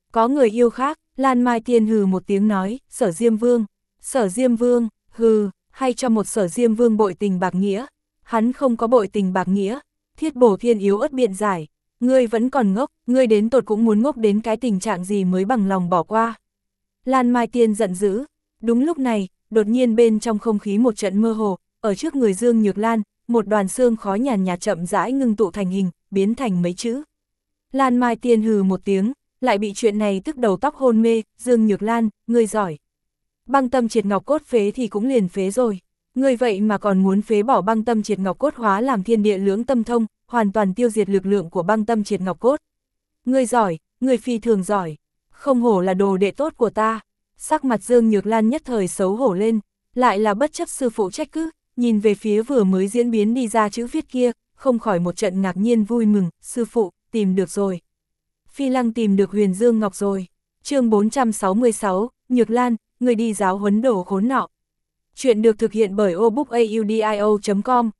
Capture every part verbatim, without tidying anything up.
Có người yêu khác, Lan Mai Tiên hừ một tiếng nói, Sở Diêm Vương, Sở Diêm Vương, hừ, hay cho một Sở Diêm Vương bội tình bạc nghĩa. Hắn không có bội tình bạc nghĩa. Thiết Bổ Thiên yếu ớt biện giải, ngươi vẫn còn ngốc, ngươi đến tột cũng muốn ngốc đến cái tình trạng gì mới bằng lòng bỏ qua. Lan Mai Tiên giận dữ, đúng lúc này, đột nhiên bên trong không khí một trận mơ hồ, ở trước người Dương Nhược Lan, một đoàn xương khói nhàn nhạt chậm rãi ngưng tụ thành hình, biến thành mấy chữ. Lan Mai Tiên hừ một tiếng, lại bị chuyện này tức đầu tóc hôn mê, Dương Nhược Lan, ngươi giỏi. Băng tâm triệt ngọc cốt phế thì cũng liền phế rồi. Ngươi vậy mà còn muốn phế bỏ băng tâm triệt ngọc cốt hóa làm thiên địa lưỡng tâm thông, hoàn toàn tiêu diệt lực lượng của băng tâm triệt ngọc cốt. Ngươi giỏi, ngươi phi thường giỏi, không hổ là đồ đệ tốt của ta. Sắc mặt Dương Nhược Lan nhất thời xấu hổ lên, lại là bất chấp sư phụ trách cứ, nhìn về phía vừa mới diễn biến đi ra chữ viết kia, không khỏi một trận ngạc nhiên vui mừng, sư phụ, tìm được rồi. Phi Lăng tìm được Huyền Dương Ngọc rồi. Chương bốn trăm sáu mươi sáu, Nhược Lan, người đi giáo huấn đồ khốn nọ. Chuyện được thực hiện bởi obookaudio chấm com.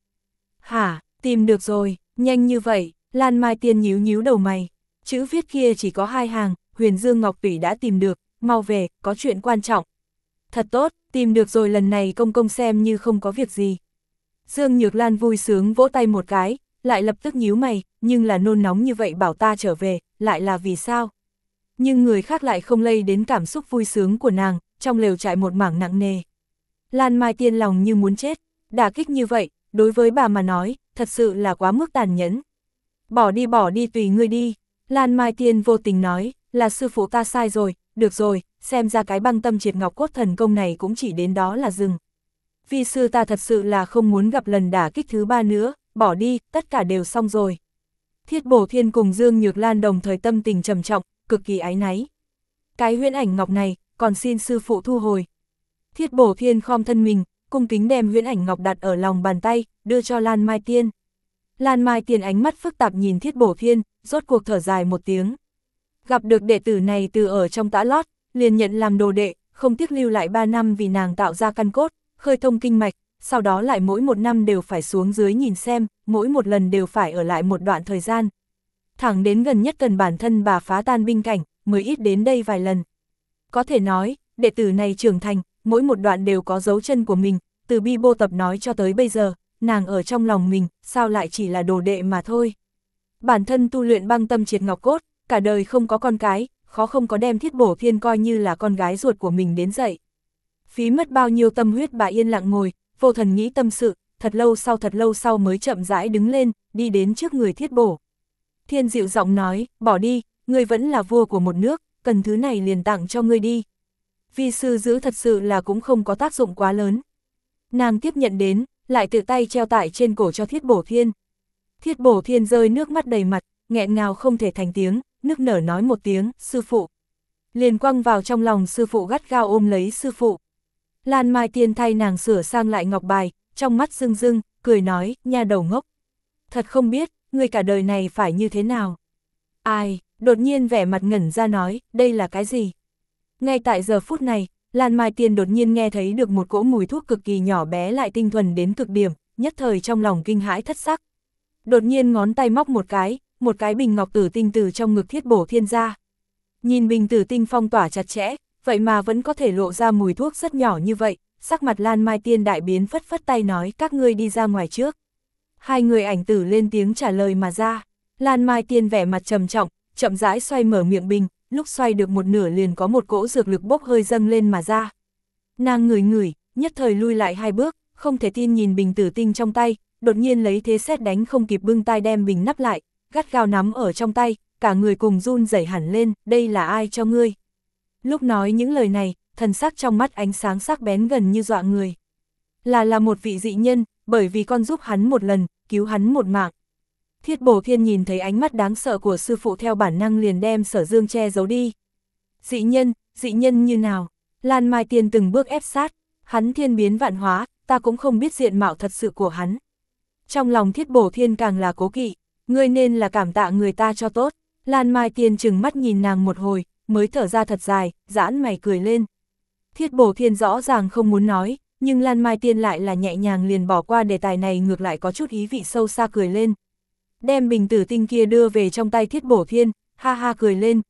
Hả, tìm được rồi, nhanh như vậy, Lan Mai Tiên nhíu nhíu đầu mày. Chữ viết kia chỉ có hai hàng, Huyền Dương Ngọc Tủy đã tìm được, mau về, có chuyện quan trọng. Thật tốt, tìm được rồi, lần này công công xem như không có việc gì. Dương Nhược Lan vui sướng vỗ tay một cái, lại lập tức nhíu mày, nhưng là nôn nóng như vậy bảo ta trở về, lại là vì sao? Nhưng người khác lại không lây đến cảm xúc vui sướng của nàng, trong lều trại một mảng nặng nề. Lan Mai Tiên lòng như muốn chết, đả kích như vậy, đối với bà mà nói, thật sự là quá mức tàn nhẫn. Bỏ đi bỏ đi tùy ngươi đi, Lan Mai Tiên vô tình nói, là sư phụ ta sai rồi, được rồi, xem ra cái băng tâm triệt ngọc cốt thần công này cũng chỉ đến đó là dừng. Vi sư ta thật sự là không muốn gặp lần đả kích thứ ba nữa, bỏ đi, tất cả đều xong rồi. Thiết Bổ Thiên cùng Dương Nhược Lan đồng thời tâm tình trầm trọng, cực kỳ áy náy. Cái huyễn ảnh ngọc này, còn xin sư phụ thu hồi. Thiết Bổ Thiên khom thân mình, cung kính đem huyễn ảnh ngọc đặt ở lòng bàn tay, đưa cho Lan Mai Tiên. Lan Mai Tiên ánh mắt phức tạp nhìn Thiết Bổ Thiên, rốt cuộc thở dài một tiếng. Gặp được đệ tử này từ ở trong tã lót, liền nhận làm đồ đệ, không tiếc lưu lại ba năm vì nàng tạo ra căn cốt, khơi thông kinh mạch, sau đó lại mỗi một năm đều phải xuống dưới nhìn xem, mỗi một lần đều phải ở lại một đoạn thời gian. Thẳng đến gần nhất cần bản thân bà phá tan binh cảnh, mới ít đến đây vài lần. Có thể nói, đệ tử này trưởng thành, mỗi một đoạn đều có dấu chân của mình, từ bi bô tập nói cho tới bây giờ, nàng ở trong lòng mình, sao lại chỉ là đồ đệ mà thôi. Bản thân tu luyện băng tâm triệt ngọc cốt, cả đời không có con cái, khó không có đem Thiết Bổ Thiên coi như là con gái ruột của mình đến dậy. Phí mất bao nhiêu tâm huyết bà yên lặng ngồi, vô thần nghĩ tâm sự, thật lâu sau thật lâu sau mới chậm rãi đứng lên, đi đến trước người Thiết Bổ. Thiên dịu giọng nói, bỏ đi, ngươi vẫn là vua của một nước, cần thứ này liền tặng cho ngươi đi. Vi sư giữ thật sự là cũng không có tác dụng quá lớn. Nàng tiếp nhận đến, lại tự tay treo tải trên cổ cho Thiết Bổ Thiên. Thiết Bổ Thiên rơi nước mắt đầy mặt, nghẹn ngào không thể thành tiếng, nức nở nói một tiếng, sư phụ. Liền quăng vào trong lòng sư phụ gắt gao ôm lấy sư phụ. Lan Mai Tiên thay nàng sửa sang lại ngọc bài, trong mắt rưng rưng, cười nói, nha đầu ngốc. Thật không biết, người cả đời này phải như thế nào. Ai, đột nhiên vẻ mặt ngẩn ra nói, đây là cái gì? Ngay tại giờ phút này, Lan Mai Tiên đột nhiên nghe thấy được một cỗ mùi thuốc cực kỳ nhỏ bé lại tinh thuần đến cực điểm, nhất thời trong lòng kinh hãi thất sắc. Đột nhiên ngón tay móc một cái, một cái bình ngọc tử tinh từ trong ngực Thiết Bổ Thiên ra. Nhìn bình tử tinh phong tỏa chặt chẽ, vậy mà vẫn có thể lộ ra mùi thuốc rất nhỏ như vậy, sắc mặt Lan Mai Tiên đại biến, phất phất tay nói các ngươi đi ra ngoài trước. Hai người ảnh tử lên tiếng trả lời mà ra. Lan Mai Tiên vẻ mặt trầm trọng, chậm rãi xoay mở miệng bình, lúc xoay được một nửa liền có một cỗ dược lực bốc hơi dâng lên mà ra. Nàng ngửi ngửi, nhất thời lui lại hai bước, không thể tin nhìn bình tử tinh trong tay, đột nhiên lấy thế sét đánh không kịp bưng tay đem bình nắp lại, gắt gao nắm ở trong tay, cả người cùng run rẩy hẳn lên, đây là ai cho ngươi? Lúc nói những lời này, thần sắc trong mắt ánh sáng sắc bén gần như dọa người. Là là một vị dị nhân, bởi vì con giúp hắn một lần, cứu hắn một mạng. Thiết Bổ Thiên nhìn thấy ánh mắt đáng sợ của sư phụ theo bản năng liền đem Sở Dương che giấu đi. Dị nhân, dị nhân như nào? Lan Mai Tiên từng bước ép sát, hắn thiên biến vạn hóa, ta cũng không biết diện mạo thật sự của hắn. Trong lòng Thiết Bổ Thiên càng là cố kỵ, ngươi nên là cảm tạ người ta cho tốt. Lan Mai Tiên chừng mắt nhìn nàng một hồi, mới thở ra thật dài, giãn mày cười lên. Thiết Bổ Thiên rõ ràng không muốn nói, nhưng Lan Mai Tiên lại là nhẹ nhàng liền bỏ qua đề tài này, ngược lại có chút ý vị sâu xa cười lên. Đem bình tử tinh kia đưa về trong tay Thiết Bổ Thiên, ha ha cười lên,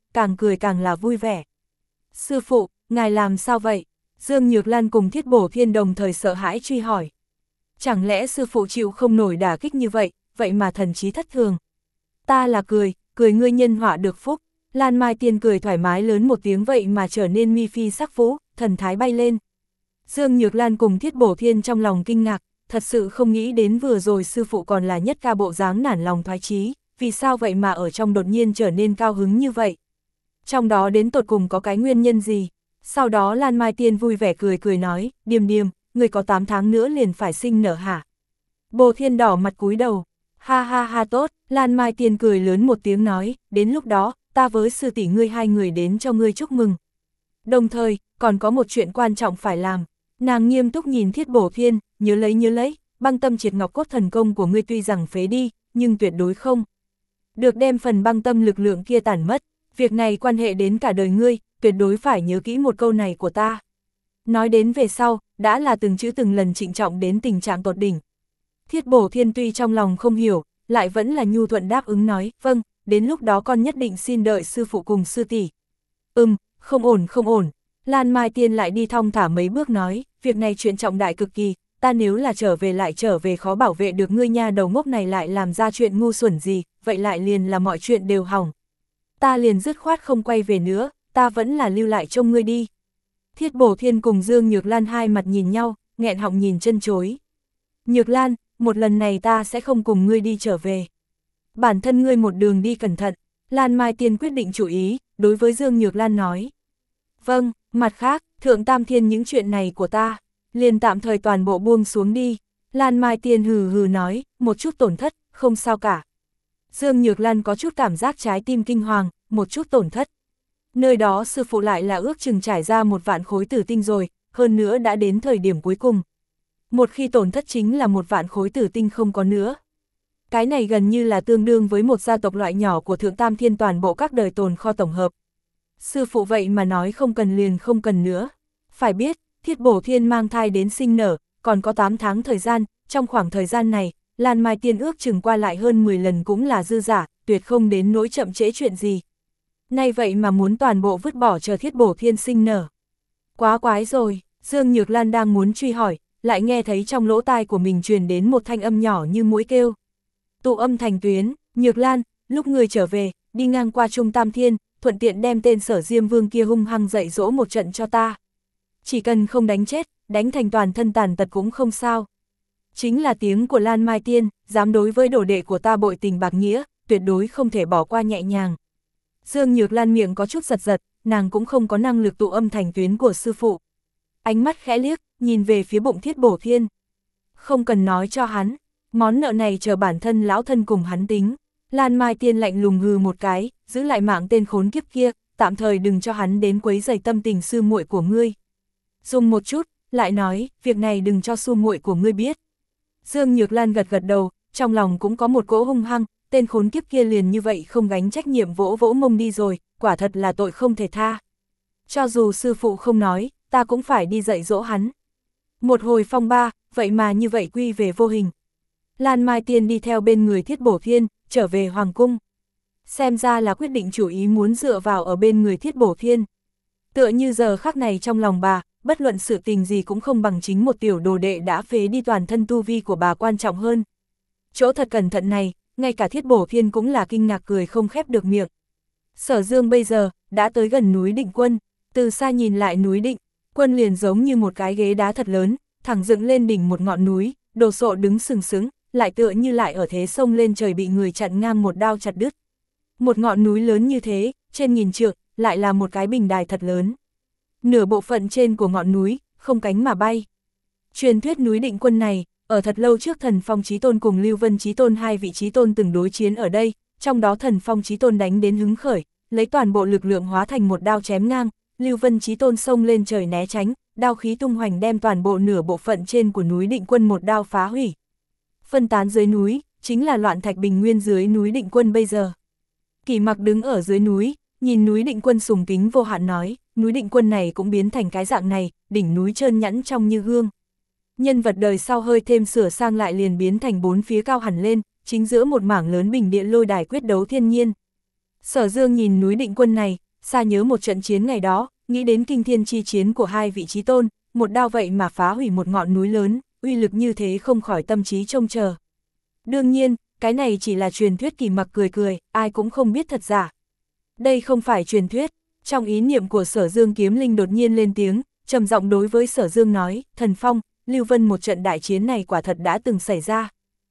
càng cười càng là vui vẻ. Sư phụ, ngài làm sao vậy? Dương Nhược Lan cùng Thiết Bổ Thiên đồng thời sợ hãi truy hỏi. Chẳng lẽ sư phụ chịu không nổi đả kích như vậy, vậy mà thần trí thất thường? Ta là cười, cười ngươi nhân họa được phúc. Lan Mai Tiên cười thoải mái lớn một tiếng vậy mà trở nên mi phi sắc vũ, thần thái bay lên. Dương Nhược Lan cùng Thiết Bổ Thiên trong lòng kinh ngạc, thật sự không nghĩ đến vừa rồi sư phụ còn là nhất ca bộ dáng nản lòng thoái chí, vì sao vậy mà ở trong đột nhiên trở nên cao hứng như vậy? Trong đó đến tột cùng có cái nguyên nhân gì? Sau đó Lan Mai Tiên vui vẻ cười cười nói, Điềm Điềm, người có tám tháng nữa liền phải sinh nở hả? Bồ Thiên đỏ mặt cúi đầu, ha ha ha tốt, Lan Mai Tiên cười lớn một tiếng nói, đến lúc đó, ta với sư tỷ ngươi hai người đến cho ngươi chúc mừng. Đồng thời, còn có một chuyện quan trọng phải làm. Nàng nghiêm túc nhìn Thiết Bổ Thiên, nhớ lấy nhớ lấy, băng tâm triệt ngọc cốt thần công của ngươi tuy rằng phế đi, nhưng tuyệt đối không được đem phần băng tâm lực lượng kia tản mất, việc này quan hệ đến cả đời ngươi, tuyệt đối phải nhớ kỹ một câu này của ta. Nói đến về sau, đã là từng chữ từng lần trịnh trọng đến tình trạng tột đỉnh. Thiết Bổ Thiên tuy trong lòng không hiểu, lại vẫn là nhu thuận đáp ứng nói, vâng, đến lúc đó con nhất định xin đợi sư phụ cùng sư tỷ. Ừm, không ổn không ổn. Lan Mai Tiên lại đi thong thả mấy bước nói, việc này chuyện trọng đại cực kỳ, ta nếu là trở về lại trở về khó bảo vệ được ngươi nha đầu ngốc này lại làm ra chuyện ngu xuẩn gì, vậy lại liền là mọi chuyện đều hỏng. Ta liền dứt khoát không quay về nữa, ta vẫn là lưu lại trông ngươi đi. Thiết Bổ Thiên cùng Dương Nhược Lan hai mặt nhìn nhau, nghẹn họng nhìn chân chối. Nhược Lan, một lần này ta sẽ không cùng ngươi đi trở về. Bản thân ngươi một đường đi cẩn thận, Lan Mai Tiên quyết định chủ ý, đối với Dương Nhược Lan nói. Vâng, mặt khác, Thượng Tam Thiên những chuyện này của ta, liền tạm thời toàn bộ buông xuống đi. Lan Mai Tiên hừ hừ nói, một chút tổn thất, không sao cả. Dương Nhược Lan có chút cảm giác trái tim kinh hoàng, một chút tổn thất. Nơi đó sư phụ lại là ước chừng trải ra một vạn khối tử tinh rồi, hơn nữa đã đến thời điểm cuối cùng. Một khi tổn thất chính là một vạn khối tử tinh không có nữa. Cái này gần như là tương đương với một gia tộc loại nhỏ của Thượng Tam Thiên toàn bộ các đời tồn kho tổng hợp. Sư phụ vậy mà nói không cần liền không cần nữa. Phải biết, Thiết Bổ Thiên mang thai đến sinh nở, còn có tám tháng thời gian, trong khoảng thời gian này, Lan Mai Tiên ước chừng qua lại hơn mười lần cũng là dư giả, tuyệt không đến nỗi chậm trễ chuyện gì. Nay vậy mà muốn toàn bộ vứt bỏ chờ Thiết Bổ Thiên sinh nở. Quá quái rồi, Dương Nhược Lan đang muốn truy hỏi, lại nghe thấy trong lỗ tai của mình truyền đến một thanh âm nhỏ như mũi kêu. Tụ âm thành tuyến, Nhược Lan, lúc người trở về, đi ngang qua Trung Tam Thiên, thuận tiện đem tên Sở Diêm Vương kia hung hăng dạy dỗ một trận cho ta. Chỉ cần không đánh chết, đánh thành toàn thân tàn tật cũng không sao. Chính là tiếng của Lan Mai Tiên, dám đối với đồ đệ của ta bội tình bạc nghĩa, tuyệt đối không thể bỏ qua nhẹ nhàng. Dương Nhược Lan miệng có chút giật giật, nàng cũng không có năng lực tụ âm thành tuyến của sư phụ. Ánh mắt khẽ liếc, nhìn về phía bụng Thiết Bổ Thiên. Không cần nói cho hắn, món nợ này chờ bản thân lão thân cùng hắn tính. Lan Mai Tiên lạnh lùng hừ một cái, giữ lại mạng tên khốn kiếp kia, tạm thời đừng cho hắn đến quấy rầy tâm tình sư muội của ngươi. Dùng một chút, lại nói, việc này đừng cho sư muội của ngươi biết. Dương Nhược Lan gật gật đầu, trong lòng cũng có một cỗ hung hăng, tên khốn kiếp kia liền như vậy không gánh trách nhiệm vỗ vỗ mông đi rồi, quả thật là tội không thể tha. Cho dù sư phụ không nói, ta cũng phải đi dạy dỗ hắn. Một hồi phong ba, vậy mà như vậy quy về vô hình. Lan Mai Tiên đi theo bên người Thiết Bổ Thiên, trở về Hoàng Cung. Xem ra là quyết định chủ ý muốn dựa vào ở bên người Thiết Bổ Thiên. Tựa như giờ khắc này trong lòng bà, bất luận sự tình gì cũng không bằng chính một tiểu đồ đệ đã phế đi toàn thân tu vi của bà quan trọng hơn. Chỗ thật cẩn thận này, ngay cả Thiết Bổ Thiên cũng là kinh ngạc cười không khép được miệng. Sở Dương bây giờ, đã tới gần núi Định Quân, từ xa nhìn lại núi Định, Quân liền giống như một cái ghế đá thật lớn, thẳng dựng lên đỉnh một ngọn núi, đồ sộ đứng sừng sững, lại tựa như lại ở thế sông lên trời bị người chặn ngang một đao chặt đứt. Một ngọn núi lớn như thế, trên nghìn trượng, lại là một cái bình đài thật lớn. Nửa bộ phận trên của ngọn núi, không cánh mà bay. Truyền thuyết núi Định Quân này, ở thật lâu trước Thần Phong Chí Tôn cùng Lưu Vân Chí Tôn hai vị Chí Tôn từng đối chiến ở đây, trong đó Thần Phong Chí Tôn đánh đến hứng khởi, lấy toàn bộ lực lượng hóa thành một đao chém ngang, Lưu Vân Chí Tôn xông lên trời né tránh, đao khí tung hoành đem toàn bộ nửa bộ phận trên của núi Định Quân một đao phá hủy. Phân tán dưới núi, chính là loạn thạch bình nguyên dưới núi Định Quân bây giờ. Kỳ Mặc đứng ở dưới núi, nhìn núi Định Quân sùng kính vô hạn nói, núi Định Quân này cũng biến thành cái dạng này, đỉnh núi trơn nhẵn trong như gương. Nhân vật đời sau hơi thêm sửa sang lại liền biến thành bốn phía cao hẳn lên, chính giữa một mảng lớn bình địa lôi đài quyết đấu thiên nhiên. Sở Dương nhìn núi Định Quân này, xa nhớ một trận chiến ngày đó, nghĩ đến kinh thiên chi chiến của hai vị chí tôn, một đao vậy mà phá hủy một ngọn núi lớn, uy lực như thế không khỏi tâm trí trông chờ. Đương nhiên, cái này chỉ là truyền thuyết. Kỳ Mặc cười cười, ai cũng không biết thật giả. Đây không phải truyền thuyết. Trong ý niệm của Sở Dương, kiếm linh đột nhiên lên tiếng, trầm giọng đối với Sở Dương nói, Thần Phong, Lưu Vân, một trận đại chiến này quả thật đã từng xảy ra.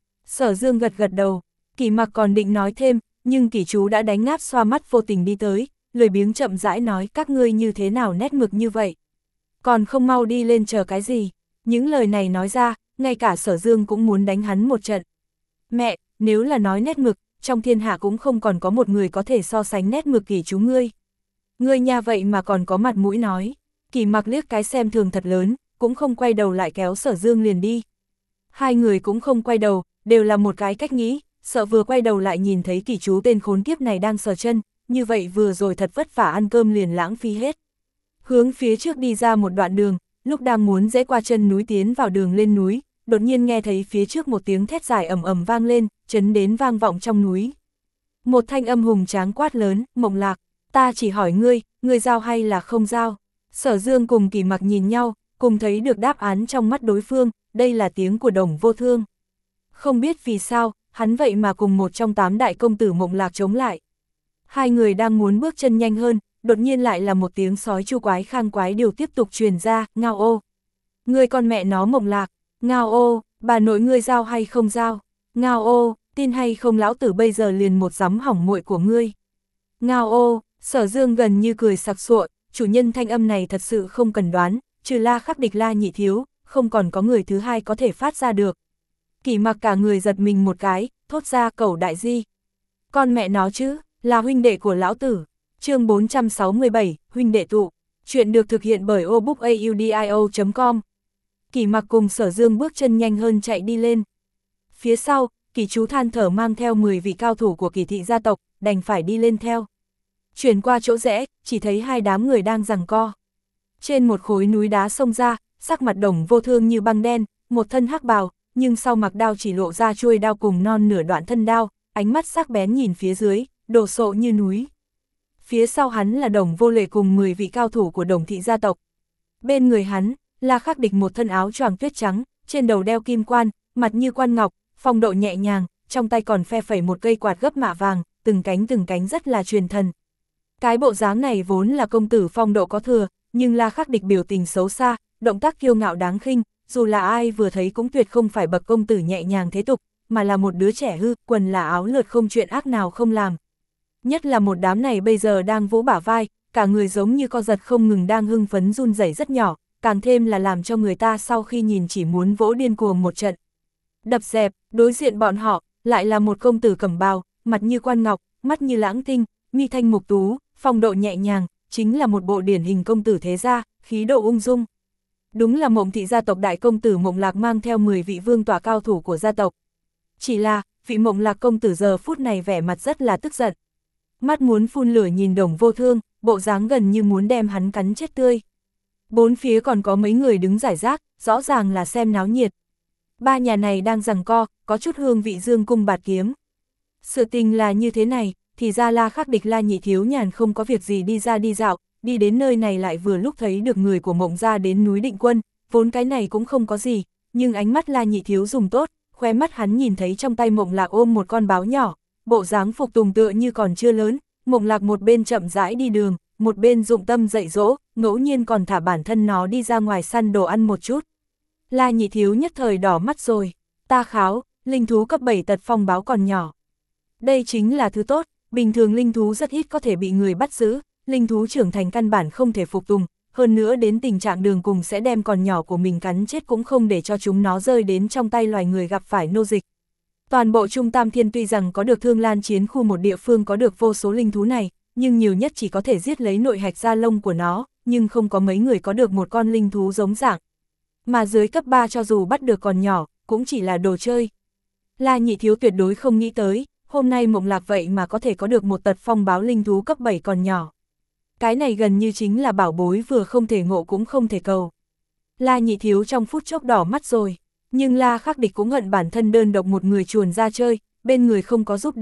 Sở Dương gật gật đầu. Kỳ Mặc còn định nói thêm, nhưng Kỷ Chú đã đánh ngáp xoa mắt vô tình đi tới, lười biếng chậm rãi nói, các ngươi như thế nào nét mực như vậy? Còn không mau đi lên chờ cái gì? Những lời này nói ra, ngay cả Sở Dương cũng muốn đánh hắn một trận. Mẹ, nếu là nói nét mực, trong thiên hạ cũng không còn có một người có thể so sánh nét mực Kỷ Chú ngươi. Ngươi nha vậy mà còn có mặt mũi nói. Kỳ Mặc liếc cái xem thường thật lớn, cũng không quay đầu lại kéo Sở Dương liền đi. Hai người cũng không quay đầu, đều là một cái cách nghĩ, sợ vừa quay đầu lại nhìn thấy Kỷ Chú tên khốn kiếp này đang sờ chân, như vậy vừa rồi thật vất vả ăn cơm liền lãng phí hết. Hướng phía trước đi ra một đoạn đường, lúc đang muốn rẽ qua chân núi tiến vào đường lên núi, đột nhiên nghe thấy phía trước một tiếng thét dài ầm ầm vang lên, chấn đến vang vọng trong núi. Một thanh âm hùng tráng quát lớn, Mộng Lạc, ta chỉ hỏi ngươi, ngươi giao hay là không giao? Sở Dương cùng Kỳ Mặc nhìn nhau, cùng thấy được đáp án trong mắt đối phương, đây là tiếng của Đồng Vô Thương. Không biết vì sao, hắn vậy mà cùng một trong tám đại công tử Mộng Lạc chống lại. Hai người đang muốn bước chân nhanh hơn, đột nhiên lại là một tiếng sói chu quái khang quái điều tiếp tục truyền ra, ngao ô. Ngươi con mẹ nó Mộng Lạc, ngao ô, bà nội ngươi giao hay không giao, ngao ô, tin hay không lão tử bây giờ liền một giấm hỏng muội của ngươi. Ngao ô, Sở Dương gần như cười sặc sụa, chủ nhân thanh âm này thật sự không cần đoán, trừ La Khắc Địch La Nhị Thiếu, không còn có người thứ hai có thể phát ra được. Kỳ Mặc cả người giật mình một cái, thốt ra Cẩu đại di. Con mẹ nó chứ, là huynh đệ của lão tử. Chương bốn trăm sáu mươi bảy, huynh đệ tụ. Chuyện được thực hiện bởi obookaudio chấm com. Kỳ Mặc cùng Sở Dương bước chân nhanh hơn chạy đi lên. Phía sau, Kỷ Chú than thở mang theo mười vị cao thủ của Kỷ thị gia tộc, đành phải đi lên theo. Chuyển qua chỗ rẽ, chỉ thấy hai đám người đang giằng co. Trên một khối núi đá xông ra, sắc mặt Đồng Vô Thương như băng đen, một thân hắc bào, nhưng sau mặc đao chỉ lộ ra chuôi đao cùng non nửa đoạn thân đao, ánh mắt sắc bén nhìn phía dưới, đồ sộ như núi. Phía sau hắn là Đồng Vô Lệ cùng mười vị cao thủ của Đồng thị gia tộc. Bên người hắn, La Khắc Địch một thân áo choàng tuyết trắng, trên đầu đeo kim quan, mặt như quan ngọc, phong độ nhẹ nhàng, trong tay còn phe phẩy một cây quạt gấp mạ vàng, từng cánh từng cánh rất là truyền thần. Cái bộ dáng này vốn là công tử phong độ có thừa, nhưng La Khắc Địch biểu tình xấu xa, động tác kiêu ngạo đáng khinh, dù là ai vừa thấy cũng tuyệt không phải bậc công tử nhẹ nhàng thế tục, mà là một đứa trẻ hư, quần là áo lượt không chuyện ác nào không làm. Nhất là một đám này bây giờ đang vỗ bả vai, cả người giống như co giật không ngừng đang hưng phấn run rẩy rất nhỏ, càng thêm là làm cho người ta sau khi nhìn chỉ muốn vỗ điên cuồng một trận. Đập dẹp, đối diện bọn họ, lại là một công tử cẩm bào, mặt như quan ngọc, mắt như lãng tinh, mi thanh mục tú, phong độ nhẹ nhàng, chính là một bộ điển hình công tử thế gia, khí độ ung dung. Đúng là Mộng thị gia tộc đại công tử Mộng Lạc mang theo mười vị vương tọa cao thủ của gia tộc. Chỉ là, vị Mộng Lạc công tử giờ phút này vẻ mặt rất là tức giận. Mắt muốn phun lửa nhìn Đồng Vô Thương, bộ dáng gần như muốn đem hắn cắn chết tươi. Bốn phía còn có mấy người đứng rải rác, rõ ràng là xem náo nhiệt. Ba nhà này đang giằng co, có chút hương vị dương cung bạt kiếm. Sự tình là như thế này, thì ra La Khắc Địch La Nhị Thiếu nhàn không có việc gì đi ra đi dạo, đi đến nơi này lại vừa lúc thấy được người của Mộng gia đến núi Định Quân, vốn cái này cũng không có gì, nhưng ánh mắt La Nhị Thiếu dùng tốt, khóe mắt hắn nhìn thấy trong tay Mộng Lạc ôm một con báo nhỏ, bộ dáng phục tùng tựa như còn chưa lớn, Mộng Lạc một bên chậm rãi đi đường, một bên dụng tâm dạy dỗ, ngẫu nhiên còn thả bản thân nó đi ra ngoài săn đồ ăn một chút. La Nhị Thiếu nhất thời đỏ mắt rồi, ta kháo, linh thú cấp bảy tật phong báo còn nhỏ. Đây chính là thứ tốt, bình thường linh thú rất ít có thể bị người bắt giữ, linh thú trưởng thành căn bản không thể phục tùng, hơn nữa đến tình trạng đường cùng sẽ đem con nhỏ của mình cắn chết cũng không để cho chúng nó rơi đến trong tay loài người gặp phải nô dịch. Toàn bộ Trung Tam Thiên tuy rằng có được Thương Lan chiến khu một địa phương có được vô số linh thú này, nhưng nhiều nhất chỉ có thể giết lấy nội hạch da lông của nó, nhưng không có mấy người có được một con linh thú giống dạng. Mà dưới cấp ba cho dù bắt được con nhỏ, cũng chỉ là đồ chơi. La Nhị Thiếu tuyệt đối không nghĩ tới, hôm nay Mộng Lạc vậy mà có thể có được một tật phong báo linh thú cấp bảy còn nhỏ. Cái này gần như chính là bảo bối vừa không thể ngộ cũng không thể cầu. La Nhị Thiếu trong phút chốc đỏ mắt rồi, nhưng La Khắc Địch cũng hận bản thân đơn độc một người chuồn ra chơi, bên người không có giúp đỡ,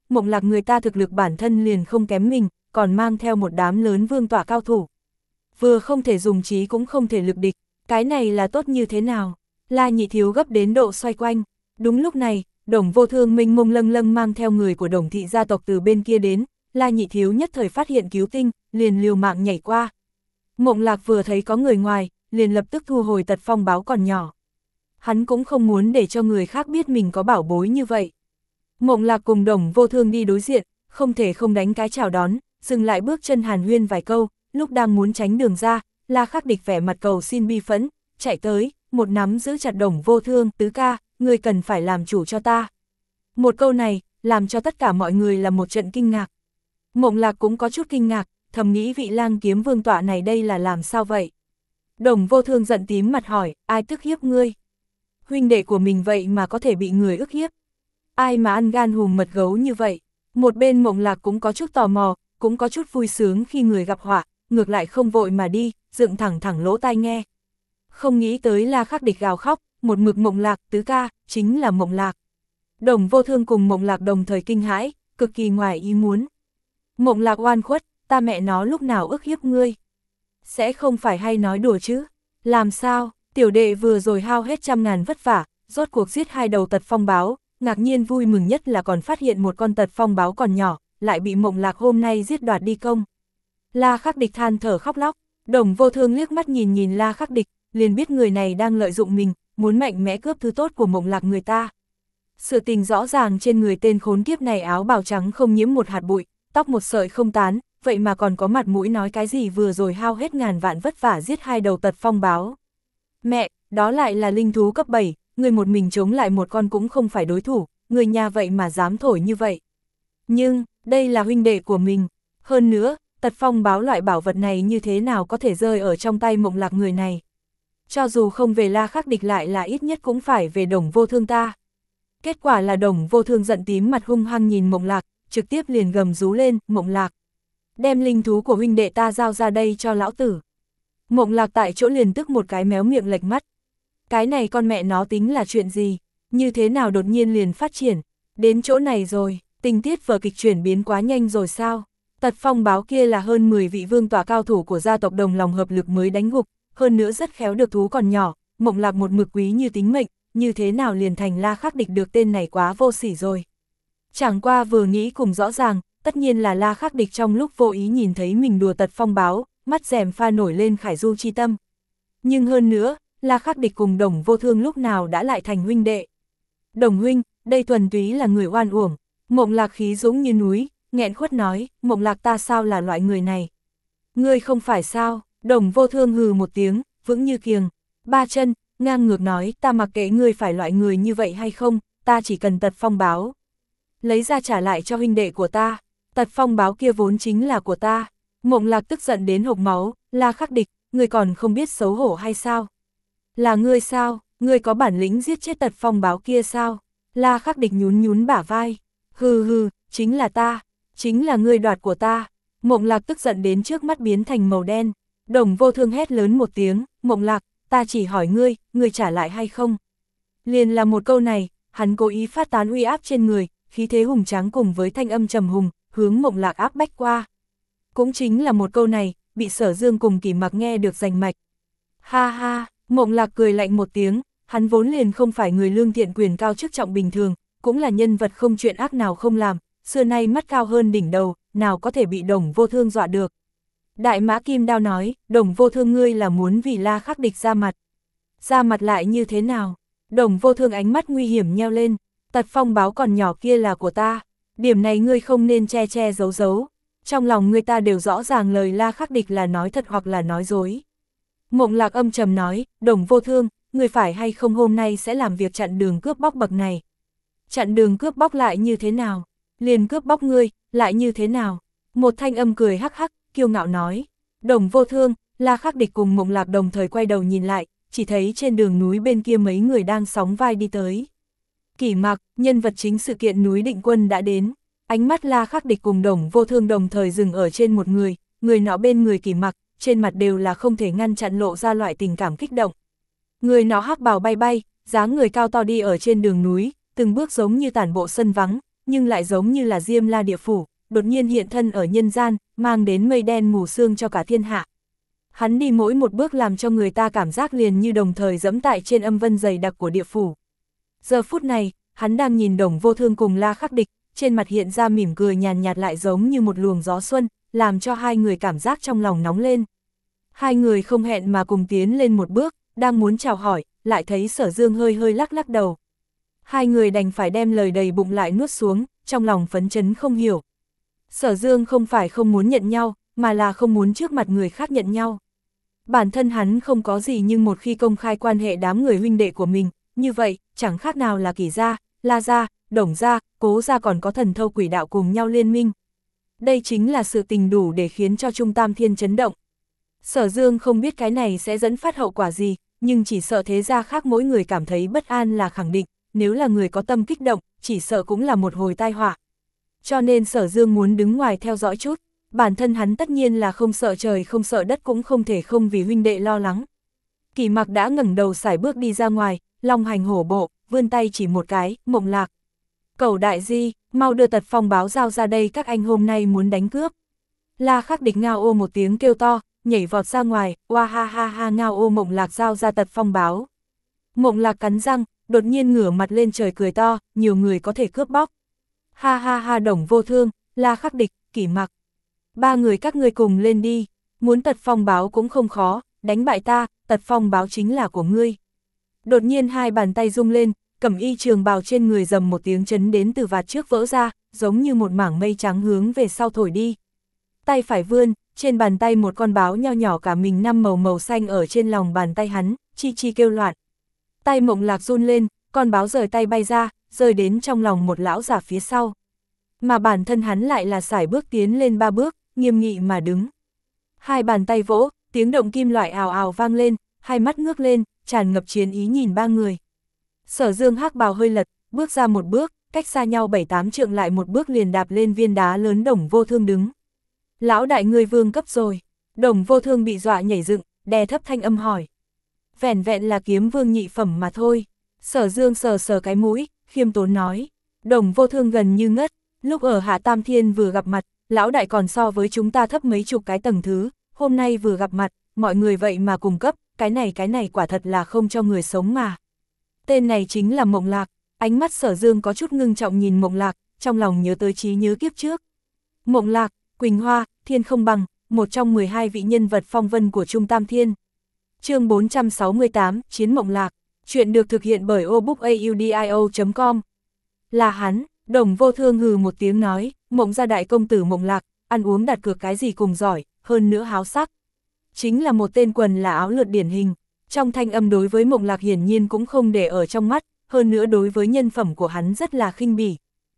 Mộng Lạc người ta thực lực bản thân liền không kém mình, còn mang theo một đám lớn vương tọa cao thủ. Vừa không thể dùng trí cũng không thể lực địch, cái này là tốt như thế nào? La Nhị Thiếu gấp đến độ xoay quanh. Đúng lúc này, Đồng Vô Thương mênh mông lâng lâng mang theo người của Đồng thị gia tộc từ bên kia đến, La Nhị Thiếu nhất thời phát hiện cứu tinh, liền liều mạng nhảy qua. Mộng Lạc vừa thấy có người ngoài, liền lập tức thu hồi tật phong báo còn nhỏ. Hắn cũng không muốn để cho người khác biết mình có bảo bối như vậy. Mộng Lạc cùng Đồng Vô Thương đi đối diện, không thể không đánh cái chào đón, dừng lại bước chân hàn huyên vài câu, lúc đang muốn tránh đường ra, La Khắc Địch vẻ mặt cầu xin bi phẫn, chạy tới, một nắm giữ chặt Đồng Vô Thương, tứ ca, người cần phải làm chủ cho ta. Một câu này, làm cho tất cả mọi người là một trận kinh ngạc. Mộng Lạc cũng có chút kinh ngạc, thầm nghĩ vị Lang Kiếm Vương tọa này đây là làm sao vậy? Đồng Vô Thương giận tím mặt hỏi, ai tức hiếp ngươi? Huynh đệ của mình vậy mà có thể bị người ức hiếp? Ai mà ăn gan hùm mật gấu như vậy? Một bên Mộng Lạc cũng có chút tò mò, cũng có chút vui sướng khi người gặp họa, ngược lại không vội mà đi, dựng thẳng thẳng lỗ tai nghe. Không nghĩ tới La Khắc Địch gào khóc, một mực Mộng Lạc, tứ ca, chính là Mộng Lạc. Đồng Vô Thương cùng Mộng Lạc đồng thời kinh hãi, cực kỳ ngoài ý muốn. Mộng Lạc oan khuất, ta mẹ nó lúc nào ức hiếp ngươi? Sẽ không phải hay nói đùa chứ? Làm sao, tiểu đệ vừa rồi hao hết trăm ngàn vất vả, rốt cuộc giết hai đầu tật phong báo, ngạc nhiên vui mừng nhất là còn phát hiện một con tật phong báo còn nhỏ, lại bị Mộng Lạc hôm nay giết đoạt đi công. La Khắc Địch than thở khóc lóc, Đồng Vô Thương liếc mắt nhìn nhìn La Khắc Địch, liền biết người này đang lợi dụng mình, muốn mạnh mẽ cướp thứ tốt của Mộng Lạc người ta. Sự tình rõ ràng trên người tên khốn kiếp này áo bào trắng không nhiễm một hạt bụi, tóc một sợi không tán, vậy mà còn có mặt mũi nói cái gì vừa rồi hao hết ngàn vạn vất vả giết hai đầu tật phong báo. Mẹ, đó lại là linh thú cấp bảy, người một mình chống lại một con cũng không phải đối thủ, người nhà vậy mà dám thổi như vậy. Nhưng, đây là huynh đệ của mình, hơn nữa, tật phong báo loại bảo vật này như thế nào có thể rơi ở trong tay Mộng Lạc người này. Cho dù không về La Khắc Địch lại là ít nhất cũng phải về Đồng Vô Thương ta. Kết quả là Đồng Vô Thương giận tím mặt hung hăng nhìn Mộng Lạc, trực tiếp liền gầm rú lên, Mộng Lạc. Đem linh thú của huynh đệ ta giao ra đây cho lão tử. Mộng Lạc tại chỗ liền tức một cái méo miệng lệch mắt. Cái này con mẹ nó tính là chuyện gì, như thế nào đột nhiên liền phát triển, đến chỗ này rồi, tình tiết vở kịch chuyển biến quá nhanh rồi sao? Tật phong báo kia là hơn mười vị vương tọa cao thủ của gia tộc đồng lòng hợp lực mới đánh gục, hơn nữa rất khéo được thú còn nhỏ, Mộng Lạc một mực quý như tính mệnh, như thế nào liền thành La Khắc Địch được tên này quá vô sỉ rồi. Chẳng qua vừa nghĩ cùng rõ ràng, tất nhiên là La Khắc Địch trong lúc vô ý nhìn thấy mình đùa tật phong báo, mắt rèm pha nổi lên khải du chi tâm. Nhưng hơn nữa, La Khắc Địch cùng Đồng Vô Thương lúc nào đã lại thành huynh đệ. Đồng huynh, đây thuần túy là người oan uổng. Mộng Lạc khí dũng như núi, nghẹn khuất nói, Mộng Lạc ta sao là loại người này? Ngươi không phải sao? Đồng Vô Thương hừ một tiếng, vững như kiềng, ba chân, ngang ngược nói, ta mặc kệ ngươi phải loại người như vậy hay không, ta chỉ cần tật phong báo. Lấy ra trả lại cho huynh đệ của ta, tật phong báo kia vốn chính là của ta. Mộng Lạc tức giận đến hộc máu, La Khắc Địch, ngươi còn không biết xấu hổ hay sao? Là ngươi sao, ngươi có bản lĩnh giết chết tật phong báo kia sao? La Khắc Địch nhún nhún bả vai, hừ hừ, chính là ta, chính là ngươi đoạt của ta. Mộng Lạc tức giận đến trước mắt biến thành màu đen. Đồng Vô Thương hét lớn một tiếng, Mộng Lạc, ta chỉ hỏi ngươi, ngươi trả lại hay không? Liền là một câu này, hắn cố ý phát tán uy áp trên người, khí thế hùng tráng cùng với thanh âm trầm hùng, hướng Mộng Lạc áp bách qua. Cũng chính là một câu này, bị Sở Dương cùng Kỷ Mặc nghe được rành mạch. Ha ha, Mộng Lạc cười lạnh một tiếng, hắn vốn liền không phải người lương thiện quyền cao chức trọng bình thường, cũng là nhân vật không chuyện ác nào không làm, xưa nay mắt cao hơn đỉnh đầu, nào có thể bị Đồng Vô Thương dọa được. Đại Mã Kim Đao nói, Đồng Vô Thương ngươi là muốn vì La Khắc Địch ra mặt. Ra mặt lại như thế nào? Đồng Vô Thương ánh mắt nguy hiểm nheo lên, tật phong báo còn nhỏ kia là của ta, điểm này ngươi không nên che che giấu giấu. Trong lòng người ta đều rõ ràng lời La Khắc Địch là nói thật hoặc là nói dối. Mộng Lạc âm trầm nói, Đồng Vô Thương, ngươi phải hay không hôm nay sẽ làm việc chặn đường cướp bóc bậc này. Chặn đường cướp bóc lại như thế nào? Liền cướp bóc ngươi, lại như thế nào? Một thanh âm cười hắc hắc, kiêu ngạo nói. Đồng Vô Thương, La Khắc Địch cùng Mộng Lạc đồng thời quay đầu nhìn lại, chỉ thấy trên đường núi bên kia mấy người đang sóng vai đi tới. Kỷ Mặc, nhân vật chính sự kiện núi Định Quân đã đến. Ánh mắt La Khắc Địch cùng Đồng Vô Thương đồng thời dừng ở trên một người, người nọ bên người Kỷ Mặc, trên mặt đều là không thể ngăn chặn lộ ra loại tình cảm kích động. Người nọ hắc bào bay bay, dáng người cao to đi ở trên đường núi, từng bước giống như tản bộ sân vắng, nhưng lại giống như là Diêm La địa phủ, đột nhiên hiện thân ở nhân gian, mang đến mây đen mù sương cho cả thiên hạ. Hắn đi mỗi một bước làm cho người ta cảm giác liền như đồng thời dẫm tại trên âm vân dày đặc của địa phủ. Giờ phút này, hắn đang nhìn Đồng Vô Thương cùng La Khắc Địch, trên mặt hiện ra mỉm cười nhàn nhạt lại giống như một luồng gió xuân, làm cho hai người cảm giác trong lòng nóng lên. Hai người không hẹn mà cùng tiến lên một bước, đang muốn chào hỏi, lại thấy Sở Dương hơi hơi lắc lắc đầu. Hai người đành phải đem lời đầy bụng lại nuốt xuống, trong lòng phấn chấn không hiểu. Sở Dương không phải không muốn nhận nhau, mà là không muốn trước mặt người khác nhận nhau. Bản thân hắn không có gì nhưng một khi công khai quan hệ đám người huynh đệ của mình, như vậy, chẳng khác nào là Kỷ gia, La gia, Đồng gia, Cố gia còn có Thần Thâu Quỷ Đạo cùng nhau liên minh. Đây chính là sự tình đủ để khiến cho Trung Tam Thiên chấn động. Sở Dương không biết cái này sẽ dẫn phát hậu quả gì, nhưng chỉ sợ thế gia khác mỗi người cảm thấy bất an là khẳng định, nếu là người có tâm kích động, chỉ sợ cũng là một hồi tai họa. Cho nên Sở Dương muốn đứng ngoài theo dõi chút, bản thân hắn tất nhiên là không sợ trời không sợ đất cũng không thể không vì huynh đệ lo lắng. Kỳ Mặc đã ngẩng đầu sải bước đi ra ngoài, long hành hổ bộ, vươn tay chỉ một cái, Mộng Lạc. Cẩu đại di, mau đưa Tật Phong báo giao ra đây, các anh hôm nay muốn đánh cướp. La Khắc Địch ngao ô một tiếng kêu to, nhảy vọt ra ngoài, oa ha ha ha ngao ô Mộng Lạc giao ra Tật Phong báo. Mộng Lạc cắn răng, đột nhiên ngửa mặt lên trời cười to, nhiều người có thể cướp bóc. Ha ha ha Đồng Vô Thương, La Khắc Địch, Kỷ Mặc. Ba người các ngươi cùng lên đi, muốn Tật Phong báo cũng không khó, đánh bại ta, Tật Phong báo chính là của ngươi. Đột nhiên hai bàn tay rung lên, cẩm y trường bào trên người rầm một tiếng chấn đến từ vạt trước vỡ ra, giống như một mảng mây trắng hướng về sau thổi đi. Tay phải vươn, trên bàn tay một con báo nho nhỏ cả mình năm màu màu xanh ở trên lòng bàn tay hắn, chi chi kêu loạn. Tay Mộng Lạc run lên, con báo rời tay bay ra, rơi đến trong lòng một lão giả phía sau. Mà bản thân hắn lại là sải bước tiến lên ba bước, nghiêm nghị mà đứng. Hai bàn tay vỗ, tiếng động kim loại ào ào vang lên, hai mắt ngước lên, tràn ngập chiến ý nhìn ba người. Sở Dương hắc bào hơi lật, bước ra một bước, cách xa nhau bảy tám trượng lại một bước liền đạp lên viên đá lớn. Đồng Vô Thương đứng. Lão đại ngươi vương cấp rồi. Đồng Vô Thương bị dọa nhảy dựng, đè thấp thanh âm hỏi. Vẻn vẹn là kiếm vương nhị phẩm mà thôi. Sở Dương sờ sờ cái mũi, khiêm tốn nói. Đồng Vô Thương gần như ngất, lúc ở Hạ Tam Thiên vừa gặp mặt, lão đại còn so với chúng ta thấp mấy chục cái tầng thứ, hôm nay vừa gặp mặt, mọi người vậy mà cùng cấp, cái này cái này quả thật là không cho người sống mà. Tên này chính là Mộng Lạc, ánh mắt Sở Dương có chút ngưng trọng nhìn Mộng Lạc, trong lòng nhớ tới trí nhớ kiếp trước. Mộng Lạc, Quỳnh Hoa, Thiên Không Bằng, một trong mười hai vị nhân vật phong vân của Trung Tam Thiên. Chương bốn trăm sáu mươi tám, Chiến Mộng Lạc, chuyện được thực hiện bởi obookaudio chấm com. Là hắn, Đồng Vô Thương hừ một tiếng nói, Mộng gia đại công tử Mộng Lạc, ăn uống đặt cược cái gì cùng giỏi, hơn nữa háo sắc. Chính là một tên quần là áo lượt điển hình, trong thanh âm đối với Mộng Lạc hiển nhiên cũng không để ở trong mắt, hơn nữa đối với nhân phẩm của hắn rất là khinh bỉ.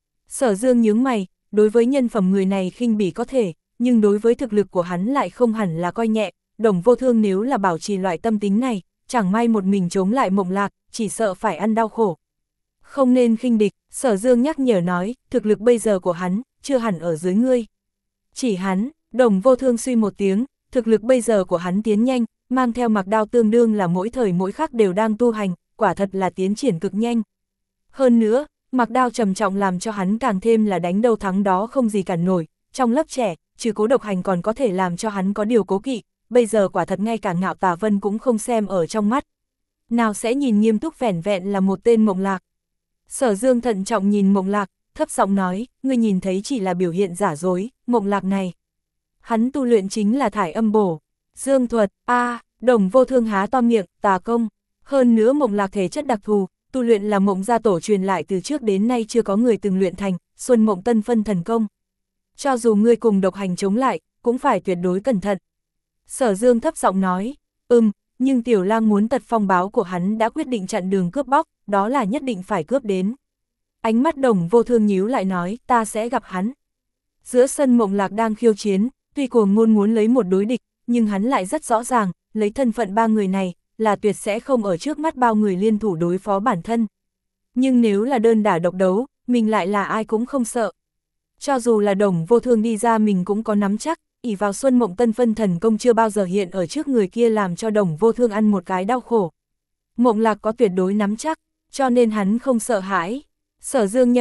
Sở Dương nhướng mày, đối với nhân phẩm người này khinh bỉ có thể, nhưng đối với thực lực của hắn lại không hẳn là coi nhẹ. Đồng Vô Thương nếu là bảo trì loại tâm tính này, chẳng may một mình chống lại Mộng Lạc, chỉ sợ phải ăn đau khổ. Không nên khinh địch, Sở Dương nhắc nhở nói, thực lực bây giờ của hắn, chưa hẳn ở dưới ngươi. Chỉ hắn, Đồng Vô Thương suy một tiếng, thực lực bây giờ của hắn tiến nhanh, mang theo mặc đao tương đương là mỗi thời mỗi khắc đều đang tu hành, quả thật là tiến triển cực nhanh. Hơn nữa, mặc đao trầm trọng làm cho hắn càng thêm là đánh đâu thắng đó không gì cản nổi, trong lớp trẻ, trừ Cố Độc Hành còn có thể làm cho hắn có điều cố kỵ, bây giờ quả thật ngay cả Ngạo Tà Vân cũng không xem ở trong mắt. Nào sẽ nhìn nghiêm túc vẻn vẹn là một tên Mộng Lạc. Sở Dương thận trọng nhìn Mộng Lạc, thấp giọng nói, ngươi nhìn thấy chỉ là biểu hiện giả dối, Mộng Lạc này. Hắn tu luyện chính là thải âm bổ, dương thuật, a à, Đồng Vô Thương há to miệng, tà công. Hơn nữa Mộng Lạc thể chất đặc thù, tu luyện là Mộng gia tổ truyền lại từ trước đến nay chưa có người từng luyện thành, Xuân Mộng Tân Phân thần công. Cho dù ngươi cùng Độc Hành chống lại, cũng phải tuyệt đối cẩn thận. Sở Dương thấp giọng nói, ừm, nhưng Tiểu Lang muốn Tật Phong báo của hắn đã quyết định chặn đường cướp bóc, đó là nhất định phải cướp đến. Ánh mắt Đồng Vô Thương nhíu lại nói, ta sẽ gặp hắn. Giữa sân Mộng Lạc đang khiêu chiến, tuy cuồng ngôn muốn lấy một đối địch, nhưng hắn lại rất rõ ràng, lấy thân phận ba người này, là tuyệt sẽ không ở trước mắt bao người liên thủ đối phó bản thân. Nhưng nếu là đơn đả độc đấu, mình lại là ai cũng không sợ. Cho dù là Đồng Vô Thương đi ra mình cũng có nắm chắc, ỷ vào Xuân Mộng Tân Phân thần công chưa bao giờ hiện ở trước người kia làm cho Đồng Vô Thương ăn một cái đau khổ. Mộng Lạc có tuyệt đối nắm chắc, cho nên hắn không sợ hãi. Sở Dương nheo mắt,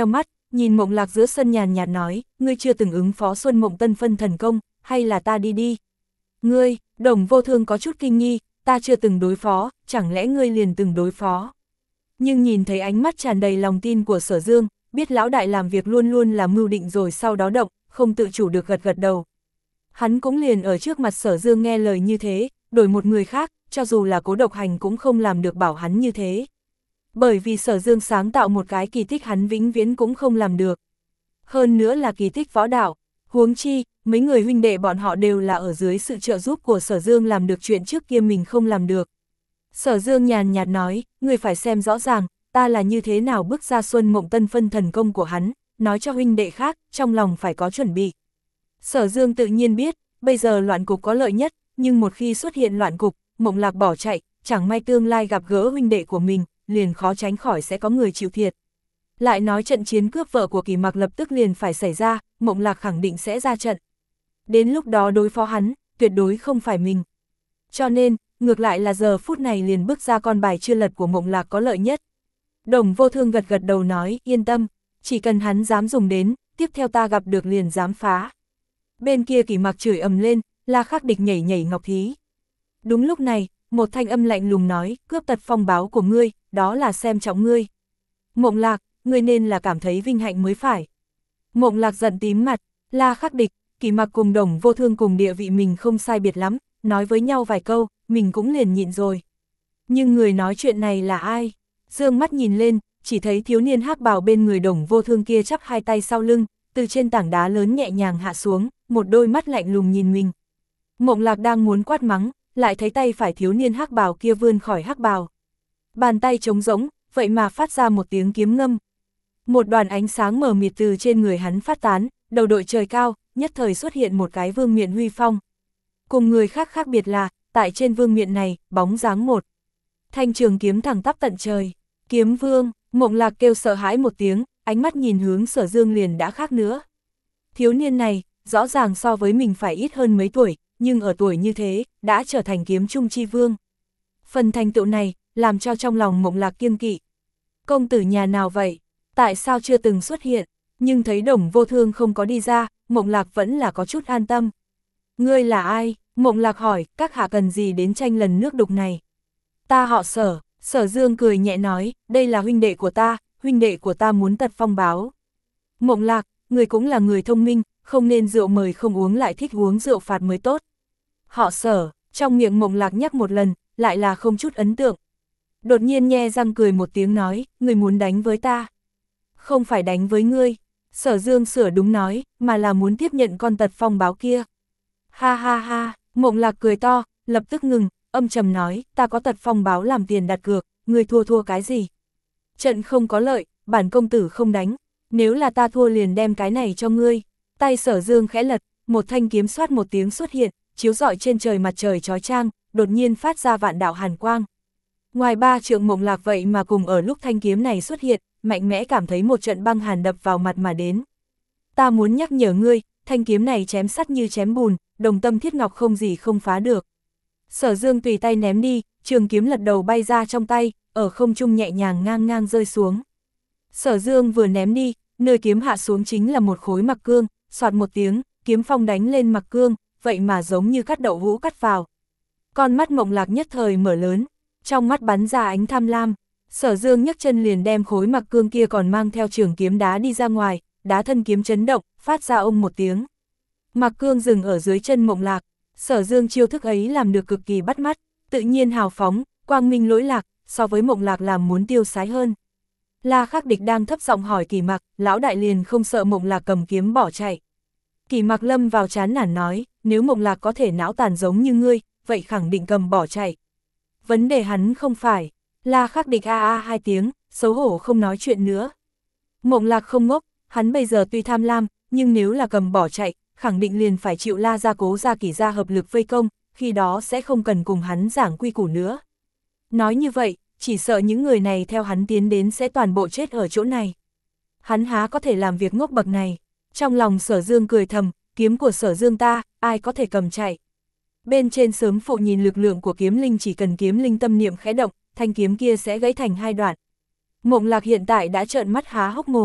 nhìn Mộng Lạc giữa sân nhàn nhạt nói, ngươi chưa từng ứng phó Xuân Mộng Tân Phân thần công, hay là ta đi đi. Ngươi, Đồng Vô Thương có chút kinh nghi, ta chưa từng đối phó, chẳng lẽ ngươi liền từng đối phó. Nhưng nhìn thấy ánh mắt tràn đầy lòng tin của Sở Dương, biết lão đại làm việc luôn luôn là mưu định rồi sau đó động, không tự chủ được gật gật đầu. Hắn cũng liền ở trước mặt Sở Dương nghe lời như thế, đổi một người khác, cho dù là Cố Độc Hành cũng không làm được bảo hắn như thế. Bởi vì Sở Dương sáng tạo một cái kỳ tích hắn vĩnh viễn cũng không làm được. Hơn nữa là kỳ tích võ đạo, huống chi, mấy người huynh đệ bọn họ đều là ở dưới sự trợ giúp của Sở Dương làm được chuyện trước kia mình không làm được. Sở Dương nhàn nhạt nói, người phải xem rõ ràng, ta là như thế nào bước ra Xuân Mộng Tân Phân thần công của hắn, nói cho huynh đệ khác, trong lòng phải có chuẩn bị. Sở Dương tự nhiên biết, bây giờ loạn cục có lợi nhất, nhưng một khi xuất hiện loạn cục, Mộng Lạc bỏ chạy, chẳng may tương lai gặp gỡ huynh đệ của mình, liền khó tránh khỏi sẽ có người chịu thiệt. Lại nói trận chiến cướp vợ của Kỳ Mặc lập tức liền phải xảy ra, Mộng Lạc khẳng định sẽ ra trận. Đến lúc đó đối phó hắn, tuyệt đối không phải mình. Cho nên, ngược lại là giờ phút này liền bước ra con bài chưa lật của Mộng Lạc có lợi nhất. Đồng Vô Thương gật gật đầu nói, yên tâm, chỉ cần hắn dám dùng đến, tiếp theo ta gặp được liền dám phá. Bên kia Kỳ Mặc chửi ầm lên, La Khắc Địch nhảy nhảy ngọc thí. Đúng lúc này, một thanh âm lạnh lùng nói, cướp tật phong báo của ngươi, đó là xem trọng ngươi. Mộng Lạc, ngươi nên là cảm thấy vinh hạnh mới phải. Mộng Lạc giận tím mặt, La Khắc Địch, Kỳ Mặc cùng Đồng Vô Thương cùng địa vị mình không sai biệt lắm, nói với nhau vài câu, mình cũng liền nhịn rồi. Nhưng người nói chuyện này là ai? Dương mắt nhìn lên, chỉ thấy thiếu niên hắc bào bên người Đồng Vô Thương kia chắp hai tay sau lưng, từ trên tảng đá lớn nhẹ nhàng hạ xuống, một đôi mắt lạnh lùng nhìn mình. Mộng Lạc đang muốn quát mắng, lại thấy tay phải thiếu niên hắc bào kia vươn khỏi hắc bào. Bàn tay trống rỗng, vậy mà phát ra một tiếng kiếm ngâm. Một đoàn ánh sáng mờ mịt từ trên người hắn phát tán, đầu đội trời cao, nhất thời xuất hiện một cái vương miện huy phong. Cùng người khác khác biệt là, tại trên vương miện này, bóng dáng một thanh trường kiếm thẳng tắp tận trời. Kiếm vương, Mộng Lạc kêu sợ hãi một tiếng, ánh mắt nhìn hướng Sở Dương liền đã khác nữa. Thiếu niên này, rõ ràng so với mình phải ít hơn mấy tuổi, nhưng ở tuổi như thế, đã trở thành kiếm trung chi vương. Phần thành tựu này, làm cho trong lòng Mộng Lạc kiêng kỵ. Công tử nhà nào vậy? Tại sao chưa từng xuất hiện? Nhưng thấy Đồng Vô Thương không có đi ra, Mộng Lạc vẫn là có chút an tâm. Ngươi là ai? Mộng Lạc hỏi, các hạ cần gì đến tranh lần nước đục này? Ta họ Sở. Sở Dương cười nhẹ nói, đây là huynh đệ của ta, huynh đệ của ta muốn tật phong báo. Mộng Lạc, người cũng là người thông minh, không nên rượu mời không uống lại thích uống rượu phạt mới tốt. Họ Sở, trong miệng Mộng Lạc nhắc một lần, lại là không chút ấn tượng. Đột nhiên nhe răng cười một tiếng nói, người muốn đánh với ta. Không phải đánh với ngươi, Sở Dương sửa đúng nói, mà là muốn tiếp nhận con tật phong báo kia. Ha ha ha, Mộng Lạc cười to, lập tức ngừng, âm trầm nói, ta có tật phong báo làm tiền đặt cược, ngươi thua thua cái gì? Trận không có lợi, bản công tử không đánh, nếu là ta thua liền đem cái này cho ngươi. Tay Sở Dương khẽ lật, một thanh kiếm xoát một tiếng xuất hiện, chiếu rọi trên trời mặt trời chói chang, đột nhiên phát ra vạn đạo hàn quang. Ngoài ba trượng Mộng Lạc vậy mà cùng ở lúc thanh kiếm này xuất hiện, mạnh mẽ cảm thấy một trận băng hàn đập vào mặt mà đến. Ta muốn nhắc nhở ngươi, thanh kiếm này chém sắt như chém bùn, đồng tâm thiết ngọc không gì không phá được. Sở Dương tùy tay ném đi, trường kiếm lật đầu bay ra trong tay, ở không trung nhẹ nhàng ngang ngang rơi xuống. Sở Dương vừa ném đi, nơi kiếm hạ xuống chính là một khối mặc cương, soạt một tiếng, kiếm phong đánh lên mặc cương, vậy mà giống như cắt đậu hũ cắt vào. Con mắt Mộng Lạc nhất thời mở lớn, trong mắt bắn ra ánh tham lam. Sở Dương nhấc chân liền đem khối mặc cương kia còn mang theo trường kiếm đá đi ra ngoài, đá thân kiếm chấn động, phát ra ông một tiếng. Mặc cương dừng ở dưới chân Mộng Lạc. Sở Dương chiêu thức ấy làm được cực kỳ bắt mắt, tự nhiên hào phóng, quang minh lỗi lạc, so với Mộng Lạc làm muốn tiêu sái hơn. La Khắc Địch đang thấp giọng hỏi Kỳ Mặc, lão đại liền không sợ Mộng Lạc cầm kiếm bỏ chạy. Kỳ Mặc lâm vào chán nản nói, nếu Mộng Lạc có thể não tàn giống như ngươi, vậy khẳng định cầm bỏ chạy. Vấn đề hắn không phải. La Khắc Địch a a hai tiếng, xấu hổ không nói chuyện nữa. Mộng Lạc không ngốc, hắn bây giờ tuy tham lam, nhưng nếu là cầm bỏ chạy, khẳng định liền phải chịu La gia Cố gia Kỷ gia hợp lực vây công, khi đó sẽ không cần cùng hắn giảng quy củ nữa. Nói như vậy, chỉ sợ những người này theo hắn tiến đến sẽ toàn bộ chết ở chỗ này. Hắn há có thể làm việc ngốc bậc này. Trong lòng Sở Dương cười thầm, kiếm của Sở Dương ta, ai có thể cầm chạy. Bên trên sớm phụ nhìn lực lượng của kiếm linh, chỉ cần kiếm linh tâm niệm khẽ động, thanh kiếm kia sẽ gãy thành hai đoạn. Mộng Lạc hiện tại đã trợn mắt há hốc mồm.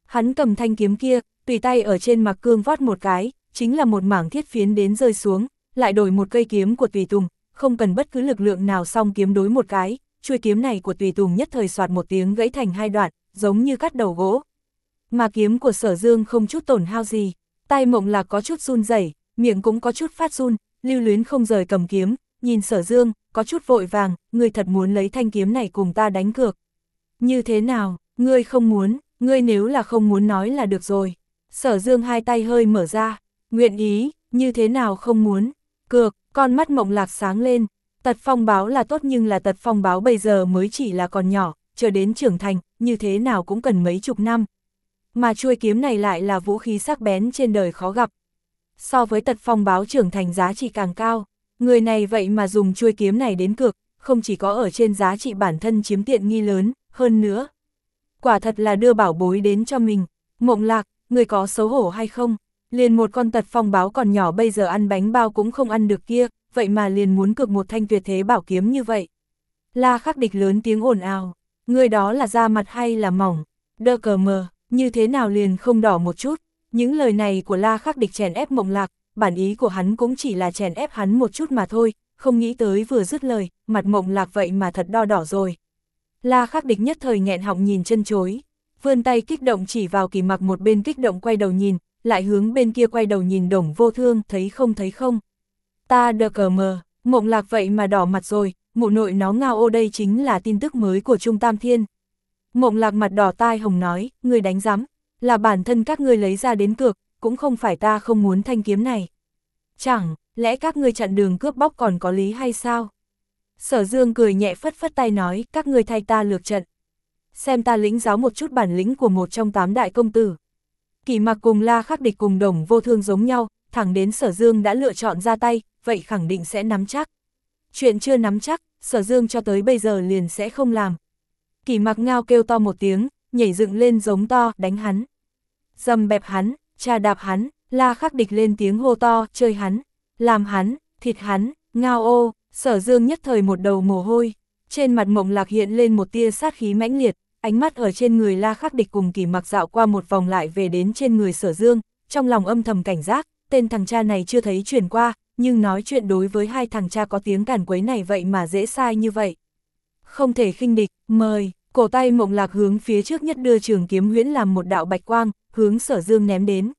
Hắn cầm thanh kiếm kia, tùy tay ở trên mặc cương vót một cái, chính là một mảng thiết phiến đến rơi xuống, lại đổi một cây kiếm của Tùy Tùng, không cần bất cứ lực lượng nào song kiếm đối một cái, chuôi kiếm này của Tùy Tùng nhất thời soạt một tiếng gãy thành hai đoạn, giống như cắt đầu gỗ. Mà kiếm của Sở Dương không chút tổn hao gì, tay Mộng Lạc có chút run rẩy, miệng cũng có chút phát run, lưu luyến không rời cầm kiếm, nhìn Sở Dương, có chút vội vàng, ngươi thật muốn lấy thanh kiếm này cùng ta đánh cược. Như thế nào, ngươi không muốn, ngươi nếu là không muốn nói là được rồi. Sở Dương hai tay hơi mở ra, nguyện ý, như thế nào không muốn, cược, con mắt Mộng Lạc sáng lên, Tật Phong báo là tốt nhưng là Tật Phong báo bây giờ mới chỉ là còn nhỏ, chờ đến trưởng thành, như thế nào cũng cần mấy chục năm. Mà chuôi kiếm này lại là vũ khí sắc bén trên đời khó gặp. So với Tật Phong báo trưởng thành giá trị càng cao, người này vậy mà dùng chuôi kiếm này đến cược, không chỉ có ở trên giá trị bản thân chiếm tiện nghi lớn, hơn nữa. Quả thật là đưa bảo bối đến cho mình. Mộng Lạc, người có xấu hổ hay không? Liền một con Tật Phong báo còn nhỏ bây giờ ăn bánh bao cũng không ăn được kia, vậy mà liền muốn cược một thanh tuyệt thế bảo kiếm như vậy. La Khắc Địch lớn tiếng ồn ào, người đó là da mặt hay là mỏng, đơ cờ mờ, như thế nào liền không đỏ một chút. Những lời này của La Khắc Địch chèn ép Mộng Lạc, bản ý của hắn cũng chỉ là chèn ép hắn một chút mà thôi, không nghĩ tới vừa dứt lời, mặt Mộng Lạc vậy mà thật đo đỏ rồi. La Khắc Địch nhất thời nghẹn họng nhìn chân chối, vươn tay kích động chỉ vào Kỳ Mặc một bên kích động quay đầu nhìn, lại hướng bên kia quay đầu nhìn Đồng Vô Thương, thấy không thấy không. Ta đờ cờ mờ, Mộng Lạc vậy mà đỏ mặt rồi, mụ nội nó ngao ô đây chính là tin tức mới của Trung Tam Thiên. Mộng Lạc mặt đỏ tai hồng nói, ngươi đánh rắm, là bản thân các ngươi lấy ra đến cược, cũng không phải ta không muốn thanh kiếm này. Chẳng lẽ các ngươi chặn đường cướp bóc còn có lý hay sao? Sở Dương cười nhẹ phất phất tay nói, các ngươi thay ta lược trận. Xem ta lĩnh giáo một chút bản lĩnh của một trong tám đại công tử. Kỳ Mặc cùng La Khắc Địch cùng Đồng Vô Thương giống nhau, thẳng đến Sở Dương đã lựa chọn ra tay, vậy khẳng định sẽ nắm chắc. Chuyện chưa nắm chắc, Sở Dương cho tới bây giờ liền sẽ không làm. Kỳ Mặc ngao kêu to một tiếng, nhảy dựng lên giống to, đánh hắn. Dầm bẹp hắn, trà đạp hắn, La Khắc Địch lên tiếng hô to, chơi hắn, làm hắn, thịt hắn, ngao ô. Sở Dương nhất thời một đầu mồ hôi, trên mặt Mộng Lạc hiện lên một tia sát khí mãnh liệt, ánh mắt ở trên người La Khắc Địch cùng Kỳ Mặc dạo qua một vòng lại về đến trên người Sở Dương, trong lòng âm thầm cảnh giác, tên thằng cha này chưa thấy chuyển qua, nhưng nói chuyện đối với hai thằng cha có tiếng càn quấy này vậy mà dễ sai như vậy. Không thể khinh địch, mời, cổ tay Mộng Lạc hướng phía trước nhất đưa trường kiếm huyễn làm một đạo bạch quang, hướng Sở Dương ném đến.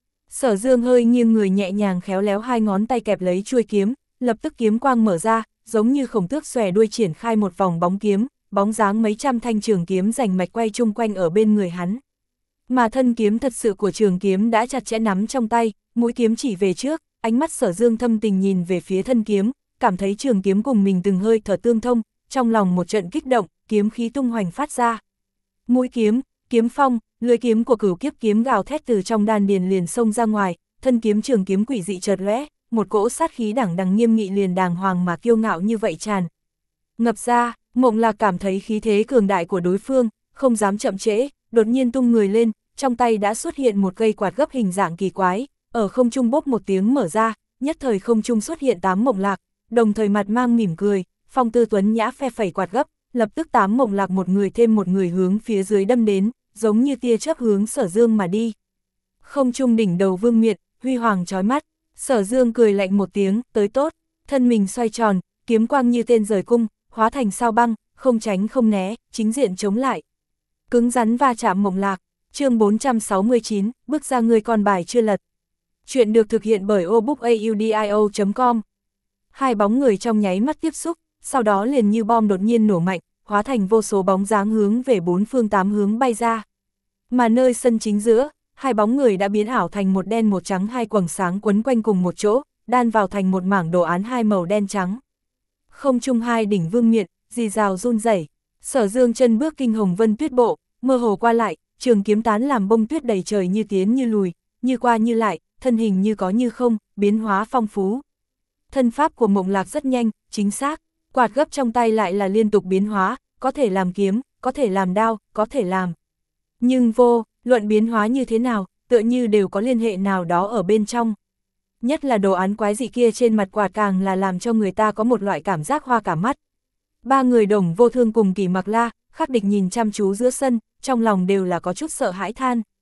Sở Dương hơi nghiêng người nhẹ nhàng khéo léo hai ngón tay kẹp lấy chuôi kiếm, lập tức kiếm quang mở ra, giống như khổng tước xòe đuôi triển khai một vòng bóng kiếm, bóng dáng mấy trăm thanh trường kiếm rành mạch quay chung quanh ở bên người hắn. Mà thân kiếm thật sự của trường kiếm đã chặt chẽ nắm trong tay, mũi kiếm chỉ về trước, ánh mắt Sở Dương thâm tình nhìn về phía thân kiếm, cảm thấy trường kiếm cùng mình từng hơi thở tương thông, trong lòng một trận kích động, kiếm khí tung hoành phát ra. Mũi kiếm, kiếm phong, lưỡi kiếm của Cửu Kiếp kiếm gào thét từ trong đan điền liền xông ra ngoài, thân kiếm trường kiếm quỷ dị chợt lóe, một cỗ sát khí đẳng đằng nghiêm nghị liền đàng hoàng mà kiêu ngạo như vậy tràn ngập ra. Mộng Lạc cảm thấy khí thế cường đại của đối phương, không dám chậm trễ, đột nhiên tung người lên, trong tay đã xuất hiện một cây quạt gấp hình dạng kỳ quái, ở không trung bốp một tiếng mở ra, nhất thời không trung xuất hiện tám Mộng Lạc, đồng thời mặt mang mỉm cười, phong tư tuấn nhã phe phẩy quạt gấp, lập tức tám Mộng Lạc một người thêm một người hướng phía dưới đâm đến, giống như tia chớp hướng Sở Dương mà đi. Không trung đỉnh đầu vương miện, huy hoàng chói mắt, Sở Dương cười lạnh một tiếng, tới tốt, thân mình xoay tròn, kiếm quang như tên rời cung, hóa thành sao băng, không tránh không né, chính diện chống lại. Cứng rắn va chạm Mộng Lạc, chương bốn trăm sáu mươi chín, bước ra người con bài chưa lật. Chuyện được thực hiện bởi obookaudio chấm com. Hai bóng người trong nháy mắt tiếp xúc, sau đó liền như bom đột nhiên nổ mạnh, hóa thành vô số bóng dáng hướng về bốn phương tám hướng bay ra. Mà nơi sân chính giữa, hai bóng người đã biến ảo thành một đen một trắng, hai quầng sáng quấn quanh cùng một chỗ, đan vào thành một mảng đồ án hai màu đen trắng. Không trung hai đỉnh vương miện, rì rào run rẩy. Sở Dương chân bước kinh hồng vân tuyết bộ, mơ hồ qua lại, trường kiếm tán làm bông tuyết đầy trời, như tiến như lùi, như qua như lại, thân hình như có như không, biến hóa phong phú. Thân pháp của Mộng Lạc rất nhanh, chính xác, quạt gấp trong tay lại là liên tục biến hóa, có thể làm kiếm, có thể làm đao, có thể làm. Nhưng vô luận biến hóa như thế nào, tựa như đều có liên hệ nào đó ở bên trong. Nhất là đồ án quái dị kia trên mặt quạt càng là làm cho người ta có một loại cảm giác hoa cả mắt. Ba người Đồng Vô Thương cùng Kỳ Mặc La Khắc Địch nhìn chăm chú giữa sân, trong lòng đều là có chút sợ hãi than.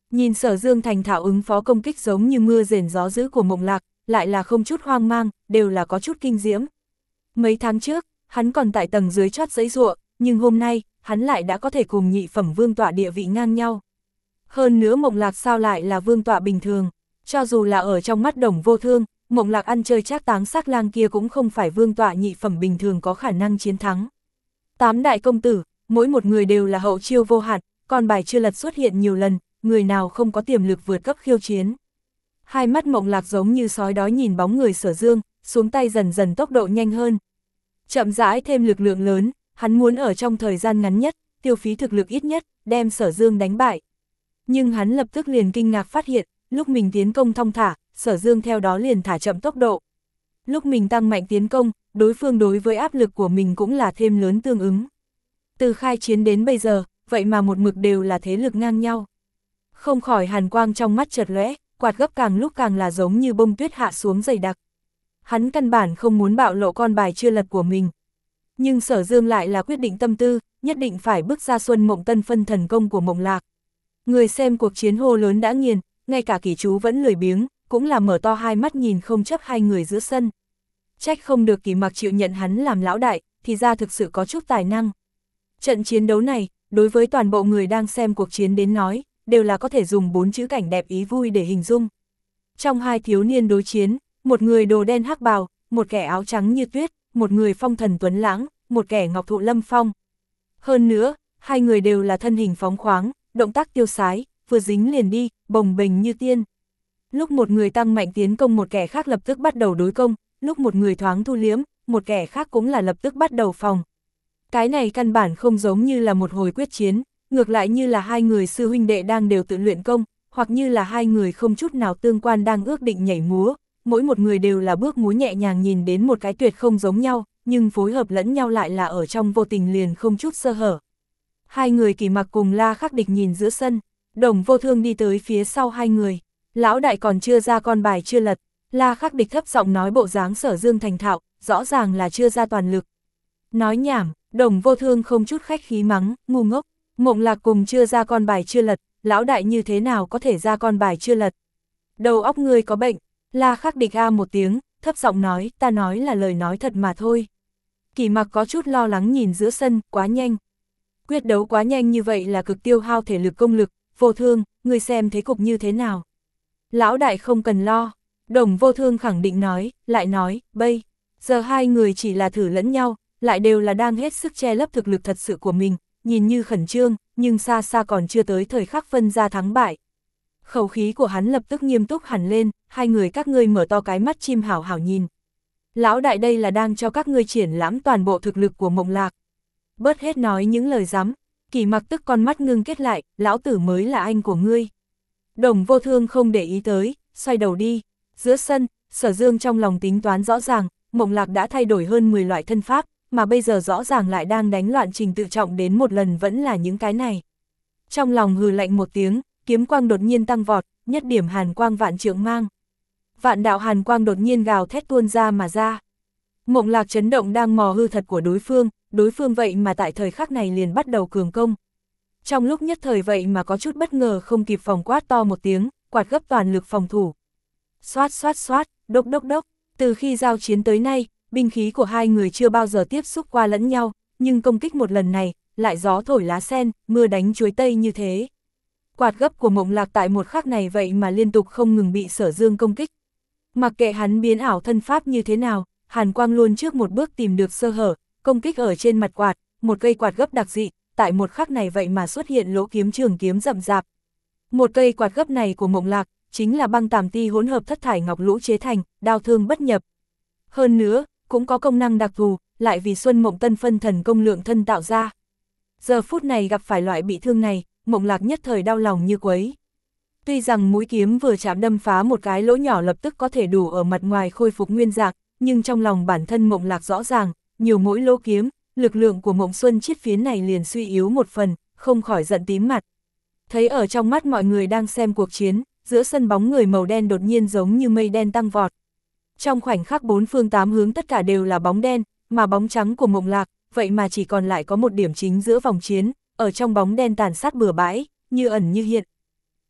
Nhìn Sở Dương thành thạo ứng phó công kích giống như mưa rền gió dữ của Mộng Lạc, lại là không chút hoang mang, đều là có chút kinh diễm. Mấy tháng trước, hắn còn tại tầng dưới chót giãy giụa, nhưng hôm nay, hắn lại đã có thể cùng nhị phẩm vương tọa địa vị ngang nhau. Hơn nữa Mộng Lạc sao lại là vương tọa bình thường, cho dù là ở trong mắt Đồng Vô Thương, Mộng Lạc ăn chơi trác táng sắc lang kia cũng không phải vương tọa nhị phẩm bình thường có khả năng chiến thắng. Tám đại công tử, mỗi một người đều là hậu chiêu vô hạn, con bài chưa lật xuất hiện nhiều lần, người nào không có tiềm lực vượt cấp khiêu chiến. Hai mắt Mộng Lạc giống như sói đói nhìn bóng người Sở Dương, xuống tay dần dần tốc độ nhanh hơn. Chậm rãi thêm lực lượng lớn, hắn muốn ở trong thời gian ngắn nhất, tiêu phí thực lực ít nhất, đem Sở Dương đánh bại. Nhưng hắn lập tức liền kinh ngạc phát hiện, lúc mình tiến công thong thả, Sở Dương theo đó liền thả chậm tốc độ. Lúc mình tăng mạnh tiến công, đối phương đối với áp lực của mình cũng là thêm lớn tương ứng. Từ khai chiến đến bây giờ, vậy mà một mực đều là thế lực ngang nhau. Không khỏi hàn quang trong mắt chợt lóe, quạt gấp càng lúc càng là giống như bông tuyết hạ xuống dày đặc. Hắn căn bản không muốn bạo lộ con bài chưa lật của mình. Nhưng Sở Dương lại là quyết định tâm tư, nhất định phải bước ra Xuân Mộng Tân phân thần công của Mộng Lạc. Người xem cuộc chiến hô lớn đã nghiền, ngay cả Kỷ Chú vẫn lười biếng, cũng là mở to hai mắt nhìn không chấp hai người giữa sân. Trách không được Kỷ Mặc chịu nhận hắn làm lão đại, thì ra thực sự có chút tài năng. Trận chiến đấu này, đối với toàn bộ người đang xem cuộc chiến đến nói, đều là có thể dùng bốn chữ cảnh đẹp ý vui để hình dung. Trong hai thiếu niên đối chiến, một người đồ đen hắc bào, một kẻ áo trắng như tuyết, một người phong thần tuấn lãng, một kẻ ngọc thụ lâm phong. Hơn nữa, hai người đều là thân hình phóng khoáng, động tác tiêu sái, vừa dính liền đi, bồng bềnh như tiên. Lúc một người tăng mạnh tiến công một kẻ khác lập tức bắt đầu đối công, lúc một người thoáng thu liếm, một kẻ khác cũng là lập tức bắt đầu phòng. Cái này căn bản không giống như là một hồi quyết chiến, ngược lại như là hai người sư huynh đệ đang đều tự luyện công, hoặc như là hai người không chút nào tương quan đang ước định nhảy múa, mỗi một người đều là bước múa nhẹ nhàng nhìn đến một cái tuyệt không giống nhau, nhưng phối hợp lẫn nhau lại là ở trong vô tình liền không chút sơ hở. Hai người Kỷ Mặc cùng La Khắc Địch nhìn giữa sân, Đồng Vô Thương đi tới phía sau hai người, lão đại còn chưa ra con bài chưa lật, La Khắc Địch thấp giọng nói bộ dáng Sở Dương thành thạo, rõ ràng là chưa ra toàn lực. Nói nhảm, Đồng Vô Thương không chút khách khí mắng, ngu ngốc, Mộng Lạc cùng chưa ra con bài chưa lật, lão đại như thế nào có thể ra con bài chưa lật. Đầu óc ngươi có bệnh, La Khắc Địch a một tiếng, thấp giọng nói, ta nói là lời nói thật mà thôi. Kỷ Mặc có chút lo lắng nhìn giữa sân, quá nhanh. Quyết đấu quá nhanh như vậy là cực tiêu hao thể lực công lực, Vô Thương, ngươi xem thế cục như thế nào. Lão đại không cần lo, Đồng Vô Thương khẳng định nói, lại nói, bây giờ hai người chỉ là thử lẫn nhau, lại đều là đang hết sức che lấp thực lực thật sự của mình, nhìn như khẩn trương, nhưng xa xa còn chưa tới thời khắc phân ra thắng bại. Khẩu khí của hắn lập tức nghiêm túc hẳn lên, hai người các ngươi mở to cái mắt chim hảo hảo nhìn. Lão đại đây là đang cho các ngươi triển lãm toàn bộ thực lực của Mộng Lạc. Bớt hết nói những lời rắm, Kỷ Mặc tức con mắt ngưng kết lại, lão tử mới là anh của ngươi. Đồng Vô Thương không để ý tới, xoay đầu đi. Giữa sân, Sở Dương trong lòng tính toán rõ ràng, Mộng Lạc đã thay đổi hơn mười loại thân pháp, mà bây giờ rõ ràng lại đang đánh loạn trình tự trọng đến một lần vẫn là những cái này. Trong lòng hừ lạnh một tiếng, kiếm quang đột nhiên tăng vọt, nhất điểm hàn quang vạn trượng mang. Vạn đạo hàn quang đột nhiên gào thét tuôn ra mà ra. Mộng Lạc chấn động đang mò hư thật của đối phương, đối phương vậy mà tại thời khắc này liền bắt đầu cường công. Trong lúc nhất thời vậy mà có chút bất ngờ không kịp phòng quát to một tiếng, quạt gấp toàn lực phòng thủ. Xoát xoát xoát, đốc đốc đốc, từ khi giao chiến tới nay, binh khí của hai người chưa bao giờ tiếp xúc qua lẫn nhau, nhưng công kích một lần này, lại gió thổi lá sen, mưa đánh chuối tây như thế. Quạt gấp của Mộng Lạc tại một khắc này vậy mà liên tục không ngừng bị Sở Dương công kích. Mặc kệ hắn biến ảo thân pháp như thế nào, hàn quang luôn trước một bước tìm được sơ hở, công kích ở trên mặt quạt, một cây quạt gấp đặc dị, tại một khắc này vậy mà xuất hiện lỗ kiếm trường kiếm rậm rạp. Một cây quạt gấp này của Mộng Lạc, chính là băng tàm ti hỗn hợp thất thải ngọc lũ chế thành, đao thương bất nhập. Hơn nữa, cũng có công năng đặc thù, lại vì Xuân Mộng Tân phân thần công lượng thân tạo ra. Giờ phút này gặp phải loại bị thương này, Mộng Lạc nhất thời đau lòng như quấy. Tuy rằng mũi kiếm vừa chạm đâm phá một cái lỗ nhỏ lập tức có thể đủ ở mặt ngoài khôi phục nguyên dạng, nhưng trong lòng bản thân Mộng Lạc rõ ràng, nhiều mỗi lỗ kiếm, lực lượng của Mộng Xuân chiết phiến này liền suy yếu một phần, không khỏi giận tím mặt. Thấy ở trong mắt mọi người đang xem cuộc chiến, giữa sân bóng người màu đen đột nhiên giống như mây đen tăng vọt. Trong khoảnh khắc bốn phương tám hướng tất cả đều là bóng đen, mà bóng trắng của Mộng Lạc, vậy mà chỉ còn lại có một điểm chính giữa vòng chiến, ở trong bóng đen tàn sát bừa bãi, như ẩn như hiện.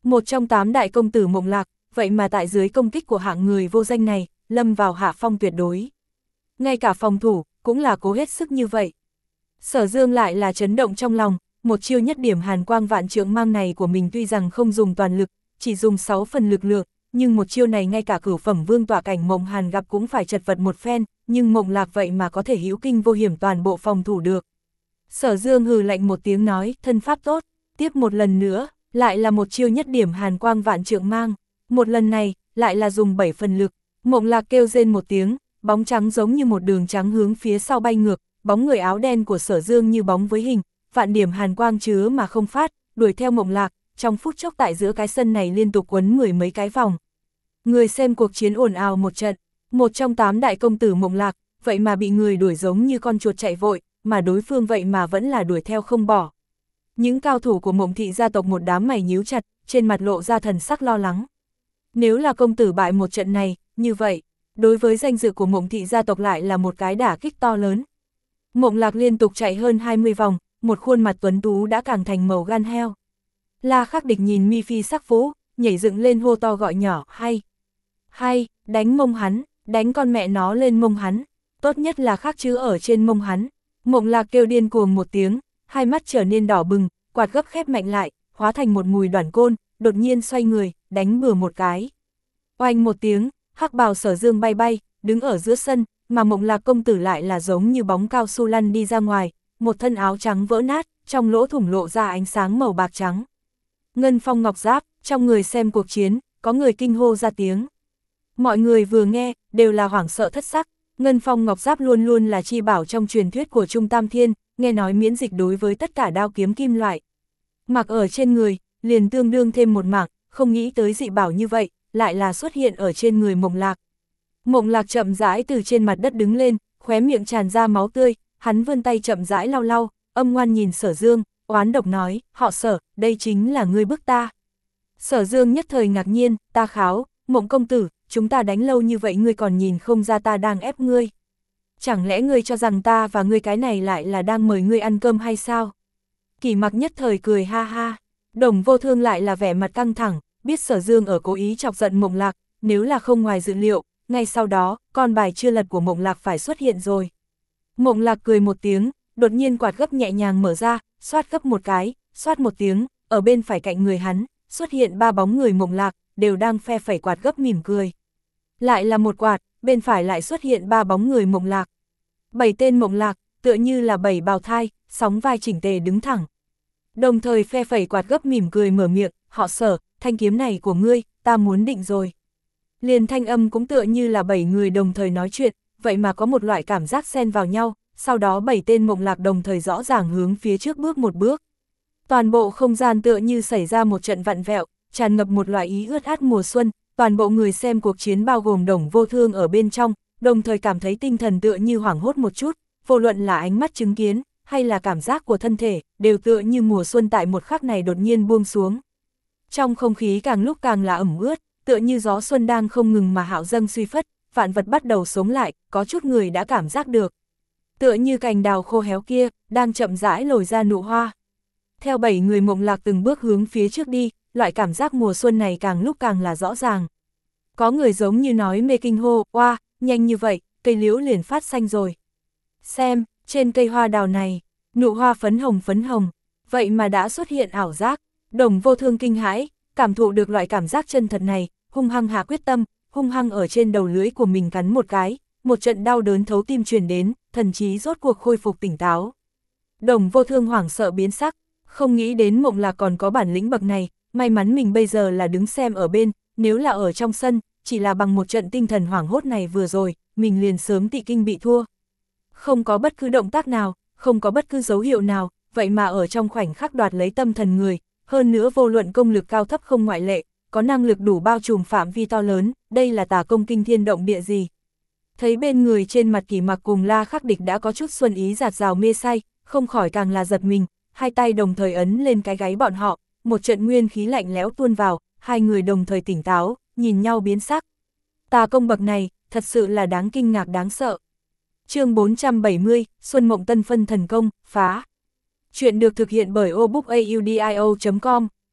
Một trong tám đại công tử Mộng Lạc, vậy mà tại dưới công kích của hạng người vô danh này, lâm vào hạ phong tuyệt đối. Ngay cả phòng thủ, cũng là cố hết sức như vậy. Sở Dương lại là chấn động trong lòng, một chiêu nhất điểm hàn quang vạn trượng mang này của mình tuy rằng không dùng toàn lực, chỉ dùng sáu phần lực lượng, nhưng một chiêu này ngay cả cửu phẩm vương tọa cảnh Mộng Hàn gặp cũng phải chật vật một phen, nhưng Mộng Lạc vậy mà có thể hữu kinh vô hiểm toàn bộ phòng thủ được. Sở Dương hừ lạnh một tiếng nói, thân pháp tốt, tiếp một lần nữa, lại là một chiêu nhất điểm hàn quang vạn trượng mang, một lần này, lại là dùng bảy phần lực, Mộng Lạc kêu rên một tiếng, bóng trắng giống như một đường trắng hướng phía sau bay ngược, bóng người áo đen của Sở Dương như bóng với hình, vạn điểm hàn quang chứa mà không phát, đuổi theo Mộng Lạc, trong phút chốc tại giữa cái sân này liên tục quấn mười mấy cái vòng. Người xem cuộc chiến ồn ào một trận, một trong tám đại công tử Mộng Lạc, vậy mà bị người đuổi giống như con chuột chạy vội, mà đối phương vậy mà vẫn là đuổi theo không bỏ. Những cao thủ của Mộng thị gia tộc một đám mày nhíu chặt, trên mặt lộ ra thần sắc lo lắng. Nếu là công tử bại một trận này, như vậy, đối với danh dự của Mộng thị gia tộc lại là một cái đả kích to lớn. Mộng Lạc liên tục chạy hơn hai mươi vòng, một khuôn mặt tuấn tú đã càng thành màu gan heo. La Khắc Địch nhìn mi phi sắc phú, nhảy dựng lên hô to gọi nhỏ, hay, hay, đánh mông hắn, đánh con mẹ nó lên mông hắn, tốt nhất là khắc chữ ở trên mông hắn. Mộng Lạc kêu điên cuồng một tiếng, hai mắt trở nên đỏ bừng, quạt gấp khép mạnh lại, hóa thành một mùi đoản côn, đột nhiên xoay người, đánh bừa một cái. Oanh một tiếng, hắc bào Sở Dương bay bay, đứng ở giữa sân, mà Mộng Lạc công tử lại là giống như bóng cao su lăn đi ra ngoài, một thân áo trắng vỡ nát, trong lỗ thủng lộ ra ánh sáng màu bạc trắng. Ngân phong ngọc giáp, trong người xem cuộc chiến, có người kinh hô ra tiếng. Mọi người vừa nghe, đều là hoảng sợ thất sắc, Ngân phong ngọc giáp luôn luôn là chi bảo trong truyền thuyết của Trung Tam Thiên, nghe nói miễn dịch đối với tất cả đao kiếm kim loại. Mặc ở trên người, liền tương đương thêm một mảng, không nghĩ tới dị bảo như vậy, lại là xuất hiện ở trên người Mộng Lạc. Mộng Lạc chậm rãi từ trên mặt đất đứng lên, khóe miệng tràn ra máu tươi, hắn vươn tay chậm rãi lau lau, âm ngoan nhìn Sở Dương, oán độc nói, họ Sở, đây chính là ngươi bức ta. Sở Dương nhất thời ngạc nhiên, ta kháo, Mộng công tử, chúng ta đánh lâu như vậy ngươi còn nhìn không ra ta đang ép ngươi. Chẳng lẽ ngươi cho rằng ta và ngươi cái này lại là đang mời ngươi ăn cơm hay sao? Kỳ Mặc nhất thời cười ha ha, Đồng Vô Thương lại là vẻ mặt căng thẳng, biết Sở Dương ở cố ý chọc giận Mộng Lạc, nếu là không ngoài dự liệu, ngay sau đó, con bài chưa lật của Mộng Lạc phải xuất hiện rồi. Mộng Lạc cười một tiếng, đột nhiên quạt gấp nhẹ nhàng mở ra, xoát gấp một cái, xoát một tiếng, ở bên phải cạnh người hắn, xuất hiện ba bóng người Mộng Lạc, đều đang phe phẩy quạt gấp mỉm cười. Lại là một quạt, bên phải lại xuất hiện ba bóng người Mộng Lạc. Bảy tên Mộng Lạc, tựa như là bảy bào thai, sóng vai chỉnh tề đứng thẳng. Đồng thời phe phẩy quạt gấp mỉm cười mở miệng, họ Sở, thanh kiếm này của ngươi, ta muốn định rồi. Liền thanh âm cũng tựa như là bảy người đồng thời nói chuyện, vậy mà có một loại cảm giác xen vào nhau, sau đó bảy tên Mộng Lạc đồng thời rõ ràng hướng phía trước bước một bước. Toàn bộ không gian tựa như xảy ra một trận vặn vẹo, tràn ngập một loại ý ướt át mùa xuân, toàn bộ người xem cuộc chiến bao gồm Đồng Vô Thương ở bên trong, đồng thời cảm thấy tinh thần tựa như hoảng hốt một chút, vô luận là ánh mắt chứng kiến, hay là cảm giác của thân thể, đều tựa như mùa xuân tại một khắc này đột nhiên buông xuống. Trong không khí càng lúc càng là ẩm ướt, tựa như gió xuân đang không ngừng mà hạo dâng suy phất, vạn vật bắt đầu sống lại, có chút người đã cảm giác được. Tựa như cành đào khô héo kia, đang chậm rãi lồi ra nụ hoa. Theo bảy người Mộng Lạc từng bước hướng phía trước đi, loại cảm giác mùa xuân này càng lúc càng là rõ ràng. Có người giống như nói mê kinh hô, oa, nhanh như vậy, cây liễu liền phát xanh rồi. Xem, trên cây hoa đào này, nụ hoa phấn hồng phấn hồng, vậy mà đã xuất hiện ảo giác. Đồng Vô Thương kinh hãi, cảm thụ được loại cảm giác chân thật này, hung hăng hạ quyết tâm, hung hăng ở trên đầu lưỡi của mình cắn một cái, một trận đau đớn thấu tim truyền đến, thần trí rốt cuộc khôi phục tỉnh táo. Đồng Vô Thương hoảng sợ biến sắc, không nghĩ đến Mộng Lạc còn có bản lĩnh bậc này, may mắn mình bây giờ là đứng xem ở bên, nếu là ở trong sân, chỉ là bằng một trận tinh thần hoảng hốt này vừa rồi, mình liền sớm tị kinh bị thua. Không có bất cứ động tác nào, không có bất cứ dấu hiệu nào, vậy mà ở trong khoảnh khắc đoạt lấy tâm thần người, hơn nữa vô luận công lực cao thấp không ngoại lệ, có năng lực đủ bao trùm phạm vi to lớn, đây là tà công kinh thiên động địa gì. Thấy bên người trên mặt Kỳ Mặc cùng La Khắc Địch đã có chút xuân ý giạt rào mê say, không khỏi càng là giật mình, hai tay đồng thời ấn lên cái gáy bọn họ, một trận nguyên khí lạnh lẽo tuôn vào, hai người đồng thời tỉnh táo, nhìn nhau biến sắc. Tà công bậc này, thật sự là đáng kinh ngạc đáng sợ. Chương bốn trăm bảy mươi, Xuân Mộng Tân Phân Thần Công, phá. Chuyện được thực hiện bởi obook audio chấm com.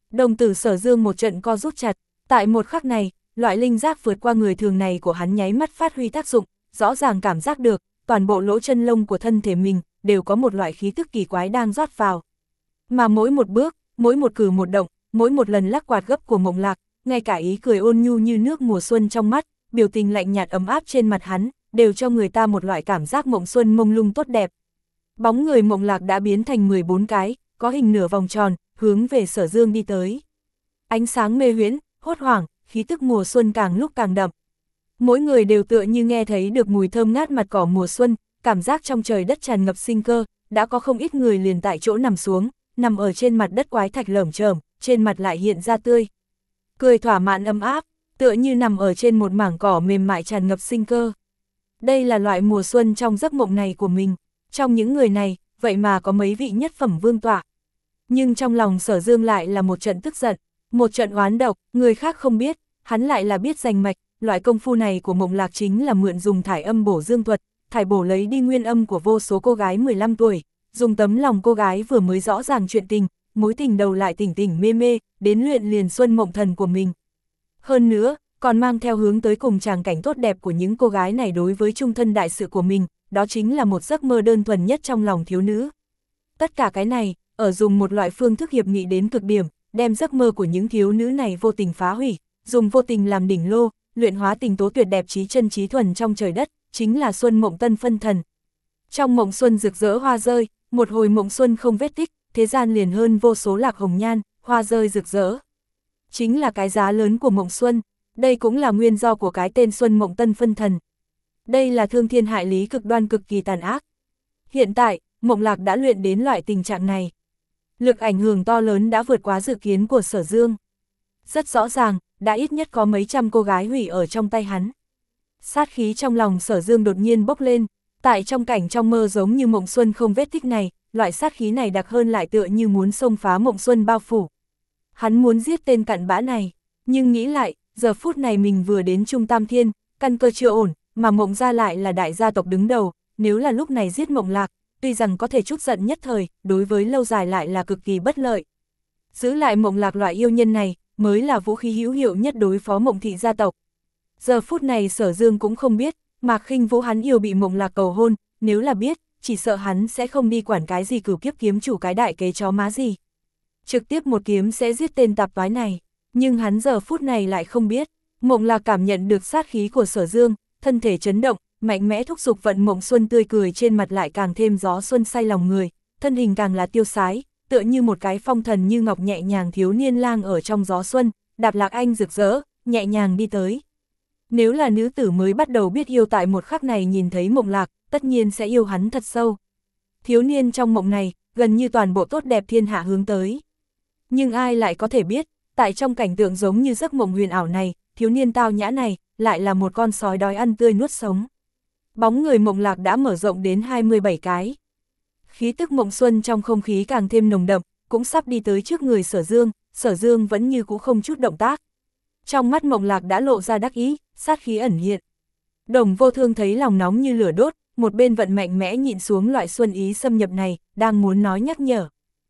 Đồng tử Sở Dương một trận co rút chặt, tại một khắc này, loại linh giác vượt qua người thường này của hắn nháy mắt phát huy tác dụng, rõ ràng cảm giác được, toàn bộ lỗ chân lông của thân thể mình, đều có một loại khí tức kỳ quái đang rót vào. Mà mỗi một bước, mỗi một cử một động, mỗi một lần lắc quạt gấp của Mộng Lạc, ngay cả ý cười ôn nhu như nước mùa xuân trong mắt, biểu tình lạnh nhạt ấm áp trên mặt hắn, đều cho người ta một loại cảm giác mộng xuân mông lung tốt đẹp. Bóng người Mộng Lạc đã biến thành mười bốn cái, có hình nửa vòng tròn, hướng về Sở Dương đi tới. Ánh sáng mê huyễn, hốt hoảng, khí tức mùa xuân càng lúc càng đậm. Mỗi người đều tựa như nghe thấy được mùi thơm ngát mặt cỏ mùa xuân, cảm giác trong trời đất tràn ngập sinh cơ, đã có không ít người liền tại chỗ nằm xuống, nằm ở trên mặt đất quái thạch lởm chởm, trên mặt lại hiện ra tươi cười thỏa mãn ấm áp, tựa như nằm ở trên một mảng cỏ mềm mại tràn ngập sinh cơ. Đây là loại mùa xuân trong giấc mộng này của mình, trong những người này, vậy mà có mấy vị nhất phẩm vương tọa. Nhưng trong lòng Sở Dương lại là một trận tức giận, một trận oán độc, người khác không biết, hắn lại là biết rành mạch, loại công phu này của Mộng Lạc chính là mượn dùng thải âm bổ dương thuật, thải bổ lấy đi nguyên âm của vô số cô gái mười lăm tuổi, dùng tấm lòng cô gái vừa mới rõ ràng chuyện tình, mối tình đầu lại tỉnh tỉnh mê mê, đến luyện liền xuân mộng thần của mình. Hơn nữa, còn mang theo hướng tới cùng tràng cảnh tốt đẹp của những cô gái này đối với trung thân đại sự của mình, đó chính là một giấc mơ đơn thuần nhất trong lòng thiếu nữ. Tất cả cái này, ở dùng một loại phương thức hiệp nghị đến cực điểm, đem giấc mơ của những thiếu nữ này vô tình phá hủy, dùng vô tình làm đỉnh lô, luyện hóa tình tố tuyệt đẹp trí chân trí thuần trong trời đất, chính là xuân mộng tân phân thần. Trong mộng xuân rực rỡ hoa rơi, một hồi mộng xuân không vết tích, thế gian liền hơn vô số lạc hồng nhan, hoa rơi rực rỡ. Chính là cái giá lớn của mộng xuân, đây cũng là nguyên do của cái tên xuân mộng tân phân thần. Đây là thương thiên hại lý cực đoan cực kỳ tàn ác. Hiện tại, Mộng Lạc đã luyện đến loại tình trạng này. Lực ảnh hưởng to lớn đã vượt quá dự kiến của Sở Dương. Rất rõ ràng, đã ít nhất có mấy trăm cô gái hủy ở trong tay hắn. Sát khí trong lòng Sở Dương đột nhiên bốc lên, tại trong cảnh trong mơ giống như mộng xuân không vết tích này, loại sát khí này đặc hơn lại tựa như muốn xông phá mộng xuân bao phủ. Hắn muốn giết tên cặn bã này, nhưng nghĩ lại, giờ phút này mình vừa đến Trung Tam Thiên, căn cơ chưa ổn, mà Mộng gia lại là đại gia tộc đứng đầu, nếu là lúc này giết Mộng Lạc, tuy rằng có thể chút giận nhất thời, đối với lâu dài lại là cực kỳ bất lợi. Giữ lại Mộng Lạc loại yêu nhân này, mới là vũ khí hữu hiệu nhất đối phó Mộng thị gia tộc. Giờ phút này Sở Dương cũng không biết, Mạc Khinh Vũ hắn yêu bị Mộng Lạc cầu hôn, nếu là biết, chỉ sợ hắn sẽ không đi quản cái gì cửu kiếp kiếm chủ cái đại kế chó má gì. Trực tiếp một kiếm sẽ giết tên tạp toái này, nhưng hắn giờ phút này lại không biết, Mộng Lạc cảm nhận được sát khí của Sở Dương, thân thể chấn động, mạnh mẽ thúc giục vận mộng xuân tươi cười trên mặt lại càng thêm gió xuân say lòng người, thân hình càng là tiêu sái, tựa như một cái phong thần như ngọc nhẹ nhàng thiếu niên lang ở trong gió xuân, đạp lạc anh rực rỡ, nhẹ nhàng đi tới. Nếu là nữ tử mới bắt đầu biết yêu tại một khắc này nhìn thấy Mộng Lạc, tất nhiên sẽ yêu hắn thật sâu. Thiếu niên trong mộng này, gần như toàn bộ tốt đẹp thiên hạ hướng tới. Nhưng ai lại có thể biết, tại trong cảnh tượng giống như giấc mộng huyền ảo này, thiếu niên tao nhã này, lại là một con sói đói ăn tươi nuốt sống. Bóng người Mộng Lạc đã mở rộng đến hai mươi bảy cái. Khí tức mộng xuân trong không khí càng thêm nồng đậm, cũng sắp đi tới trước người Sở Dương, Sở Dương vẫn như cũ không chút động tác. Trong mắt Mộng Lạc đã lộ ra đắc ý, sát khí ẩn hiện. Đồng Vô Thương thấy lòng nóng như lửa đốt, một bên vận mạnh mẽ nhịn xuống loại xuân ý xâm nhập này, đang muốn nói nhắc nhở.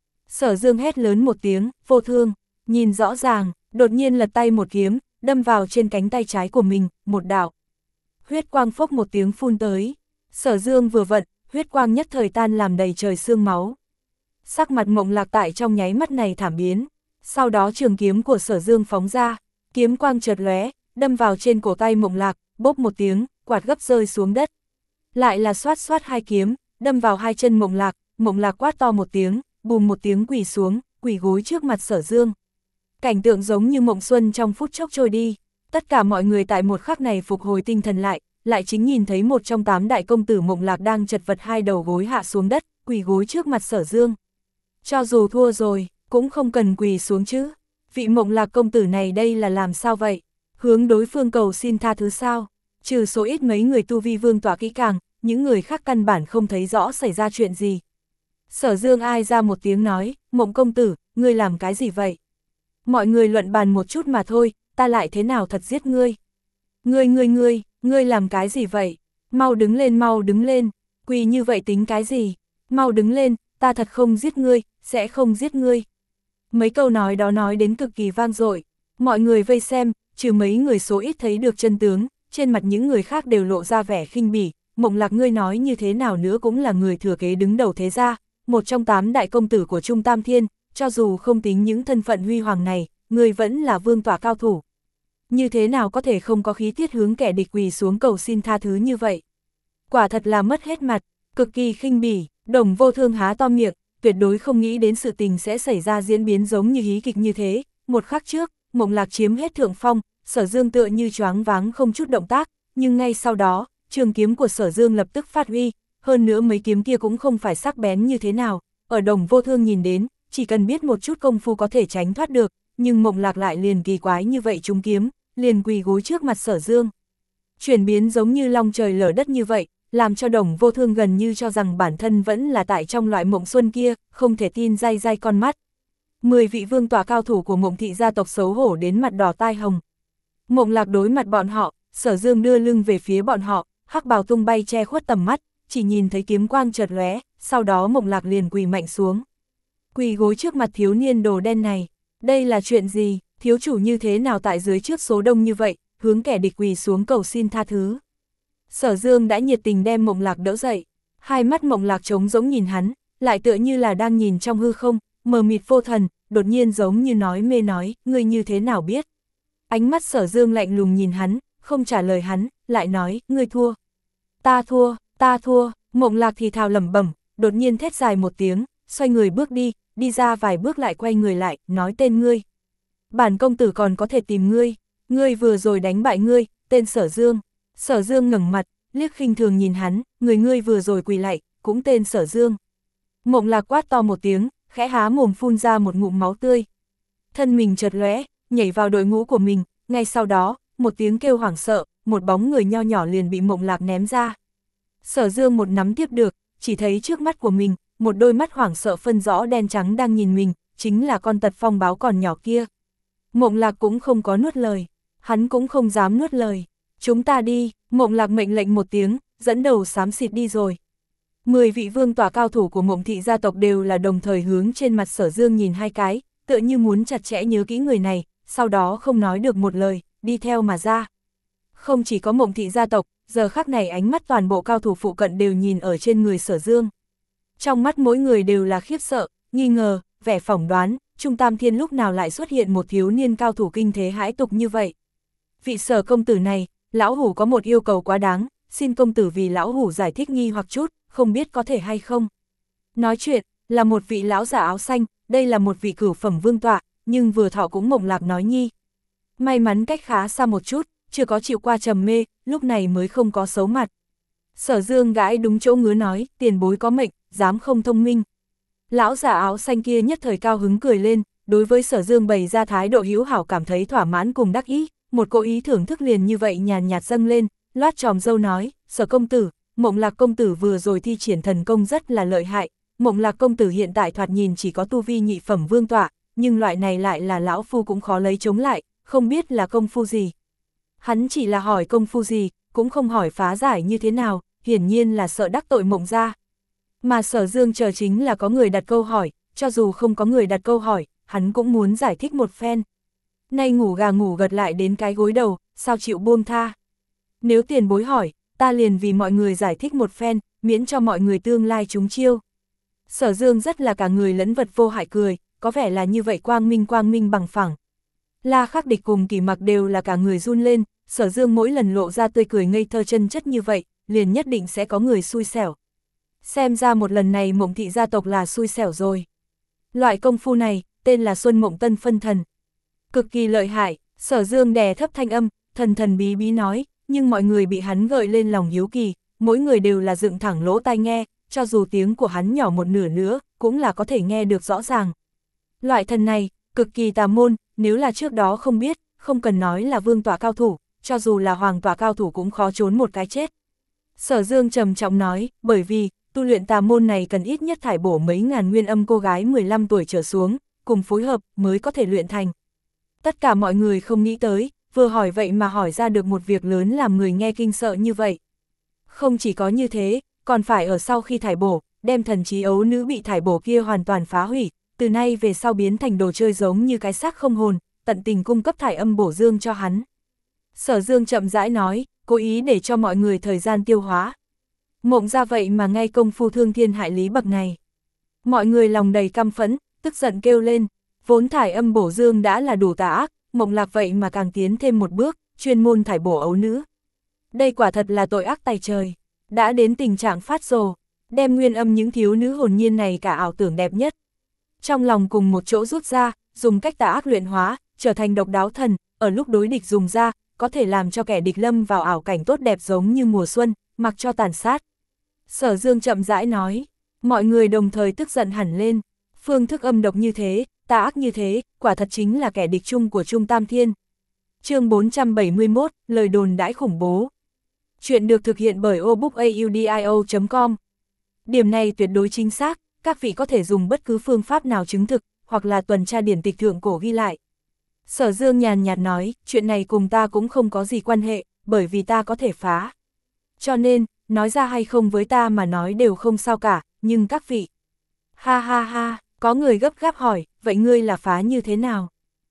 Sở Dương hét lớn một tiếng, Vô Thương, nhìn rõ ràng, đột nhiên lật tay một kiếm, đâm vào trên cánh tay trái của mình, một đạo. Huyết quang phốc một tiếng phun tới, Sở Dương vừa vận, huyết quang nhất thời tan làm đầy trời xương máu. Sắc mặt Mộng Lạc tại trong nháy mắt này thảm biến, sau đó trường kiếm của Sở Dương phóng ra, kiếm quang chợt lóe, đâm vào trên cổ tay Mộng Lạc, bốp một tiếng, quạt gấp rơi xuống đất. Lại là xoát xoát hai kiếm, đâm vào hai chân Mộng Lạc, Mộng Lạc quát to một tiếng, bùm một tiếng quỳ xuống, quỳ gối trước mặt Sở Dương. Cảnh tượng giống như mộng xuân trong phút chốc trôi đi, tất cả mọi người tại một khắc này phục hồi tinh thần lại, lại chính nhìn thấy một trong tám đại công tử Mộng Lạc đang chật vật hai đầu gối hạ xuống đất, quỳ gối trước mặt Sở Dương. Cho dù thua rồi, cũng không cần quỳ xuống chứ. Vị Mộng Lạc công tử này đây là làm sao vậy? Hướng đối phương cầu xin tha thứ sao? Trừ số ít mấy người tu vi vương tỏa kỹ càng, những người khác căn bản không thấy rõ xảy ra chuyện gì. Sở Dương ai ra một tiếng nói, Mộng công tử, ngươi làm cái gì vậy? Mọi người luận bàn một chút mà thôi, ta lại thế nào thật giết ngươi? Ngươi ngươi ngươi, ngươi làm cái gì vậy? Mau đứng lên mau đứng lên, quỳ như vậy tính cái gì? Mau đứng lên, ta thật không giết ngươi, sẽ không giết ngươi. Mấy câu nói đó nói đến cực kỳ vang dội, mọi người vây xem, trừ mấy người số ít thấy được chân tướng, trên mặt những người khác đều lộ ra vẻ khinh bỉ. Mộng Lạc ngươi nói như thế nào nữa cũng là người thừa kế đứng đầu thế gia, một trong tám đại công tử của Trung Tam Thiên, cho dù không tính những thân phận huy hoàng này, ngươi vẫn là vương tọa cao thủ. Như thế nào có thể không có khí tiết hướng kẻ địch quỳ xuống cầu xin tha thứ như vậy? Quả thật là mất hết mặt, cực kỳ khinh bỉ. Đồng Vô Thương há to miệng, tuyệt đối không nghĩ đến sự tình sẽ xảy ra diễn biến giống như hí kịch như thế. Một khắc trước, Mộng Lạc chiếm hết thượng phong, Sở Dương tựa như choáng váng không chút động tác, nhưng ngay sau đó, trường kiếm của Sở Dương lập tức phát huy, hơn nữa mấy kiếm kia cũng không phải sắc bén như thế nào, ở Đồng Vô Thương nhìn đến, chỉ cần biết một chút công phu có thể tránh thoát được, nhưng Mộng Lạc lại liền kỳ quái như vậy trúng kiếm, liền quỳ gối trước mặt Sở Dương. Chuyển biến giống như long trời lở đất như vậy, làm cho Đồng Vô Thương gần như cho rằng bản thân vẫn là tại trong loại mộng xuân kia, không thể tin day day con mắt. Mười vị vương tọa cao thủ của Mộng thị gia tộc xấu hổ đến mặt đỏ tai hồng. Mộng Lạc đối mặt bọn họ, Sở Dương đưa lưng về phía bọn họ, hắc bào tung bay che khuất tầm mắt, chỉ nhìn thấy kiếm quang chợt lóe, sau đó Mộng Lạc liền quỳ mạnh xuống. Quỳ gối trước mặt thiếu niên đồ đen này, đây là chuyện gì, thiếu chủ như thế nào tại dưới trước số đông như vậy, hướng kẻ địch quỳ xuống cầu xin tha thứ. Sở Dương đã nhiệt tình đem Mộng Lạc đỡ dậy, hai mắt Mộng Lạc trống rỗng nhìn hắn, lại tựa như là đang nhìn trong hư không, mờ mịt vô thần, đột nhiên giống như nói mê nói, ngươi như thế nào biết. Ánh mắt Sở Dương lạnh lùng nhìn hắn, không trả lời hắn, lại nói, ngươi thua. Ta thua, ta thua, Mộng Lạc thì thào lẩm bẩm, đột nhiên thét dài một tiếng, xoay người bước đi, đi ra vài bước lại quay người lại, nói tên ngươi. Bản công tử còn có thể tìm ngươi, ngươi vừa rồi đánh bại ngươi, tên Sở Dương. Sở Dương ngẩng mặt, liếc khinh thường nhìn hắn, người ngươi vừa rồi quỳ lại, cũng tên Sở Dương. Mộng Lạc quát to một tiếng, khẽ há mồm phun ra một ngụm máu tươi. Thân mình chợt lóe, nhảy vào đội ngũ của mình, ngay sau đó, một tiếng kêu hoảng sợ, một bóng người nho nhỏ liền bị Mộng Lạc ném ra. Sở Dương một nắm tiếp được, chỉ thấy trước mắt của mình, một đôi mắt hoảng sợ phân rõ đen trắng đang nhìn mình, chính là con tật phong báo còn nhỏ kia. Mộng Lạc cũng không có nuốt lời, hắn cũng không dám nuốt lời. Chúng ta đi, Mộng Lạc mệnh lệnh một tiếng, dẫn đầu xám xịt đi rồi. Mười vị vương tọa cao thủ của Mộng thị gia tộc đều là đồng thời hướng trên mặt Sở Dương nhìn hai cái, tựa như muốn chặt chẽ nhớ kỹ người này, sau đó không nói được một lời, đi theo mà ra. Không chỉ có Mộng thị gia tộc, giờ khắc này ánh mắt toàn bộ cao thủ phụ cận đều nhìn ở trên người Sở Dương. Trong mắt mỗi người đều là khiếp sợ, nghi ngờ, vẻ phỏng đoán, Trung Tam Thiên lúc nào lại xuất hiện một thiếu niên cao thủ kinh thế hãi tục như vậy. Vị Sở công tử này, lão hủ có một yêu cầu quá đáng, xin công tử vì lão hủ giải thích nghi hoặc chút, không biết có thể hay không. Nói chuyện, là một vị lão giả áo xanh, đây là một vị cửu phẩm vương tọa, nhưng vừa thọ cũng Mộng Lạc nói nhi. May mắn cách khá xa một chút, chưa có chịu qua trầm mê, lúc này mới không có xấu mặt. Sở Dương gãi đúng chỗ ngứa nói, tiền bối có mệnh, dám không thông minh. Lão giả áo xanh kia nhất thời cao hứng cười lên, đối với Sở Dương bày ra thái độ hữu hảo cảm thấy thỏa mãn cùng đắc ý, một cố ý thưởng thức liền như vậy nhàn nhạt dâng lên, loát tròm dâu nói, Sở công tử, Mộng Lạc công tử vừa rồi thi triển thần công rất là lợi hại, Mộng Lạc công tử hiện tại thoạt nhìn chỉ có tu vi nhị phẩm vương tọa, nhưng loại này lại là lão phu cũng khó lấy chống lại, không biết là công phu gì. Hắn chỉ là hỏi công phu gì, cũng không hỏi phá giải như thế nào, hiển nhiên là sợ đắc tội Mộng gia. Mà Sở Dương chờ chính là có người đặt câu hỏi, cho dù không có người đặt câu hỏi, hắn cũng muốn giải thích một phen. Nay ngủ gà ngủ gật lại đến cái gối đầu, sao chịu buông tha. Nếu tiền bối hỏi, ta liền vì mọi người giải thích một phen, miễn cho mọi người tương lai trúng chiêu. Sở Dương rất là cả người lẫn vật vô hại cười, có vẻ là như vậy quang minh quang minh bằng phẳng. La Khắc Địch cùng Kỳ Mặc đều là cả người run lên, Sở Dương mỗi lần lộ ra tươi cười ngây thơ chân chất như vậy, liền nhất định sẽ có người xui xẻo. Xem ra một lần này Mộng thị gia tộc là xui xẻo rồi. Loại công phu này, tên là Xuân Mộng Tân Phân Thần. Cực kỳ lợi hại, Sở Dương đè thấp thanh âm, thần thần bí bí nói, nhưng mọi người bị hắn gợi lên lòng hiếu kỳ, mỗi người đều là dựng thẳng lỗ tai nghe, cho dù tiếng của hắn nhỏ một nửa nữa, cũng là có thể nghe được rõ ràng. Loại thần này, cực kỳ tà môn, nếu là trước đó không biết, không cần nói là vương tọa cao thủ, cho dù là hoàng tọa cao thủ cũng khó trốn một cái chết. Sở Dương trầm trọng nói, bởi vì, tu luyện tà môn này cần ít nhất thải bổ mấy ngàn nguyên âm cô gái mười lăm tuổi trở xuống, cùng phối hợp mới có thể luyện thành. Tất cả mọi người không nghĩ tới, vừa hỏi vậy mà hỏi ra được một việc lớn làm người nghe kinh sợ như vậy. Không chỉ có như thế, còn phải ở sau khi thải bổ, đem thần trí ấu nữ bị thải bổ kia hoàn toàn phá hủy, từ nay về sau biến thành đồ chơi giống như cái xác không hồn, tận tình cung cấp thải âm bổ dương cho hắn. Sở Dương chậm rãi nói, cố ý để cho mọi người thời gian tiêu hóa. Mộng ra vậy mà ngay công phu thương thiên hại lý bậc này. Mọi người lòng đầy căm phẫn, tức giận kêu lên, vốn thải âm bổ dương đã là đủ tà ác, Mộng Lạc vậy mà càng tiến thêm một bước, chuyên môn thải bổ ấu nữ. Đây quả thật là tội ác tày trời, đã đến tình trạng phát rồ, đem nguyên âm những thiếu nữ hồn nhiên này cả ảo tưởng đẹp nhất. Trong lòng cùng một chỗ rút ra, dùng cách tà ác luyện hóa, trở thành độc đáo thần, ở lúc đối địch dùng ra, có thể làm cho kẻ địch lâm vào ảo cảnh tốt đẹp giống như mùa xuân, mặc cho tàn sát. Sở Dương chậm rãi nói, mọi người đồng thời tức giận hẳn lên, phương thức âm độc như thế, tà ác như thế, quả thật chính là kẻ địch chung của Trung Tam Thiên. Chương bốn trăm bảy mươi mốt, lời đồn đãi khủng bố. Chuyện được thực hiện bởi obookaudio chấm com. Điểm này tuyệt đối chính xác, các vị có thể dùng bất cứ phương pháp nào chứng thực, hoặc là tuần tra điển tịch thượng cổ ghi lại. Sở Dương nhàn nhạt nói, chuyện này cùng ta cũng không có gì quan hệ, bởi vì ta có thể phá. Cho nên, nói ra hay không với ta mà nói đều không sao cả, nhưng các vị... Ha ha ha, có người gấp gáp hỏi, vậy ngươi là phá như thế nào?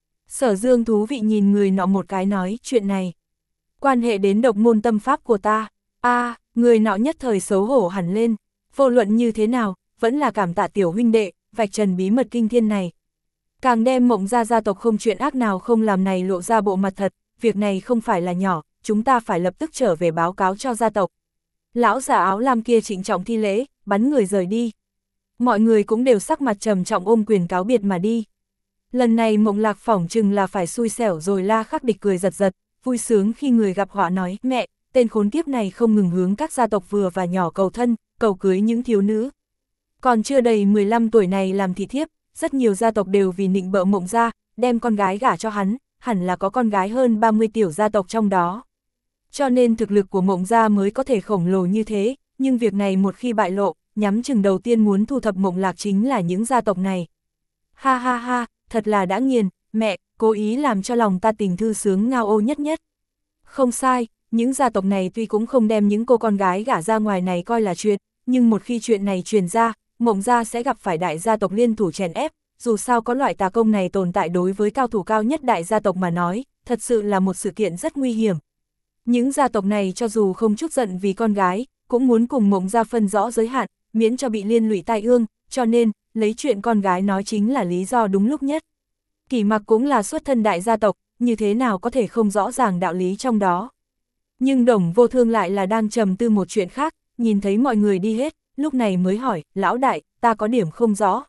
Sở Dương thú vị nhìn người nọ một cái nói, chuyện này. Quan hệ đến độc môn tâm pháp của ta. A, à, người nọ nhất thời xấu hổ hẳn lên. Vô luận như thế nào, vẫn là cảm tạ tiểu huynh đệ, vạch trần bí mật kinh thiên này. Càng đem Mộng gia gia tộc không chuyện ác nào không làm này lộ ra bộ mặt thật, việc này không phải là nhỏ, chúng ta phải lập tức trở về báo cáo cho gia tộc. Lão già áo lam kia trịnh trọng thi lễ, bắn người rời đi. Mọi người cũng đều sắc mặt trầm trọng ôm quyền cáo biệt mà đi. Lần này Mộng Lạc phỏng chừng là phải xui xẻo rồi. La Khắc Địch cười giật giật, vui sướng khi người gặp họa nói, mẹ, tên khốn kiếp này không ngừng hướng các gia tộc vừa và nhỏ cầu thân, cầu cưới những thiếu nữ. Còn chưa đầy mười lăm tuổi này làm thị thiếp, rất nhiều gia tộc đều vì nịnh bợ Mộng gia, đem con gái gả cho hắn, hẳn là có con gái hơn ba mươi tiểu gia tộc trong đó. Cho nên thực lực của Mộng gia mới có thể khổng lồ như thế, nhưng việc này một khi bại lộ, nhắm chừng đầu tiên muốn thu thập Mộng Lạc chính là những gia tộc này. Ha ha ha, thật là đã nghiền, mẹ, cố ý làm cho lòng ta tình thư sướng ngao ô nhất nhất. Không sai, những gia tộc này tuy cũng không đem những cô con gái gả ra ngoài này coi là chuyện, nhưng một khi chuyện này truyền ra, Mộng gia sẽ gặp phải đại gia tộc liên thủ chèn ép, dù sao có loại tà công này tồn tại đối với cao thủ cao nhất đại gia tộc mà nói, thật sự là một sự kiện rất nguy hiểm. Những gia tộc này cho dù không chút giận vì con gái, cũng muốn cùng Mộng gia phân rõ giới hạn, miễn cho bị liên lụy tai ương, cho nên, lấy chuyện con gái nói chính là lý do đúng lúc nhất. Kỷ Mặc cũng là xuất thân đại gia tộc, như thế nào có thể không rõ ràng đạo lý trong đó. Nhưng Đồng Vô Thương lại là đang trầm tư một chuyện khác, nhìn thấy mọi người đi hết, lúc này mới hỏi, lão đại, ta có điểm không rõ.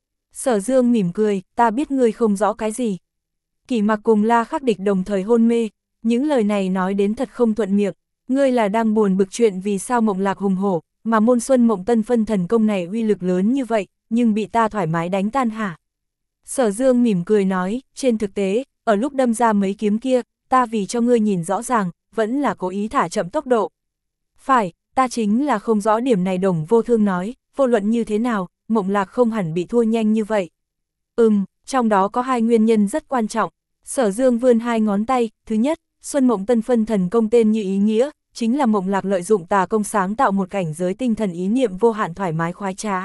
Sở Dương mỉm cười, ta biết ngươi không rõ cái gì. Kỷ Mặc cùng La Khắc Địch đồng thời hôn mê, những lời này nói đến thật không thuận miệng, ngươi là đang buồn bực chuyện vì sao Mộng Lạc hùng hổ, mà môn xuân mộng tân phân thần công này uy lực lớn như vậy, nhưng bị ta thoải mái đánh tan hả? Sở Dương mỉm cười nói, trên thực tế, ở lúc đâm ra mấy kiếm kia, ta vì cho ngươi nhìn rõ ràng, vẫn là cố ý thả chậm tốc độ. Phải, ta chính là không rõ điểm này. Đồng Vô Thương nói, vô luận như thế nào, Mộng Lạc không hẳn bị thua nhanh như vậy. Ừm, trong đó có hai nguyên nhân rất quan trọng. Sở Dương vươn hai ngón tay, thứ nhất, Xuân Mộng Tân Phân Thần Công tên như ý nghĩa, chính là Mộng Lạc lợi dụng tà công sáng tạo một cảnh giới tinh thần ý niệm vô hạn thoải mái khoái trá.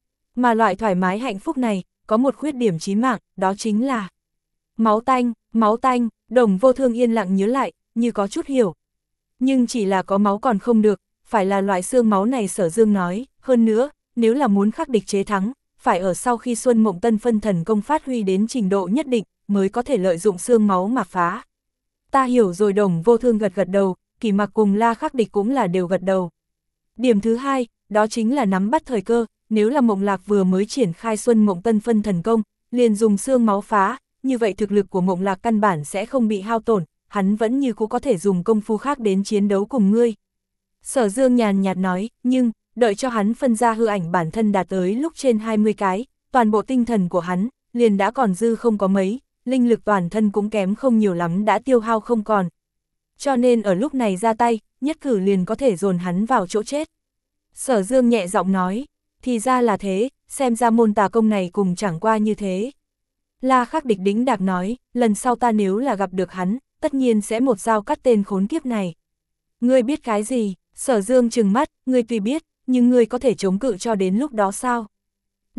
Mà loại thoải mái hạnh phúc này, có một khuyết điểm chí mạng, đó chính là máu tanh, máu tanh. Đồng Vô Thương yên lặng nhớ lại, như có chút hiểu. Nhưng chỉ là có máu còn không được, phải là loại xương máu này. Sở Dương nói, hơn nữa, nếu là muốn khắc địch chế thắng, phải ở sau khi Xuân Mộng Tân Phân Thần Công phát huy đến trình độ nhất định, mới có thể lợi dụng xương máu mà phá. Ta hiểu rồi. Đồng Vô Thương gật gật đầu, Kỷ Mặc cùng La Khắc Địch cũng là đều gật đầu. Điểm thứ hai, đó chính là nắm bắt thời cơ, nếu là Mộng Lạc vừa mới triển khai Xuân Mộng Tân Phân Thần Công, liền dùng xương máu phá, như vậy thực lực của Mộng Lạc căn bản sẽ không bị hao tổn, hắn vẫn như cũ có thể dùng công phu khác đến chiến đấu cùng ngươi. Sở Dương nhàn nhạt nói, nhưng, đợi cho hắn phân ra hư ảnh bản thân đạt tới lúc trên hai mươi cái, toàn bộ tinh thần của hắn, liền đã còn dư không có mấy, linh lực toàn thân cũng kém không nhiều lắm đã tiêu hao không còn. Cho nên ở lúc này ra tay, nhất cử liền có thể dồn hắn vào chỗ chết. Sở Dương nhẹ giọng nói, thì ra là thế, xem ra môn tà công này cùng chẳng qua như thế. La Khắc Địch đĩnh đạc nói, lần sau ta nếu là gặp được hắn, tất nhiên sẽ một dao cắt tên khốn kiếp này. Ngươi biết cái gì? Sở Dương trừng mắt, ngươi tuy biết, nhưng ngươi có thể chống cự cho đến lúc đó sao?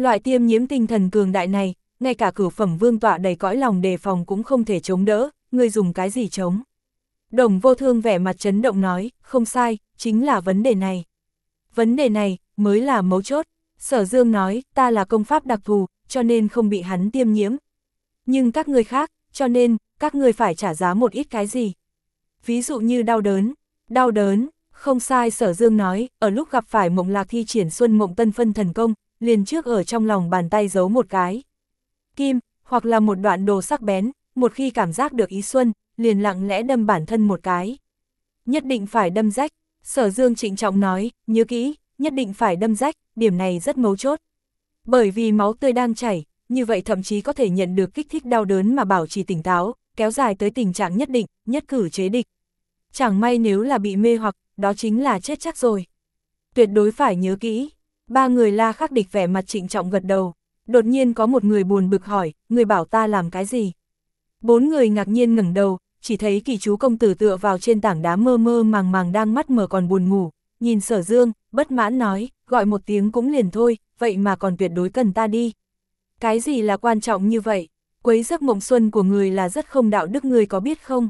Loại tiêm nhiễm tinh thần cường đại này, ngay cả cửu phẩm vương tọa đầy cõi lòng đề phòng cũng không thể chống đỡ, ngươi dùng cái gì chống? Đồng Vô Thương vẻ mặt chấn động nói, không sai, chính là vấn đề này. Vấn đề này, mới là mấu chốt. Sở Dương nói, ta là công pháp đặc thù, cho nên không bị hắn tiêm nhiễm. Nhưng các ngươi khác, cho nên, các ngươi phải trả giá một ít cái gì. Ví dụ như đau đớn, đau đớn, không sai. Sở Dương nói, ở lúc gặp phải Mộng Lạc thi triển Xuân Mộng Tân Phân thần công, liền trước ở trong lòng bàn tay giấu một cái kim, hoặc là một đoạn đồ sắc bén, một khi cảm giác được ý xuân, liền lặng lẽ đâm bản thân một cái. Nhất định phải đâm rách. Sở Dương trịnh trọng nói, nhớ kỹ, nhất định phải đâm rách, điểm này rất mấu chốt. Bởi vì máu tươi đang chảy, như vậy thậm chí có thể nhận được kích thích đau đớn mà bảo trì tỉnh táo, kéo dài tới tình trạng nhất định, nhất cử chế địch. Chẳng may nếu là bị mê hoặc, đó chính là chết chắc rồi. Tuyệt đối phải nhớ kỹ. Ba người La Khắc Địch vẻ mặt trịnh trọng gật đầu. Đột nhiên có một người buồn bực hỏi, người bảo ta làm cái gì? Bốn người ngạc nhiên ngẩng đầu, chỉ thấy Kỳ Chú công tử tựa vào trên tảng đá mơ mơ màng màng đang mắt mở còn buồn ngủ, nhìn Sở Dương, bất mãn nói, gọi một tiếng cũng liền thôi, vậy mà còn tuyệt đối cần ta đi. Cái gì là quan trọng như vậy? Quấy giấc mộng xuân của người là rất không đạo đức, người có biết không?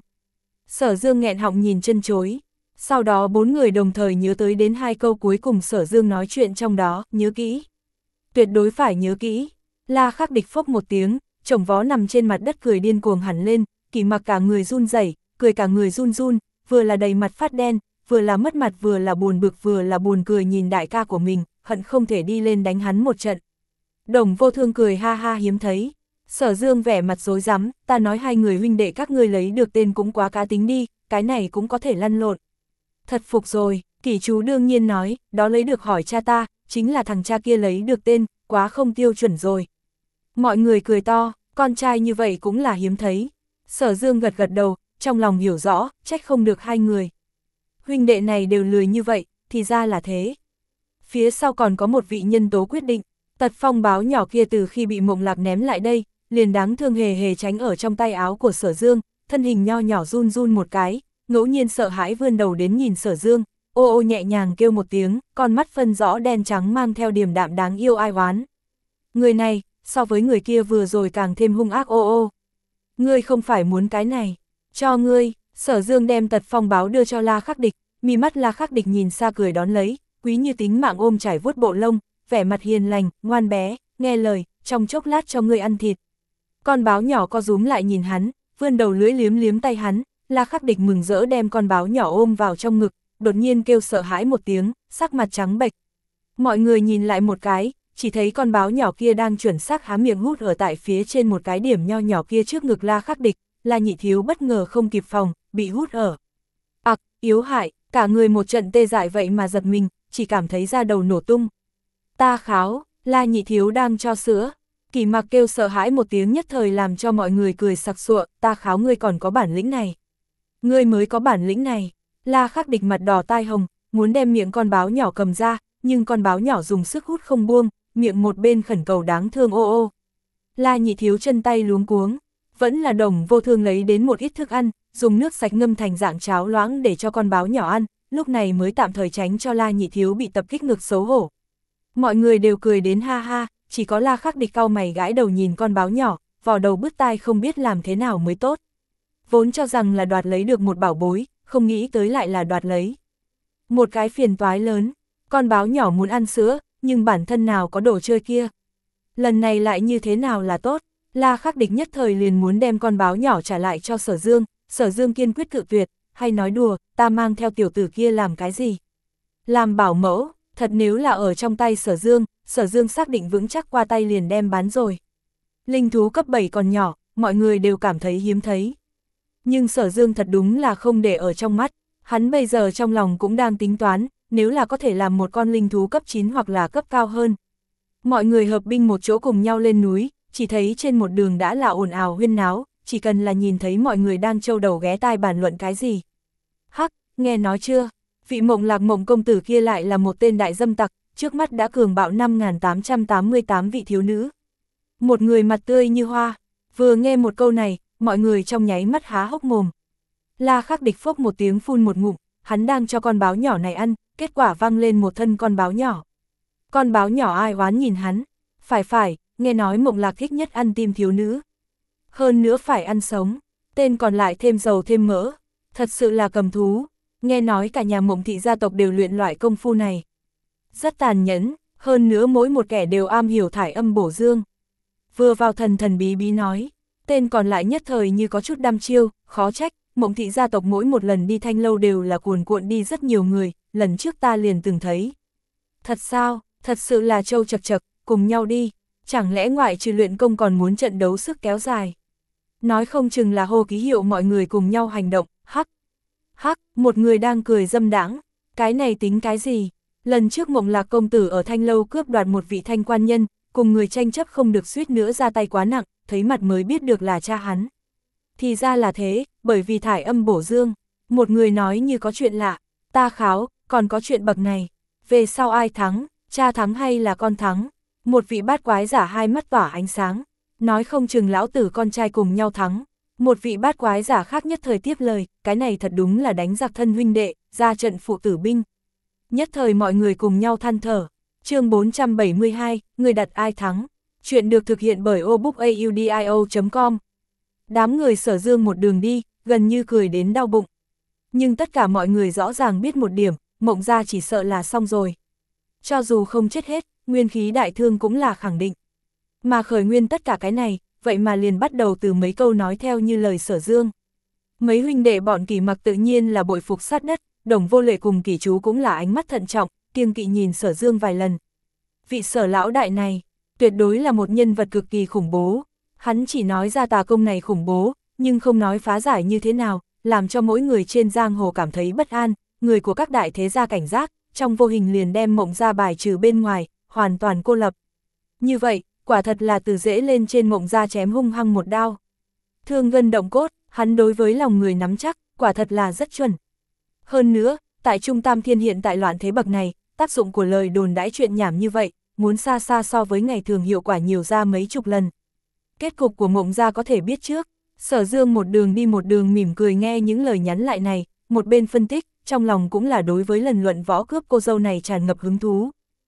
Sở Dương nghẹn họng nhìn chân chối. Sau đó bốn người đồng thời nhớ tới đến hai câu cuối cùng Sở Dương nói chuyện trong đó, nhớ kỹ. Tuyệt đối phải nhớ kỹ. La Khắc Địch phốc một tiếng, chồng vó nằm trên mặt đất cười điên cuồng hẳn lên, Kỳ Mặc cả người run rẩy, cười cả người run run, vừa là đầy mặt phát đen, vừa là mất mặt, vừa là buồn bực, vừa là buồn cười nhìn đại ca của mình, hận không thể đi lên đánh hắn một trận. Đồng Vô Thương cười ha ha hiếm thấy. Sở Dương vẻ mặt rối rắm, ta nói hai người huynh đệ các ngươi lấy được tên cũng quá cá tính đi, cái này cũng có thể lăn lộn. Thật phục rồi, Kỷ Chú đương nhiên nói, đó lấy được hỏi cha ta, chính là thằng cha kia lấy được tên, quá không tiêu chuẩn rồi. Mọi người cười to, con trai như vậy cũng là hiếm thấy. Sở Dương gật gật đầu, trong lòng hiểu rõ, trách không được hai người. Huynh đệ này đều lười như vậy, thì ra là thế. Phía sau còn có một vị nhân tố quyết định, Tật Phong báo nhỏ kia từ khi bị Mộng Lạc ném lại đây, liền đáng thương hề hề tránh ở trong tay áo của Sở Dương, thân hình nho nhỏ run run một cái, ngẫu nhiên sợ hãi vươn đầu đến nhìn Sở Dương, ô ô nhẹ nhàng kêu một tiếng, con mắt phân rõ đen trắng mang theo điềm đạm đáng yêu ai oán. Người này, so với người kia vừa rồi càng thêm hung ác ô ô. Ngươi không phải muốn cái này, cho ngươi. Sở Dương đem Tật Phong báo đưa cho La Khắc Địch, mi mắt La Khắc Địch nhìn xa cười đón lấy, quý như tính mạng ôm trải vuốt bộ lông, vẻ mặt hiền lành, ngoan bé, nghe lời, trong chốc lát cho ngươi ăn thịt. Con báo nhỏ co rúm lại nhìn hắn, vươn đầu lưỡi liếm liếm tay hắn, La Khắc Địch mừng rỡ đem con báo nhỏ ôm vào trong ngực, đột nhiên kêu sợ hãi một tiếng, sắc mặt trắng bệch. Mọi người nhìn lại một cái, chỉ thấy con báo nhỏ kia đang chuẩn xác há miệng hút ở tại phía trên một cái điểm nho nhỏ kia trước ngực La Khắc Địch, La Nhị Thiếu bất ngờ không kịp phòng, bị hút ở. Ặc, yếu hại, cả người một trận tê dại vậy mà giật mình, chỉ cảm thấy da đầu nổ tung. Ta kháo, La Nhị Thiếu đang cho sữa. Kỳ Mặc kêu sợ hãi một tiếng nhất thời làm cho mọi người cười sặc sụa, ta kháo ngươi còn có bản lĩnh này. Ngươi mới có bản lĩnh này. La Khắc Địch mặt đỏ tai hồng, muốn đem miệng con báo nhỏ cầm ra, nhưng con báo nhỏ dùng sức hút không buông, miệng một bên khẩn cầu đáng thương ô ô. La Nhị Thiếu chân tay luống cuống, vẫn là Đồng Vô Thương lấy đến một ít thức ăn, dùng nước sạch ngâm thành dạng cháo loãng để cho con báo nhỏ ăn, lúc này mới tạm thời tránh cho La Nhị Thiếu bị tập kích ngực xấu hổ. Mọi người đều cười đến ha ha, chỉ có La Khắc Địch cau mày gãi đầu nhìn con báo nhỏ, vò đầu bứt tai không biết làm thế nào mới tốt. Vốn cho rằng là đoạt lấy được một bảo bối, không nghĩ tới lại là đoạt lấy một cái phiền toái lớn. Con báo nhỏ muốn ăn sữa, nhưng bản thân nào có đồ chơi kia. Lần này lại như thế nào là tốt. La Khắc Địch nhất thời liền muốn đem con báo nhỏ trả lại cho Sở Dương, Sở Dương kiên quyết cự tuyệt, hay nói đùa, ta mang theo tiểu tử kia làm cái gì? Làm bảo mẫu, thật nếu là ở trong tay Sở Dương, Sở Dương xác định vững chắc qua tay liền đem bán rồi. Linh thú cấp bảy còn nhỏ, mọi người đều cảm thấy hiếm thấy. Nhưng Sở Dương thật đúng là không để ở trong mắt, hắn bây giờ trong lòng cũng đang tính toán, nếu là có thể làm một con linh thú cấp chín hoặc là cấp cao hơn. Mọi người hợp binh một chỗ cùng nhau lên núi, chỉ thấy trên một đường đã là ồn ào huyên náo, chỉ cần là nhìn thấy mọi người đang trâu đầu ghé tai bàn luận cái gì. Hắc, nghe nói chưa, vị Mộng Lạc Mộng công tử kia lại là một tên đại dâm tặc, trước mắt đã cường bạo năm nghìn tám trăm tám mươi tám vị thiếu nữ. Một người mặt tươi như hoa, vừa nghe một câu này, mọi người trong nháy mắt há hốc mồm. La Khắc Địch phốc một tiếng phun một ngụm, hắn đang cho con báo nhỏ này ăn, kết quả văng lên một thân con báo nhỏ. Con báo nhỏ ai oán nhìn hắn, Phải phải, nghe nói Mộng Lạc thích nhất ăn tim thiếu nữ. Hơn nữa phải ăn sống, tên còn lại thêm dầu thêm mỡ, thật sự là cầm thú. Nghe nói cả nhà Mộng thị gia tộc đều luyện loại công phu này. Rất tàn nhẫn, hơn nữa mỗi một kẻ đều am hiểu thải âm bổ dương. Vừa vào thần thần bí bí nói, tên còn lại nhất thời như có chút đăm chiêu, khó trách, Mộng thị gia tộc mỗi một lần đi Thanh Lâu đều là cuồn cuộn đi rất nhiều người, lần trước ta liền từng thấy. Thật sao, thật sự là trâu chật chật, cùng nhau đi, chẳng lẽ ngoại trừ luyện công còn muốn trận đấu sức kéo dài. Nói không chừng là hô ký hiệu mọi người cùng nhau hành động, hắc. Hắc, một người đang cười dâm đãng, cái này tính cái gì? Lần trước Mộng Lạc công tử ở Thanh Lâu cướp đoạt một vị thanh quan nhân, cùng người tranh chấp không được suýt nữa ra tay quá nặng, thấy mặt mới biết được là cha hắn. Thì ra là thế, bởi vì thải âm bổ dương, một người nói như có chuyện lạ, ta kháo, còn có chuyện bậc này, về sau ai thắng, cha thắng hay là con thắng? Một vị bát quái giả hai mắt tỏa ánh sáng, nói không chừng lão tử con trai cùng nhau thắng. Một vị bát quái giả khác nhất thời tiếp lời, cái này thật đúng là đánh giặc thân huynh đệ, ra trận phụ tử binh. Nhất thời mọi người cùng nhau than thở. Chương bốn trăm bảy mươi hai, người đặt ai thắng. Chuyện được thực hiện bởi obookaudio chấm com. Đám người Sở Dương một đường đi, gần như cười đến đau bụng. Nhưng tất cả mọi người rõ ràng biết một điểm, Mộng gia chỉ sợ là xong rồi. Cho dù không chết hết, nguyên khí đại thương cũng là khẳng định. Mà khởi nguyên tất cả cái này, vậy mà liền bắt đầu từ mấy câu nói theo như lời Sở Dương. Mấy huynh đệ bọn Kỷ Mặc tự nhiên là bội phục sát đất, Đồng Vô Lệ cùng Kỷ Chú cũng là ánh mắt thận trọng, kiêng kỵ nhìn Sở Dương vài lần. Vị Sở lão đại này, tuyệt đối là một nhân vật cực kỳ khủng bố. Hắn chỉ nói ra tà công này khủng bố, nhưng không nói phá giải như thế nào, làm cho mỗi người trên giang hồ cảm thấy bất an, người của các đại thế gia cảnh giác, trong vô hình liền đem Mộng gia bài trừ bên ngoài, hoàn toàn cô lập. Như vậy, quả thật là từ dễ lên trên Mộng gia chém hung hăng một đao. Thương gân động cốt, hắn đối với lòng người nắm chắc, quả thật là rất chuẩn. Hơn nữa, tại Trung Tam Thiên hiện tại loạn thế bậc này, tác dụng của lời đồn đãi chuyện nhảm như vậy, muốn xa xa so với ngày thường hiệu quả nhiều ra mấy chục lần. Kết cục của Mộng gia có thể biết trước, Sở Dương một đường đi một đường mỉm cười nghe những lời nhắn lại này, một bên phân tích, trong lòng cũng là đối với lần luận võ cướp cô dâu này tràn ngập hứng thú.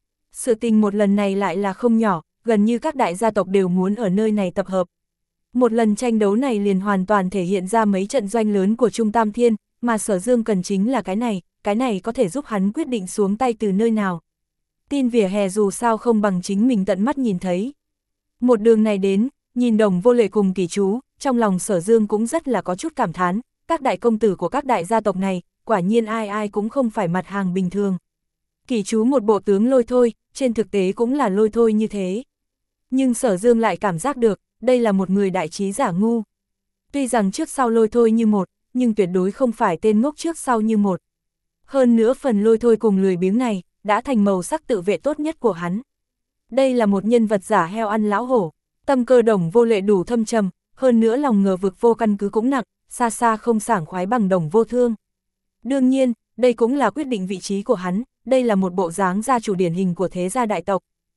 Sự tình một lần này lại là không nhỏ, gần như các đại gia tộc đều muốn ở nơi này tập hợp. Một lần tranh đấu này liền hoàn toàn thể hiện ra mấy trận doanh lớn của Trung Tam Thiên, mà Sở Dương cần chính là cái này, cái này có thể giúp hắn quyết định xuống tay từ nơi nào. Tin vỉa hè dù sao không bằng chính mình tận mắt nhìn thấy. Một đường này đến, nhìn Đồng Vô Lệ cùng Kỷ Chú, trong lòng Sở Dương cũng rất là có chút cảm thán, các đại công tử của các đại gia tộc này, quả nhiên ai ai cũng không phải mặt hàng bình thường. Kỷ Chú một bộ tướng lôi thôi, trên thực tế cũng là lôi thôi như thế. Nhưng Sở Dương lại cảm giác được, đây là một người đại trí giả ngu. Tuy rằng trước sau lôi thôi như một, nhưng tuyệt đối không phải tên ngốc trước sau như một. Hơn nữa phần lôi thôi cùng lười biếng này, đã thành màu sắc tự vệ tốt nhất của hắn. Đây là một nhân vật giả heo ăn lão hổ, tâm cơ Đồng Vô Lệ đủ thâm trầm, hơn nữa lòng ngờ vực vô căn cứ cũng nặng, xa xa không sảng khoái bằng Đồng Vô Thương. Đương nhiên, đây cũng là quyết định vị trí của hắn, đây là một bộ dáng gia chủ điển hình của thế gia đại tộc.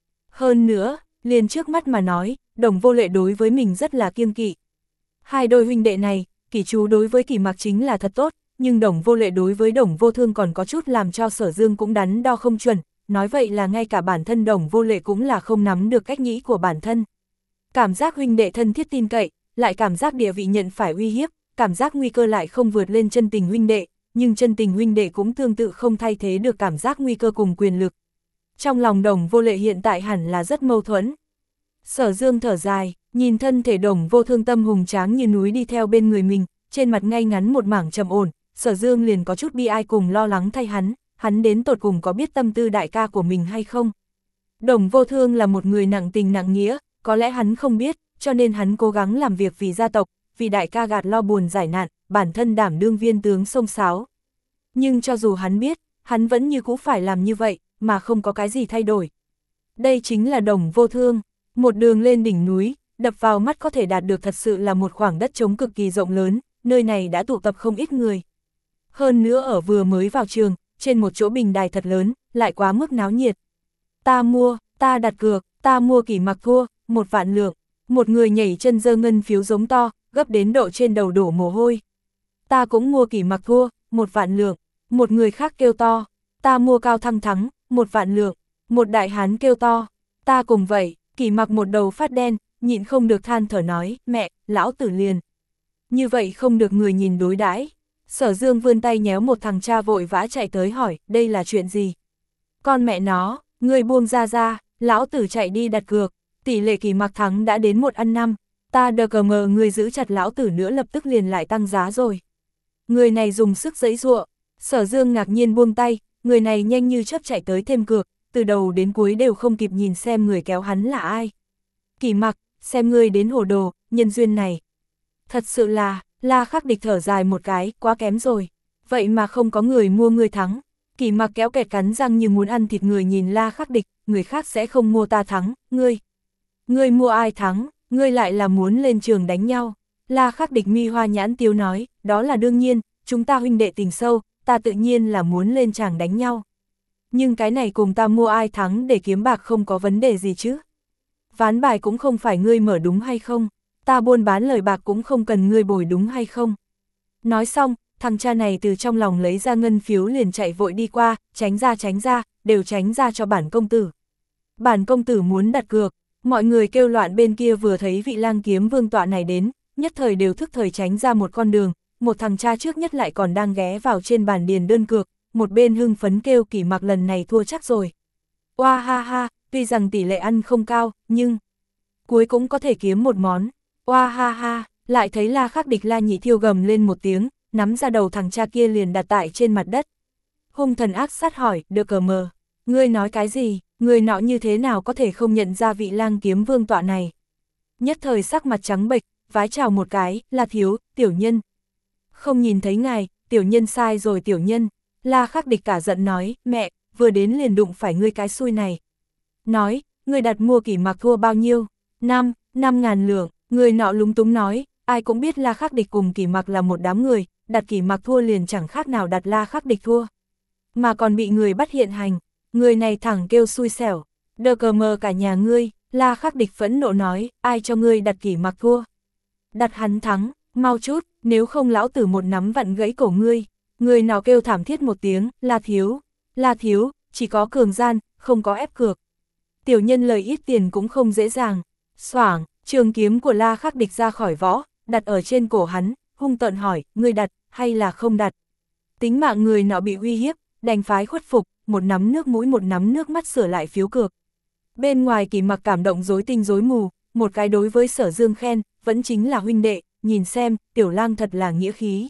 Hơn nữa, liền trước mắt mà nói, Đồng Vô Lệ đối với mình rất là kiêng kỵ. Hai đôi huynh đệ này, Kỷ Chú đối với Kỷ Mặc chính là thật tốt, nhưng Đồng Vô Lệ đối với Đồng Vô Thương còn có chút làm cho Sở Dương cũng đắn đo không chuẩn, nói vậy là ngay cả bản thân Đồng Vô Lệ cũng là không nắm được cách nghĩ của bản thân. Cảm giác huynh đệ thân thiết tin cậy, lại cảm giác địa vị nhận phải uy hiếp, cảm giác nguy cơ lại không vượt lên chân tình huynh đệ, nhưng chân tình huynh đệ cũng tương tự không thay thế được cảm giác nguy cơ cùng quyền lực. Trong lòng Đồng Vô Lệ hiện tại hẳn là rất mâu thuẫn. Sở Dương thở dài, nhìn thân thể Đồng Vô Thương tâm hùng tráng như núi đi theo bên người mình, trên mặt ngay ngắn một mảng trầm ổn, Sở Dương liền có chút bi ai cùng lo lắng thay hắn, hắn đến tột cùng có biết tâm tư đại ca của mình hay không. Đồng Vô Thương là một người nặng tình nặng nghĩa, có lẽ hắn không biết, cho nên hắn cố gắng làm việc vì gia tộc, vì đại ca gạt lo buồn giải nạn, bản thân đảm đương viên tướng xông xáo. Nhưng cho dù hắn biết, hắn vẫn như cũ phải làm như vậy, mà không có cái gì thay đổi. Đây chính là Đồng Vô Thương, một đường lên đỉnh núi, đập vào mắt có thể đạt được thật sự là một khoảng đất trống cực kỳ rộng lớn, nơi này đã tụ tập không ít người. Hơn nữa ở vừa mới vào trường, trên một chỗ bình đài thật lớn, lại quá mức náo nhiệt. Ta mua, ta đặt cược, ta mua Kỷ Mặc thua, một vạn lượng. Một người nhảy chân giơ ngân phiếu giống to, gấp đến độ trên đầu đổ mồ hôi. Ta cũng mua Kỷ Mặc thua, một vạn lượng. Một người khác kêu to, ta mua Cao Thăng thắng, một vạn lượng. Một đại hán kêu to, ta cùng vậy. Kỷ Mặc một đầu phát đen, nhịn không được than thở nói, mẹ, lão tử liền. Như vậy không được người nhìn đối đãi. Sở Dương vươn tay nhéo một thằng cha vội vã chạy tới hỏi, đây là chuyện gì? Con mẹ nó, người buông ra ra, lão tử chạy đi đặt cược, tỷ lệ Kỷ Mặc thắng đã đến một ăn năm, ta đờ cờ mờ người giữ chặt lão tử nữa lập tức liền lại tăng giá rồi. Người này dùng sức giãy giụa, Sở Dương ngạc nhiên buông tay, người này nhanh như chớp chạy tới thêm cược, từ đầu đến cuối đều không kịp nhìn xem người kéo hắn là ai. Kỷ Mặc, xem ngươi đến hồ đồ, nhân duyên này. Thật sự là, La Khắc Địch thở dài một cái, quá kém rồi. Vậy mà không có người mua ngươi thắng. Kỷ Mặc kéo kẹt cắn răng như muốn ăn thịt người nhìn La Khắc Địch, người khác sẽ không mua ta thắng, ngươi. Ngươi mua ai thắng, ngươi lại là muốn lên trường đánh nhau. La Khắc Địch mi hoa nhãn tiếu nói, đó là đương nhiên, chúng ta huynh đệ tình sâu, ta tự nhiên là muốn lên tràng đánh nhau. Nhưng cái này cùng ta mua ai thắng để kiếm bạc không có vấn đề gì chứ. Ván bài cũng không phải ngươi mở đúng hay không, ta buôn bán lời bạc cũng không cần ngươi bồi đúng hay không. Nói xong, thằng cha này từ trong lòng lấy ra ngân phiếu liền chạy vội đi qua, tránh ra tránh ra, đều tránh ra cho bản công tử. Bản công tử muốn đặt cược, mọi người kêu loạn bên kia vừa thấy vị lang kiếm vương tọa này đến, nhất thời đều thức thời tránh ra một con đường, một thằng cha trước nhất lại còn đang ghé vào trên bàn điền đơn cược, một bên hưng phấn kêu Kỷ Mặc lần này thua chắc rồi. Oa ha ha, tuy rằng tỷ lệ ăn không cao, nhưng cuối cũng có thể kiếm một món. Oa ha ha, lại thấy La Khắc Địch La Nhị Thiêu gầm lên một tiếng, nắm ra đầu thằng cha kia liền đặt tại trên mặt đất. Hung thần ác sát hỏi, được cờ mờ, ngươi nói cái gì, người nọ như thế nào có thể không nhận ra vị lang kiếm vương tọa này. Nhất thời sắc mặt trắng bệch, vái chào một cái, La thiếu, tiểu nhân. Không nhìn thấy ngài, tiểu nhân sai rồi tiểu nhân. La Khắc Địch cả giận nói, mẹ, vừa đến liền đụng phải ngươi cái xui này. Nói, ngươi đặt mua Kỷ Mặc thua bao nhiêu? Năm, năm ngàn lượng, người nọ lúng túng nói, ai cũng biết La Khắc Địch cùng Kỷ Mặc là một đám người, đặt Kỷ Mặc thua liền chẳng khác nào đặt La Khắc Địch thua. Mà còn bị người bắt hiện hành, người này thẳng kêu xui xẻo, đờ cờ mờ cả nhà ngươi, La Khắc Địch phẫn nộ nói, ai cho ngươi đặt Kỷ Mặc thua? Đặt hắn thắng, mau chút, nếu không lão tử một nắm vặn gãy cổ ngươi. Người nào kêu thảm thiết một tiếng, La thiếu, La thiếu, chỉ có cường gian, không có ép cược. Tiểu nhân lời ít tiền cũng không dễ dàng. Xoảng, trường kiếm của La Khắc Địch ra khỏi võ, đặt ở trên cổ hắn, hung tợn hỏi, ngươi đặt, hay là không đặt? Tính mạng người nọ bị uy hiếp, đành phái khuất phục, một nắm nước mũi một nắm nước mắt sửa lại phiếu cược. Bên ngoài Kỷ Mặc cảm động rối tinh rối mù, một cái đối với Sở Dương khen, vẫn chính là huynh đệ, nhìn xem, tiểu lang thật là nghĩa khí.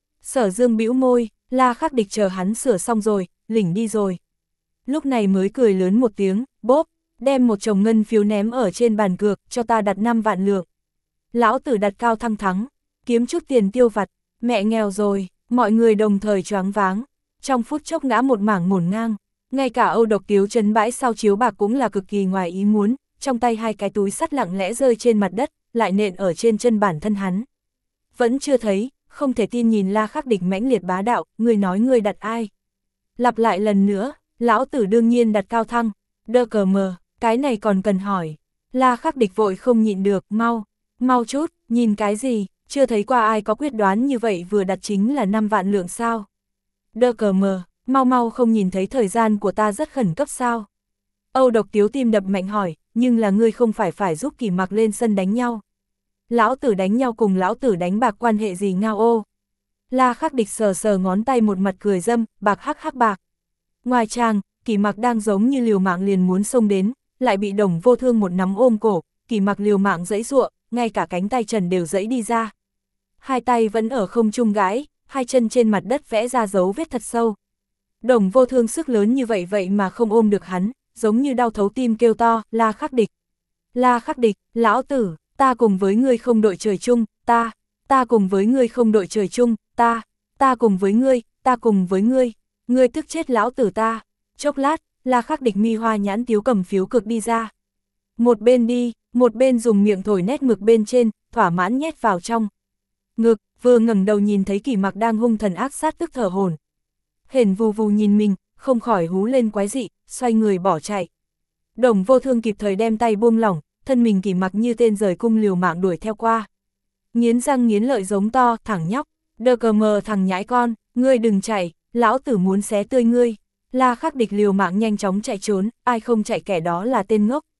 Sở Dương bĩu môi, La Khắc Địch chờ hắn sửa xong rồi, lỉnh đi rồi. Lúc này mới cười lớn một tiếng, bốp, đem một chồng ngân phiếu ném ở trên bàn cược, cho ta đặt năm vạn lượng. Lão tử đặt cao thăng thắng, kiếm chút tiền tiêu vặt, mẹ nghèo rồi, mọi người đồng thời choáng váng, trong phút chốc ngã một mảng ngổn ngang. Ngay cả Âu Độc Tiếu trấn bãi sau chiếu bạc cũng là cực kỳ ngoài ý muốn, trong tay hai cái túi sắt lặng lẽ rơi trên mặt đất, lại nện ở trên chân bản thân hắn. Vẫn chưa thấy, không thể tin nhìn La Khắc Địch mãnh liệt bá đạo, người nói người đặt ai? Lặp lại lần nữa, lão tử đương nhiên đặt cao thăng, đơ cờ mờ, cái này còn cần hỏi. La Khắc Địch vội không nhịn được, mau, mau chút, nhìn cái gì, chưa thấy qua ai có quyết đoán như vậy vừa đặt chính là năm vạn lượng sao? Đơ cờ mờ, mau mau không nhìn thấy thời gian của ta rất khẩn cấp sao? Âu Độc Tiếu tim đập mạnh hỏi, nhưng là ngươi không phải phải giúp Kỷ Mặc lên sân đánh nhau. Lão tử đánh nhau cùng lão tử đánh bạc quan hệ gì ngao ô. La Khắc Địch sờ sờ ngón tay một mặt cười dâm, bạc hắc hắc bạc. Ngoài tràng, Kỷ Mặc đang giống như liều mạng liền muốn xông đến, lại bị Đồng Vô Thương một nắm ôm cổ, Kỷ Mặc liều mạng giãy giụa, ngay cả cánh tay trần đều giãy đi ra. Hai tay vẫn ở không trung gãi, hai chân trên mặt đất vẽ ra dấu vết thật sâu. Đồng Vô Thương sức lớn như vậy vậy mà không ôm được hắn, giống như đau thấu tim kêu to, La Khắc Địch. La Khắc Địch, lão tử, ta cùng với ngươi không đội trời chung, ta, ta cùng với ngươi không đội trời chung, ta, ta cùng với ngươi, ta cùng với ngươi, ngươi tức chết lão tử ta. Chốc lát, La Khắc Địch mi hoa nhãn tiếu cầm phiếu cực đi ra. Một bên đi, một bên dùng miệng thổi nét mực bên trên, thỏa mãn nhét vào trong ngực, vừa ngẩng đầu nhìn thấy Kỷ Mặc đang hung thần ác sát tức thở hổn hển vù vù nhìn mình, không khỏi hú lên quái dị, xoay người bỏ chạy. Đồng Vô Thương kịp thời đem tay buông lỏng, thân mình Kỷ Mặc như tên rời cung liều mạng đuổi theo qua. Nghiến răng nghiến lợi giống to, thằng nhóc, đơ cờ mờ thằng nhãi con, ngươi đừng chạy, lão tử muốn xé tươi ngươi. La Khắc Địch liều mạng nhanh chóng chạy trốn, ai không chạy kẻ đó là tên ngốc.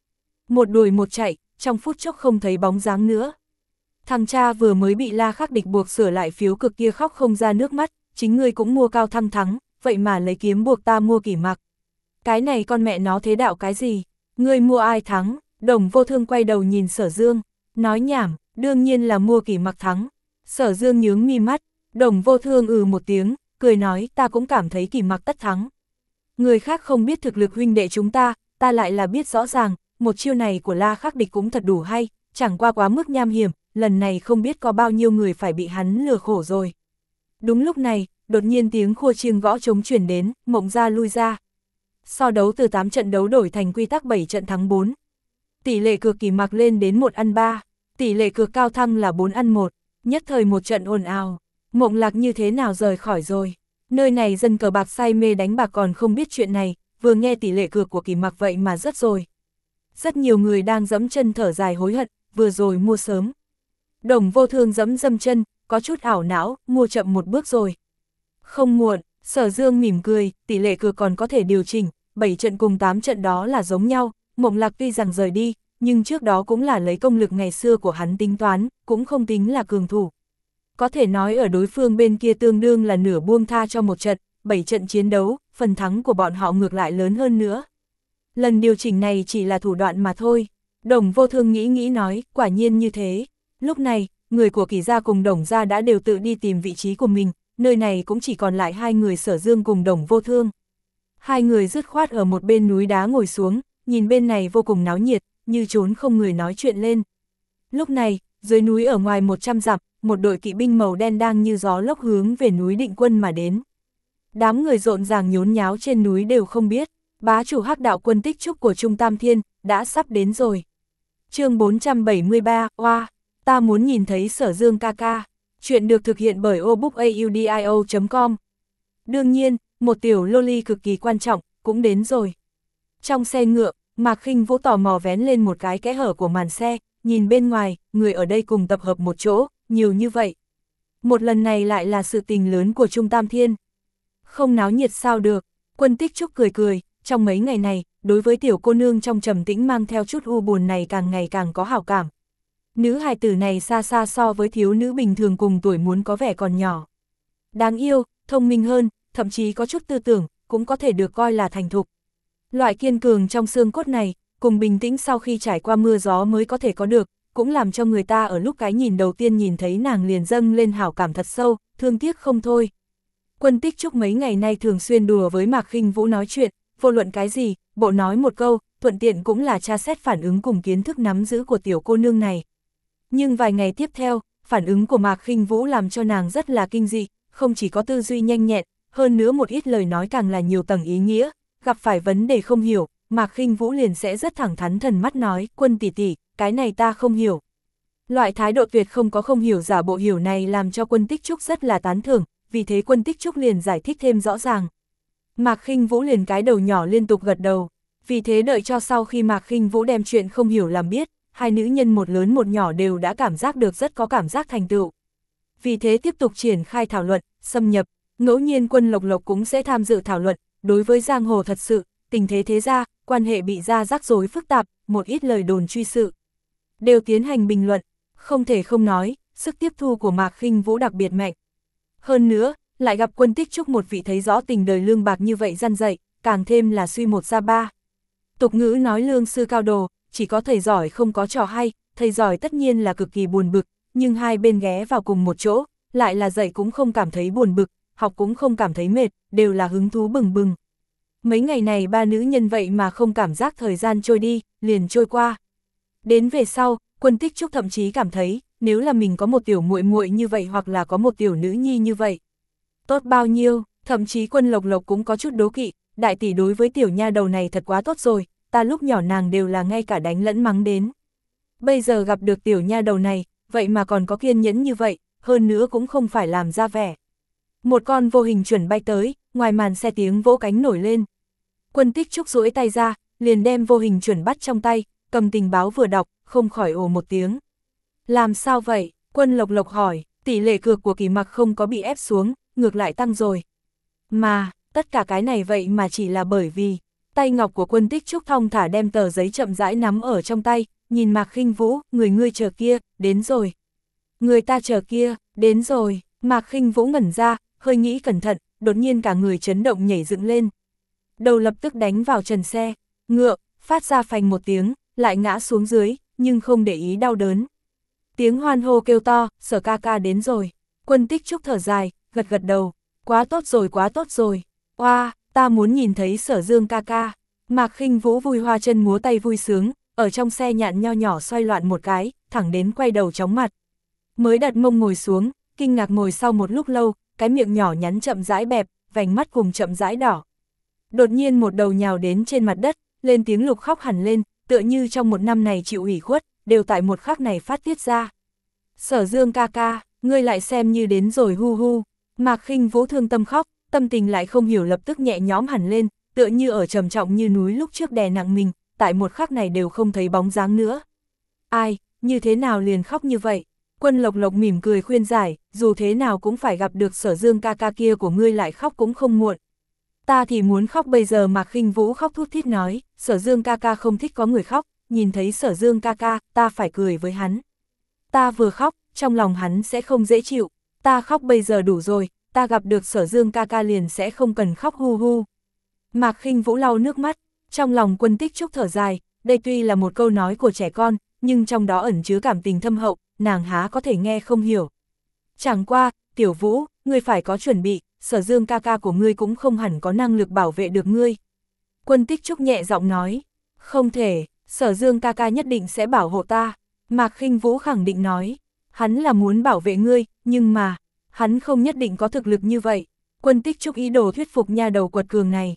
một đuổi một chạy, trong phút chốc không thấy bóng dáng nữa. Thằng cha vừa mới bị La Khắc Địch buộc sửa lại phiếu cực kia khóc không ra nước mắt, chính ngươi cũng mua Cao Thăng thắng, vậy mà lấy kiếm buộc ta mua Kỷ Mặc. Cái này con mẹ nó thế đạo cái gì? Ngươi mua ai thắng? Đồng Vô Thương quay đầu nhìn Sở Dương, nói nhảm, đương nhiên là mua Kỷ Mặc thắng. Sở Dương nhướng mi mắt, Đồng Vô Thương ừ một tiếng, cười nói ta cũng cảm thấy Kỷ Mặc tất thắng. Người khác không biết thực lực huynh đệ chúng ta, ta lại là biết rõ ràng, một chiêu này của La Khắc Địch cũng thật đủ hay, chẳng qua quá mức nham hiểm, lần này không biết có bao nhiêu người phải bị hắn lừa khổ rồi. Đúng lúc này, đột nhiên tiếng khua chiêng gõ trống truyền đến, Mộng Gia lui ra. So đấu từ tám trận đấu đổi thành quy tắc bảy trận thắng bốn. Tỷ lệ cược Kỷ Mặc lên đến một ăn ba, tỷ lệ cược Cao Thăng là bốn ăn một, nhất thời một trận ồn ào. Mộng Lạc như thế nào rời khỏi rồi? Nơi này dân cờ bạc say mê đánh bạc còn không biết chuyện này, vừa nghe tỷ lệ cược của Kỷ Mặc vậy mà rất rồi. Rất nhiều người đang dẫm chân thở dài hối hận, vừa rồi mua sớm. Đồng Vô Thương dẫm dâm chân, có chút ảo não, mua chậm một bước rồi. Không muộn, Sở Dương mỉm cười, tỷ lệ cược còn có thể điều chỉnh, bảy trận cùng tám trận đó là giống nhau, Mộng Lạc tuy rằng rời đi, nhưng trước đó cũng là lấy công lực ngày xưa của hắn tính toán, cũng không tính là cường thủ. Có thể nói ở đối phương bên kia tương đương là nửa buông tha cho một trận, bảy trận chiến đấu, phần thắng của bọn họ ngược lại lớn hơn nữa. Lần điều chỉnh này chỉ là thủ đoạn mà thôi. Đồng Vô Thương nghĩ nghĩ nói, quả nhiên như thế. Lúc này, người của Kỷ gia cùng Đồng gia đã đều tự đi tìm vị trí của mình, nơi này cũng chỉ còn lại hai người Sở Dương cùng Đồng Vô Thương. Hai người dứt khoát ở một bên núi đá ngồi xuống, nhìn bên này vô cùng náo nhiệt, như trốn không người nói chuyện lên. Lúc này, dưới núi ở ngoài một trăm dặm, một đội kỵ binh màu đen đang như gió lốc hướng về núi Định Quân mà đến. Đám người rộn ràng nhốn nháo trên núi đều không biết, bá chủ Hắc Đạo quân Tích Trúc của Trung Tam Thiên đã sắp đến rồi. Chương bốn trăm bảy mươi ba, oa, ta muốn nhìn thấy Sở Dương ca ca. Chuyện được thực hiện bởi obookaudio chấm com. Đương nhiên, một tiểu loli cực kỳ quan trọng cũng đến rồi. Trong xe ngựa, Mạc Khinh Vũ tò mò vén lên một cái kẽ hở của màn xe, nhìn bên ngoài, người ở đây cùng tập hợp một chỗ, nhiều như vậy. Một lần này lại là sự tình lớn của Trung Tam Thiên. Không náo nhiệt sao được, Quân Tích Trúc cười cười, trong mấy ngày này, đối với tiểu cô nương trong trầm tĩnh mang theo chút u buồn này càng ngày càng có hảo cảm. Nữ hài tử này xa xa so với thiếu nữ bình thường cùng tuổi muốn có vẻ còn nhỏ. Đáng yêu, thông minh hơn, thậm chí có chút tư tưởng, cũng có thể được coi là thành thục. Loại kiên cường trong xương cốt này, cùng bình tĩnh sau khi trải qua mưa gió mới có thể có được, cũng làm cho người ta ở lúc cái nhìn đầu tiên nhìn thấy nàng liền dâng lên hảo cảm thật sâu, thương tiếc không thôi. Quân Tích Trúc mấy ngày nay thường xuyên đùa với Mạc Khinh Vũ nói chuyện, vô luận cái gì, bộ nói một câu, thuận tiện cũng là tra xét phản ứng cùng kiến thức nắm giữ của tiểu cô nương này. Nhưng vài ngày tiếp theo, phản ứng của Mạc Khinh Vũ làm cho nàng rất là kinh dị, không chỉ có tư duy nhanh nhẹn, hơn nữa một ít lời nói càng là nhiều tầng ý nghĩa, gặp phải vấn đề không hiểu, Mạc Khinh Vũ liền sẽ rất thẳng thắn thần mắt nói, Quân tỷ tỷ, cái này ta không hiểu. Loại thái độ tuyệt không có không hiểu giả bộ hiểu này làm cho Quân Tích Trúc rất là tán thưởng, vì thế Quân Tích Trúc liền giải thích thêm rõ ràng. Mạc Khinh Vũ liền cái đầu nhỏ liên tục gật đầu, vì thế đợi cho sau khi Mạc Khinh Vũ đem chuyện không hiểu làm biết, hai nữ nhân một lớn một nhỏ đều đã cảm giác được rất có cảm giác thành tựu. Vì thế tiếp tục triển khai thảo luận, xâm nhập, ngẫu nhiên Quân Lộc Lộc cũng sẽ tham dự thảo luận, đối với giang hồ thật sự, tình thế thế gia, quan hệ bị ra rắc rối phức tạp, một ít lời đồn truy sự. Đều tiến hành bình luận, không thể không nói, sức tiếp thu của Mạc Khinh Vũ đặc biệt mạnh. Hơn nữa, lại gặp Quân Tích Trúc một vị thấy rõ tình đời lương bạc như vậy răn dạy, càng thêm là suy một ra ba. Tục ngữ nói lương sư cao đồ, chỉ có thầy giỏi không có trò hay, thầy giỏi tất nhiên là cực kỳ buồn bực, nhưng hai bên ghé vào cùng một chỗ, lại là dạy cũng không cảm thấy buồn bực, học cũng không cảm thấy mệt, đều là hứng thú bừng bừng. Mấy ngày này ba nữ nhân vậy mà không cảm giác thời gian trôi đi, liền trôi qua. Đến về sau, Quân Tích Trúc thậm chí cảm thấy, nếu là mình có một tiểu muội muội như vậy hoặc là có một tiểu nữ nhi như vậy, tốt bao nhiêu, thậm chí Quân Lộc Lộc cũng có chút đố kỵ, đại tỷ đối với tiểu nha đầu này thật quá tốt rồi, ta lúc nhỏ nàng đều là ngay cả đánh lẫn mắng đến. Bây giờ gặp được tiểu nha đầu này, vậy mà còn có kiên nhẫn như vậy, hơn nữa cũng không phải làm ra vẻ. Một con vô hình chuẩn bay tới, ngoài màn xe tiếng vỗ cánh nổi lên. Quân Tích Trúc duỗi tay ra, liền đem vô hình chuẩn bắt trong tay, cầm tình báo vừa đọc, không khỏi ồ một tiếng. Làm sao vậy? Quân Lộc Lộc hỏi, tỷ lệ cược của Kỷ Mặc không có bị ép xuống, ngược lại tăng rồi. Mà, tất cả cái này vậy mà chỉ là bởi vì, Tay ngọc của Quân Tích Trúc thong thả đem tờ giấy chậm rãi nắm ở trong tay, nhìn Mạc Khinh Vũ, người ngươi chờ kia, đến rồi. Người ta chờ kia, đến rồi. Mạc Khinh Vũ ngẩn ra, hơi nghĩ cẩn thận, đột nhiên cả người chấn động nhảy dựng lên. Đầu lập tức đánh vào trần xe, ngựa, phát ra phành một tiếng, lại ngã xuống dưới, nhưng không để ý đau đớn. Tiếng hoan hô kêu to, Sở ca ca đến rồi. Quân Tích Trúc thở dài, gật gật đầu, quá tốt rồi quá tốt rồi. Oa, ta muốn nhìn thấy Sở Dương ca ca. Mạc Khinh Vũ vui hoa chân múa tay vui sướng, ở trong xe nhạn nho nhỏ xoay loạn một cái, thẳng đến quay đầu chóng mặt. Mới đặt mông ngồi xuống, kinh ngạc ngồi sau một lúc lâu, cái miệng nhỏ nhắn chậm rãi bẹp, vành mắt cùng chậm rãi đỏ. Đột nhiên một đầu nhào đến trên mặt đất, lên tiếng lục khóc hẳn lên, tựa như trong một năm này chịu ủy khuất, đều tại một khắc này phát tiết ra. Sở Dương ca ca, ngươi lại xem như đến rồi hu hu. Mạc Khinh Vũ thương tâm khóc, tâm tình lại không hiểu lập tức nhẹ nhõm hẳn lên, tựa như ở trầm trọng như núi lúc trước đè nặng mình, tại một khắc này đều không thấy bóng dáng nữa. Ai, như thế nào liền khóc như vậy? Quân Lộc Lộc mỉm cười khuyên giải, dù thế nào cũng phải gặp được Sở Dương ca ca kia của ngươi, lại khóc cũng không muộn. Ta thì muốn khóc bây giờ. Mạc Khinh Vũ khóc thút thít nói, Sở Dương ca ca không thích có người khóc, nhìn thấy Sở Dương ca ca, ta phải cười với hắn. Ta vừa khóc, trong lòng hắn sẽ không dễ chịu, ta khóc bây giờ đủ rồi, ta gặp được Sở Dương ca ca liền sẽ không cần khóc hu hu. Mạc Khinh Vũ lau nước mắt, trong lòng Quân Tích Trúc thở dài, đây tuy là một câu nói của trẻ con, nhưng trong đó ẩn chứa cảm tình thâm hậu, nàng há có thể nghe không hiểu. Chẳng qua, Tiểu Vũ, ngươi phải có chuẩn bị, Sở Dương ca ca của ngươi cũng không hẳn có năng lực bảo vệ được ngươi. Quân Tích Trúc nhẹ giọng nói, không thể, Sở Dương ca ca nhất định sẽ bảo hộ ta. Mạc Khinh Vũ khẳng định nói, hắn là muốn bảo vệ ngươi, nhưng mà, hắn không nhất định có thực lực như vậy. Quân Tích Trúc ý đồ thuyết phục nha đầu quật cường này.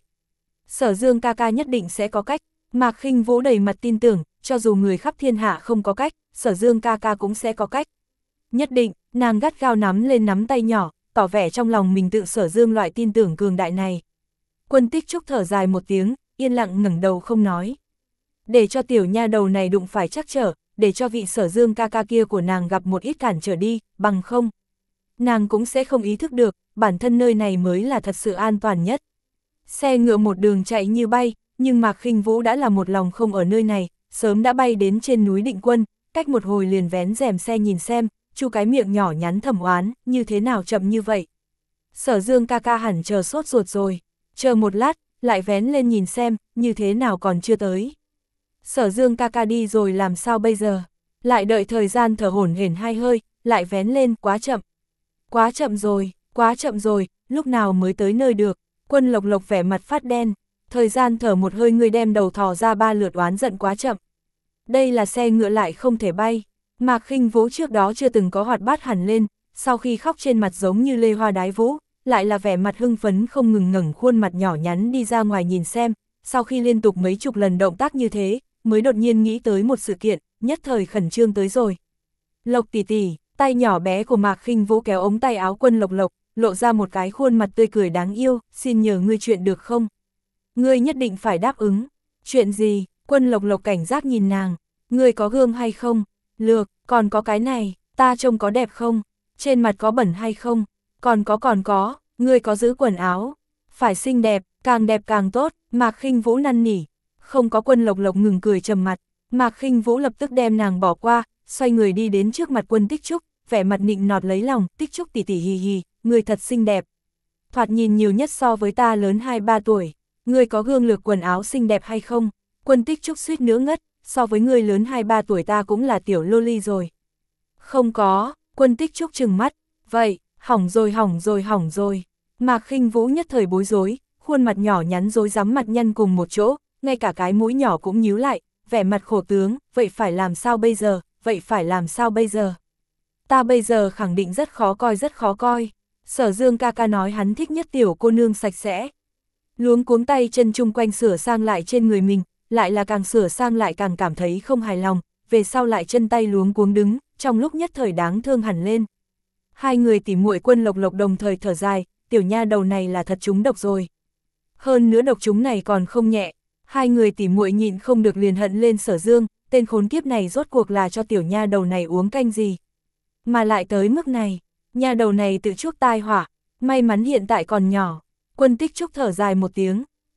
Sở Dương ca ca nhất định sẽ có cách. Mạc Khinh Vũ đầy mặt tin tưởng, cho dù người khắp thiên hạ không có cách, Sở Dương ca ca cũng sẽ có cách. Nhất định, nàng gắt gao nắm lên nắm tay nhỏ, tỏ vẻ trong lòng mình tự Sở Dương loại tin tưởng cường đại này. Quân Tích Trúc thở dài một tiếng, yên lặng ngẩng đầu không nói. Để cho tiểu nha đầu này đụng phải trắc trở, để cho vị Sở Dương ca ca kia của nàng gặp một ít cản trở đi, bằng không. Nàng cũng sẽ không ý thức được, bản thân nơi này mới là thật sự an toàn nhất. Xe ngựa một đường chạy như bay, nhưng Mạc Khinh Vũ đã là một lòng không ở nơi này, sớm đã bay đến trên núi Định Quân, cách một hồi liền vén rèm xe nhìn xem, chu cái miệng nhỏ nhắn thầm oán, như thế nào chậm như vậy. Sở Dương ca ca hẳn chờ sốt ruột rồi, chờ một lát, lại vén lên nhìn xem, như thế nào còn chưa tới. Sở Dương ca ca đi rồi làm sao bây giờ, lại đợi thời gian thở hổn hển hai hơi, lại vén lên, quá chậm. Quá chậm rồi, quá chậm rồi, lúc nào mới tới nơi được. Quân Lộc Lộc vẻ mặt phát đen, thời gian thở một hơi ngươi đem đầu thò ra ba lượt oán giận quá chậm. Đây là xe ngựa lại không thể bay. Mạc Khinh Vũ trước đó chưa từng có hoạt bát hẳn lên, sau khi khóc trên mặt giống như lê hoa đái vũ, lại là vẻ mặt hưng phấn không ngừng ngẩng khuôn mặt nhỏ nhắn đi ra ngoài nhìn xem, sau khi liên tục mấy chục lần động tác như thế, mới đột nhiên nghĩ tới một sự kiện, nhất thời khẩn trương tới rồi. Lộc tỷ tỷ, tay nhỏ bé của Mạc Khinh Vũ kéo ống tay áo Quân Lộc Lộc, lộ ra một cái khuôn mặt tươi cười đáng yêu, xin nhờ ngươi chuyện được không? Ngươi nhất định phải đáp ứng. Chuyện gì? Quân Lộc Lộc cảnh giác nhìn nàng, ngươi có gương hay không? Lược, còn có cái này, ta trông có đẹp không? Trên mặt có bẩn hay không? Còn có còn có, ngươi có giữ quần áo? Phải xinh đẹp, càng đẹp càng tốt. Mạc Khinh Vũ năn nỉ. Không có. Quân Lộc Lộc ngừng cười trầm mặt, Mạc Khinh Vũ lập tức đem nàng bỏ qua, xoay người đi đến trước mặt Quân Tích Trúc, vẻ mặt nịnh nọt lấy lòng, Tích Trúc tỷ tỷ hì hì, người thật xinh đẹp. Thoạt nhìn nhiều nhất so với ta lớn hai ba tuổi, người có gương lược quần áo xinh đẹp hay không? Quân Tích Trúc suýt nữa ngất, so với người lớn hai ba tuổi ta cũng là tiểu loli rồi. Không có. Quân Tích Trúc trừng mắt, vậy, hỏng rồi hỏng rồi hỏng rồi. Mạc Khinh Vũ nhất thời bối rối, khuôn mặt nhỏ nhắn rối rắm mặt nhăn cùng một chỗ, ngay cả cái mũi nhỏ cũng nhíu lại, vẻ mặt khổ tướng, vậy phải làm sao bây giờ, vậy phải làm sao bây giờ? Ta bây giờ khẳng định rất khó coi rất khó coi. Sở Dương ca ca nói hắn thích nhất tiểu cô nương sạch sẽ. Luống cuống tay chân chung quanh sửa sang lại trên người mình, lại là càng sửa sang lại càng cảm thấy không hài lòng, về sau lại chân tay luống cuống đứng, trong lúc nhất thời đáng thương hẳn lên. Hai người tỉ muội Quân Lộc Lộc đồng thời thở dài, tiểu nha đầu này là thật trúng độc rồi. Hơn nữa độc chúng này còn không nhẹ. Hai người tỉ muội nhịn không được liền hận lên Sở Dương, tên khốn kiếp này rốt cuộc là cho tiểu nha đầu này uống canh gì. Mà lại tới mức này, nha đầu này tự chuốc tai họa, may mắn hiện tại còn nhỏ. Quân Tích Trúc thở dài một tiếng,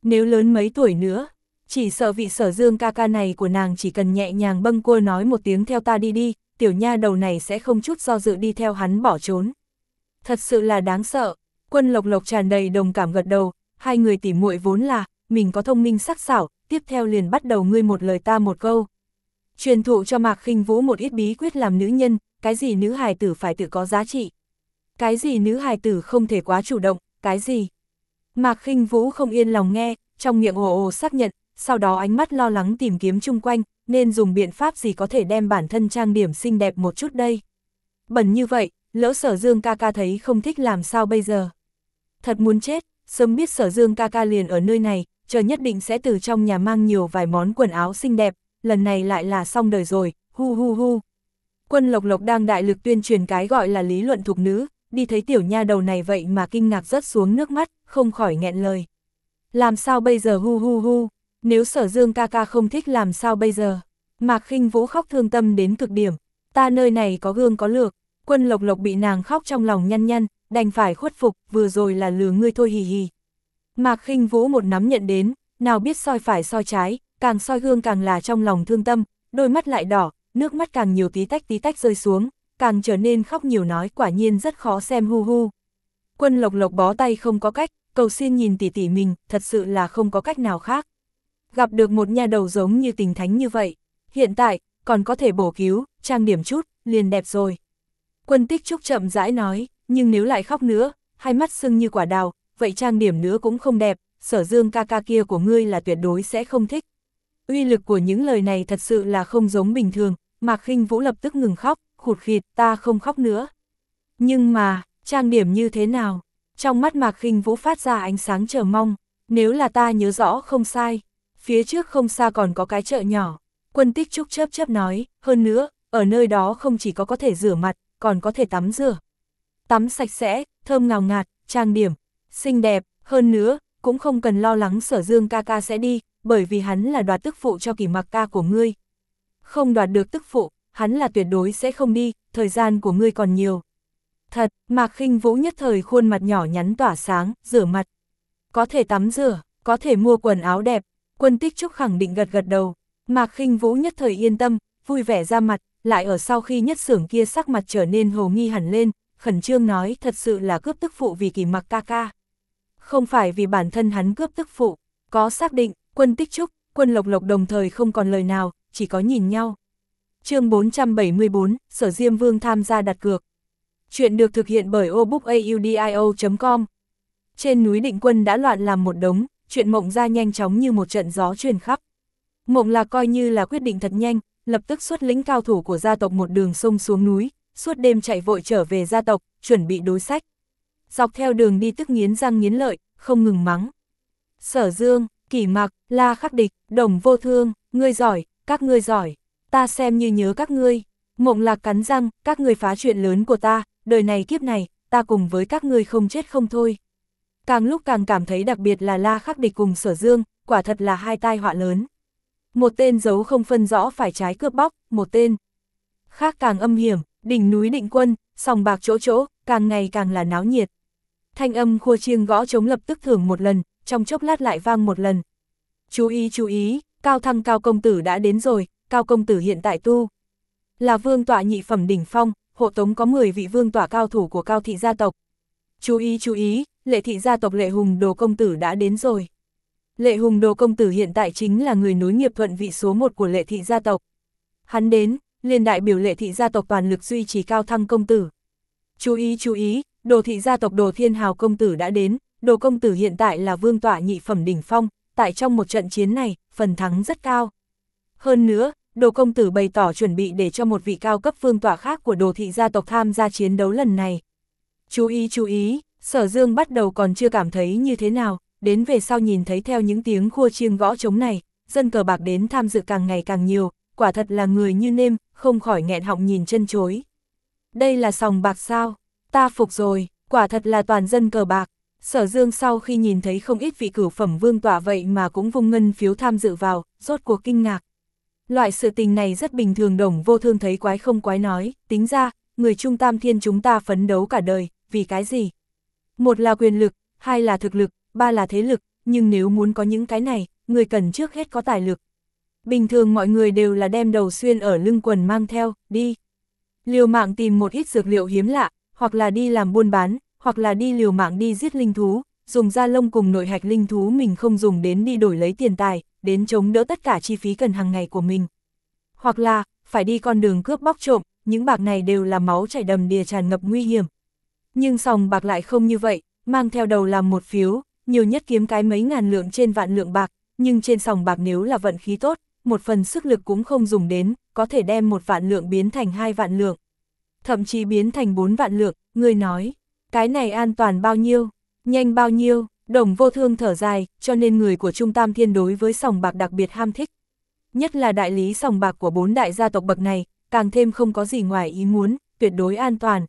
nếu lớn mấy tuổi nữa, chỉ sợ vị Sở Dương ca ca này của nàng chỉ cần nhẹ nhàng bâng quơ nói một tiếng theo ta đi đi, tiểu nha đầu này sẽ không chút do dự đi theo hắn bỏ trốn. Thật sự là đáng sợ. Quân Lộc Lộc tràn đầy đồng cảm gật đầu, hai người tỉ muội vốn là, mình có thông minh sắc sảo, tiếp theo liền bắt đầu ngươi một lời ta một câu. Truyền thụ cho Mạc Khinh Vũ một ít bí quyết làm nữ nhân, cái gì nữ hài tử phải tự có giá trị. Cái gì nữ hài tử không thể quá chủ động, cái gì. Mạc Khinh Vũ không yên lòng nghe, trong miệng ồ ồ xác nhận, sau đó ánh mắt lo lắng tìm kiếm chung quanh, nên dùng biện pháp gì có thể đem bản thân trang điểm xinh đẹp một chút đây. Bẩn như vậy, lỡ Sở Dương ca ca thấy không thích làm sao bây giờ. Thật muốn chết, sớm biết Sở Dương ca ca liền ở nơi này, chờ nhất định sẽ từ trong nhà mang nhiều vài món quần áo xinh đẹp, lần này lại là xong đời rồi, hu hu hu. Quân Lộc Lộc đang đại lực tuyên truyền cái gọi là lý luận thục nữ, đi thấy tiểu nha đầu này vậy mà kinh ngạc rớt xuống nước mắt, không khỏi nghẹn lời. Làm sao bây giờ hu hu hu, nếu Sở Dương ca ca không thích làm sao bây giờ. Mạc Khinh Vũ khóc thương tâm đến cực điểm, ta nơi này có gương có lược. Quân Lộc Lộc bị nàng khóc trong lòng nhăn nhăn, đành phải khuất phục, vừa rồi là lừa ngươi thôi hì hì. Mạc Khinh Vũ một nắm nhận đến, nào biết soi phải soi trái, càng soi gương càng là trong lòng thương tâm, đôi mắt lại đỏ, nước mắt càng nhiều tí tách tí tách rơi xuống, càng trở nên khóc nhiều nói quả nhiên rất khó xem hu hu. Quân Lộc Lộc bó tay không có cách, cầu xin nhìn tỷ tỷ mình, thật sự là không có cách nào khác. Gặp được một nha đầu giống như Tình Thánh như vậy, hiện tại, còn có thể bổ cứu, trang điểm chút, liền đẹp rồi. Quân Tích Trúc chậm rãi nói, nhưng nếu lại khóc nữa, hai mắt sưng như quả đào, vậy trang điểm nữa cũng không đẹp, Sở Dương ca ca kia của ngươi là tuyệt đối sẽ không thích. Uy lực của những lời này thật sự là không giống bình thường, Mạc Khinh Vũ lập tức ngừng khóc, khụt khịt, ta không khóc nữa. Nhưng mà, trang điểm như thế nào? Trong mắt Mạc Khinh Vũ phát ra ánh sáng chờ mong, nếu là ta nhớ rõ không sai, phía trước không xa còn có cái chợ nhỏ. Quân Tích Trúc chớp chớp nói, hơn nữa, ở nơi đó không chỉ có có thể rửa mặt, còn có thể tắm rửa. Tắm sạch sẽ, thơm ngào ngạt, trang điểm, xinh đẹp, hơn nữa, cũng không cần lo lắng Sở Dương ca ca sẽ đi, bởi vì hắn là đoạt tức phụ cho Kỷ Mặc ca của ngươi. Không đoạt được tức phụ, hắn là tuyệt đối sẽ không đi, thời gian của ngươi còn nhiều. Thật, Mạc Khinh Vũ nhất thời khuôn mặt nhỏ nhắn tỏa sáng, rửa mặt. Có thể tắm rửa, có thể mua quần áo đẹp, Quân Tích Trúc khẳng định gật gật đầu. Mạc Khinh Vũ nhất thời yên tâm, vui vẻ ra mặt, lại ở sau khi Nhất Xưởng kia sắc mặt trở nên hồ nghi hẳn lên, khẩn trương nói thật sự là cướp tức phụ vì Kỷ Mặc ca ca. Không phải vì bản thân hắn cướp tức phụ, có xác định, Quân Tích Trúc, Quân Lộc Lộc đồng thời không còn lời nào, chỉ có nhìn nhau. Chương bốn trăm bảy mươi bốn, Sở Diêm Vương tham gia đặt cược. Chuyện được thực hiện bởi obookaudio chấm com. Trên núi Định Quân đã loạn làm một đống, chuyện Mộng Gia nhanh chóng như một trận gió truyền khắp. Mộng Lạc coi như là quyết định thật nhanh, lập tức xuất lĩnh cao thủ của gia tộc một đường sông xuống núi, suốt đêm chạy vội trở về gia tộc, chuẩn bị đối sách. Dọc theo đường đi tức nghiến răng nghiến lợi, không ngừng mắng. Sở Dương, Kỷ Mặc, La Khắc Địch, Đồng Vô Thương, ngươi giỏi, các ngươi giỏi, ta xem như nhớ các ngươi. Mộng Lạc cắn răng, các ngươi phá chuyện lớn của ta, đời này kiếp này, ta cùng với các ngươi không chết không thôi. Càng lúc càng cảm thấy đặc biệt là La Khắc Địch cùng Sở Dương, quả thật là hai tai họa lớn. Một tên giấu không phân rõ phải trái cướp bóc, một tên khác càng âm hiểm, đỉnh núi Định Quân, sòng bạc chỗ chỗ, càng ngày càng là náo nhiệt. Thanh âm khua chiêng gõ trống lập tức thưởng một lần, trong chốc lát lại vang một lần. Chú ý chú ý, Cao Thăng Cao công tử đã đến rồi, Cao công tử hiện tại tu là vương tọa nhị phẩm đỉnh phong, hộ tống có mười vị vương tọa cao thủ của Cao thị gia tộc. Chú ý chú ý, Lệ thị gia tộc Lệ Hùng Đồ công tử đã đến rồi. Lệ Hùng Đồ công tử hiện tại chính là người nối nghiệp thuận vị số một của Lệ thị gia tộc. Hắn đến, liền đại biểu Lệ thị gia tộc toàn lực duy trì Cao Thăng công tử. Chú ý chú ý, Đồ thị gia tộc Đồ Thiên Hào công tử đã đến, Đồ công tử hiện tại là vương tọa nhị phẩm đỉnh phong, tại trong một trận chiến này, phần thắng rất cao. Hơn nữa, Đồ công tử bày tỏ chuẩn bị để cho một vị cao cấp vương tọa khác của Đồ thị gia tộc tham gia chiến đấu lần này. Chú ý chú ý, Sở Dương bắt đầu còn chưa cảm thấy như thế nào, đến về sau nhìn thấy theo những tiếng khua chiêng gõ trống này, dân cờ bạc đến tham dự càng ngày càng nhiều, quả thật là người như nêm, không khỏi nghẹn họng nhìn chân chối. Đây là sòng bạc sao? Ta phục rồi, quả thật là toàn dân cờ bạc. Sở Dương sau khi nhìn thấy không ít vị cửu phẩm vương tọa vậy mà cũng vung ngân phiếu tham dự vào, rốt cuộc kinh ngạc. Loại sự tình này rất bình thường. Đồng Vô Thương thấy quái không quái nói, tính ra, người Trung Tam Thiên chúng ta phấn đấu cả đời, vì cái gì? Một là quyền lực, hai là thực lực, ba là thế lực, nhưng nếu muốn có những cái này, người cần trước hết có tài lực. Bình thường mọi người đều là đem đầu xuyên ở lưng quần mang theo, đi. Liều mạng tìm một ít dược liệu hiếm lạ, hoặc là đi làm buôn bán, hoặc là đi liều mạng đi giết linh thú, dùng da lông cùng nội hạch linh thú mình không dùng đến đi đổi lấy tiền tài, đến chống đỡ tất cả chi phí cần hàng ngày của mình. Hoặc là, phải đi con đường cướp bóc trộm, những bạc này đều là máu chảy đầm đìa tràn ngập nguy hiểm. Nhưng sòng bạc lại không như vậy, mang theo đầu làm một phiếu, nhiều nhất kiếm cái mấy ngàn lượng trên vạn lượng bạc, nhưng trên sòng bạc nếu là vận khí tốt, một phần sức lực cũng không dùng đến, có thể đem một vạn lượng biến thành hai vạn lượng. Thậm chí biến thành bốn vạn lượng, người nói, cái này an toàn bao nhiêu, nhanh bao nhiêu, Đồng Vô Thương thở dài, cho nên người của Trung Tam Thiên đối với sòng bạc đặc biệt ham thích. Nhất là đại lý sòng bạc của bốn đại gia tộc bậc này, càng thêm không có gì ngoài ý muốn, tuyệt đối an toàn.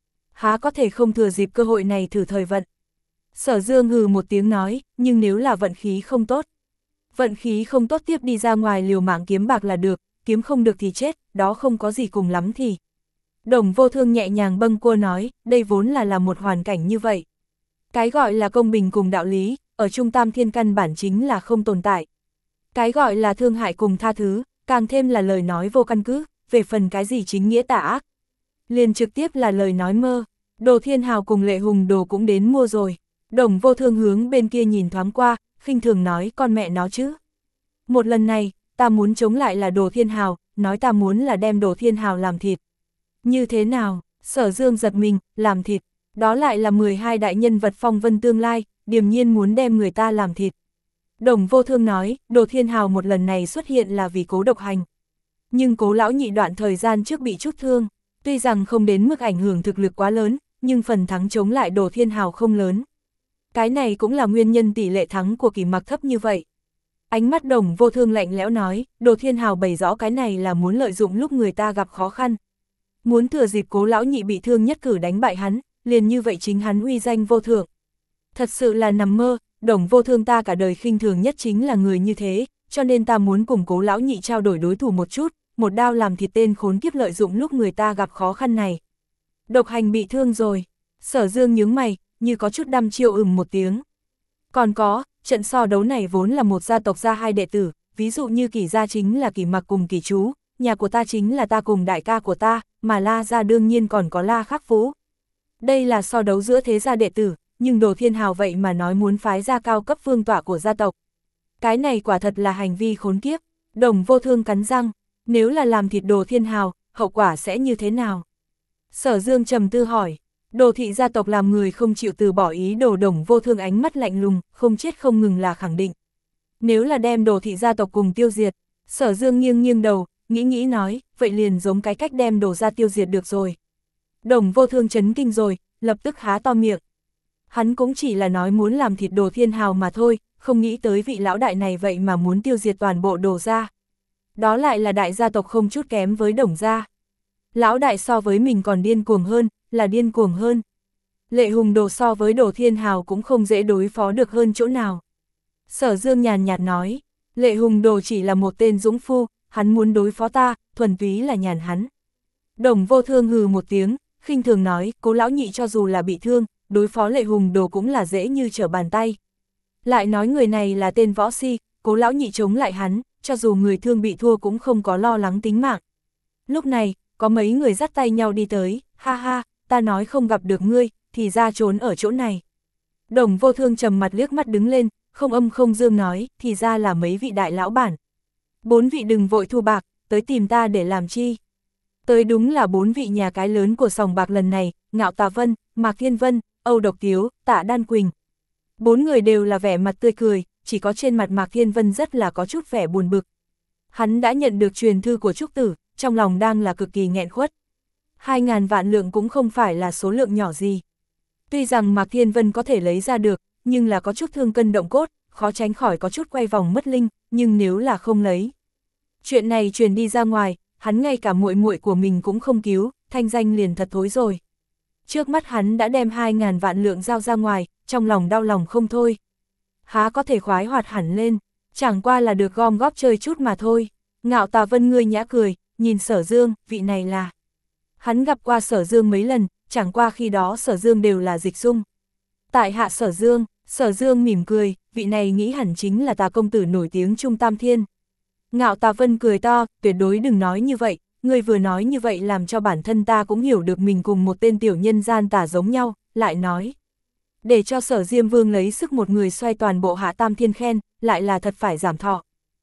Há có thể không thừa dịp cơ hội này thử thời vận. Sở Dương hừ một tiếng nói, nhưng nếu là vận khí không tốt. Vận khí không tốt tiếp đi ra ngoài liều mạng kiếm bạc là được, kiếm không được thì chết, đó không có gì cùng lắm thì. Đồng Vô Thương nhẹ nhàng bâng quơ nói, đây vốn là là một hoàn cảnh như vậy. Cái gọi là công bình cùng đạo lý, ở Trung Tam Thiên căn bản chính là không tồn tại. Cái gọi là thương hại cùng tha thứ, càng thêm là lời nói vô căn cứ, về phần cái gì chính nghĩa tà ác. Liền trực tiếp là lời nói mơ, Đồ Thiên Hào cùng Lệ Hùng Đồ cũng đến mua rồi. Đồng Vô Thương hướng bên kia nhìn thoáng qua, khinh thường nói con mẹ nó chứ. Một lần này, ta muốn chống lại là Đồ Thiên Hào, nói ta muốn là đem Đồ Thiên Hào làm thịt. Như thế nào? Sở Dương giật mình, làm thịt, đó lại là mười hai đại nhân vật phong vân tương lai, điềm nhiên muốn đem người ta làm thịt. Đồng Vô Thương nói, Đồ Thiên Hào một lần này xuất hiện là vì Cố độc hành. Nhưng Cố lão nhị đoạn thời gian trước bị chút thương, tuy rằng không đến mức ảnh hưởng thực lực quá lớn, nhưng phần thắng chống lại Đồ Thiên Hào không lớn. Cái này cũng là nguyên nhân tỷ lệ thắng của Kỷ Mặc thấp như vậy. Ánh mắt Đồng Vô Thương lạnh lẽo nói, Đồ Thiên Hào bày rõ cái này là muốn lợi dụng lúc người ta gặp khó khăn. Muốn thừa dịp Cố lão nhị bị thương nhất cử đánh bại hắn, liền như vậy chính hắn uy danh vô thượng. Thật sự là nằm mơ, Đồng Vô Thương ta cả đời khinh thường nhất chính là người như thế, cho nên ta muốn cùng Cố lão nhị trao đổi đối thủ một chút, một đao làm thịt tên khốn kiếp lợi dụng lúc người ta gặp khó khăn này. Độc hành bị thương rồi. Sở Dương nhướng mày, như có chút đăm chiêu ừm một tiếng. Còn có, trận so đấu này vốn là một gia tộc ra hai đệ tử, ví dụ như Kỷ gia chính là Kỷ Mặc cùng Kỷ Chú, nhà của ta chính là ta cùng đại ca của ta, mà La gia đương nhiên còn có La Khắc Phú. Đây là so đấu giữa thế gia đệ tử, nhưng Đồ Thiên Hào vậy mà nói muốn phái ra cao cấp vương tọa của gia tộc. Cái này quả thật là hành vi khốn kiếp. Đồng Vô Thương cắn răng, nếu là làm thịt Đồ Thiên Hào, hậu quả sẽ như thế nào? Sở Dương trầm tư hỏi. Đồ thị gia tộc làm người không chịu từ bỏ ý đồ. Đồng Vô Thương ánh mắt lạnh lùng, không chết không ngừng là khẳng định. Nếu là đem Đồ thị gia tộc cùng tiêu diệt, Sở Dương nghiêng nghiêng đầu, nghĩ nghĩ nói, vậy liền giống cái cách đem Đồ gia tiêu diệt được rồi. Đồng Vô Thương chấn kinh rồi, lập tức há to miệng. Hắn cũng chỉ là nói muốn làm thịt Đồ Thiên Hào mà thôi, không nghĩ tới vị lão đại này vậy mà muốn tiêu diệt toàn bộ Đồ gia. Đó lại là đại gia tộc không chút kém với Đồng gia. Lão đại so với mình còn điên cuồng hơn, là điên cuồng hơn. Lệ Hùng Đồ so với Đồ Thiên Hào cũng không dễ đối phó được hơn chỗ nào. Sở Dương nhàn nhạt nói, Lệ Hùng Đồ chỉ là một tên dũng phu, hắn muốn đối phó ta, thuần túy là nhàn hắn. Đồng Vô Thương hừ một tiếng, khinh thường nói, Cố lão nhị cho dù là bị thương, đối phó Lệ Hùng Đồ cũng là dễ như trở bàn tay. Lại nói người này là tên võ si, Cố lão nhị chống lại hắn, cho dù người thương bị thua cũng không có lo lắng tính mạng. Lúc này, có mấy người dắt tay nhau đi tới, ha ha, ta nói không gặp được ngươi, thì ra trốn ở chỗ này. Đồng Vô Thương trầm mặt liếc mắt đứng lên, không âm không dương nói, thì ra là mấy vị đại lão bản. Bốn vị đừng vội thu bạc, tới tìm ta để làm chi. Tới đúng là bốn vị nhà cái lớn của sòng bạc lần này, Ngạo Tà Vân, Mạc Thiên Vân, Âu Độc Tiếu, Tạ Đan Quỳnh. Bốn người đều là vẻ mặt tươi cười, chỉ có trên mặt Mạc Thiên Vân rất là có chút vẻ buồn bực. Hắn đã nhận được truyền thư của Trúc Tử, trong lòng đang là cực kỳ nghẹn khuất. Hai ngàn vạn lượng cũng không phải là số lượng nhỏ gì. Tuy rằng Mạc Thiên Vân có thể lấy ra được, nhưng là có chút thương cân động cốt, khó tránh khỏi có chút quay vòng mất linh, nhưng nếu là không lấy. Chuyện này truyền đi ra ngoài, hắn ngay cả muội muội của mình cũng không cứu, thanh danh liền thật thối rồi. Trước mắt hắn đã đem hai ngàn vạn lượng giao ra ngoài, trong lòng đau lòng không thôi. Há có thể khoái hoạt hẳn lên, chẳng qua là được gom góp chơi chút mà thôi. Ngạo Tà Vân ngươi nhã cười, nhìn Sở Dương, vị này là. Hắn gặp qua Sở Dương mấy lần, chẳng qua khi đó Sở Dương đều là Dịch Dung. Tại hạ Sở Dương, Sở Dương mỉm cười, vị này nghĩ hẳn chính là Tà công tử nổi tiếng Trung Tam Thiên. Ngạo Tà Vân cười to, tuyệt đối đừng nói như vậy, ngươi vừa nói như vậy làm cho bản thân ta cũng hiểu được mình cùng một tên tiểu nhân gian tà giống nhau, lại nói. Để cho Sở Diêm Vương lấy sức một người xoay toàn bộ Hạ Tam Thiên khen, lại là thật phải giảm thọ.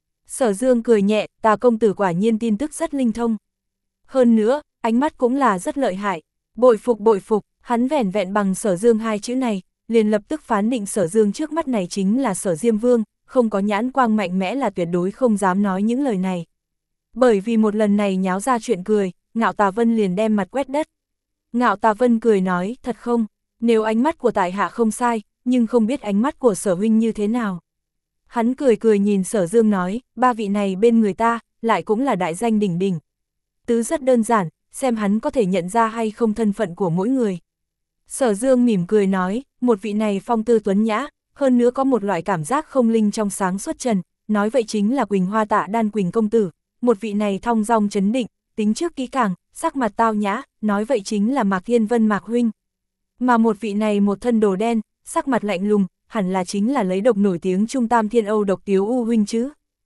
Sở Dương cười nhẹ, Tà công tử quả nhiên tin tức rất linh thông. Hơn nữa, ánh mắt cũng là rất lợi hại, bội phục bội phục, hắn vẻn vẹn bằng Sở Dương hai chữ này, liền lập tức phán định Sở Dương trước mắt này chính là Sở Diêm Vương, không có nhãn quang mạnh mẽ là tuyệt đối không dám nói những lời này. Bởi vì một lần này nháo ra chuyện cười, Ngạo Tà Vân liền đem mặt quét đất. Ngạo Tà Vân cười nói, thật không, nếu ánh mắt của tại hạ không sai, nhưng không biết ánh mắt của Sở huynh như thế nào. Hắn cười cười nhìn Sở Dương nói, ba vị này bên người ta, lại cũng là đại danh đỉnh đỉnh. Tứ rất đơn giản, xem hắn có thể nhận ra hay không thân phận của mỗi người. Sở Dương mỉm cười nói, một vị này phong tư tuấn nhã, hơn nữa có một loại cảm giác không linh trong sáng xuất trần, nói vậy chính là Quỳnh Hoa Tạ Đan Quỳnh công tử, một vị này thong dong trấn định, tính trước kỹ càng, sắc mặt tao nhã, nói vậy chính là Mạc Thiên Vân Mạc huynh. Mà một vị này một thân đồ đen, sắc mặt lạnh lùng, hẳn là chính là lấy độc nổi tiếng Trung Tam Thiên Âu Độc Tiếu U huynh chứ.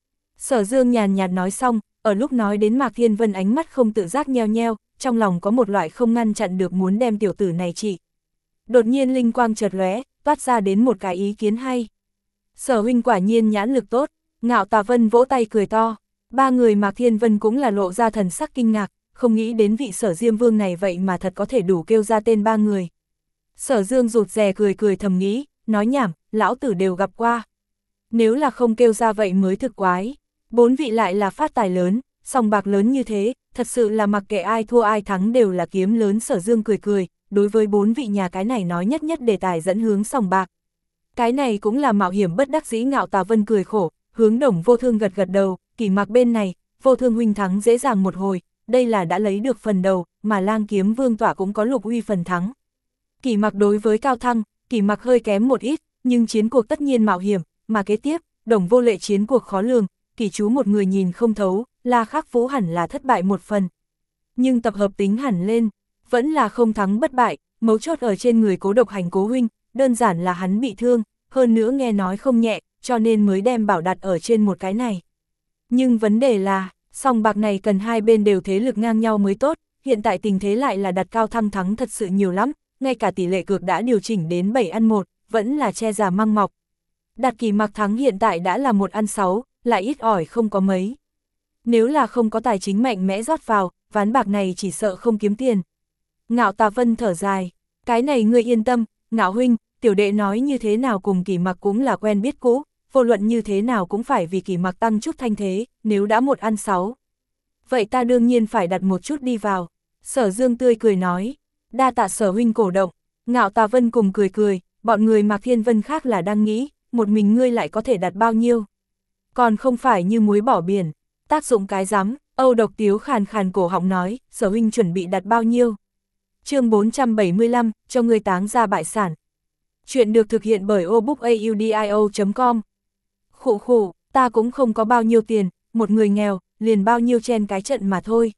Sở Dương nhàn nhạt nói xong, ở lúc nói đến Mạc Thiên Vân ánh mắt không tự giác nheo nheo, trong lòng có một loại không ngăn chặn được muốn đem tiểu tử này trị. Đột nhiên linh quang chợt lóe, toát ra đến một cái ý kiến hay. Sở huynh quả nhiên nhãn lực tốt, Ngạo Tà Vân vỗ tay cười to. Ba người Mạc Thiên Vân cũng là lộ ra thần sắc kinh ngạc, không nghĩ đến vị Sở Diêm Vương này vậy mà thật có thể đủ kêu ra tên ba người. Sở Dương rụt rè cười cười thầm nghĩ, nói nhảm, lão tử đều gặp qua. Nếu là không kêu ra vậy mới thực quái. Bốn vị lại là phát tài lớn, sòng bạc lớn như thế, thật sự là mặc kệ ai thua ai thắng đều là kiếm lớn. Sở Dương cười cười, đối với bốn vị nhà cái này nói nhất nhất đề tài dẫn hướng sòng bạc. Cái này cũng là mạo hiểm bất đắc dĩ. Ngạo Tà Vân cười khổ, hướng Đồng Vô Thương gật gật đầu, Kỷ Mặc bên này, Vô Thương huynh thắng dễ dàng một hồi, đây là đã lấy được phần đầu, mà Lang Kiếm Vương tỏa cũng có lục uy phần thắng. Kỷ Mặc đối với Cao Thăng, Kỷ Mặc hơi kém một ít, nhưng chiến cuộc tất nhiên mạo hiểm, mà kế tiếp, Đồng Vô Lệ chiến cuộc khó lường, Kỷ chú một người nhìn không thấu, La Khắc Vũ hẳn là thất bại một phần. Nhưng tập hợp tính hẳn lên, vẫn là không thắng bất bại, mấu chốt ở trên người Cố Độc Hành Cố huynh, đơn giản là hắn bị thương, hơn nữa nghe nói không nhẹ, cho nên mới đem bảo đặt ở trên một cái này. Nhưng vấn đề là, sòng bạc này cần hai bên đều thế lực ngang nhau mới tốt, hiện tại tình thế lại là đặt Cao Thăng thắng thật sự nhiều lắm, ngay cả tỷ lệ cược đã điều chỉnh đến bảy ăn một, vẫn là che già măng mọc. Đặt Kỷ Mặc thắng hiện tại đã là một ăn sáu, lại ít ỏi không có mấy. Nếu là không có tài chính mạnh mẽ rót vào, ván bạc này chỉ sợ không kiếm tiền. Ngạo Tà Vân thở dài, cái này ngươi yên tâm, Ngạo huynh, tiểu đệ nói như thế nào cùng Kỷ Mặc cũng là quen biết cũ, vô luận như thế nào cũng phải vì Kỷ Mặc tăng chút thanh thế, nếu đã một ăn sáu. Vậy ta đương nhiên phải đặt một chút đi vào. Sở Dương tươi cười nói, đa tạ Sở huynh cổ động. Ngạo Tà Vân cùng cười cười, bọn người Mạc Thiên Vân khác là đang nghĩ, một mình ngươi lại có thể đặt bao nhiêu. Còn không phải như muối bỏ biển, tác dụng cái rắm. Âu Độc Tiếu khàn khàn cổ họng nói, Sở huynh chuẩn bị đặt bao nhiêu. Chương bốn trăm bảy mươi lăm, cho ngươi táng ra bại sản. Chuyện được thực hiện bởi obookaudio chấm com. Khụ khụ, ta cũng không có bao nhiêu tiền, một người nghèo, liền bao nhiêu chen cái trận mà thôi.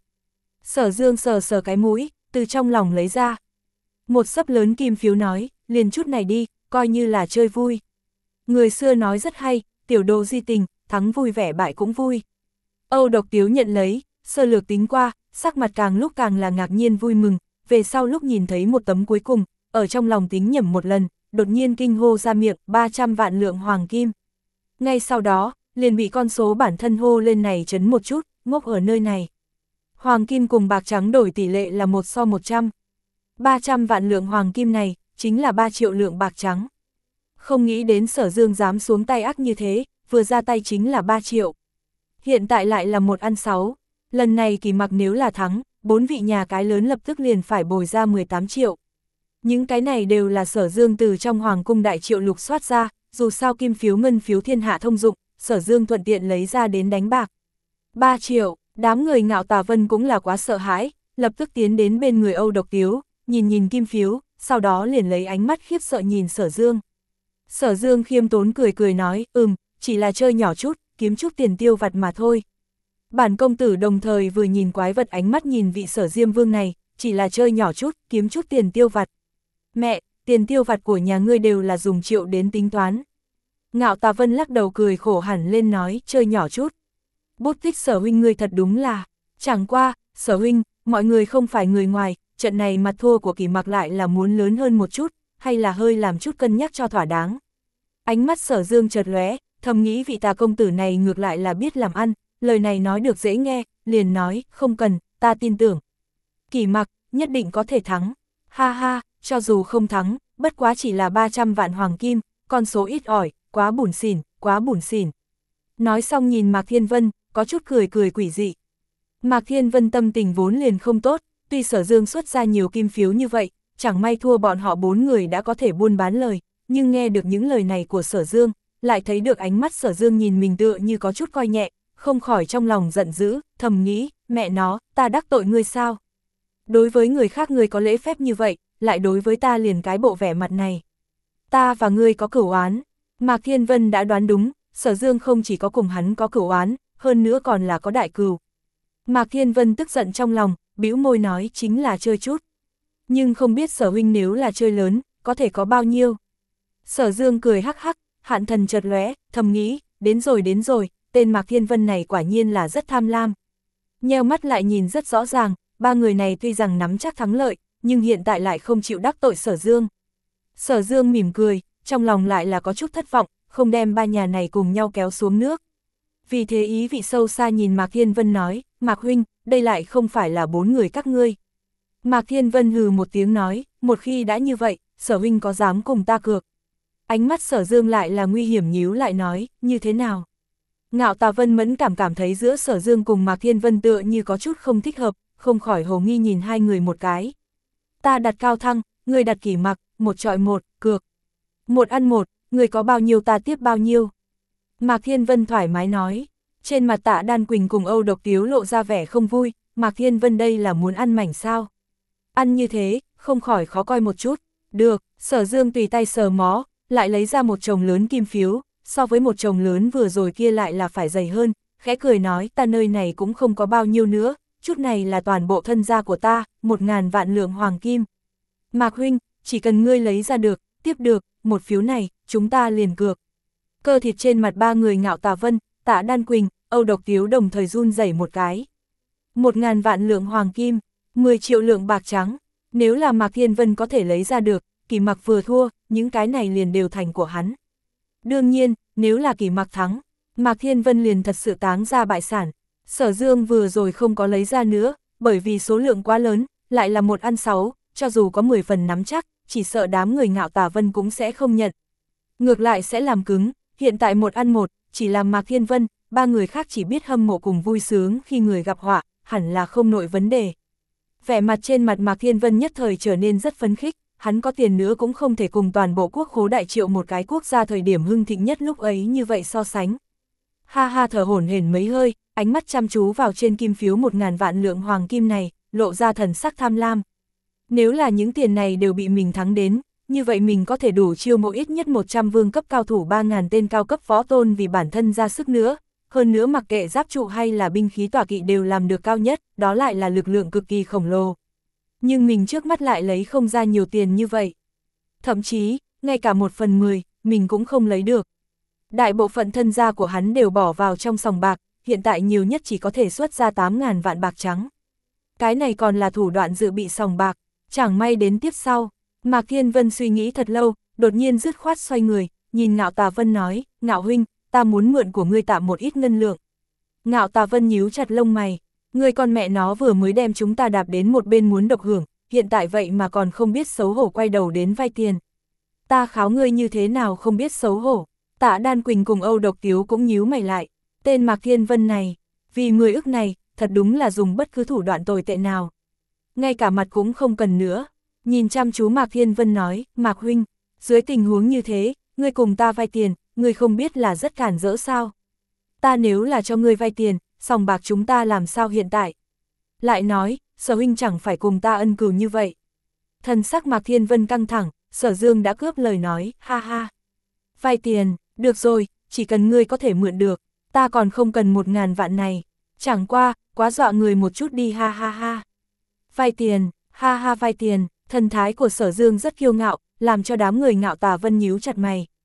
Sở Dương sờ sờ cái mũi, từ trong lòng lấy ra. Một xấp lớn kim phiếu nói, liền chút này đi, coi như là chơi vui. Người xưa nói rất hay, tiểu đồ di tình, thắng vui vẻ bại cũng vui. Âu Độc Tiếu nhận lấy, sơ lược tính qua, sắc mặt càng lúc càng là ngạc nhiên vui mừng, về sau lúc nhìn thấy một tấm cuối cùng, ở trong lòng tính nhẩm một lần, đột nhiên kinh hô ra miệng, ba trăm vạn lượng hoàng kim. Ngay sau đó, liền bị con số bản thân hô lên này chấn một chút, ngốc ở nơi này. Hoàng kim cùng bạc trắng đổi tỷ lệ là một so một trăm. ba trăm vạn lượng hoàng kim này, chính là ba triệu lượng bạc trắng. Không nghĩ đến Sở Dương dám xuống tay ác như thế, vừa ra tay chính là ba triệu. Hiện tại lại là một ăn sáu, lần này Kỷ Mặc nếu là thắng, bốn vị nhà cái lớn lập tức liền phải bồi ra mười tám triệu. Những cái này đều là Sở Dương từ trong hoàng cung đại triệu lục soát ra, dù sao kim phiếu ngân phiếu thiên hạ thông dụng, Sở Dương thuận tiện lấy ra đến đánh bạc. ba triệu, đám người Ngạo Tà Vân cũng là quá sợ hãi, lập tức tiến đến bên người Âu Độc Tiếu, nhìn nhìn kim phiếu, sau đó liền lấy ánh mắt khiếp sợ nhìn Sở Dương. Sở Dương khiêm tốn cười cười nói, ừm, chỉ là chơi nhỏ chút, kiếm chút tiền tiêu vặt mà thôi. Bản công tử đồng thời vừa nhìn quái vật ánh mắt nhìn vị Sở Diêm Vương này, chỉ là chơi nhỏ chút, kiếm chút tiền tiêu vặt. Mẹ, tiền tiêu vặt của nhà ngươi đều là dùng triệu đến tính toán. Ngạo Tà Vân lắc đầu cười khổ hẳn lên nói, chơi nhỏ chút. Bút tích Sở huynh ngươi thật đúng là, chẳng qua, Sở huynh, mọi người không phải người ngoài, trận này mặt thua của Kỷ Mặc lại là muốn lớn hơn một chút, hay là hơi làm chút cân nhắc cho thỏa đáng. Ánh mắt Sở Dương chợt lóe, thầm nghĩ vị Tà công tử này ngược lại là biết làm ăn, lời này nói được dễ nghe, liền nói, không cần, ta tin tưởng. Kỷ Mặc, nhất định có thể thắng. Ha ha, cho dù không thắng, bất quá chỉ là ba trăm vạn hoàng kim, con số ít ỏi, quá bủn xỉn, quá bủn xỉn. Nói xong nhìn Mạc Thiên Vân, có chút cười cười quỷ dị. Mạc Thiên Vân tâm tình vốn liền không tốt, tuy Sở Dương xuất ra nhiều kim phiếu như vậy, chẳng may thua bọn họ bốn người đã có thể buôn bán lời, nhưng nghe được những lời này của Sở Dương, lại thấy được ánh mắt Sở Dương nhìn mình tựa như có chút coi nhẹ, không khỏi trong lòng giận dữ, thầm nghĩ, mẹ nó, ta đắc tội ngươi sao? Đối với người khác ngươi có lễ phép như vậy, lại đối với ta liền cái bộ vẻ mặt này. Ta và ngươi có cửu oán. Mạc Thiên Vân đã đoán đúng, Sở Dương không chỉ có cùng hắn có cửu oán, hơn nữa còn là có đại cừu. Mạc Thiên Vân tức giận trong lòng, bĩu môi nói chính là chơi chút. Nhưng không biết Sở huynh nếu là chơi lớn, có thể có bao nhiêu. Sở Dương cười hắc hắc, hạn thần chợt lóe, thầm nghĩ, đến rồi đến rồi, tên Mạc Thiên Vân này quả nhiên là rất tham lam. Nheo mắt lại nhìn rất rõ ràng, ba người này tuy rằng nắm chắc thắng lợi, nhưng hiện tại lại không chịu đắc tội Sở Dương. Sở Dương mỉm cười, trong lòng lại là có chút thất vọng, không đem ba nhà này cùng nhau kéo xuống nước. Vì thế ý vị sâu xa nhìn Mạc Thiên Vân nói, Mạc huynh, đây lại không phải là bốn người các ngươi. Mạc Thiên Vân hừ một tiếng nói, một khi đã như vậy, Sở huynh có dám cùng ta cược? Ánh mắt Sở Dương lại là nguy hiểm nhíu lại nói, như thế nào? Ngạo Tà Vân mẫn cảm cảm thấy giữa Sở Dương cùng Mạc Thiên Vân tựa như có chút không thích hợp, không khỏi hồ nghi nhìn hai người một cái. Ta đặt Cao Thăng, người đặt Kỷ Mặc, một chọi một, cược. Một ăn một, người có bao nhiêu ta tiếp bao nhiêu. Mạc Thiên Vân thoải mái nói. Trên mặt Tạ Đan Quỳnh cùng Âu Độc Tiếu lộ ra vẻ không vui, Mạc Thiên Vân đây là muốn ăn mảnh sao? Ăn như thế, không khỏi khó coi một chút. Được, Sở Dương tùy tay sờ mó, lại lấy ra một chồng lớn kim phiếu, so với một chồng lớn vừa rồi kia lại là phải dày hơn, khẽ cười nói ta nơi này cũng không có bao nhiêu nữa, chút này là toàn bộ thân gia của ta, một ngàn vạn lượng hoàng kim. Mạc huynh, chỉ cần ngươi lấy ra được, tiếp được, một phiếu này, chúng ta liền cược. Cơ thịt trên mặt ba người Ngạo Tà Vân, Tạ Đan Quỳnh, Âu Độc Tiếu đồng thời run rẩy một cái. Một ngàn vạn lượng hoàng kim, mười triệu lượng bạc trắng, nếu là Mạc Thiên Vân có thể lấy ra được, Kỷ Mặc vừa thua, những cái này liền đều thành của hắn. Đương nhiên, nếu là Kỷ Mặc thắng, Mạc Thiên Vân liền thật sự táng ra bại sản. Sở Dương vừa rồi không có lấy ra nữa, bởi vì số lượng quá lớn, lại là một ăn sáu, cho dù có mười phần nắm chắc, chỉ sợ đám người Ngạo Tà Vân cũng sẽ không nhận. Ngược lại sẽ làm cứng, hiện tại một ăn một, chỉ làm Mạc Thiên Vân, ba người khác chỉ biết hâm mộ cùng vui sướng khi người gặp họa, hẳn là không nội vấn đề. Vẻ mặt trên mặt Mạc Thiên Vân nhất thời trở nên rất phấn khích, hắn có tiền nữa cũng không thể cùng toàn bộ quốc khố đại triệu một cái quốc gia thời điểm hưng thịnh nhất lúc ấy như vậy so sánh. Ha ha thở hổn hển mấy hơi, ánh mắt chăm chú vào trên kim phiếu một ngàn vạn lượng hoàng kim này, lộ ra thần sắc tham lam. Nếu là những tiền này đều bị mình thắng đến, như vậy mình có thể đủ chiêu mộ ít nhất một trăm vương cấp cao thủ ba ngàn tên cao cấp võ tôn vì bản thân ra sức nữa. Hơn nữa mặc kệ giáp trụ hay là binh khí tọa kỵ đều làm được cao nhất, đó lại là lực lượng cực kỳ khổng lồ. Nhưng mình trước mắt lại lấy không ra nhiều tiền như vậy. Thậm chí, ngay cả một phần mười, mình cũng không lấy được. Đại bộ phận thân gia của hắn đều bỏ vào trong sòng bạc, hiện tại nhiều nhất chỉ có thể xuất ra tám ngàn vạn bạc trắng. Cái này còn là thủ đoạn dự bị sòng bạc, chẳng may đến tiếp sau. Mạc Thiên Vân suy nghĩ thật lâu, đột nhiên dứt khoát xoay người, nhìn Ngạo Tà Vân nói, Ngạo huynh, ta muốn mượn của ngươi tạm một ít ngân lượng. Ngạo Tà Vân nhíu chặt lông mày, ngươi con mẹ nó vừa mới đem chúng ta đạp đến một bên muốn độc hưởng, hiện tại vậy mà còn không biết xấu hổ quay đầu đến vay tiền. Ta kháo ngươi như thế nào không biết xấu hổ. Tạ Đan Quỳnh cùng Âu Độc Tiếu cũng nhíu mày lại, tên Mạc Thiên Vân này, vì mười ức này, thật đúng là dùng bất cứ thủ đoạn tồi tệ nào. Ngay cả mặt cũng không cần nữa. Nhìn chăm chú Mạc Thiên Vân nói, Mạc huynh, dưới tình huống như thế, ngươi cùng ta vay tiền, ngươi không biết là rất cản rỡ sao. Ta nếu là cho ngươi vay tiền, sòng bạc chúng ta làm sao hiện tại. Lại nói, Sở huynh chẳng phải cùng ta ân cừu như vậy. Thần sắc Mạc Thiên Vân căng thẳng, Sở Dương đã cướp lời nói, ha ha. Vay tiền, được rồi, chỉ cần ngươi có thể mượn được, ta còn không cần một ngàn vạn này. Chẳng qua, quá dọa người một chút đi ha ha ha. Vay tiền, ha ha vay tiền. Thần thái của Sở Dương rất kiêu ngạo, làm cho đám người Ngạo Tà Vân nhíu chặt mày.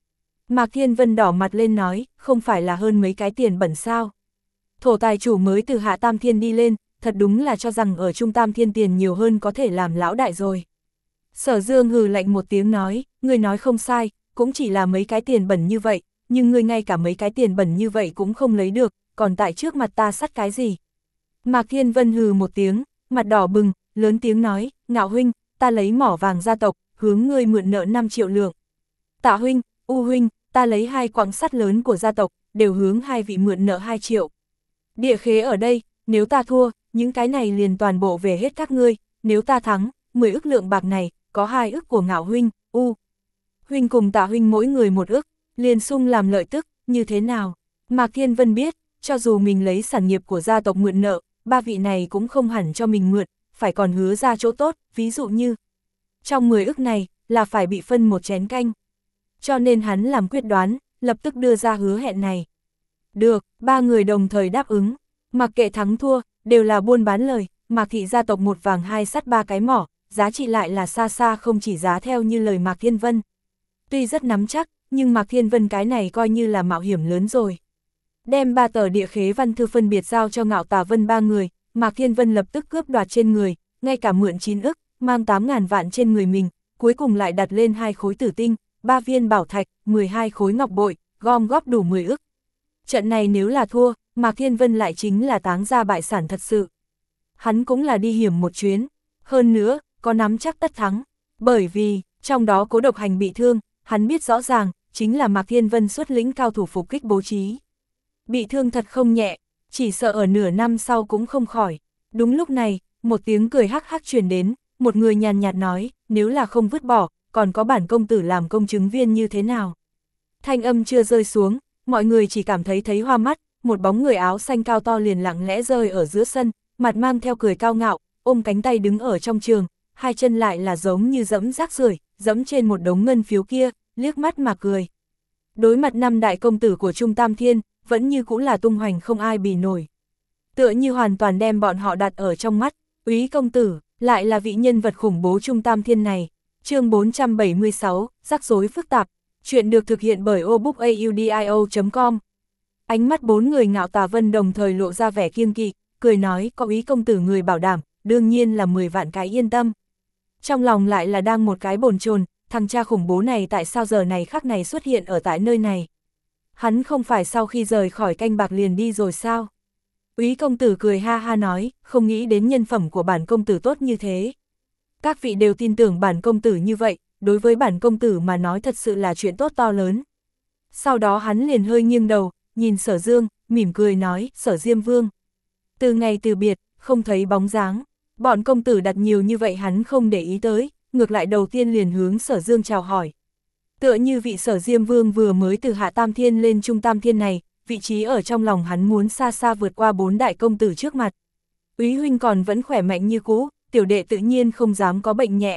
Mạc Thiên Vân đỏ mặt lên nói, không phải là hơn mấy cái tiền bẩn sao. Thổ tài chủ mới từ Hạ Tam Thiên đi lên, thật đúng là cho rằng ở Trung Tam Thiên tiền nhiều hơn có thể làm lão đại rồi. Sở Dương hừ lạnh một tiếng nói, ngươi nói không sai, cũng chỉ là mấy cái tiền bẩn như vậy, nhưng ngươi ngay cả mấy cái tiền bẩn như vậy cũng không lấy được, còn tại trước mặt ta sắt cái gì. Mạc Thiên Vân hừ một tiếng, mặt đỏ bừng, lớn tiếng nói, Ngạo huynh, ta lấy mỏ vàng gia tộc, hướng ngươi mượn nợ năm triệu lượng. Tạ huynh, U huynh, ta lấy hai quặng sắt lớn của gia tộc, đều hướng hai vị mượn nợ hai triệu. Địa khế ở đây, nếu ta thua, những cái này liền toàn bộ về hết các ngươi, nếu ta thắng, mười ức lượng bạc này, có hai ức của Ngạo huynh, U huynh cùng Tạ huynh mỗi người một ức, liền sung làm lợi tức, như thế nào? Mạc Thiên Vân biết, cho dù mình lấy sản nghiệp của gia tộc mượn nợ, ba vị này cũng không hẳn cho mình mượn, phải còn hứa ra chỗ tốt, ví dụ như trong mười ức này, là phải bị phân một chén canh. Cho nên hắn làm quyết đoán, lập tức đưa ra hứa hẹn này. Được, ba người đồng thời đáp ứng, mặc kệ thắng thua, đều là buôn bán lời, Mạc thị gia tộc một vàng hai sắt ba cái mỏ, giá trị lại là xa xa không chỉ giá theo như lời Mạc Thiên Vân. Tuy rất nắm chắc, nhưng Mạc Thiên Vân cái này coi như là mạo hiểm lớn rồi. Đem ba tờ địa khế văn thư phân biệt giao cho Ngạo Tà Vân ba người, Mạc Thiên Vân lập tức cướp đoạt trên người, ngay cả mượn chín ức, mang tám ngàn vạn trên người mình, cuối cùng lại đặt lên hai khối tử tinh, ba viên bảo thạch, mười hai khối ngọc bội, gom góp đủ mười ức. Trận này nếu là thua, Mạc Thiên Vân lại chính là táng ra bại sản thật sự. Hắn cũng là đi hiểm một chuyến, hơn nữa, có nắm chắc tất thắng, bởi vì, trong đó Cố Độc Hành bị thương, hắn biết rõ ràng, chính là Mạc Thiên Vân xuất lĩnh cao thủ phục kích bố trí. Bị thương thật không nhẹ, chỉ sợ ở nửa năm sau cũng không khỏi. Đúng lúc này, một tiếng cười hắc hắc truyền đến, một người nhàn nhạt nói, nếu là không vứt bỏ, còn có bản công tử làm công chứng viên như thế nào. Thanh âm chưa rơi xuống, mọi người chỉ cảm thấy thấy hoa mắt, một bóng người áo xanh cao to liền lặng lẽ rơi ở giữa sân, mặt mang theo cười cao ngạo, ôm cánh tay đứng ở trong trường, hai chân lại là giống như dẫm rác rưởi, dẫm trên một đống ngân phiếu kia, liếc mắt mà cười. Đối mặt năm đại công tử của Trung Tam Thiên, vẫn như cũng là tung hoành không ai bì nổi. Tựa như hoàn toàn đem bọn họ đặt ở trong mắt, Úy công tử, lại là vị nhân vật khủng bố Trung Tam Thiên này. Chương bốn trăm bảy mươi sáu, rắc rối phức tạp. Chuyện được thực hiện bởi obookaudio chấm com. Ánh mắt bốn người Ngạo Tà Vân đồng thời lộ ra vẻ kiêng kỵ, cười nói có Úy công tử người bảo đảm, đương nhiên là mười vạn cái yên tâm. Trong lòng lại là đang một cái bồn chồn, thằng cha khủng bố này tại sao giờ này khắc này xuất hiện ở tại nơi này. Hắn không phải sau khi rời khỏi canh bạc liền đi rồi sao? Úy công tử cười ha ha nói, không nghĩ đến nhân phẩm của bản công tử tốt như thế. Các vị đều tin tưởng bản công tử như vậy, đối với bản công tử mà nói thật sự là chuyện tốt to lớn. Sau đó hắn liền hơi nghiêng đầu, nhìn Sở Dương, mỉm cười nói, Sở Diêm Vương. Từ ngày từ biệt, không thấy bóng dáng, bọn công tử đặt nhiều như vậy hắn không để ý tới, ngược lại đầu tiên liền hướng Sở Dương chào hỏi. Tựa như vị Sở Diêm Vương vừa mới từ Hạ Tam Thiên lên Trung Tam Thiên này, vị trí ở trong lòng hắn muốn xa xa vượt qua bốn đại công tử trước mặt. Úy huynh còn vẫn khỏe mạnh như cũ, tiểu đệ tự nhiên không dám có bệnh nhẹ.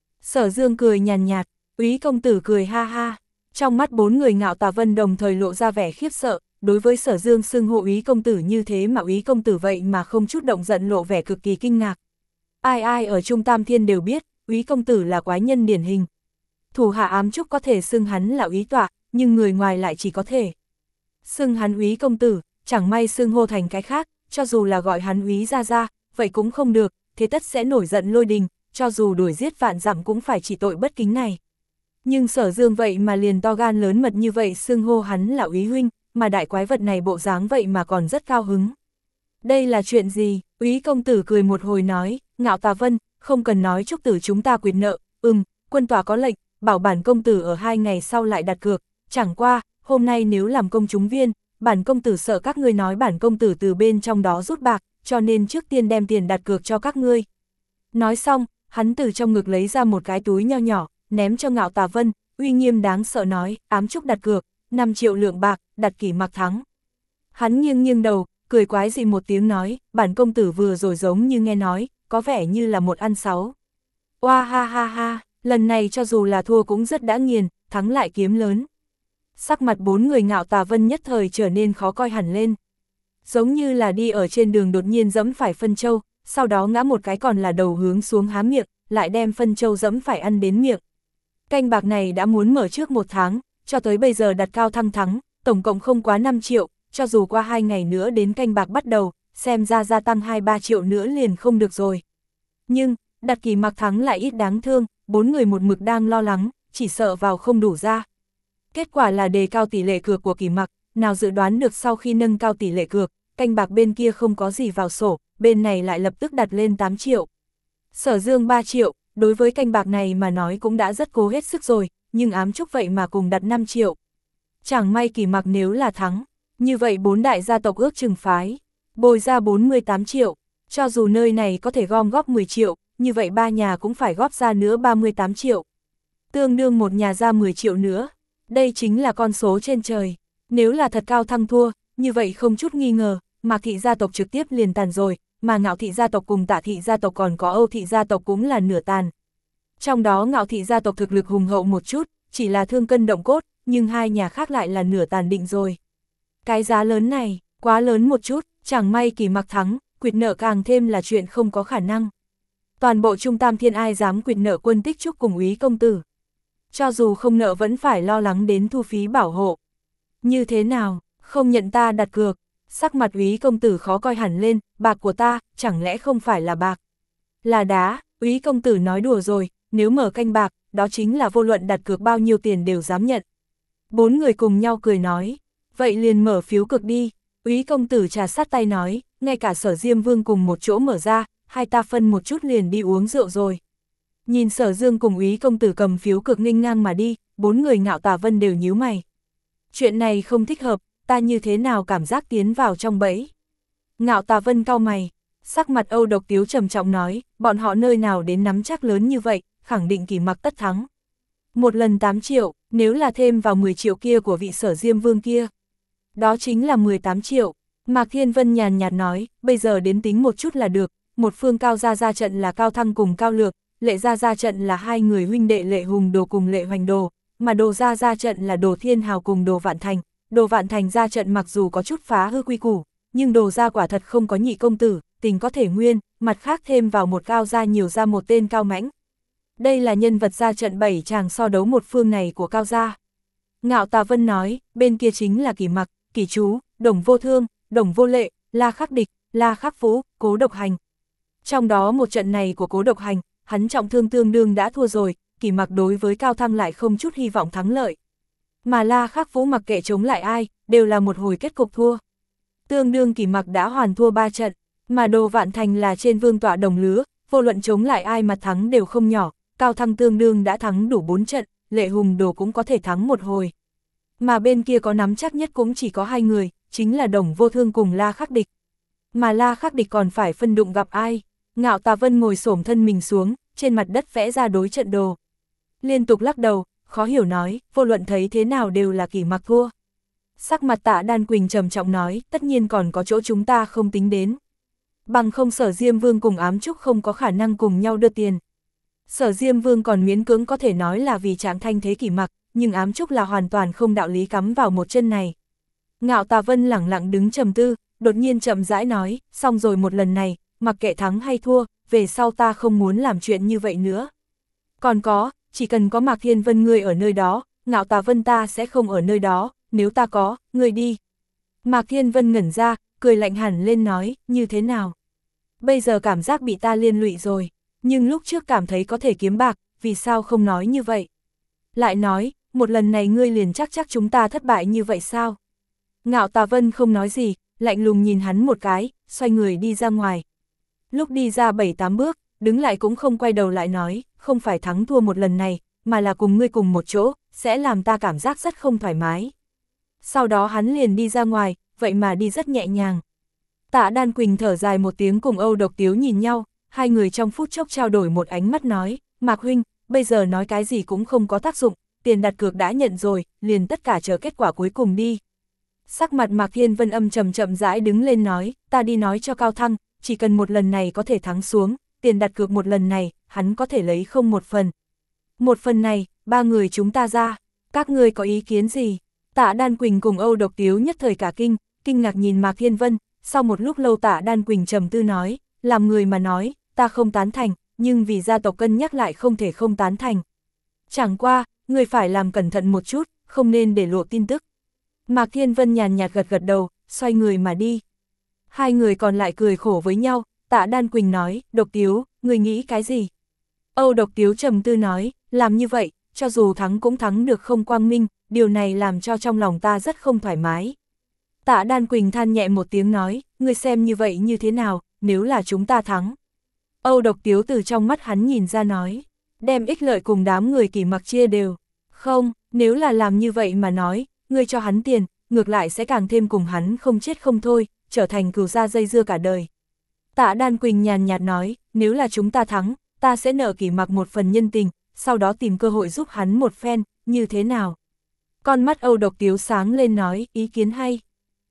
Sở Dương cười nhàn nhạt, Úy công tử cười ha ha. Trong mắt bốn người Ngạo Tà Vân đồng thời lộ ra vẻ khiếp sợ, đối với Sở Dương xưng hô Úy công tử như thế mà Úy công tử vậy mà không chút động giận lộ vẻ cực kỳ kinh ngạc. Ai ai ở Trung Tam Thiên đều biết, Úy công tử là quái nhân điển hình. Thủ hạ ám trúc có thể xưng hắn là Úy tọa, nhưng người ngoài lại chỉ có thể xưng hắn Úy công tử, chẳng may xưng hô thành cái khác, cho dù là gọi hắn Úy ra ra, vậy cũng không được, thế tất sẽ nổi giận lôi đình, cho dù đuổi giết vạn dặm cũng phải chỉ tội bất kính này. Nhưng Sở Dương vậy mà liền to gan lớn mật như vậy xưng hô hắn là Úy huynh, mà đại quái vật này bộ dáng vậy mà còn rất cao hứng. Đây là chuyện gì? Úy công tử cười một hồi nói, Ngạo Tà Vân, không cần nói chúc tử chúng ta quyệt nợ, ừm, quân tòa có lệnh, bảo bản công tử ở hai ngày sau lại đặt cược, chẳng qua, hôm nay nếu làm công chúng viên, bản công tử sợ các ngươi nói bản công tử từ bên trong đó rút bạc, cho nên trước tiên đem tiền đặt cược cho các ngươi. Nói xong, hắn từ trong ngực lấy ra một cái túi nho nhỏ, ném cho Ngạo Tà Vân, uy nghiêm đáng sợ nói, ám trúc đặt cược, năm triệu lượng bạc, đặt kỷ mặc thắng. Hắn nghiêng nghiêng đầu, cười quái dị một tiếng nói, bản công tử vừa rồi giống như nghe nói, có vẻ như là một ăn sáu. Oa ha ha ha, lần này cho dù là thua cũng rất đã nghiền, thắng lại kiếm lớn. Sắc mặt bốn người Ngạo Tà Vân nhất thời trở nên khó coi hẳn lên. Giống như là đi ở trên đường đột nhiên dẫm phải phân châu, sau đó ngã một cái còn là đầu hướng xuống há miệng, lại đem phân châu dẫm phải ăn đến miệng. Canh bạc này đã muốn mở trước một tháng, cho tới bây giờ đặt Cao Thăng thắng, tổng cộng không quá năm triệu, cho dù qua hai ngày nữa đến canh bạc bắt đầu, xem ra gia tăng hai ba triệu nữa liền không được rồi. Nhưng, đặt Kỳ Mặc thắng lại ít đáng thương, bốn người một mực đang lo lắng, chỉ sợ vào không đủ ra. Kết quả là đề cao tỷ lệ cược của Kỳ Mặc, nào dự đoán được sau khi nâng cao tỷ lệ cược, canh bạc bên kia không có gì vào sổ, bên này lại lập tức đặt lên tám triệu. Sở Dương ba triệu, đối với canh bạc này mà nói cũng đã rất cố hết sức rồi, nhưng ám trúc vậy mà cùng đặt năm triệu. Chẳng may Kỳ Mặc nếu là thắng, như vậy bốn đại gia tộc ước chừng phái, bồi ra bốn mươi tám triệu, cho dù nơi này có thể gom góp mười triệu, như vậy ba nhà cũng phải góp ra nữa ba mươi tám triệu. Tương đương một nhà ra mười triệu nữa, đây chính là con số trên trời. Nếu là thật Cao Thăng thua, như vậy không chút nghi ngờ, Mạc thị gia tộc trực tiếp liền tàn rồi, mà Ngạo thị gia tộc cùng Tạ thị gia tộc còn có Âu thị gia tộc cũng là nửa tàn. Trong đó Ngạo thị gia tộc thực lực hùng hậu một chút, chỉ là thương cân động cốt, nhưng hai nhà khác lại là nửa tàn định rồi. Cái giá lớn này, quá lớn một chút, chẳng may Kỳ Mặc thắng, quỵt nợ càng thêm là chuyện không có khả năng. Toàn bộ Trung Tam Thiên ai dám quỵt nợ Quân Tích Trúc cùng Úy công tử. Cho dù không nợ vẫn phải lo lắng đến thu phí bảo hộ. Như thế nào, không nhận ta đặt cược, sắc mặt Úy công tử khó coi hẳn lên, bạc của ta, chẳng lẽ không phải là bạc? Là đá, Úy công tử nói đùa rồi, nếu mở canh bạc, đó chính là vô luận đặt cược bao nhiêu tiền đều dám nhận. Bốn người cùng nhau cười nói, vậy liền mở phiếu cược đi. Úy công tử trà sát tay nói, ngay cả Sở Diêm Vương cùng một chỗ mở ra, hai ta phân một chút liền đi uống rượu rồi. Nhìn Sở Dương cùng Úy công tử cầm phiếu cược nghênh ngang mà đi, bốn người Ngạo Tà Vân đều nhíu mày. Chuyện này không thích hợp, ta như thế nào cảm giác tiến vào trong bẫy. Ngạo Tà Vân cau mày, sắc mặt Âu Độc Tiếu trầm trọng nói, bọn họ nơi nào đến nắm chắc lớn như vậy, khẳng định Kỳ Mặc tất thắng. Một lần tám triệu, nếu là thêm vào mười triệu kia của vị Sở Diêm Vương kia, đó chính là mười tám triệu. Mạc Thiên Vân nhàn nhạt nói, bây giờ đến tính một chút là được, một phương Cao gia ra trận là Cao Thăng cùng Cao Lược, Lệ gia ra trận là hai người huynh đệ Lệ Hùng Đồ cùng Lệ Hoành Đồ, mà Đồ gia ra trận là Đồ Thiên Hào cùng Đồ Vạn Thành. Đồ Vạn Thành ra trận mặc dù có chút phá hư quy củ, nhưng Đồ gia quả thật không có nhị công tử, tình có thể nguyên, mặt khác thêm vào một Cao gia nhiều ra một tên Cao Mãnh. Đây là nhân vật ra trận bảy chàng so đấu một phương này của Cao gia. Ngạo Tà Vân nói, bên kia chính là Kỳ Mặc, Kỳ Chú, Đồng Vô Thương, Đồng Vô Lệ, La Khắc Địch, La Khắc Vũ, Cố Độc Hành. Trong đó một trận này của Cố Độc Hành, hắn trọng thương tương đương đã thua rồi, Kỳ Mặc đối với Cao Thăng lại không chút hy vọng thắng lợi. Mà La Khắc Vũ mặc kệ chống lại ai, đều là một hồi kết cục thua. Tương đương Kỳ Mặc đã hoàn thua ba trận, mà Đồ Vạn Thành là trên vương tọa đồng lứa, vô luận chống lại ai mà thắng đều không nhỏ, Cao Thăng tương đương đã thắng đủ bốn trận, Lệ Hùng Đồ cũng có thể thắng một hồi. Mà bên kia có nắm chắc nhất cũng chỉ có hai người, chính là Đồng Vô Thương cùng La Khắc Địch. Mà La Khắc Địch còn phải phân đụng gặp ai? Ngạo Tà Vân ngồi xổm thân mình xuống, trên mặt đất vẽ ra đối trận đồ. Liên tục lắc đầu, khó hiểu nói, vô luận thấy thế nào đều là Kỳ Mặc thua. Sắc mặt Tạ Đan Quỳnh trầm trọng nói, tất nhiên còn có chỗ chúng ta không tính đến. Bằng không Sở Diêm Vương cùng Ám Trúc không có khả năng cùng nhau đưa tiền. Sở Diêm Vương còn miễn cưỡng có thể nói là vì trạng thanh thế Kỳ Mặc, nhưng Ám Trúc là hoàn toàn không đạo lý cắm vào một chân này. Ngạo Tà Vân lẳng lặng đứng trầm tư, đột nhiên chậm rãi nói, xong rồi một lần này, mặc kệ thắng hay thua, về sau ta không muốn làm chuyện như vậy nữa. Còn có, chỉ cần có Mạc Thiên Vân ngươi ở nơi đó, Ngạo Tà Vân ta sẽ không ở nơi đó, nếu ta có, ngươi đi. Mạc Thiên Vân ngẩn ra, cười lạnh hẳn lên nói, như thế nào? Bây giờ cảm giác bị ta liên lụy rồi, nhưng lúc trước cảm thấy có thể kiếm bạc, vì sao không nói như vậy? Lại nói, một lần này ngươi liền chắc chắc chúng ta thất bại như vậy sao? Ngạo Tà Vân không nói gì, lạnh lùng nhìn hắn một cái, xoay người đi ra ngoài. Lúc đi ra bảy tám bước, đứng lại cũng không quay đầu lại nói, không phải thắng thua một lần này, mà là cùng ngươi cùng một chỗ, sẽ làm ta cảm giác rất không thoải mái. Sau đó hắn liền đi ra ngoài, vậy mà đi rất nhẹ nhàng. Tạ Đan Quỳnh thở dài một tiếng cùng Âu Độc Tiếu nhìn nhau, hai người trong phút chốc trao đổi một ánh mắt nói, Mạc huynh, bây giờ nói cái gì cũng không có tác dụng, tiền đặt cược đã nhận rồi, liền tất cả chờ kết quả cuối cùng đi. Sắc mặt Mạc Thiên Vân âm trầm chậm rãi đứng lên nói, ta đi nói cho Cao Thăng, chỉ cần một lần này có thể thắng xuống, tiền đặt cược một lần này, hắn có thể lấy không một phần. Một phần này, ba người chúng ta ra, các ngươi có ý kiến gì? Tạ Đan Quỳnh cùng Âu Độc Tiếu nhất thời cả kinh, kinh ngạc nhìn Mạc Thiên Vân, sau một lúc lâu Tạ Đan Quỳnh trầm tư nói, làm người mà nói, ta không tán thành, nhưng vì gia tộc cân nhắc lại không thể không tán thành. Chẳng qua, người phải làm cẩn thận một chút, không nên để lộ tin tức. Mạc Thiên Vân nhàn nhạt gật gật đầu, xoay người mà đi. Hai người còn lại cười khổ với nhau, Tạ Đan Quỳnh nói, Độc Tiếu, người nghĩ cái gì? Âu Độc Tiếu trầm tư nói, làm như vậy, cho dù thắng cũng thắng được không quang minh, điều này làm cho trong lòng ta rất không thoải mái. Tạ Đan Quỳnh than nhẹ một tiếng nói, ngươi xem như vậy như thế nào, nếu là chúng ta thắng. Âu Độc Tiếu từ trong mắt hắn nhìn ra nói, đem ích lợi cùng đám người Kỷ Mặc chia đều. Không, nếu là làm như vậy mà nói, ngươi cho hắn tiền, ngược lại sẽ càng thêm cùng hắn không chết không thôi, trở thành cừu gia dây dưa cả đời. Tạ Đan Quỳnh nhàn nhạt nói, nếu là chúng ta thắng, ta sẽ nợ Kỷ Mặc một phần nhân tình, sau đó tìm cơ hội giúp hắn một phen, như thế nào? Con mắt Âu Độc Tiếu sáng lên nói, ý kiến hay.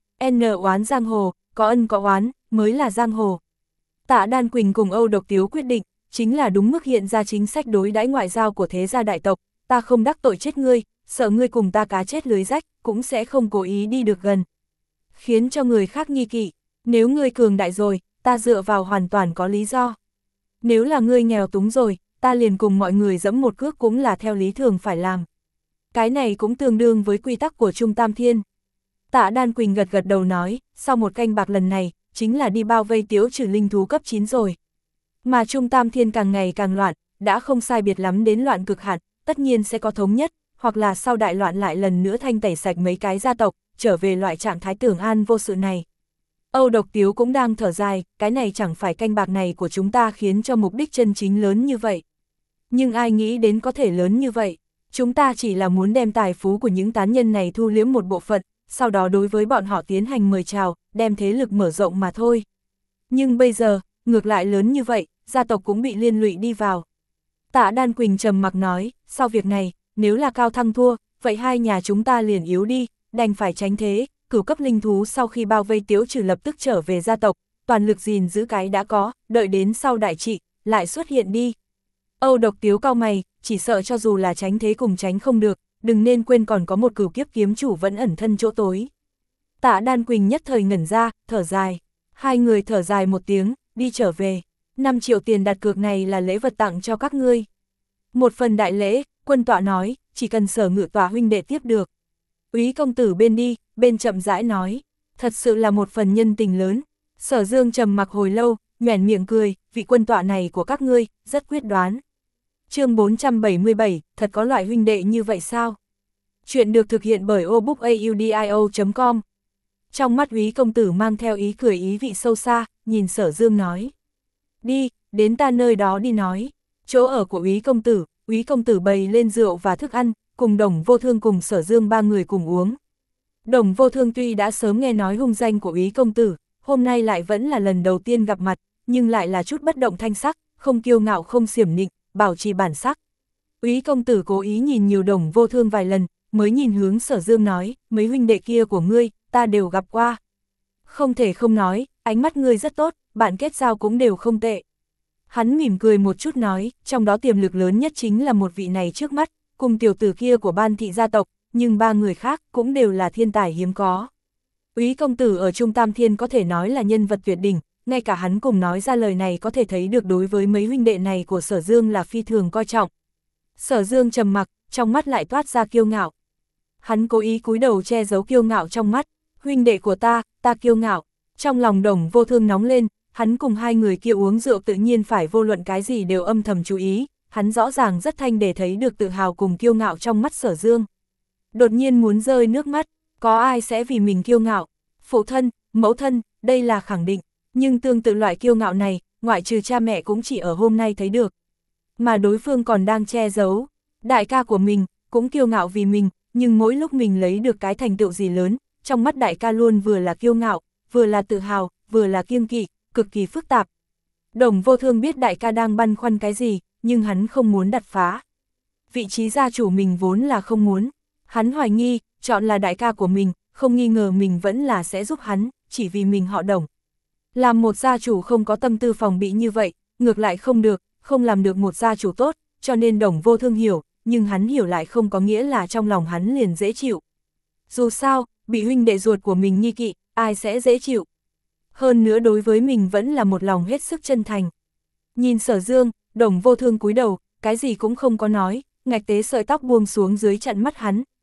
N oán giang hồ, có ân có oán, mới là giang hồ. Tạ Đan Quỳnh cùng Âu Độc Tiếu quyết định, chính là đúng mức hiện ra chính sách đối đãi ngoại giao của thế gia đại tộc, ta không đắc tội chết ngươi, sợ ngươi cùng ta cá chết lưới rách, cũng sẽ không cố ý đi được gần. Khiến cho người khác nghi kỵ, nếu ngươi cường đại rồi, ta dựa vào hoàn toàn có lý do. Nếu là ngươi nghèo túng rồi, ta liền cùng mọi người dẫm một cước cũng là theo lý thường phải làm. Cái này cũng tương đương với quy tắc của Trung Tam Thiên. Tạ Đan Quỳnh gật gật đầu nói, sau một canh bạc lần này, chính là đi bao vây Tiếu Trừ linh thú cấp chín rồi. Mà Trung Tam Thiên càng ngày càng loạn, đã không sai biệt lắm đến loạn cực hạn, tất nhiên sẽ có thống nhất, hoặc là sau đại loạn lại lần nữa thanh tẩy sạch mấy cái gia tộc, trở về loại trạng thái tưởng an vô sự này. Âu Độc Tiếu cũng đang thở dài, cái này chẳng phải canh bạc này của chúng ta khiến cho mục đích chân chính lớn như vậy. Nhưng ai nghĩ đến có thể lớn như vậy, chúng ta chỉ là muốn đem tài phú của những tán nhân này thu liếm một bộ phận, sau đó đối với bọn họ tiến hành mời chào, đem thế lực mở rộng mà thôi. Nhưng bây giờ, ngược lại lớn như vậy, gia tộc cũng bị liên lụy đi vào. Tạ Đan Quỳnh trầm mặc nói, sau việc này, nếu là Cao Thăng thua, vậy hai nhà chúng ta liền yếu đi, đành phải tránh thế, cửu cấp linh thú sau khi bao vây Tiếu Trừ lập tức trở về gia tộc, toàn lực gìn giữ cái đã có, đợi đến sau đại trị, lại xuất hiện đi. Âu Độc Tiếu cau mày, chỉ sợ cho dù là tránh thế cùng tránh không được, đừng nên quên còn có một cửu kiếp kiếm chủ vẫn ẩn thân chỗ tối. Tạ Đan Quỳnh nhất thời ngẩn ra, thở dài. Hai người thở dài một tiếng, đi trở về. năm triệu tiền đặt cược này là lễ vật tặng cho các ngươi. Một phần đại lễ, quân tọa nói, chỉ cần Sở Ngự tọa huynh đệ tiếp được. Úy công tử bên đi, bên chậm rãi nói. Thật sự là một phần nhân tình lớn. Sở Dương trầm mặc hồi lâu, nhoẻn miệng cười, vị quân tọa này của các ngươi, rất quyết đoán. Chương bốn trăm bảy mươi bảy, thật có loại huynh đệ như vậy sao? Chuyện được thực hiện bởi obookaudio chấm com. Trong mắt Úy công tử mang theo ý cười ý vị sâu xa, nhìn Sở Dương nói. Đi, đến ta nơi đó đi nói. Chỗ ở của Úy công tử, Úy công tử bày lên rượu và thức ăn, cùng Đồng Vô Thương cùng Sở Dương ba người cùng uống. Đồng Vô Thương tuy đã sớm nghe nói hung danh của Úy công tử, hôm nay lại vẫn là lần đầu tiên gặp mặt, nhưng lại là chút bất động thanh sắc, không kiêu ngạo không xiểm nịnh, bảo trì bản sắc. Úy công tử cố ý nhìn nhiều Đồng Vô Thương vài lần, mới nhìn hướng Sở Dương nói, mấy huynh đệ kia của ngươi, ta đều gặp qua. Không thể không nói, ánh mắt ngươi rất tốt, bạn kết giao cũng đều không tệ. Hắn mỉm cười một chút nói, trong đó tiềm lực lớn nhất chính là một vị này trước mắt, cùng tiểu tử kia của Ban thị gia tộc, nhưng ba người khác cũng đều là thiên tài hiếm có. Úy công tử ở Trung Tam Thiên có thể nói là nhân vật tuyệt đỉnh, ngay cả hắn cùng nói ra lời này có thể thấy được đối với mấy huynh đệ này của Sở Dương là phi thường coi trọng. Sở Dương trầm mặc, trong mắt lại toát ra kiêu ngạo. Hắn cố ý cúi đầu che giấu kiêu ngạo trong mắt, huynh đệ của ta, ta kiêu ngạo. Trong lòng Đồng Vô Thương nóng lên, hắn cùng hai người kia uống rượu tự nhiên phải vô luận cái gì đều âm thầm chú ý, hắn rõ ràng rất thanh để thấy được tự hào cùng kiêu ngạo trong mắt Sở Dương. Đột nhiên muốn rơi nước mắt, có ai sẽ vì mình kiêu ngạo? Phụ thân, mẫu thân, đây là khẳng định, nhưng tương tự loại kiêu ngạo này, ngoại trừ cha mẹ cũng chỉ ở hôm nay thấy được. Mà đối phương còn đang che giấu, đại ca của mình, cũng kiêu ngạo vì mình, nhưng mỗi lúc mình lấy được cái thành tựu gì lớn, trong mắt đại ca luôn vừa là kiêu ngạo, vừa là tự hào, vừa là kiêng kỵ, cực kỳ phức tạp. Đồng Vô Thương biết đại ca đang băn khoăn cái gì, nhưng hắn không muốn đặt phá. Vị trí gia chủ mình vốn là không muốn. Hắn hoài nghi, chọn là đại ca của mình, không nghi ngờ mình vẫn là sẽ giúp hắn, chỉ vì mình họ Đồng. Làm một gia chủ không có tâm tư phòng bị như vậy, ngược lại không được, không làm được một gia chủ tốt, cho nên Đồng Vô Thương hiểu, nhưng hắn hiểu lại không có nghĩa là trong lòng hắn liền dễ chịu. Dù sao, bị huynh đệ ruột của mình nghi kỵ, ai sẽ dễ chịu. Hơn nữa đối với mình vẫn là một lòng hết sức chân thành. Nhìn Sở Dương, Đồng Vô Thương cúi đầu, cái gì cũng không có nói, ngạch tế sợi tóc buông xuống dưới chặn mắt hắn,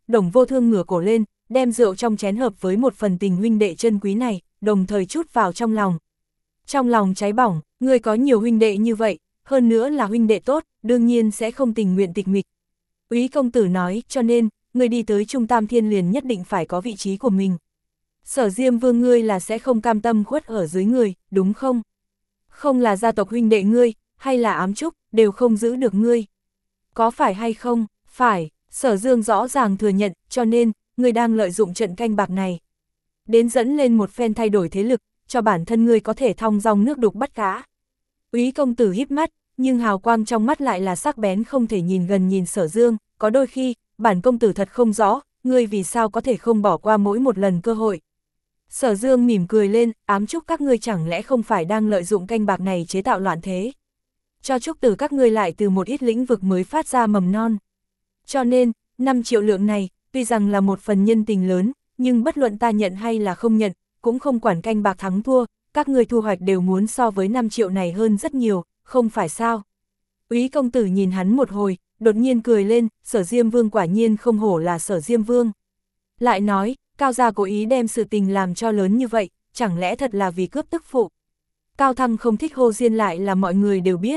Đồng Vô Thương ngửa cổ lên, đem rượu trong chén hợp với một phần tình huynh đệ chân quý này, đồng thời chút vào trong lòng. Trong lòng cháy bỏng, ngươi có nhiều huynh đệ như vậy, hơn nữa là huynh đệ tốt, đương nhiên sẽ không tình nguyện tịch mịch. Úy công tử nói, cho nên, ngươi đi tới Trung Tam Thiên liền nhất định phải có vị trí của mình. Sở Diêm Vương ngươi là sẽ không cam tâm khuất ở dưới người, đúng không? Không là gia tộc huynh đệ ngươi, hay là ám trúc, đều không giữ được ngươi. Có phải hay không? Phải, Sở Dương rõ ràng thừa nhận, cho nên, ngươi đang lợi dụng trận canh bạc này. Đến dẫn lên một phen thay đổi thế lực, cho bản thân ngươi có thể thong dong nước đục bắt cá. Úy công tử híp mắt, nhưng hào quang trong mắt lại là sắc bén không thể nhìn gần nhìn Sở Dương, có đôi khi, bản công tử thật không rõ, ngươi vì sao có thể không bỏ qua mỗi một lần cơ hội. Sở Dương mỉm cười lên, ám trúc các ngươi chẳng lẽ không phải đang lợi dụng canh bạc này chế tạo loạn thế. Cho trúc tử các ngươi lại từ một ít lĩnh vực mới phát ra mầm non. Cho nên, năm triệu lượng này, tuy rằng là một phần nhân tình lớn, nhưng bất luận ta nhận hay là không nhận, cũng không quản canh bạc thắng thua, các ngươi thu hoạch đều muốn so với năm triệu này hơn rất nhiều, không phải sao. Úy công tử nhìn hắn một hồi, đột nhiên cười lên, Sở Diêm Vương quả nhiên không hổ là Sở Diêm Vương. Lại nói, Cao gia cố ý đem sự tình làm cho lớn như vậy, chẳng lẽ thật là vì cướp tức phụ. Cao Thăng không thích hô diên lại là mọi người đều biết.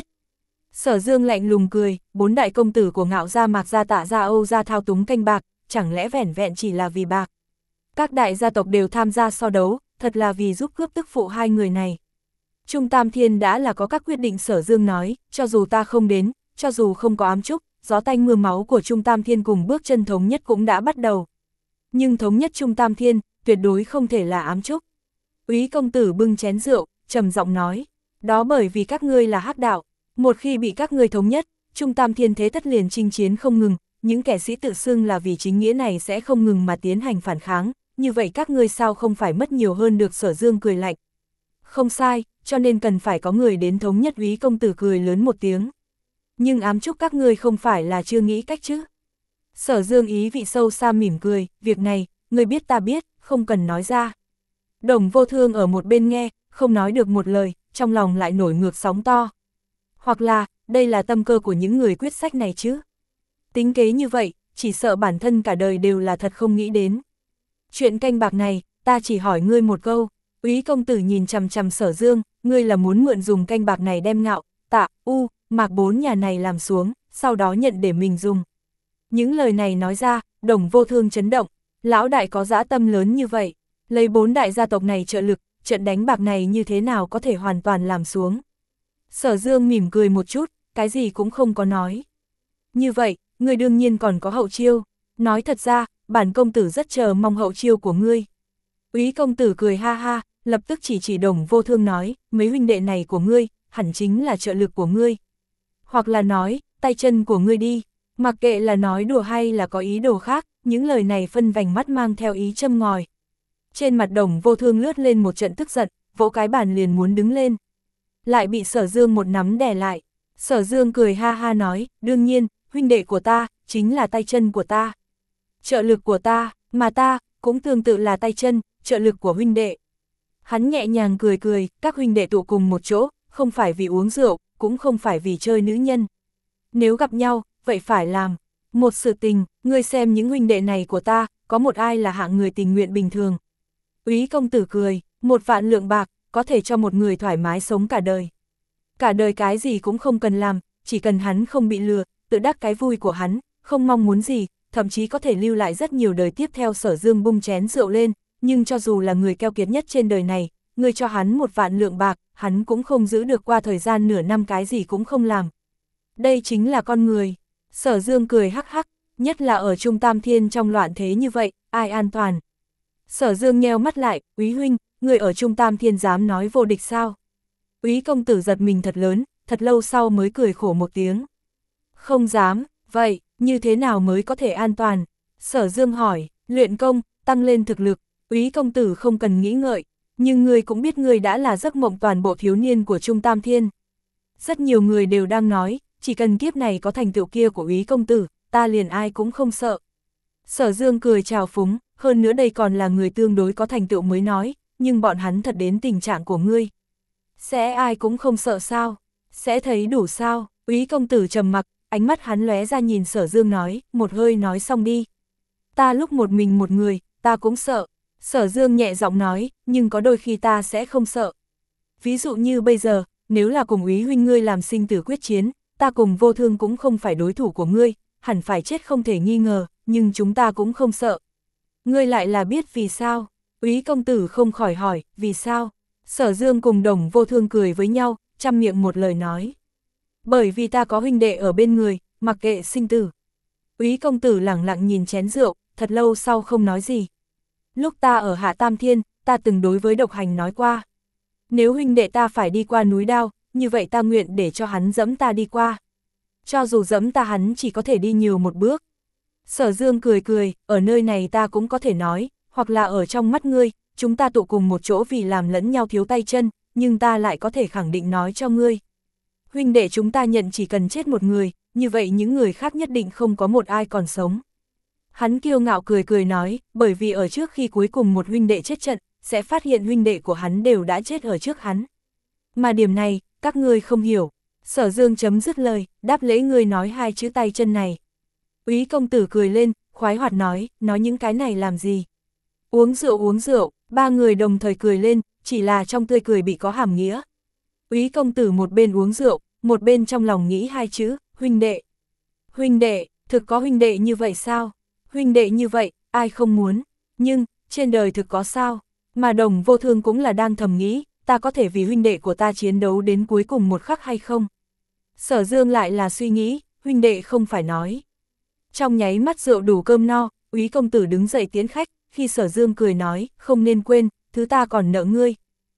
Sở Dương lạnh lùng cười, bốn đại công tử của Ngạo gia, Mạc gia, Tạ gia, Âu gia thao túng canh bạc, chẳng lẽ vẻn vẹn chỉ là vì bạc. Các đại gia tộc đều tham gia so đấu, thật là vì giúp cướp tức phụ hai người này. Trung Tam Thiên đã là có các quyết định, Sở Dương nói, cho dù ta không đến, cho dù không có ám trúc, gió tanh mưa máu của Trung Tam Thiên cùng bước chân thống nhất cũng đã bắt đầu. Nhưng thống nhất Trung Tam Thiên, tuyệt đối không thể là ám trúc. Úy công tử bưng chén rượu, trầm giọng nói, đó bởi vì các ngươi là hắc đạo, một khi bị các ngươi thống nhất, Trung Tam Thiên thế tất liền chinh chiến không ngừng, những kẻ sĩ tự xưng là vì chính nghĩa này sẽ không ngừng mà tiến hành phản kháng, như vậy các ngươi sao không phải mất nhiều hơn được. Sở Dương cười lạnh. Không sai, cho nên cần phải có người đến thống nhất. Úy công tử cười lớn một tiếng. Nhưng ám trúc các ngươi không phải là chưa nghĩ cách chứ? Sở Dương ý vị sâu xa mỉm cười, việc này, ngươi biết ta biết, không cần nói ra. Đồng Vô Thương ở một bên nghe, không nói được một lời, trong lòng lại nổi ngược sóng to. Hoặc là, đây là tâm cơ của những người quyết sách này chứ? Tính kế như vậy, chỉ sợ bản thân cả đời đều là thật không nghĩ đến. Chuyện canh bạc này, ta chỉ hỏi ngươi một câu. Úy công tử nhìn chằm chằm Sở Dương, ngươi là muốn mượn dùng canh bạc này đem Ngạo, Tạ, U, Mạc bốn nhà này làm xuống, sau đó nhận để mình dùng. Những lời này nói ra, Đồng Vô Thương chấn động, lão đại có dã tâm lớn như vậy, lấy bốn đại gia tộc này trợ lực, trận đánh bạc này như thế nào có thể hoàn toàn làm xuống. Sở Dương mỉm cười một chút, cái gì cũng không có nói. Như vậy, ngươi đương nhiên còn có hậu chiêu, nói thật ra, bản công tử rất chờ mong hậu chiêu của ngươi. Úy công tử cười ha ha, lập tức chỉ chỉ Đồng Vô Thương nói, mấy huynh đệ này của ngươi, hẳn chính là trợ lực của ngươi. Hoặc là nói, tay chân của ngươi đi. Mặc kệ là nói đùa hay là có ý đồ khác, những lời này phân vành mắt mang theo ý châm ngòi. Trên mặt Đồng Vô Thương lướt lên một trận tức giận, vỗ cái bàn liền muốn đứng lên. Lại bị Sở Dương một nắm đè lại. Sở Dương cười ha ha nói, đương nhiên, huynh đệ của ta, chính là tay chân của ta. Trợ lực của ta, mà ta, cũng tương tự là tay chân, trợ lực của huynh đệ. Hắn nhẹ nhàng cười cười, các huynh đệ tụ cùng một chỗ, không phải vì uống rượu, cũng không phải vì chơi nữ nhân. Nếu gặp nhau, vậy phải làm một sự tình, ngươi xem những huynh đệ này của ta, có một ai là hạng người tình nguyện bình thường. Úy công tử cười, một vạn lượng bạc, có thể cho một người thoải mái sống cả đời. Cả đời cái gì cũng không cần làm, chỉ cần hắn không bị lừa, tự đắc cái vui của hắn, không mong muốn gì, thậm chí có thể lưu lại rất nhiều đời tiếp theo. Sở Dương bung chén rượu lên, nhưng cho dù là người keo kiệt nhất trên đời này, người cho hắn một vạn lượng bạc, hắn cũng không giữ được qua thời gian nửa năm cái gì cũng không làm. Đây chính là con người. Sở Dương cười hắc hắc, nhất là ở Trung Tam Thiên trong loạn thế như vậy, ai an toàn. Sở Dương nheo mắt lại, Úy huynh, người ở Trung Tam Thiên dám nói vô địch sao? Úy công tử giật mình thật lớn, thật lâu sau mới cười khổ một tiếng. Không dám, vậy, như thế nào mới có thể an toàn? Sở Dương hỏi, luyện công, tăng lên thực lực. Úy công tử không cần nghĩ ngợi, nhưng người cũng biết người đã là giấc mộng toàn bộ thiếu niên của Trung Tam Thiên. Rất nhiều người đều đang nói, chỉ cần kiếp này có thành tựu kia của Úy công tử, ta liền ai cũng không sợ. Sở Dương cười chào phúng, hơn nữa đây còn là người tương đối có thành tựu mới nói, nhưng bọn hắn thật đến tình trạng của ngươi. Sẽ ai cũng không sợ sao? Sẽ thấy đủ sao? Úy công tử trầm mặc, ánh mắt hắn lóe ra nhìn Sở Dương nói, một hơi nói xong đi. Ta lúc một mình một người, ta cũng sợ. Sở Dương nhẹ giọng nói, nhưng có đôi khi ta sẽ không sợ. Ví dụ như bây giờ, nếu là cùng úy huynh ngươi làm sinh tử quyết chiến, ta cùng Vô Thương cũng không phải đối thủ của ngươi, hẳn phải chết không thể nghi ngờ, nhưng chúng ta cũng không sợ. Ngươi lại là biết vì sao? Úy công tử không khỏi hỏi, vì sao? Sở Dương cùng Đồng Vô Thương cười với nhau, trăm miệng một lời nói. Bởi vì ta có huynh đệ ở bên người, mặc kệ sinh tử. Úy công tử lẳng lặng nhìn chén rượu, thật lâu sau không nói gì. Lúc ta ở Hạ Tam Thiên, ta từng đối với Độc Hành nói qua. Nếu huynh đệ ta phải đi qua núi Đao, như vậy ta nguyện để cho hắn dẫm ta đi qua. Cho dù dẫm ta hắn chỉ có thể đi nhiều một bước. Sở Dương cười cười, ở nơi này ta cũng có thể nói, hoặc là ở trong mắt ngươi, chúng ta tụ cùng một chỗ vì làm lẫn nhau thiếu tay chân, nhưng ta lại có thể khẳng định nói cho ngươi. Huynh đệ chúng ta nhận chỉ cần chết một người, như vậy những người khác nhất định không có một ai còn sống. Hắn kiêu ngạo cười cười nói, bởi vì ở trước khi cuối cùng một huynh đệ chết trận, sẽ phát hiện huynh đệ của hắn đều đã chết ở trước hắn. Mà điểm này, các ngươi không hiểu. Sở Dương chấm dứt lời, đáp lễ ngươi nói hai chữ tay chân này. Úy công tử cười lên, khoái hoạt nói, nói những cái này làm gì? Uống rượu uống rượu, ba người đồng thời cười lên, chỉ là trong tươi cười bị có hàm nghĩa. Úy công tử một bên uống rượu, một bên trong lòng nghĩ hai chữ, huynh đệ. Huynh đệ, thực có huynh đệ như vậy sao? Huynh đệ như vậy, ai không muốn? Nhưng, trên đời thực có sao? Mà Đồng Vô Thương cũng là đang thầm nghĩ, ta có thể vì huynh đệ của ta chiến đấu đến cuối cùng một khắc hay không? Sở Dương lại là suy nghĩ, huynh đệ không phải nói. Trong nháy mắt rượu đủ cơm no, Úy công tử đứng dậy tiến khách, khi Sở Dương cười nói, không nên quên, thứ ta còn nợ ngươi.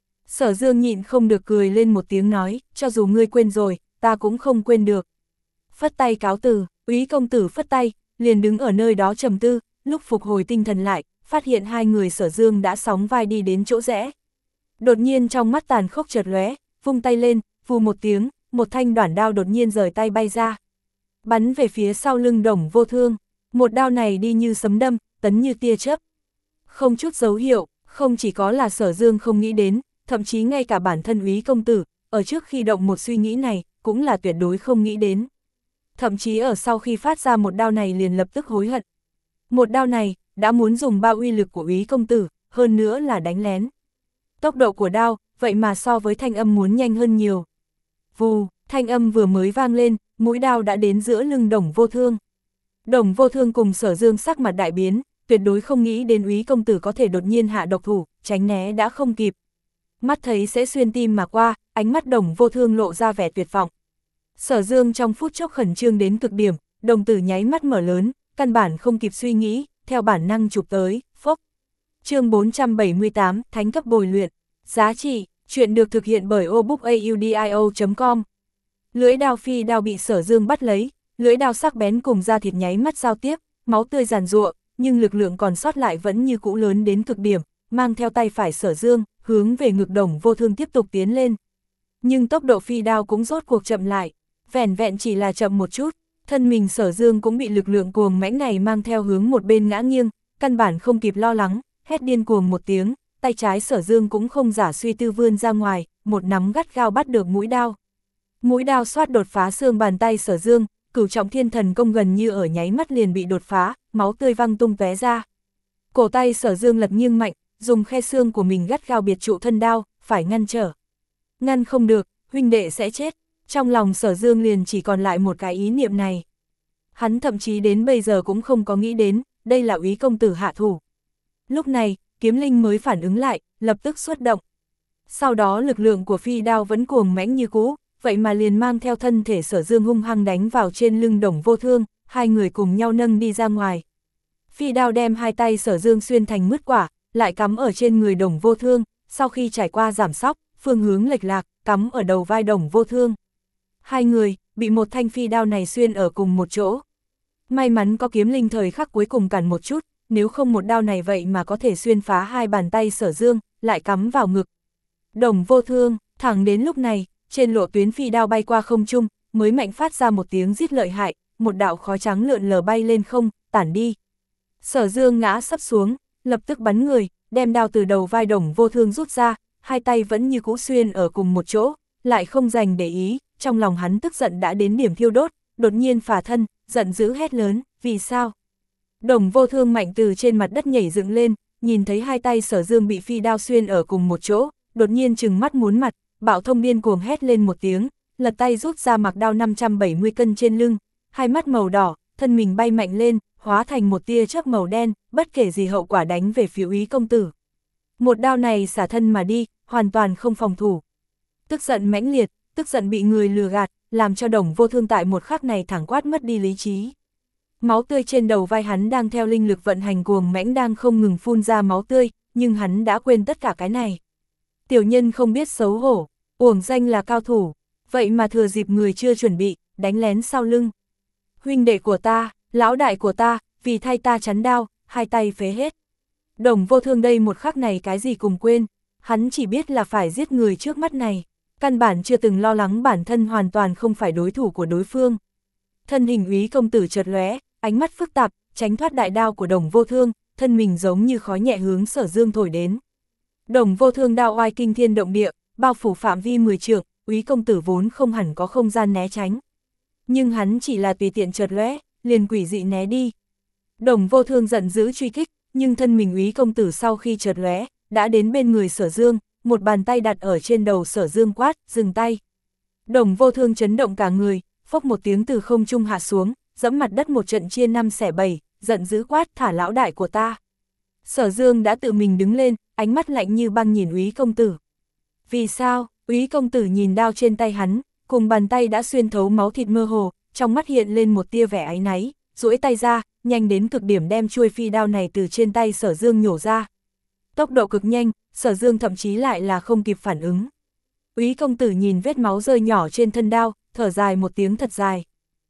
Sở Dương nhịn không được cười lên một tiếng nói, cho dù ngươi quên rồi, ta cũng không quên được. Phất tay cáo từ, Úy công tử phất tay, liền đứng ở nơi đó trầm tư, lúc phục hồi tinh thần lại, phát hiện hai người Sở Dương đã sóng vai đi đến chỗ rẽ. Đột nhiên trong mắt tàn khốc chợt lóe, vung tay lên, vù một tiếng, một thanh đoản đao đột nhiên rời tay bay ra. Bắn về phía sau lưng Đồng Vô Thương, một đao này đi như sấm đâm, tấn như tia chớp. Không chút dấu hiệu, không chỉ có là Sở Dương không nghĩ đến, thậm chí ngay cả bản thân Úy công tử, ở trước khi động một suy nghĩ này, cũng là tuyệt đối không nghĩ đến. Thậm chí ở sau khi phát ra một đao này liền lập tức hối hận. Một đao này, đã muốn dùng bao uy lực của Úy công tử, hơn nữa là đánh lén. Tốc độ của đao, vậy mà so với thanh âm muốn nhanh hơn nhiều. Vù, thanh âm vừa mới vang lên, mũi đao đã đến giữa lưng Đồng Vô Thương. Đồng Vô Thương cùng Sở Dương sắc mặt đại biến, tuyệt đối không nghĩ đến Úy công tử có thể đột nhiên hạ độc thủ, tránh né đã không kịp. Mắt thấy sẽ xuyên tim mà qua, ánh mắt Đồng Vô Thương lộ ra vẻ tuyệt vọng. Sở Dương trong phút chốc khẩn trương đến cực điểm, đồng tử nháy mắt mở lớn, căn bản không kịp suy nghĩ, theo bản năng chụp tới, phốc. Chương bốn trăm bảy mươi tám, Thánh cấp bồi luyện. Giá trị, chuyện được thực hiện bởi obookaudio chấm com. Lưỡi đao phi đao bị Sở Dương bắt lấy, lưỡi đao sắc bén cùng da thịt nháy mắt giao tiếp, máu tươi giàn giụa, nhưng lực lượng còn sót lại vẫn như cũ lớn đến cực điểm, mang theo tay phải Sở Dương, hướng về ngực Đồng Vô Thương tiếp tục tiến lên. Nhưng tốc độ phi đao cũng rốt cuộc chậm lại, vẻn vẹn chỉ là chậm một chút, thân mình Sở Dương cũng bị lực lượng cuồng mãnh này mang theo hướng một bên ngã nghiêng, căn bản không kịp lo lắng, hét điên cuồng một tiếng, tay trái Sở Dương cũng không giả suy tư vươn ra ngoài, một nắm gắt gao bắt được mũi đao. Mũi đao xoát đột phá xương bàn tay Sở Dương, cửu trọng thiên thần công gần như ở nháy mắt liền bị đột phá, máu tươi văng tung tóe ra. Cổ tay Sở Dương lật nghiêng mạnh, dùng khe xương của mình gắt gao biệt trụ thân đao, phải ngăn trở. Ngăn không được, huynh đệ sẽ chết. Trong lòng Sở Dương liền chỉ còn lại một cái ý niệm này. Hắn thậm chí đến bây giờ cũng không có nghĩ đến, đây là Úy công tử hạ thủ. Lúc này, kiếm linh mới phản ứng lại, lập tức xuất động. Sau đó lực lượng của phi đao vẫn cuồng mãnh như cũ, vậy mà liền mang theo thân thể Sở Dương hung hăng đánh vào trên lưng Đồng Vô Thương, hai người cùng nhau nâng đi ra ngoài. Phi đao đem hai tay Sở Dương xuyên thành mứt quả, lại cắm ở trên người Đồng Vô Thương, sau khi trải qua giảm sóc, phương hướng lệch lạc, cắm ở đầu vai Đồng Vô Thương. Hai người, bị một thanh phi đao này xuyên ở cùng một chỗ. May mắn có kiếm linh thời khắc cuối cùng cản một chút, nếu không một đao này vậy mà có thể xuyên phá hai bàn tay Sở Dương, lại cắm vào ngực. Đồng Vô Thương, thẳng đến lúc này, trên lộ tuyến phi đao bay qua không trung, mới mạnh phát ra một tiếng rít lợi hại, một đạo khói trắng lượn lờ bay lên không, tản đi. Sở Dương ngã sấp xuống, lập tức bắn người, đem đao từ đầu vai Đồng Vô Thương rút ra, hai tay vẫn như cũ xuyên ở cùng một chỗ, lại không dành để ý, trong lòng hắn tức giận đã đến điểm thiêu đốt, đột nhiên phả thân, giận dữ hét lớn, vì sao? Đồng Vô Thương mạnh từ trên mặt đất nhảy dựng lên, nhìn thấy hai tay Sở Dương bị phi đao xuyên ở cùng một chỗ, đột nhiên trừng mắt muốn mặt, Bạo Thông điên cuồng hét lên một tiếng, lật tay rút ra mặc đao năm trăm bảy mươi cân trên lưng, hai mắt màu đỏ, thân mình bay mạnh lên, hóa thành một tia chớp màu đen, bất kể gì hậu quả đánh về phía Úy công tử. Một đao này xả thân mà đi, hoàn toàn không phòng thủ. Tức giận mãnh liệt, tức giận bị người lừa gạt, làm cho Đồng Vô Thương tại một khắc này thẳng quát mất đi lý trí. Máu tươi trên đầu vai hắn đang theo linh lực vận hành cuồng mãnh đang không ngừng phun ra máu tươi, nhưng hắn đã quên tất cả cái này. Tiểu nhân không biết xấu hổ, uổng danh là cao thủ, vậy mà thừa dịp người chưa chuẩn bị, đánh lén sau lưng. Huynh đệ của ta, lão đại của ta, vì thay ta chắn đao, hai tay phế hết. Đồng Vô Thương đây một khắc này cái gì cùng quên, hắn chỉ biết là phải giết người trước mắt này, căn bản chưa từng lo lắng bản thân hoàn toàn không phải đối thủ của đối phương. Thân hình Úy công tử chợt lóe, ánh mắt phức tạp, tránh thoát đại đao của Đồng Vô Thương, thân mình giống như khói nhẹ hướng Sở Dương thổi đến. Đồng Vô Thương đao oai kinh thiên động địa, bao phủ phạm vi mười trượng, Úy công tử vốn không hẳn có không gian né tránh. Nhưng hắn chỉ là tùy tiện chợt lóe, liền quỷ dị né đi. Đồng Vô Thương giận dữ truy kích, nhưng thân mình Úy công tử sau khi chợt lóe, đã đến bên người Sở Dương, một bàn tay đặt ở trên đầu Sở Dương quát, dừng tay. Đồng Vô Thương chấn động cả người, phốc một tiếng từ không trung hạ xuống, dẫm mặt đất một trận chia năm xẻ bảy, giận dữ quát, thả lão đại của ta. Sở Dương đã tự mình đứng lên, ánh mắt lạnh như băng nhìn Úy công tử. Vì sao? Úy công tử nhìn đao trên tay hắn, cùng bàn tay đã xuyên thấu máu thịt mơ hồ, trong mắt hiện lên một tia vẻ áy náy, duỗi tay ra, nhanh đến cực điểm đem chuôi phi đao này từ trên tay Sở Dương nhổ ra. Tốc độ cực nhanh, Sở Dương thậm chí lại là không kịp phản ứng. Úy công tử nhìn vết máu rơi nhỏ trên thân đao, thở dài một tiếng thật dài.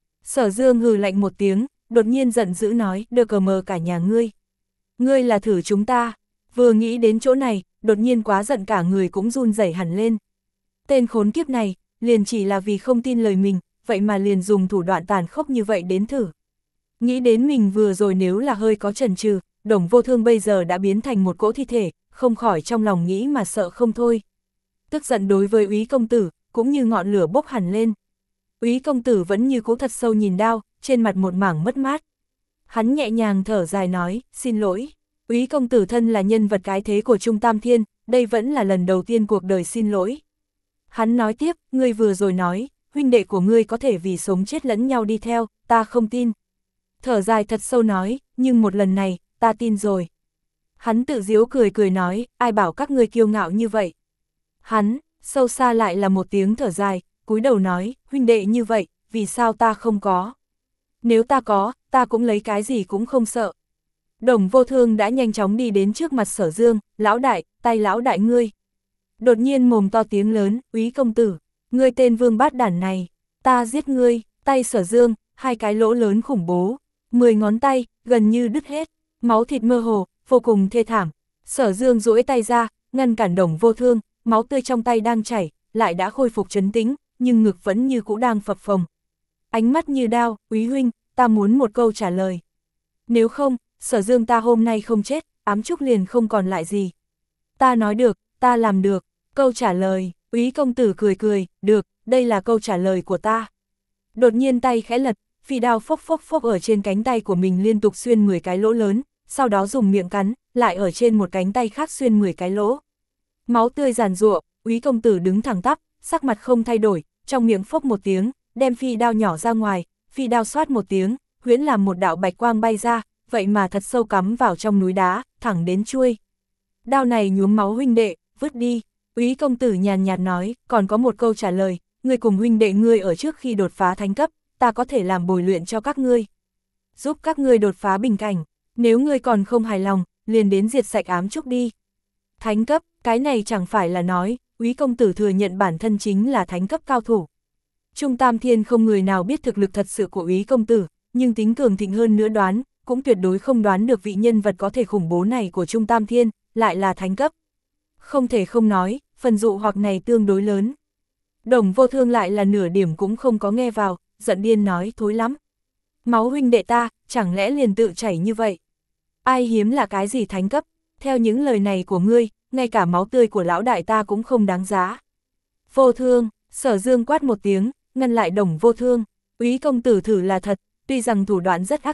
Sở Dương hừ lạnh một tiếng, đột nhiên giận dữ nói, đưa cờ mờ cả nhà ngươi. Ngươi là thử chúng ta. Vừa nghĩ đến chỗ này, đột nhiên quá giận cả người cũng run rẩy hẳn lên. Tên khốn kiếp này, liền chỉ là vì không tin lời mình, vậy mà liền dùng thủ đoạn tàn khốc như vậy đến thử. Nghĩ đến mình vừa rồi nếu là hơi có chần chừ, Đồng Vô Thương bây giờ đã biến thành một cỗ thi thể, không khỏi trong lòng nghĩ mà sợ không thôi. Tức giận đối với Úy công tử, cũng như ngọn lửa bốc hẳn lên. Úy công tử vẫn như cũ thật sâu nhìn đao, trên mặt một mảng mất mát. Hắn nhẹ nhàng thở dài nói, xin lỗi. Úy công tử thân là nhân vật cái thế của Trung Tam Thiên, đây vẫn là lần đầu tiên cuộc đời xin lỗi. Hắn nói tiếp, ngươi vừa rồi nói, huynh đệ của ngươi có thể vì sống chết lẫn nhau đi theo, ta không tin. Thở dài thật sâu nói, nhưng một lần này, ta tin rồi. Hắn tự giễu cười cười nói, ai bảo các ngươi kiêu ngạo như vậy. Hắn, sâu xa lại là một tiếng thở dài, cúi đầu nói, huynh đệ như vậy, vì sao ta không có? Nếu ta có, ta cũng lấy cái gì cũng không sợ. Đồng Vô Thương đã nhanh chóng đi đến trước mặt Sở Dương, lão đại, tay lão đại ngươi. Đột nhiên mồm to tiếng lớn, Úy công tử, ngươi tên vương bát đản này, ta giết ngươi, tay Sở Dương, hai cái lỗ lớn khủng bố, mười ngón tay, gần như đứt hết, máu thịt mơ hồ, vô cùng thê thảm. Sở Dương duỗi tay ra, ngăn cản Đồng Vô Thương, máu tươi trong tay đang chảy, lại đã khôi phục trấn tĩnh, nhưng ngực vẫn như cũ đang phập phồng. Ánh mắt như đao, Úy huynh, ta muốn một câu trả lời. Nếu không, Sở Dương ta hôm nay không chết, ám trúc liền không còn lại gì. Ta nói được, ta làm được, câu trả lời, Úy công tử cười cười, được, đây là câu trả lời của ta. Đột nhiên tay khẽ lật, phi đao phốc phốc phốc ở trên cánh tay của mình liên tục xuyên mười cái lỗ lớn, sau đó dùng miệng cắn, lại ở trên một cánh tay khác xuyên mười cái lỗ. Máu tươi giàn giụa, Úy công tử đứng thẳng tắp, sắc mặt không thay đổi, trong miệng phốc một tiếng, đem phi đao nhỏ ra ngoài, phi đao xoát một tiếng, huyễn làm một đạo bạch quang bay ra, vậy mà thật sâu cắm vào trong núi đá, thẳng đến chuôi. Đao này nhuốm máu huynh đệ, vứt đi. Úy công tử nhàn nhạt nói, còn có một câu trả lời, ngươi cùng huynh đệ ngươi ở trước khi đột phá thánh cấp, ta có thể làm bồi luyện cho các ngươi. Giúp các ngươi đột phá bình cảnh, nếu ngươi còn không hài lòng, liền đến diệt sạch ám trúc đi. Thánh cấp, cái này chẳng phải là nói, Úy công tử thừa nhận bản thân chính là thánh cấp cao thủ. Trung Tam Thiên không người nào biết thực lực thật sự của Úy công tử, nhưng tính cường thịnh hơn nữa đoán, cũng tuyệt đối không đoán được vị nhân vật có thể khủng bố này của Trung Tam Thiên, lại là thánh cấp. Không thể không nói, phần dụ hoặc này tương đối lớn. Đồng Vô Thương lại là nửa điểm cũng không có nghe vào, giận điên nói thối lắm. Máu huynh đệ ta, chẳng lẽ liền tự chảy như vậy? Ai hiếm là cái gì thánh cấp, theo những lời này của ngươi, ngay cả máu tươi của lão đại ta cũng không đáng giá. Vô Thương, Sở Dương quát một tiếng, ngăn lại Đồng Vô Thương. Úy công tử thử là thật, tuy rằng thủ đoạn rất ác liệt,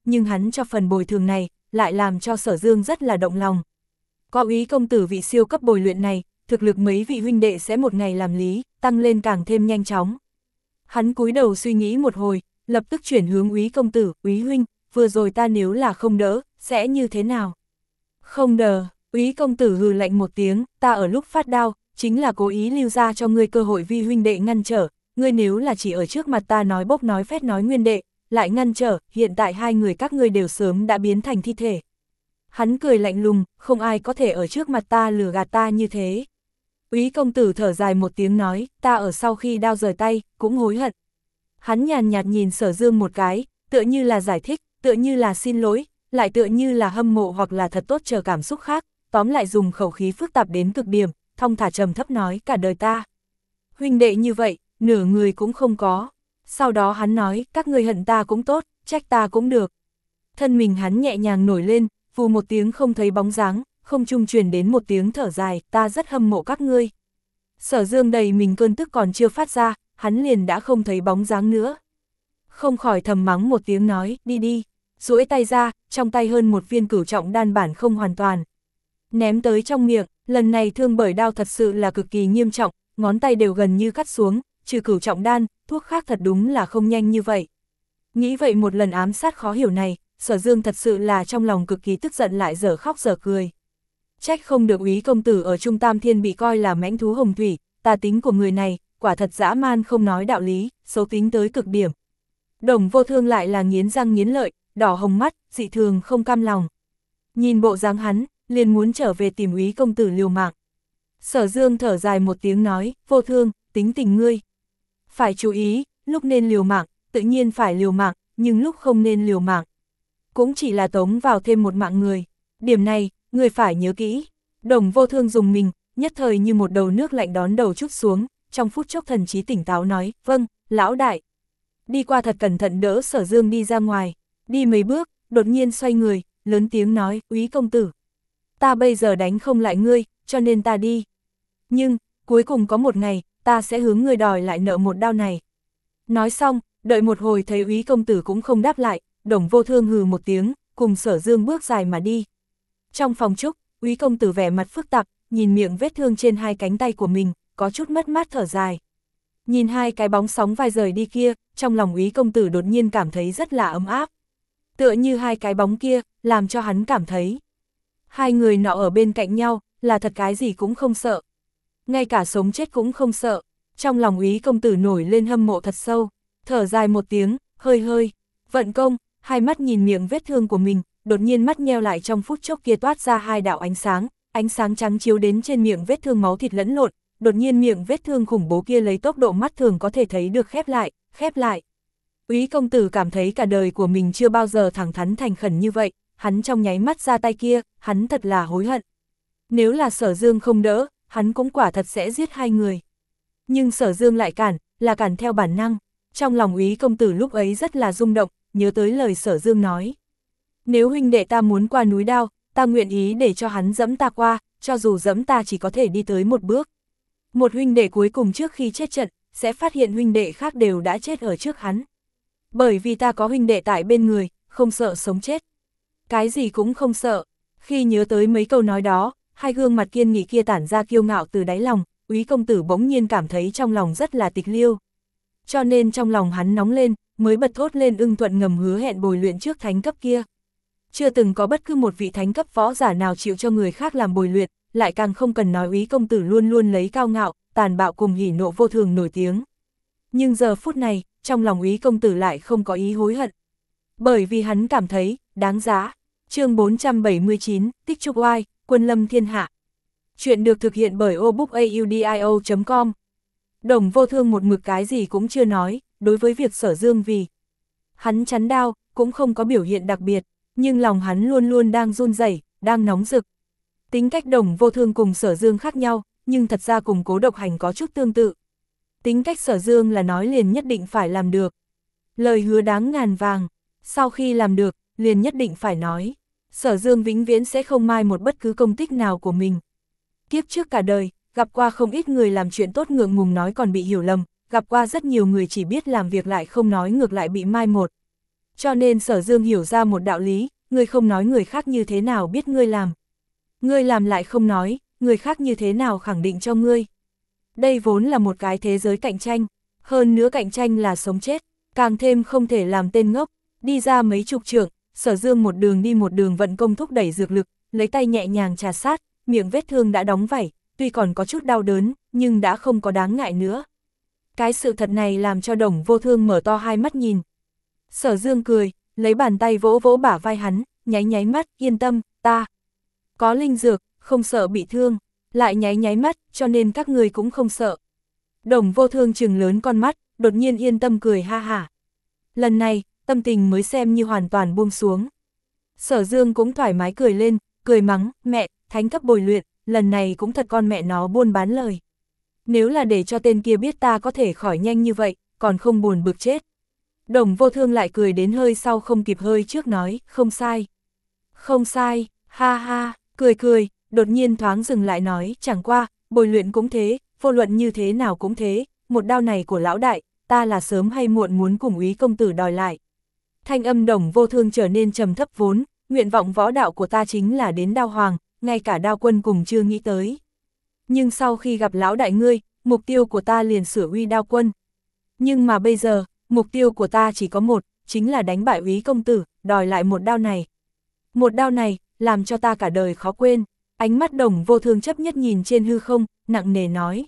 nhưng hắn cho phần bồi thường này, lại làm cho Sở Dương rất là động lòng. Có úy công tử vị siêu cấp bồi luyện này, thực lực mấy vị huynh đệ sẽ một ngày làm lý, tăng lên càng thêm nhanh chóng. Hắn cúi đầu suy nghĩ một hồi, lập tức chuyển hướng úy công tử, úy huynh, vừa rồi ta nếu là không đỡ, sẽ như thế nào? Không đờ, úy công tử hừ lạnh một tiếng, ta ở lúc phát đao, chính là cố ý lưu ra cho ngươi cơ hội vi huynh đệ ngăn trở, ngươi nếu là chỉ ở trước mặt ta nói bốc nói phét nói nguyên đệ, lại ngăn trở, hiện tại hai người các ngươi đều sớm đã biến thành thi thể. Hắn cười lạnh lùng, không ai có thể ở trước mặt ta lừa gạt ta như thế. Úy công tử thở dài một tiếng nói, ta ở sau khi đao rời tay, cũng hối hận. Hắn nhàn nhạt nhìn Sở Dương một cái, tựa như là giải thích, tựa như là xin lỗi, lại tựa như là hâm mộ hoặc là thật tốt chờ cảm xúc khác, tóm lại dùng khẩu khí phức tạp đến cực điểm, thong thả trầm thấp nói cả đời ta. Huynh đệ như vậy, nửa người cũng không có. Sau đó hắn nói, các ngươi hận ta cũng tốt, trách ta cũng được. Thân mình hắn nhẹ nhàng nổi lên, vù một tiếng không thấy bóng dáng, không trung truyền đến một tiếng thở dài, ta rất hâm mộ các ngươi. Sở Dương đầy mình cơn tức còn chưa phát ra, hắn liền đã không thấy bóng dáng nữa. Không khỏi thầm mắng một tiếng nói, đi đi, duỗi tay ra, trong tay hơn một viên cửu trọng đan bản không hoàn toàn. Ném tới trong miệng, lần này thương bởi đao thật sự là cực kỳ nghiêm trọng, ngón tay đều gần như cắt xuống, trừ cửu trọng đan, thuốc khác thật đúng là không nhanh như vậy. Nghĩ vậy một lần ám sát khó hiểu này, Sở Dương thật sự là trong lòng cực kỳ tức giận lại dở khóc dở cười. Trách không được úy công tử ở Trung Tam Thiên bị coi là mãnh thú hồng thủy, tà tính của người này, quả thật dã man không nói đạo lý, xấu tính tới cực điểm. Đồng Vô Thương lại là nghiến răng nghiến lợi, đỏ hồng mắt, dị thường không cam lòng. Nhìn bộ dáng hắn, liền muốn trở về tìm úy công tử liều mạng. Sở Dương thở dài một tiếng nói, Vô Thương, tính tình ngươi. Phải chú ý, lúc nên liều mạng, tự nhiên phải liều mạng, nhưng lúc không nên liều mạng. Cũng chỉ là tống vào thêm một mạng người. Điểm này, ngươi phải nhớ kỹ. Đồng Vô Thương dùng mình, nhất thời như một đầu nước lạnh đón đầu chút xuống, trong phút chốc thần trí tỉnh táo nói, vâng, lão đại. Đi qua thật cẩn thận đỡ Sở Dương đi ra ngoài, đi mấy bước, đột nhiên xoay người, lớn tiếng nói, úy công tử. Ta bây giờ đánh không lại ngươi, cho nên ta đi. Nhưng, cuối cùng có một ngày, ta sẽ hướng ngươi đòi lại nợ một đao này. Nói xong, đợi một hồi thấy úy công tử cũng không đáp lại, Đồng Vô Thương hừ một tiếng, cùng Sở Dương bước dài mà đi. Trong phòng trúc, úy công tử vẻ mặt phức tạp, nhìn miệng vết thương trên hai cánh tay của mình, có chút mất mát thở dài. Nhìn hai cái bóng sóng vai rời đi kia, trong lòng úy công tử đột nhiên cảm thấy rất là ấm áp. Tựa như hai cái bóng kia, làm cho hắn cảm thấy. Hai người nọ ở bên cạnh nhau, là thật cái gì cũng không sợ. Ngay cả sống chết cũng không sợ. Trong lòng úy công tử nổi lên hâm mộ thật sâu, thở dài một tiếng, hơi hơi, vận công, hai mắt nhìn miệng vết thương của mình, đột nhiên mắt nheo lại trong phút chốc kia toát ra hai đạo ánh sáng, ánh sáng trắng chiếu đến trên miệng vết thương máu thịt lẫn lộn, đột nhiên miệng vết thương khủng bố kia lấy tốc độ mắt thường có thể thấy được khép lại, khép lại. Úy công tử cảm thấy cả đời của mình chưa bao giờ thẳng thắn thành khẩn như vậy, hắn trong nháy mắt ra tay kia, hắn thật là hối hận. Nếu là Sở Dương không đỡ, hắn cũng quả thật sẽ giết hai người. Nhưng Sở Dương lại cản, là cản theo bản năng. Trong lòng úy công tử lúc ấy rất là rung động, nhớ tới lời Sở Dương nói. Nếu huynh đệ ta muốn qua núi đao, ta nguyện ý để cho hắn dẫm ta qua, cho dù dẫm ta chỉ có thể đi tới một bước. Một huynh đệ cuối cùng trước khi chết trận, sẽ phát hiện huynh đệ khác đều đã chết ở trước hắn. Bởi vì ta có huynh đệ tại bên người, không sợ sống chết. Cái gì cũng không sợ. Khi nhớ tới mấy câu nói đó, hai gương mặt kiên nghị kia tản ra kiêu ngạo từ đáy lòng, úy công tử bỗng nhiên cảm thấy trong lòng rất là tịch liêu. Cho nên trong lòng hắn nóng lên, mới bật thốt lên ưng thuận ngầm hứa hẹn bồi luyện trước thánh cấp kia. Chưa từng có bất cứ một vị thánh cấp võ giả nào chịu cho người khác làm bồi luyện, lại càng không cần nói úy công tử luôn luôn lấy cao ngạo, tàn bạo cùng hỉ nộ vô thường nổi tiếng. Nhưng giờ phút này, trong lòng úy công tử lại không có ý hối hận. Bởi vì hắn cảm thấy, đáng giá. Chương bốn trăm bảy mươi chín, Tích Trúc Oai, Quân Lâm Thiên Hạ. Chuyện được thực hiện bởi obookaudio chấm com. Đồng Vô Thương một mực cái gì cũng chưa nói, đối với việc Sở Dương vì hắn chắn đao, cũng không có biểu hiện đặc biệt, nhưng lòng hắn luôn luôn đang run rẩy, đang nóng rực. Tính cách Đồng Vô Thương cùng Sở Dương khác nhau, nhưng thật ra cùng Cố Độc Hành có chút tương tự. Tính cách Sở Dương là nói liền nhất định phải làm được. Lời hứa đáng ngàn vàng, sau khi làm được, liền nhất định phải nói. Sở Dương vĩnh viễn sẽ không mai một bất cứ công tích nào của mình. Kiếp trước cả đời, gặp qua không ít người làm chuyện tốt ngượng ngùng nói còn bị hiểu lầm, gặp qua rất nhiều người chỉ biết làm việc lại không nói ngược lại bị mai một. Cho nên Sở Dương hiểu ra một đạo lý, ngươi không nói người khác như thế nào biết ngươi làm. Ngươi làm lại không nói, người khác như thế nào khẳng định cho ngươi. Đây vốn là một cái thế giới cạnh tranh, hơn nữa cạnh tranh là sống chết, càng thêm không thể làm tên ngốc. Đi ra mấy chục trượng, Sở Dương một đường đi một đường vận công thúc đẩy dược lực, lấy tay nhẹ nhàng trà sát, miệng vết thương đã đóng vảy, tuy còn có chút đau đớn, nhưng đã không có đáng ngại nữa. Cái sự thật này làm cho Đồng Vô Thương mở to hai mắt nhìn. Sở Dương cười, lấy bàn tay vỗ vỗ bả vai hắn, nháy nháy mắt, yên tâm, ta có linh dược, không sợ bị thương, lại nháy nháy mắt, cho nên các người cũng không sợ. Đồng Vô Thương trừng lớn con mắt, đột nhiên yên tâm cười ha hả. Lần này, tâm tình mới xem như hoàn toàn buông xuống. Sở Dương cũng thoải mái cười lên, cười mắng, mẹ, thánh cấp bồi luyện, lần này cũng thật con mẹ nó buôn bán lời. Nếu là để cho tên kia biết ta có thể khỏi nhanh như vậy, còn không buồn bực chết. Đồng Vô Thương lại cười đến hơi sau không kịp hơi trước nói, không sai. Không sai, ha ha, cười cười, đột nhiên thoáng dừng lại nói, chẳng qua, bồi luyện cũng thế, vô luận như thế nào cũng thế, một đao này của lão đại, ta là sớm hay muộn muốn cùng Úy công tử đòi lại. Thanh âm Đồng Vô Thương trở nên trầm thấp vốn, nguyện vọng võ đạo của ta chính là đến đao hoàng, ngay cả đao quân cùng chưa nghĩ tới. Nhưng sau khi gặp lão đại ngươi, mục tiêu của ta liền sửa uy đao quân. Nhưng mà bây giờ, mục tiêu của ta chỉ có một, chính là đánh bại Úy công tử, đòi lại một đao này. Một đao này, làm cho ta cả đời khó quên. Ánh mắt Đồng Vô Thương chấp nhất nhìn trên hư không, nặng nề nói.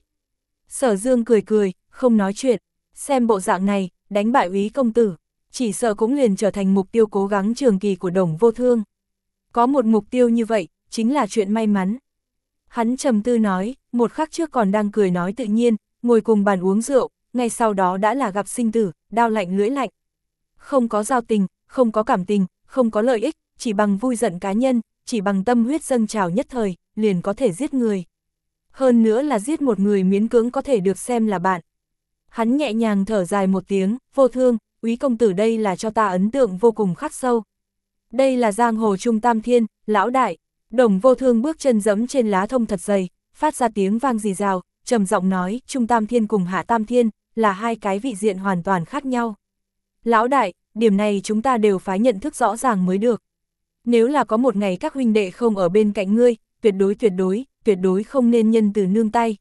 Sở Dương cười cười, không nói chuyện, xem bộ dạng này, đánh bại Úy công tử, chỉ sợ cũng liền trở thành mục tiêu cố gắng trường kỳ của Đồng Vô Thương. Có một mục tiêu như vậy, chính là chuyện may mắn. Hắn trầm tư nói, một khắc trước còn đang cười nói tự nhiên, ngồi cùng bàn uống rượu, ngay sau đó đã là gặp sinh tử, đao lạnh lưỡi lạnh. Không có giao tình, không có cảm tình, không có lợi ích, chỉ bằng vui giận cá nhân, chỉ bằng tâm huyết dâng trào nhất thời, liền có thể giết người. Hơn nữa là giết một người miễn cưỡng có thể được xem là bạn. Hắn nhẹ nhàng thở dài một tiếng, Vô Thương, Úy công tử đây là cho ta ấn tượng vô cùng khắc sâu. Đây là giang hồ trung tam thiên, lão đại. Đồng Vô Thương bước chân dẫm trên lá thông thật dày, phát ra tiếng vang rì rào, trầm giọng nói, trung tam thiên cùng hạ tam thiên, là hai cái vị diện hoàn toàn khác nhau. Lão đại, điểm này chúng ta đều phải nhận thức rõ ràng mới được. Nếu là có một ngày các huynh đệ không ở bên cạnh ngươi, tuyệt đối tuyệt đối, tuyệt đối không nên nhân từ nương tay.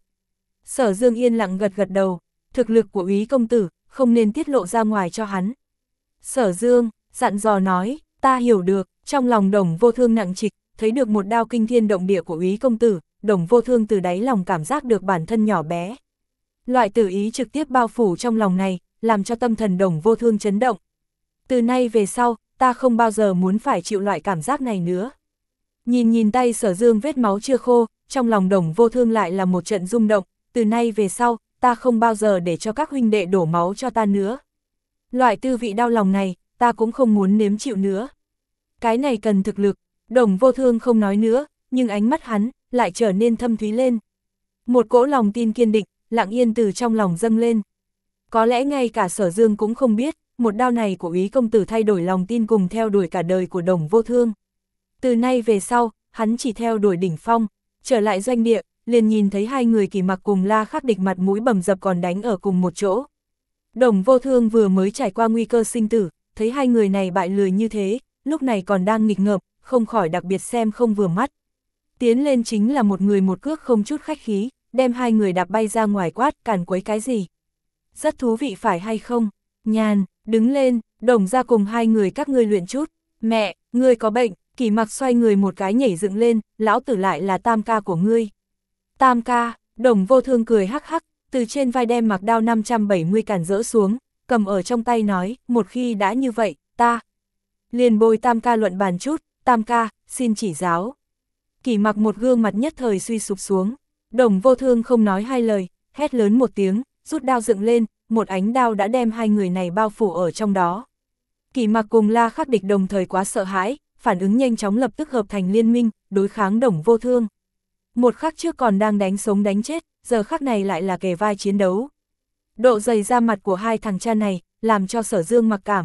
Sở Dương yên lặng gật gật đầu, thực lực của Úy công tử, không nên tiết lộ ra ngoài cho hắn. Sở Dương, dặn dò nói, ta hiểu được, trong lòng Đồng Vô Thương nặng trịch, thấy được một đao kinh thiên động địa của Úy công tử, Đồng Vô Thương từ đáy lòng cảm giác được bản thân nhỏ bé. Loại tử ý trực tiếp bao phủ trong lòng này, làm cho tâm thần Đồng Vô Thương chấn động. Từ nay về sau, ta không bao giờ muốn phải chịu loại cảm giác này nữa. Nhìn nhìn tay Sở Dương vết máu chưa khô, trong lòng Đồng Vô Thương lại là một trận rung động, từ nay về sau, ta không bao giờ để cho các huynh đệ đổ máu cho ta nữa. Loại tư vị đau lòng này, ta cũng không muốn nếm chịu nữa. Cái này cần thực lực, Đồng Vô Thương không nói nữa, nhưng ánh mắt hắn lại trở nên thâm thúy lên. Một cỗ lòng tin kiên định, lặng yên từ trong lòng dâng lên. Có lẽ ngay cả Sở Dương cũng không biết, một đao này của Úy công tử thay đổi lòng tin cùng theo đuổi cả đời của Đồng Vô Thương. Từ nay về sau, hắn chỉ theo đuổi đỉnh phong, trở lại doanh địa, liền nhìn thấy hai người Kỳ Mặc cùng La Khắc Địch mặt mũi bầm dập còn đánh ở cùng một chỗ. Đồng Vô Thương vừa mới trải qua nguy cơ sinh tử, thấy hai người này bại lười như thế, lúc này còn đang nghịch ngợm, không khỏi đặc biệt xem không vừa mắt. Tiến lên chính là một người một cước không chút khách khí, đem hai người đạp bay ra ngoài quát, càn quấy cái gì. Rất thú vị phải hay không? Nhàn, đứng lên, Đồng ra cùng hai người các ngươi luyện chút. Mẹ, ngươi có bệnh. Kỳ Mặc xoay người một cái nhảy dựng lên, lão tử lại là tam ca của ngươi. Tam ca, Đồng Vô Thương cười hắc hắc, từ trên vai đem mặc đao năm trăm bảy mươi cản rỡ xuống, cầm ở trong tay nói, một khi đã như vậy, ta liền bồi tam ca luận bàn chút, tam ca, xin chỉ giáo. Kỳ Mặc một gương mặt nhất thời suy sụp xuống, Đồng Vô Thương không nói hai lời, hét lớn một tiếng, rút đao dựng lên, một ánh đao đã đem hai người này bao phủ ở trong đó. Kỳ Mặc cùng La Khắc Địch đồng thời quá sợ hãi, phản ứng nhanh chóng lập tức hợp thành liên minh, đối kháng Đồng Vô Thương. Một khắc trước còn đang đánh sống đánh chết, giờ khắc này lại là kề vai chiến đấu. Độ dày da mặt của hai thằng cha này, làm cho Sở Dương mặc cảm.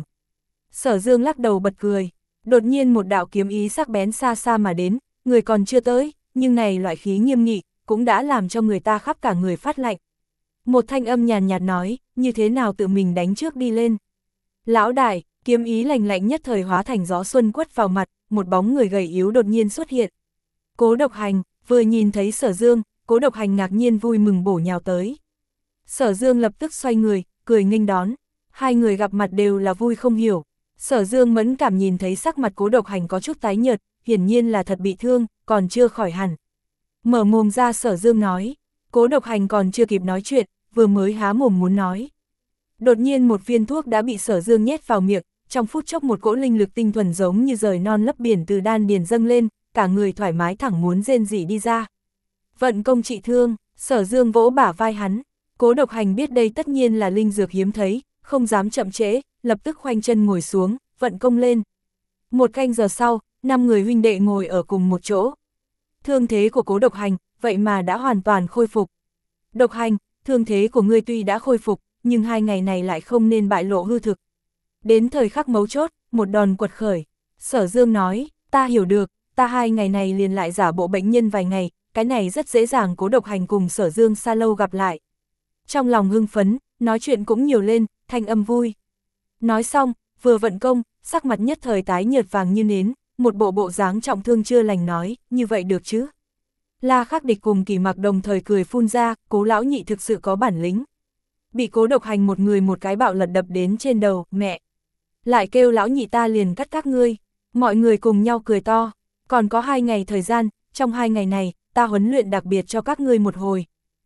Sở Dương lắc đầu bật cười, đột nhiên một đạo kiếm ý sắc bén xa xa mà đến, người còn chưa tới, nhưng này loại khí nghiêm nghị, cũng đã làm cho người ta khắp cả người phát lạnh. Một thanh âm nhàn nhạt nói, như thế nào tự mình đánh trước đi lên. Lão đại, Kiếm ý lạnh lạnh nhất thời hóa thành gió xuân quất vào mặt, một bóng người gầy yếu đột nhiên xuất hiện. Cố Độc Hành, vừa nhìn thấy Sở Dương, Cố Độc Hành ngạc nhiên vui mừng bổ nhào tới. Sở Dương lập tức xoay người, cười nghênh đón. Hai người gặp mặt đều là vui không hiểu. Sở Dương mẫn cảm nhìn thấy sắc mặt Cố Độc Hành có chút tái nhợt, hiển nhiên là thật bị thương, còn chưa khỏi hẳn. Mở mồm ra Sở Dương nói, Cố Độc Hành còn chưa kịp nói chuyện, vừa mới há mồm muốn nói. Đột nhiên một viên thuốc đã bị Sở Dương nhét vào miệng, trong phút chốc một cỗ linh lực tinh thuần giống như rời non lấp biển từ đan điền dâng lên, cả người thoải mái thẳng muốn rên rỉ đi ra. Vận công trị thương, Sở Dương vỗ bả vai hắn. Cố Độc Hành biết đây tất nhiên là linh dược hiếm thấy, không dám chậm trễ, lập tức khoanh chân ngồi xuống, vận công lên. Một canh giờ sau, năm người huynh đệ ngồi ở cùng một chỗ. Thương thế của Cố Độc Hành, vậy mà đã hoàn toàn khôi phục. Độc Hành, thương thế của ngươi tuy đã khôi phục, nhưng hai ngày này lại không nên bại lộ hư thực. Đến thời khắc mấu chốt, một đòn quật khởi. Sở Dương nói, ta hiểu được, ta hai ngày này liền lại giả bộ bệnh nhân vài ngày, cái này rất dễ dàng. Cố Độc Hành cùng Sở Dương xa lâu gặp lại. Trong lòng hưng phấn, nói chuyện cũng nhiều lên, thanh âm vui. Nói xong, vừa vận công, sắc mặt nhất thời tái nhợt vàng như nến, một bộ bộ dáng trọng thương chưa lành nói, như vậy được chứ? La Khắc Địch cùng Kỳ Mặc đồng thời cười phun ra, Cố lão nhị thực sự có bản lĩnh. Bị Cố Độc Hành một người một cái bạo lật đập đến trên đầu, mẹ. Lại kêu lão nhị ta liền cắt các ngươi. Mọi người cùng nhau cười to, còn có hai ngày thời gian, trong hai ngày này, ta huấn luyện đặc biệt cho các ngươi một hồi.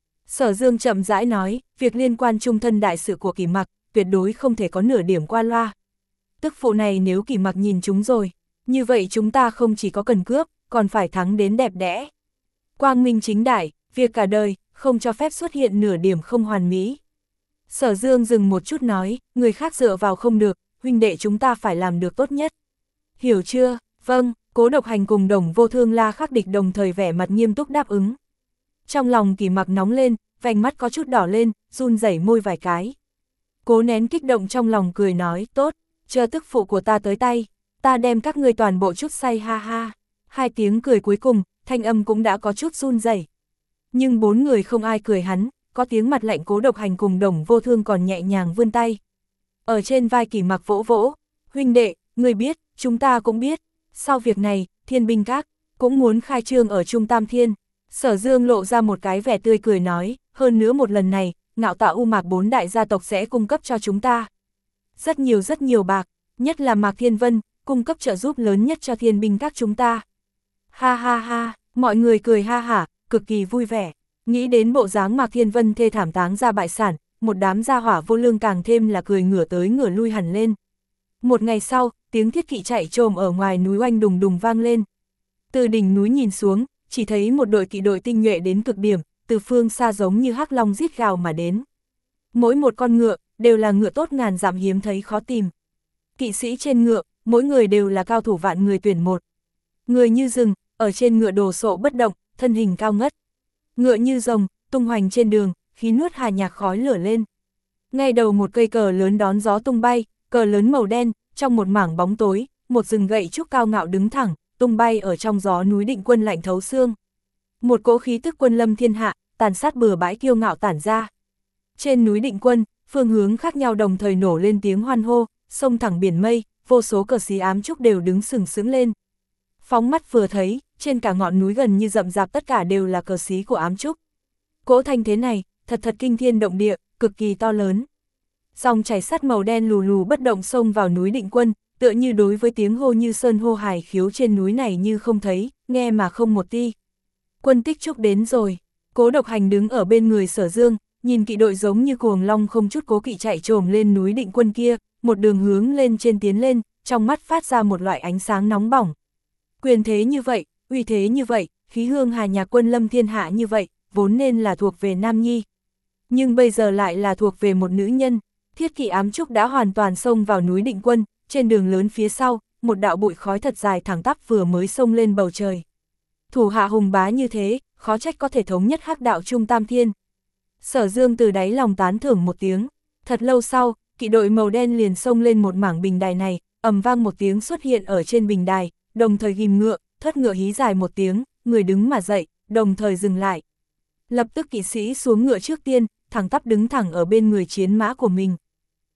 Sở Dương chậm rãi nói, việc liên quan trung thân đại sự của Kỳ Mặc, tuyệt đối không thể có nửa điểm qua loa. Tức phụ này nếu Kỳ Mặc nhìn chúng rồi, như vậy chúng ta không chỉ có cần cướp, còn phải thắng đến đẹp đẽ. Quang minh chính đại, việc cả đời, không cho phép xuất hiện nửa điểm không hoàn mỹ. Sở Dương dừng một chút nói, người khác dựa vào không được, huynh đệ chúng ta phải làm được tốt nhất. Hiểu chưa? Vâng, Cố Độc Hành cùng Đồng Vô Thương La Khắc Địch đồng thời vẻ mặt nghiêm túc đáp ứng. Trong lòng Kỳ Mặc nóng lên, vành mắt có chút đỏ lên, run rẩy môi vài cái. Cố nén kích động trong lòng cười nói, tốt, chờ tức phụ của ta tới tay, ta đem các ngươi toàn bộ chút say ha ha. Hai tiếng cười cuối cùng, thanh âm cũng đã có chút run rẩy. Nhưng bốn người không ai cười hắn, có tiếng mặt lạnh Cố Độc Hành cùng Đồng Vô Thương còn nhẹ nhàng vươn tay. Ở trên vai Kỳ Mặc vỗ vỗ, huynh đệ, ngươi biết, chúng ta cũng biết, sau việc này, Thiên Binh Các cũng muốn khai trương ở Trung Tam Thiên. Sở Dương lộ ra một cái vẻ tươi cười nói, hơn nữa một lần này, Ngạo Tạ U Mạc bốn đại gia tộc sẽ cung cấp cho chúng ta rất nhiều rất nhiều bạc, nhất là Mạc Thiên Vân, cung cấp trợ giúp lớn nhất cho Thiên Binh Các chúng ta. Ha ha ha, mọi người cười ha hả, cực kỳ vui vẻ, nghĩ đến bộ dáng Mạc Thiên Vân thê thảm táng ra bại sản, một đám gia hỏa vô lương càng thêm là cười ngửa tới ngửa lui hẳn lên. Một ngày sau, tiếng thiết kỵ chạy trồm ở ngoài núi oanh đùng đùng vang lên. Từ đỉnh núi nhìn xuống, chỉ thấy một đội kỵ đội tinh nhuệ đến cực điểm, từ phương xa giống như hắc long rít gào mà đến. Mỗi một con ngựa, đều là ngựa tốt ngàn dặm hiếm thấy khó tìm. Kỵ sĩ trên ngựa, mỗi người đều là cao thủ vạn người tuyển một. Người như rừng, ở trên ngựa đồ sộ bất động, thân hình cao ngất. Ngựa như rồng, tung hoành trên đường, khí nuốt hà nhạc khói lửa lên. Ngay đầu một cây cờ lớn đón gió tung bay, cờ lớn màu đen, trong một mảng bóng tối, một rừng gậy trúc cao ngạo đứng thẳng, tung bay ở trong gió núi Định Quân lạnh thấu xương. Một cỗ khí tức quân lâm thiên hạ, tàn sát bừa bãi kiêu ngạo tản ra. Trên núi Định Quân, phương hướng khác nhau đồng thời nổ lên tiếng hoan hô, sông thẳng biển mây, vô số cờ xí ám trúc đều đứng sừng sững lên. Phóng mắt vừa thấy, trên cả ngọn núi gần như rậm rạp tất cả đều là cờ xí của ám trúc. Cỗ thanh thế này, thật thật kinh thiên động địa, cực kỳ to lớn. Dòng chảy sắt màu đen lù lù bất động xông vào núi Định Quân, tựa như đối với tiếng hô như sơn hô hải khiếu trên núi này như không thấy, nghe mà không một ti. Quân Tích Trúc đến rồi. Cố Độc Hành đứng ở bên người Sở Dương, nhìn kỵ đội giống như cuồng long không chút cố kỵ chạy trồm lên núi Định Quân kia, một đường hướng lên trên tiến lên, trong mắt phát ra một loại ánh sáng nóng bỏng. Quyền thế như vậy, uy thế như vậy, khí hương hà nhạc quân lâm thiên hạ như vậy, vốn nên là thuộc về Nam Nhi. Nhưng bây giờ lại là thuộc về một nữ nhân. Thiết kỵ ám trúc đã hoàn toàn xông vào núi Định Quân, trên đường lớn phía sau, một đạo bụi khói thật dài thẳng tắp vừa mới xông lên bầu trời. Thủ hạ hùng bá như thế, khó trách có thể thống nhất hắc đạo Trung Tam Thiên. Sở Dương từ đáy lòng tán thưởng một tiếng, thật lâu sau, kỵ đội màu đen liền xông lên một mảng bình đài này, ầm vang một tiếng xuất hiện ở trên bình đài, đồng thời ghim ngựa, thất ngựa hí dài một tiếng, người đứng mà dậy, đồng thời dừng lại. Lập tức kỵ sĩ xuống ngựa trước tiên, thẳng tắp đứng thẳng ở bên người chiến mã của mình.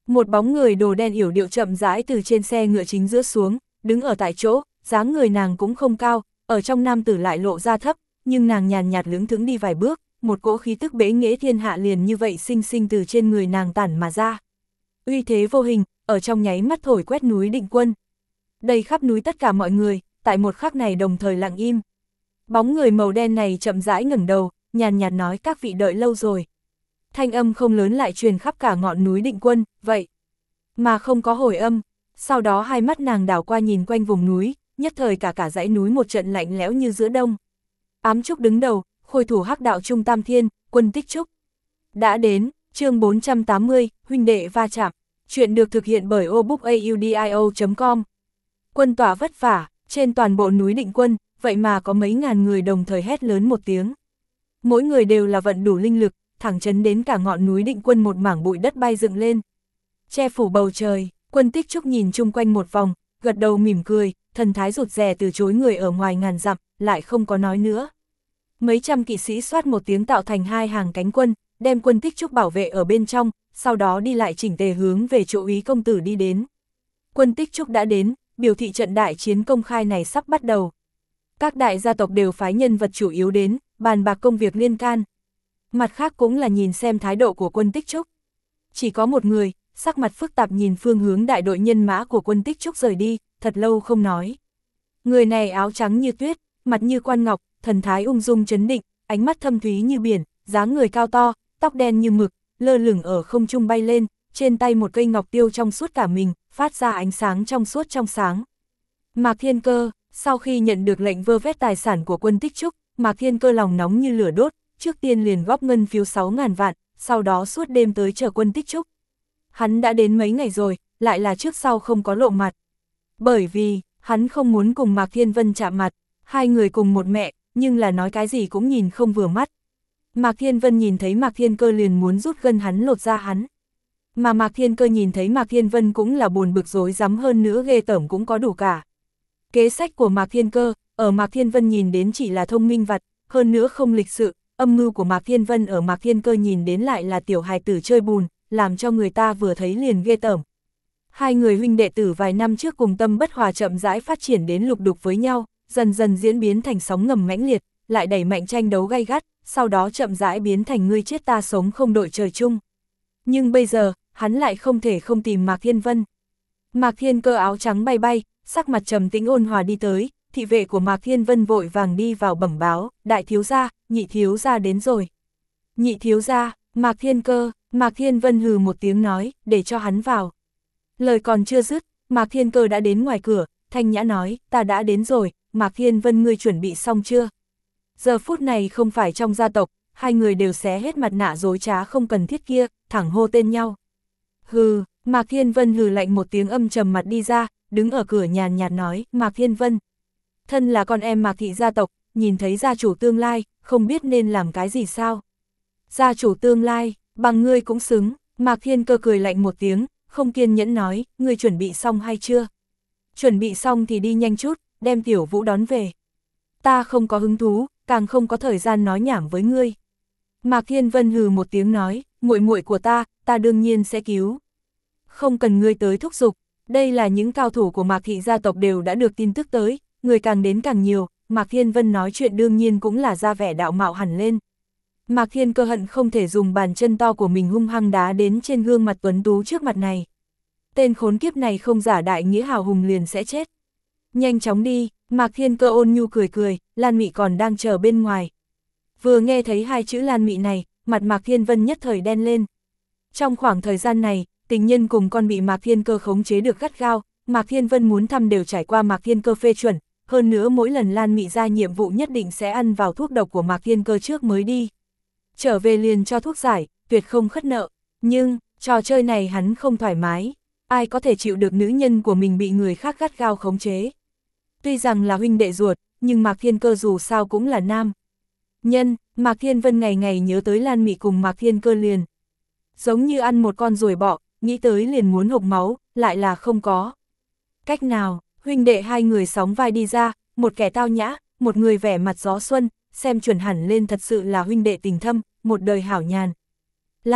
Một bóng người đồ đen yểu điệu chậm rãi từ trên xe ngựa chính giữa xuống, đứng ở tại chỗ, dáng người nàng cũng không cao, ở trong nam tử lại lộ ra thấp, nhưng nàng nhàn nhạt lững thững đi vài bước, một cỗ khí tức bế nghệ thiên hạ liền như vậy sinh sinh từ trên người nàng tản mà ra. Uy thế vô hình, ở trong nháy mắt thổi quét núi Định Quân. Đầy khắp núi tất cả mọi người, tại một khắc này đồng thời lặng im. Bóng người màu đen này chậm rãi ngẩng đầu, nhàn nhạt nói các vị đợi lâu rồi. Thanh âm không lớn lại truyền khắp cả ngọn núi Định Quân, vậy mà không có hồi âm. Sau đó hai mắt nàng đảo qua nhìn quanh vùng núi, nhất thời cả cả dãy núi một trận lạnh lẽo như giữa đông. Ám Trúc đứng đầu, khôi thủ hắc đạo Trung Tam Thiên, Quân Tích Trúc. Đã đến, chương bốn trăm tám mươi, huynh đệ va chạm. Chuyện được thực hiện bởi obookaudio chấm com. Quân tỏa vất vả, trên toàn bộ núi Định Quân, vậy mà có mấy ngàn người đồng thời hét lớn một tiếng. Mỗi người đều là vận đủ linh lực, thẳng chấn đến cả ngọn núi Định Quân một mảng bụi đất bay dựng lên. Che phủ bầu trời, Quân Tích Trúc nhìn chung quanh một vòng, gật đầu mỉm cười, thần thái rụt rè từ chối người ở ngoài ngàn dặm, lại không có nói nữa. Mấy trăm kỵ sĩ xoát một tiếng tạo thành hai hàng cánh quân, đem Quân Tích Trúc bảo vệ ở bên trong, sau đó đi lại chỉnh tề hướng về chỗ úy công tử đi đến. Quân Tích Trúc đã đến, biểu thị trận đại chiến công khai này sắp bắt đầu. Các đại gia tộc đều phái nhân vật chủ yếu đến, bàn bạc công việc liên can. Mặt khác cũng là nhìn xem thái độ của Quân Tích Trúc. Chỉ có một người, sắc mặt phức tạp nhìn phương hướng đại đội nhân mã của Quân Tích Trúc rời đi, thật lâu không nói. Người này áo trắng như tuyết, mặt như quan ngọc, thần thái ung dung trấn định, ánh mắt thâm thúy như biển, dáng người cao to, tóc đen như mực, lơ lửng ở không trung bay lên, trên tay một cây ngọc tiêu trong suốt cả mình, phát ra ánh sáng trong suốt trong sáng. Mạc Thiên Cơ, sau khi nhận được lệnh vơ vét tài sản của Quân Tích Trúc, Mạc Thiên Cơ lòng nóng như lửa đốt, trước tiên liền góp ngân phiếu sáu ngàn vạn, sau đó suốt đêm tới chờ Quân Tích Trúc. Hắn đã đến mấy ngày rồi, lại là trước sau không có lộ mặt. Bởi vì, hắn không muốn cùng Mạc Thiên Vân chạm mặt, hai người cùng một mẹ, nhưng là nói cái gì cũng nhìn không vừa mắt. Mạc Thiên Vân nhìn thấy Mạc Thiên Cơ liền muốn rút gân hắn lột ra hắn. Mà Mạc Thiên Cơ nhìn thấy Mạc Thiên Vân cũng là buồn bực rối rắm hơn nữa ghê tởm cũng có đủ cả. Kế sách của Mạc Thiên Cơ, ở Mạc Thiên Vân nhìn đến chỉ là thông minh vặt, hơn nữa không lịch sự, âm mưu của Mạc Thiên Vân ở Mạc Thiên Cơ nhìn đến lại là tiểu hài tử chơi bùn, làm cho người ta vừa thấy liền ghê tởm. Hai người huynh đệ tử vài năm trước cùng tâm bất hòa chậm rãi phát triển đến lục đục với nhau, dần dần diễn biến thành sóng ngầm mãnh liệt, lại đẩy mạnh tranh đấu gay gắt, sau đó chậm rãi biến thành ngươi chết ta sống không đội trời chung. Nhưng bây giờ, hắn lại không thể không tìm Mạc Thiên Vân. Mạc Thiên Cơ áo trắng bay bay, sắc mặt trầm tĩnh ôn hòa đi tới, thị vệ của Mạc Thiên Vân vội vàng đi vào bẩm báo, đại thiếu gia, nhị thiếu gia đến rồi. Nhị thiếu gia, Mạc Thiên Cơ, Mạc Thiên Vân hừ một tiếng nói, để cho hắn vào. Lời còn chưa dứt, Mạc Thiên Cơ đã đến ngoài cửa, thanh nhã nói, ta đã đến rồi, Mạc Thiên Vân ngươi chuẩn bị xong chưa? Giờ phút này không phải trong gia tộc, hai người đều xé hết mặt nạ dối trá không cần thiết kia, thẳng hô tên nhau. Hừ, Mạc Thiên Vân hừ lạnh một tiếng âm trầm mặt đi ra, đứng ở cửa nhàn nhạt nói, Mạc Thiên Vân. Thân là con em Mạc thị gia tộc, nhìn thấy gia chủ tương lai, không biết nên làm cái gì sao? Gia chủ tương lai, bằng ngươi cũng xứng, Mạc Thiên Cơ cười lạnh một tiếng, không kiên nhẫn nói, ngươi chuẩn bị xong hay chưa? Chuẩn bị xong thì đi nhanh chút, đem Tiểu Vũ đón về. Ta không có hứng thú, càng không có thời gian nói nhảm với ngươi. Mạc Thiên Vân hừ một tiếng nói, muội muội của ta, ta đương nhiên sẽ cứu. Không cần ngươi tới thúc giục, đây là những cao thủ của Mạc thị gia tộc đều đã được tin tức tới, người càng đến càng nhiều, Mạc Thiên Vân nói chuyện đương nhiên cũng là ra vẻ đạo mạo hẳn lên. Mạc Thiên Cơ hận không thể dùng bàn chân to của mình hung hăng đá đến trên gương mặt tuấn tú trước mặt này. Tên khốn kiếp này không giả đại nghĩa hào hùng liền sẽ chết. Nhanh chóng đi, Mạc Thiên Cơ ôn nhu cười cười, Lan Mị còn đang chờ bên ngoài. Vừa nghe thấy hai chữ Lan Mị này, mặt Mạc Thiên Vân nhất thời đen lên. Trong khoảng thời gian này, tình nhân cùng con bị Mạc Thiên Cơ khống chế được gắt gao, Mạc Thiên Vân muốn thăm đều trải qua Mạc Thiên Cơ phê chuẩn, hơn nữa mỗi lần Lan Mị ra nhiệm vụ nhất định sẽ ăn vào thuốc độc của Mạc Thiên Cơ trước mới đi. Trở về liền cho thuốc giải, tuyệt không khất nợ, nhưng, trò chơi này hắn không thoải mái, ai có thể chịu được nữ nhân của mình bị người khác gắt gao khống chế. Tuy rằng là huynh đệ ruột, nhưng Mạc Thiên Cơ dù sao cũng là nam nhân, Mạc Thiên Vân ngày ngày nhớ tới Lan Mị cùng Mạc Thiên Cơ liền. Giống như ăn một con ruồi bọ, nghĩ tới liền muốn hộc máu, lại là không có cách nào, huynh đệ hai người sóng vai đi ra, một kẻ tao nhã, một người vẻ mặt gió xuân, xem chuẩn hẳn lên thật sự là huynh đệ tình thâm, một đời hảo nhàn. Lang,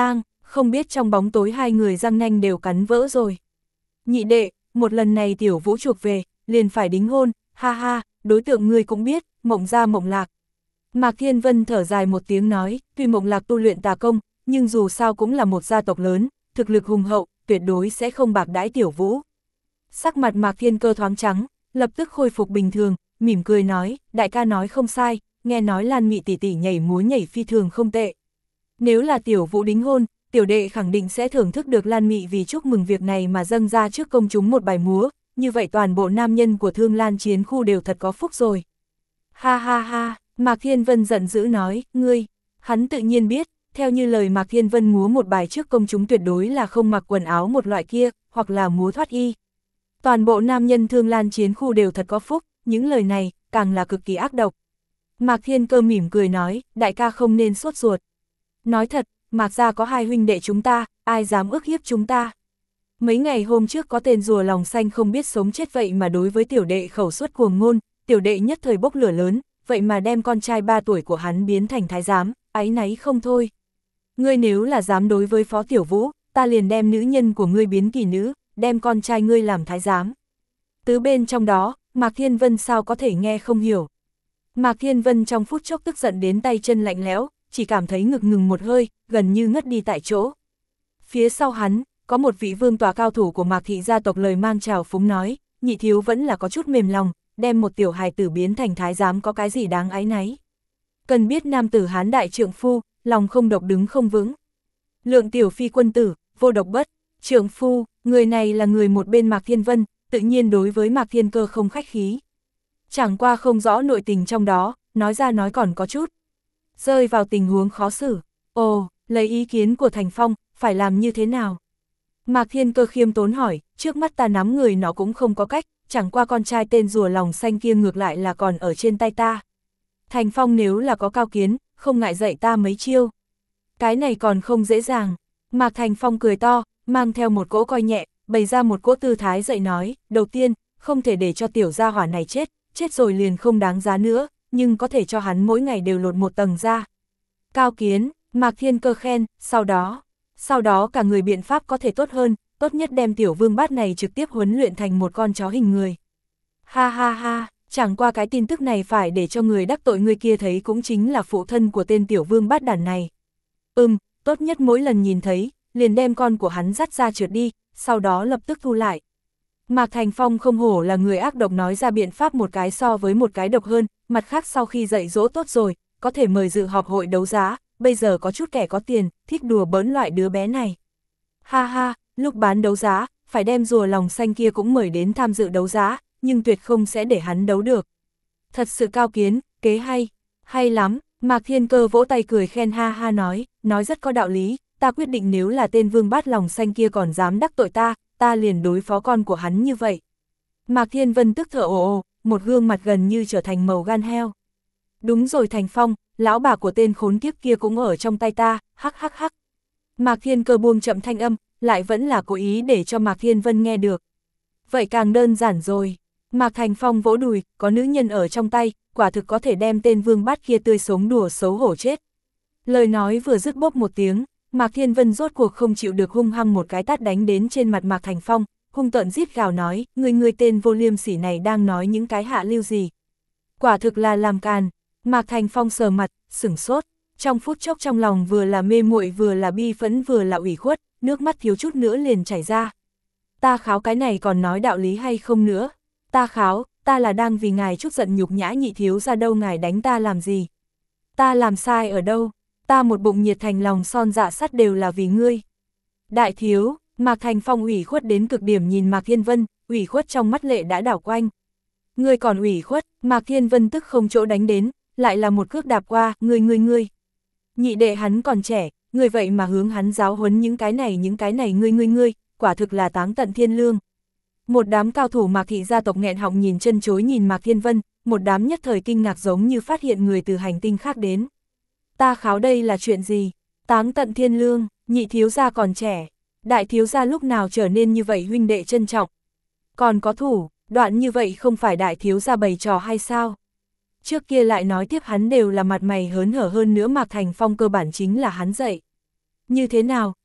không biết trong bóng tối hai người răng nanh đều cắn vỡ rồi. Nhị đệ, một lần này Tiểu Vũ chuộc về, liền phải đính hôn, ha ha, đối tượng ngươi cũng biết, Mộng Gia Mộng Lạc. Mạc Thiên Vân thở dài một tiếng nói, tuy Mộng Lạc tu luyện tà công, nhưng dù sao cũng là một gia tộc lớn, thực lực hùng hậu, tuyệt đối sẽ không bạc đãi Tiểu Vũ. Sắc mặt Mạc Thiên Cơ thoáng trắng, lập tức khôi phục bình thường, mỉm cười nói, đại ca nói không sai, nghe nói Lan Mị tỷ tỷ nhảy múa nhảy phi thường không tệ. Nếu là Tiểu Vũ đính hôn, tiểu đệ khẳng định sẽ thưởng thức được Lan Mị vì chúc mừng việc này mà dâng ra trước công chúng một bài múa, như vậy toàn bộ nam nhân của Thương Lan chiến khu đều thật có phúc rồi. Ha ha ha, Mạc Thiên Vân giận dữ nói, ngươi, hắn tự nhiên biết, theo như lời Mạc Thiên Vân múa một bài trước công chúng tuyệt đối là không mặc quần áo một loại kia, hoặc là múa thoát y. Toàn bộ nam nhân Thương Lan chiến khu đều thật có phúc, những lời này, càng là cực kỳ ác độc. Mạc Thiên Cơ mỉm cười nói, đại ca không nên sốt ruột. Nói thật, Mạc gia có hai huynh đệ chúng ta, ai dám ức hiếp chúng ta. Mấy ngày hôm trước có tên rùa lòng xanh không biết sống chết vậy mà đối với tiểu đệ khẩu suất cuồng ngôn, tiểu đệ nhất thời bốc lửa lớn, vậy mà đem con trai ba tuổi của hắn biến thành thái giám, áy náy không thôi. Ngươi nếu là dám đối với Phó Tiểu Vũ, ta liền đem nữ nhân của ngươi biến kỳ nữ, đem con trai ngươi làm thái giám. Tứ bên trong đó, Mạc Thiên Vân sao có thể nghe không hiểu. Mạc Thiên Vân trong phút chốc tức giận đến tay chân lạnh lẽo, chỉ cảm thấy ngực ngừng một hơi, gần như ngất đi tại chỗ. Phía sau hắn, có một vị vương tòa cao thủ của Mạc thị gia tộc lời mang chào phúng nói, nhị thiếu vẫn là có chút mềm lòng, đem một tiểu hài tử biến thành thái giám có cái gì đáng áy náy. Cần biết nam tử hán đại trượng phu, lòng không độc đứng không vững. Lượng tiểu phi quân tử, vô độc bất, trượng phu, người này là người một bên Mạc Thiên Vân, tự nhiên đối với Mạc Thiên Cơ không khách khí. Chẳng qua không rõ nội tình trong đó, nói ra nói còn có chút. Rơi vào tình huống khó xử. Ồ, lấy ý kiến của Thành Phong, phải làm như thế nào? Mạc Thiên Cơ khiêm tốn hỏi, trước mắt ta nắm người nó cũng không có cách, chẳng qua con trai tên rùa lòng xanh kia ngược lại là còn ở trên tay ta. Thành Phong nếu là có cao kiến, không ngại dạy ta mấy chiêu. Cái này còn không dễ dàng. Mạc Thành Phong cười to, mang theo một cỗ coi nhẹ, bày ra một cỗ tư thái dạy nói, đầu tiên, không thể để cho tiểu gia hỏa này chết, chết rồi liền không đáng giá nữa, nhưng có thể cho hắn mỗi ngày đều lột một tầng ra. Cao kiến, Mạc Thiên Cơ khen, sau đó, sau đó cả người biện pháp có thể tốt hơn, tốt nhất đem tiểu vương bát này trực tiếp huấn luyện thành một con chó hình người. Ha ha ha, chẳng qua cái tin tức này phải để cho người đắc tội người kia thấy cũng chính là phụ thân của tên tiểu vương bát đản này. Ừm, tốt nhất mỗi lần nhìn thấy, liền đem con của hắn dắt ra trượt đi, sau đó lập tức thu lại. Mạc Thành Phong không hổ là người ác độc nói ra biện pháp một cái so với một cái độc hơn, mặt khác sau khi dạy dỗ tốt rồi, có thể mời dự họp hội đấu giá, bây giờ có chút kẻ có tiền, thích đùa bỡn loại đứa bé này. Ha ha, lúc bán đấu giá, phải đem rùa lòng xanh kia cũng mời đến tham dự đấu giá, nhưng tuyệt không sẽ để hắn đấu được. Thật sự cao kiến, kế hay, hay lắm, Mạc Thiên Cơ vỗ tay cười khen ha ha nói, nói rất có đạo lý, ta quyết định nếu là tên vương bát lòng xanh kia còn dám đắc tội ta, ta liền đối phó con của hắn như vậy. Mạc Thiên Vân tức thở ồ ồ, một gương mặt gần như trở thành màu gan heo. Đúng rồi Thành Phong, lão bà của tên khốn kiếp kia cũng ở trong tay ta, hắc hắc hắc. Mạc Thiên Cơ buông chậm thanh âm, lại vẫn là cố ý để cho Mạc Thiên Vân nghe được. Vậy càng đơn giản rồi. Mạc Thành Phong vỗ đùi, có nữ nhân ở trong tay, quả thực có thể đem tên vương bát kia tươi sống đùa xấu hổ chết. Lời nói vừa dứt bốp một tiếng, Mạc Thiên Vân rốt cuộc không chịu được hung hăng một cái tát đánh đến trên mặt Mạc Thành Phong, hung tợn rít gào nói, người người tên vô liêm sỉ này đang nói những cái hạ lưu gì. Quả thực là làm càn. Mạc Thành Phong sờ mặt, sửng sốt, trong phút chốc trong lòng vừa là mê muội vừa là bi phẫn vừa là ủy khuất, nước mắt thiếu chút nữa liền chảy ra. Ta kháo cái này còn nói đạo lý hay không nữa? Ta kháo, ta là đang vì ngài chút giận nhục nhã nhị thiếu ra đâu ngài đánh ta làm gì? Ta làm sai ở đâu? Ta một bụng nhiệt thành lòng son dạ sắt đều là vì ngươi. Đại thiếu, Mạc Thành Phong ủy khuất đến cực điểm nhìn Mạc Thiên Vân, ủy khuất trong mắt lệ đã đảo quanh. Ngươi còn ủy khuất, Mạc Thiên Vân tức không chỗ đánh đến, lại là một cước đạp qua, ngươi ngươi ngươi. Nhị đệ hắn còn trẻ, ngươi vậy mà hướng hắn giáo huấn những cái này những cái này ngươi ngươi ngươi, quả thực là táng tận thiên lương. Một đám cao thủ Mạc thị gia tộc nghẹn họng nhìn chân chối nhìn Mạc Thiên Vân, một đám nhất thời kinh ngạc giống như phát hiện người từ hành tinh khác đến. Ta kháo đây là chuyện gì? Táng tận thiên lương, nhị thiếu gia còn trẻ, đại thiếu gia lúc nào trở nên như vậy huynh đệ trân trọng. Còn có thủ, đoạn như vậy không phải đại thiếu gia bày trò hay sao? Trước kia lại nói tiếp hắn đều là mặt mày hớn hở hơn nữa Mạc Thành Phong cơ bản chính là hắn dạy. Như thế nào,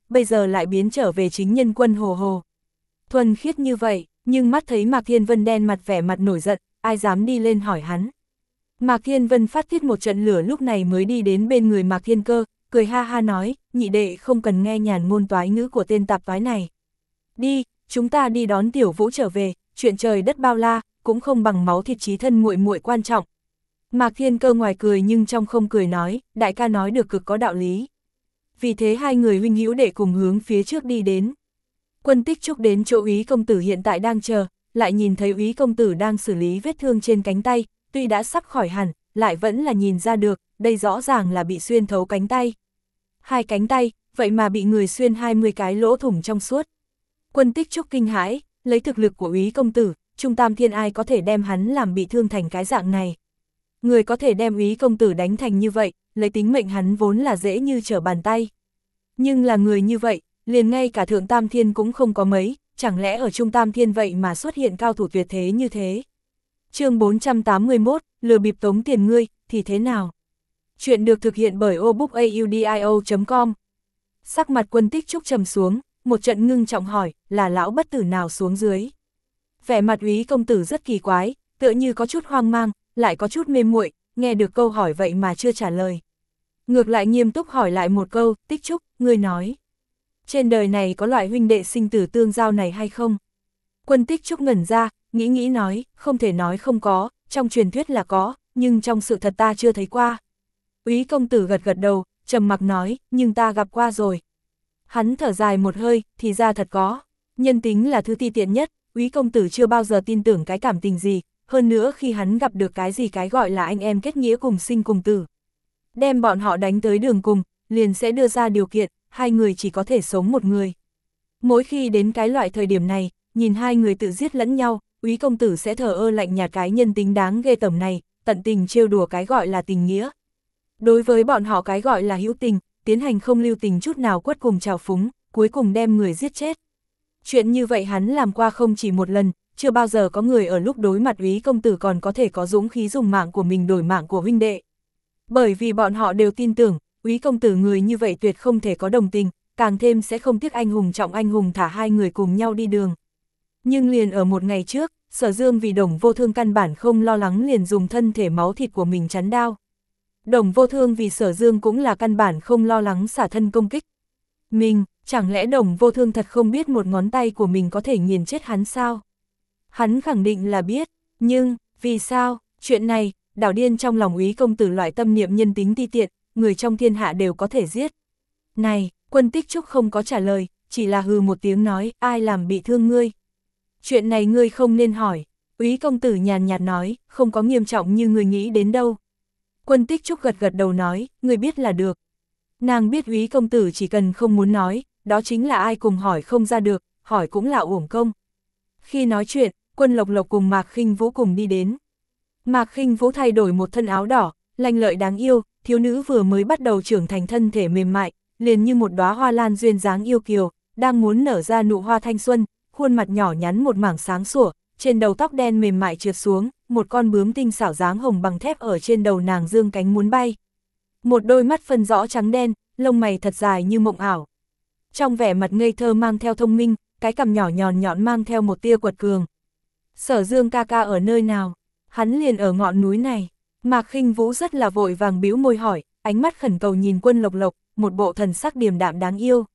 bây giờ lại biến trở về chính nhân quân Hồ Hồ. Thuần khiết như vậy, nhưng mắt thấy Mạc Thiên Vân đen mặt vẻ mặt nổi giận, ai dám đi lên hỏi hắn. Mạc Thiên Vân phát tiết một trận lửa lúc này mới đi đến bên người Mạc Thiên Cơ, cười ha ha nói, nhị đệ không cần nghe nhàn ngôn toái ngữ của tên tạp toái này. Đi, chúng ta đi đón Tiểu Vũ trở về, chuyện trời đất bao la, cũng không bằng máu thịt chí thân muội muội quan trọng. Mạc Thiên Cơ ngoài cười nhưng trong không cười nói, đại ca nói được cực có đạo lý. Vì thế hai người huynh hữu đệ cùng hướng phía trước đi đến. Quân Tích Trúc đến chỗ úy công tử hiện tại đang chờ, lại nhìn thấy úy công tử đang xử lý vết thương trên cánh tay, tuy đã sắp khỏi hẳn, lại vẫn là nhìn ra được, đây rõ ràng là bị xuyên thấu cánh tay. Hai cánh tay, vậy mà bị người xuyên hai mươi cái lỗ thủng trong suốt. Quân Tích Trúc kinh hãi, lấy thực lực của úy công tử, Trung Tam Thiên ai có thể đem hắn làm bị thương thành cái dạng này. Người có thể đem úy công tử đánh thành như vậy, lấy tính mệnh hắn vốn là dễ như trở bàn tay. Nhưng là người như vậy, liền ngay cả Thượng Tam Thiên cũng không có mấy, chẳng lẽ ở Trung Tam Thiên vậy mà xuất hiện cao thủ tuyệt thế như thế. Chương bốn trăm tám mươi mốt, lừa bịp tống tiền ngươi, thì thế nào? Chuyện được thực hiện bởi obookaudio chấm com. Sắc mặt Quân Tích Trúc trầm xuống, một trận ngưng trọng hỏi, là lão bất tử nào xuống dưới? Vẻ mặt úy công tử rất kỳ quái, tựa như có chút hoang mang, lại có chút mê muội, nghe được câu hỏi vậy mà chưa trả lời. Ngược lại nghiêm túc hỏi lại một câu, Tích Trúc, ngươi nói. Trên đời này có loại huynh đệ sinh tử tương giao này hay không? Quân Tích Trúc ngẩn ra, nghĩ nghĩ nói, không thể nói không có, trong truyền thuyết là có, nhưng trong sự thật ta chưa thấy qua. Úy công tử gật gật đầu, trầm mặc nói, nhưng ta gặp qua rồi. Hắn thở dài một hơi, thì ra thật có. Nhân tính là thứ ti tiện nhất, úy công tử chưa bao giờ tin tưởng cái cảm tình gì, hơn nữa khi hắn gặp được cái gì cái gọi là anh em kết nghĩa cùng sinh cùng tử. Đem bọn họ đánh tới đường cùng, liền sẽ đưa ra điều kiện, hai người chỉ có thể sống một người. Mỗi khi đến cái loại thời điểm này, nhìn hai người tự giết lẫn nhau, úy công tử sẽ thờ ơ lạnh nhạt cái nhân tính đáng ghê tởm này, tận tình trêu đùa cái gọi là tình nghĩa. Đối với bọn họ cái gọi là hữu tình, tiến hành không lưu tình chút nào quất cùng trào phúng, cuối cùng đem người giết chết. Chuyện như vậy hắn làm qua không chỉ một lần, chưa bao giờ có người ở lúc đối mặt úy công tử còn có thể có dũng khí dùng mạng của mình đổi mạng của huynh đệ. Bởi vì bọn họ đều tin tưởng, úy công tử người như vậy tuyệt không thể có đồng tình, càng thêm sẽ không tiếc anh hùng trọng anh hùng thả hai người cùng nhau đi đường. Nhưng liền ở một ngày trước, Sở Dương vì Đồng Vô Thương căn bản không lo lắng liền dùng thân thể máu thịt của mình chắn đao. Đồng Vô Thương vì Sở Dương cũng là căn bản không lo lắng xả thân công kích. Mình, chẳng lẽ Đồng Vô Thương thật không biết một ngón tay của mình có thể nghiền chết hắn sao? Hắn khẳng định là biết, nhưng, vì sao, chuyện này, đảo điên trong lòng úy công tử loại tâm niệm nhân tính ti tiện, người trong thiên hạ đều có thể giết. Này, Quân Tích Trúc không có trả lời, chỉ là hừ một tiếng nói, ai làm bị thương ngươi? Chuyện này ngươi không nên hỏi, úy công tử nhàn nhạt nói, không có nghiêm trọng như ngươi nghĩ đến đâu. Quân Tích Trúc gật gật đầu nói, ngươi biết là được. Nàng biết úy công tử chỉ cần không muốn nói, đó chính là ai cùng hỏi không ra được, hỏi cũng là uổng công. Khi nói chuyện, Quân Lộc Lộc cùng Mạc Khinh Vũ cùng đi đến. Mạc Khinh Vũ thay đổi một thân áo đỏ, lanh lợi đáng yêu, thiếu nữ vừa mới bắt đầu trưởng thành thân thể mềm mại, liền như một đóa hoa lan duyên dáng yêu kiều, đang muốn nở ra nụ hoa thanh xuân, khuôn mặt nhỏ nhắn một mảng sáng sủa, trên đầu tóc đen mềm mại trượt xuống, một con bướm tinh xảo dáng hồng bằng thép ở trên đầu nàng dương cánh muốn bay. Một đôi mắt phân rõ trắng đen, lông mày thật dài như mộng ảo. Trong vẻ mặt ngây thơ mang theo thông minh, cái cằm nhỏ nhọn nhọn mang theo một tia quật cường. Sở Dương ca ca ở nơi nào? Hắn liền ở ngọn núi này. Mạc Khinh Vũ rất là vội vàng bĩu môi hỏi, ánh mắt khẩn cầu nhìn Quân Lộc Lộc, một bộ thần sắc điềm đạm đáng yêu.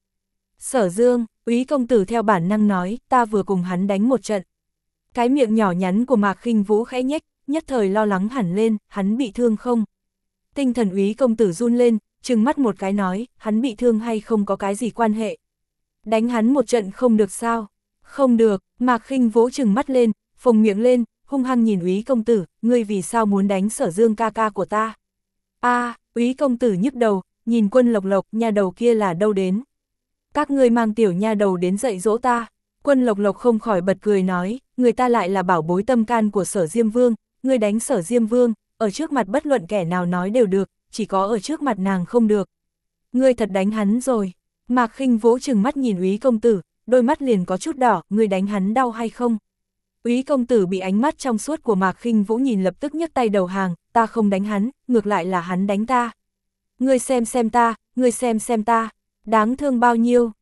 Sở Dương, úy công tử theo bản năng nói, ta vừa cùng hắn đánh một trận. Cái miệng nhỏ nhắn của Mạc Khinh Vũ khẽ nhếch, nhất thời lo lắng hẳn lên, hắn bị thương không? Tinh thần úy công tử run lên, trừng mắt một cái nói, hắn bị thương hay không có cái gì quan hệ. Đánh hắn một trận không được sao? Không được, Mạc Khinh Vũ trừng mắt lên, phồng miệng lên, hung hăng nhìn úy công tử, ngươi vì sao muốn đánh Sở Dương ca ca của ta? A, à, úy công tử nhức đầu, nhìn Quân Lộc Lộc, nha đầu kia là đâu đến? Các ngươi mang tiểu nha đầu đến dạy dỗ ta. Quân Lộc Lộc không khỏi bật cười nói, người ta lại là bảo bối tâm can của Sở Diêm Vương, ngươi đánh Sở Diêm Vương, ở trước mặt bất luận kẻ nào nói đều được, chỉ có ở trước mặt nàng không được. Ngươi thật đánh hắn rồi. Mạc Khinh Vũ trừng mắt nhìn úy công tử, đôi mắt liền có chút đỏ, ngươi đánh hắn đau hay không? Úy công tử bị ánh mắt trong suốt của Mạc Khinh Vũ nhìn lập tức nhấc tay đầu hàng, ta không đánh hắn, ngược lại là hắn đánh ta. Ngươi xem xem ta, ngươi xem xem ta, đáng thương bao nhiêu,